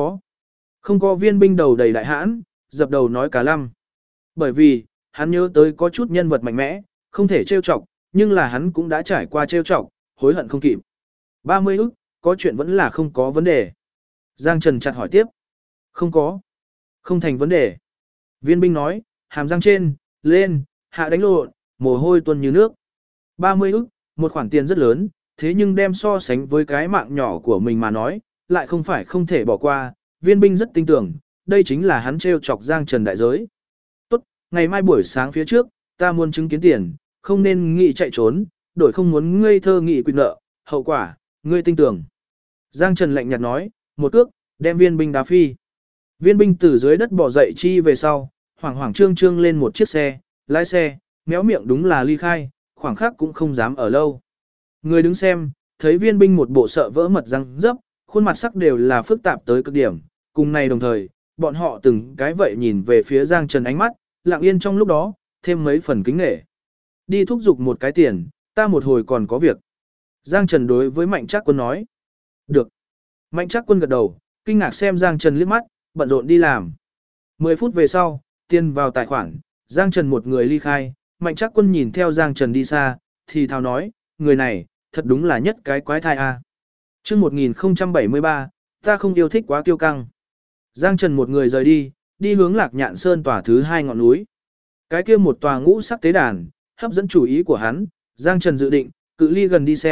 có viên binh đầu đầy đại hãn, dập đầu nói cả lăm. Bởi vì, hắn nhớ tới có chút nhân vật mạnh mẽ, không thể trêu chọc, nhưng là hắn cũng đã trải qua trêu chọc, hối hận không kịp. 30 ức, có chuyện vẫn là không có vấn đề. Giang Trần chặt hỏi tiếp. Không có. Không thành vấn đề. Viên binh nói, hàm răng trên, lên, hạ đánh lộn, mồ hôi tuôn như nước. 30 ức, một khoản tiền rất lớn, thế nhưng đem so sánh với cái mạng nhỏ của mình mà nói, lại không phải không thể bỏ qua. Viên binh rất tin tưởng, đây chính là hắn trêu chọc Giang Trần đại giới. Tốt, ngày mai buổi sáng phía trước, ta muốn chứng kiến tiền, không nên nghĩ chạy trốn, đổi không muốn ngây thơ nghĩ quyền nợ, hậu quả, ngươi tin tưởng. Giang Trần lạnh nhạt nói, một cước, đem viên binh đá phi. Viên binh từ dưới đất bỏ dậy chi về sau, hoảng hoảng trương trương lên một chiếc xe, lái xe, méo miệng đúng là ly khai, khoảng khắc cũng không dám ở lâu. Người đứng xem, thấy viên binh một bộ sợ vỡ mật răng dấp, khuôn mặt sắc đều là phức tạp tới cực điểm, cùng này đồng thời, bọn họ từng cái vậy nhìn về phía Giang Trần ánh mắt, lặng yên trong lúc đó, thêm mấy phần kính nể. Đi thúc giục một cái tiền, ta một hồi còn có việc. Giang Trần đối với Mạnh Trác Quân nói. Được. Mạnh Trác Quân gật đầu, kinh ngạc xem Giang Trần liếc mắt, bận rộn đi làm. 10 phút về sau, tiền vào tài khoản, Giang Trần một người ly khai, Mạnh Trác Quân nhìn theo Giang Trần đi xa, thì thào nói, người này, thật đúng là nhất cái quái thai a. Chương 1073, ta không yêu thích quá kiêu căng. Giang Trần một người rời đi, đi hướng Lạc Nhạn Sơn tòa thứ 2 ngọn núi. Cái kia một tòa ngũ sắc tế đàn, hấp dẫn chú ý của hắn, Giang Trần dự định, cự ly gần đi xem,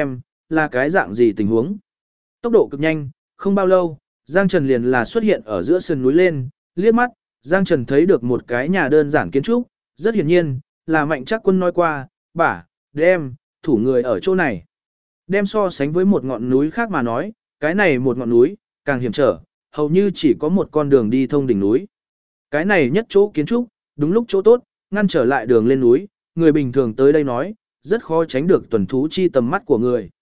là cái dạng gì tình huống. Tốc độ cực nhanh, không bao lâu, Giang Trần liền là xuất hiện ở giữa sườn núi lên, liếc mắt, Giang Trần thấy được một cái nhà đơn giản kiến trúc, rất hiển nhiên, là Mạnh Trác Quân nói qua, đem, thủ người ở chỗ này. Đem so sánh với một ngọn núi khác mà nói, cái này một ngọn núi, càng hiểm trở, hầu như chỉ có một con đường đi thông đỉnh núi. Cái này nhất chỗ kiến trúc, đúng lúc chỗ tốt, ngăn trở lại đường lên núi, người bình thường tới đây nói, rất khó tránh được tuần thú chi tầm mắt của người.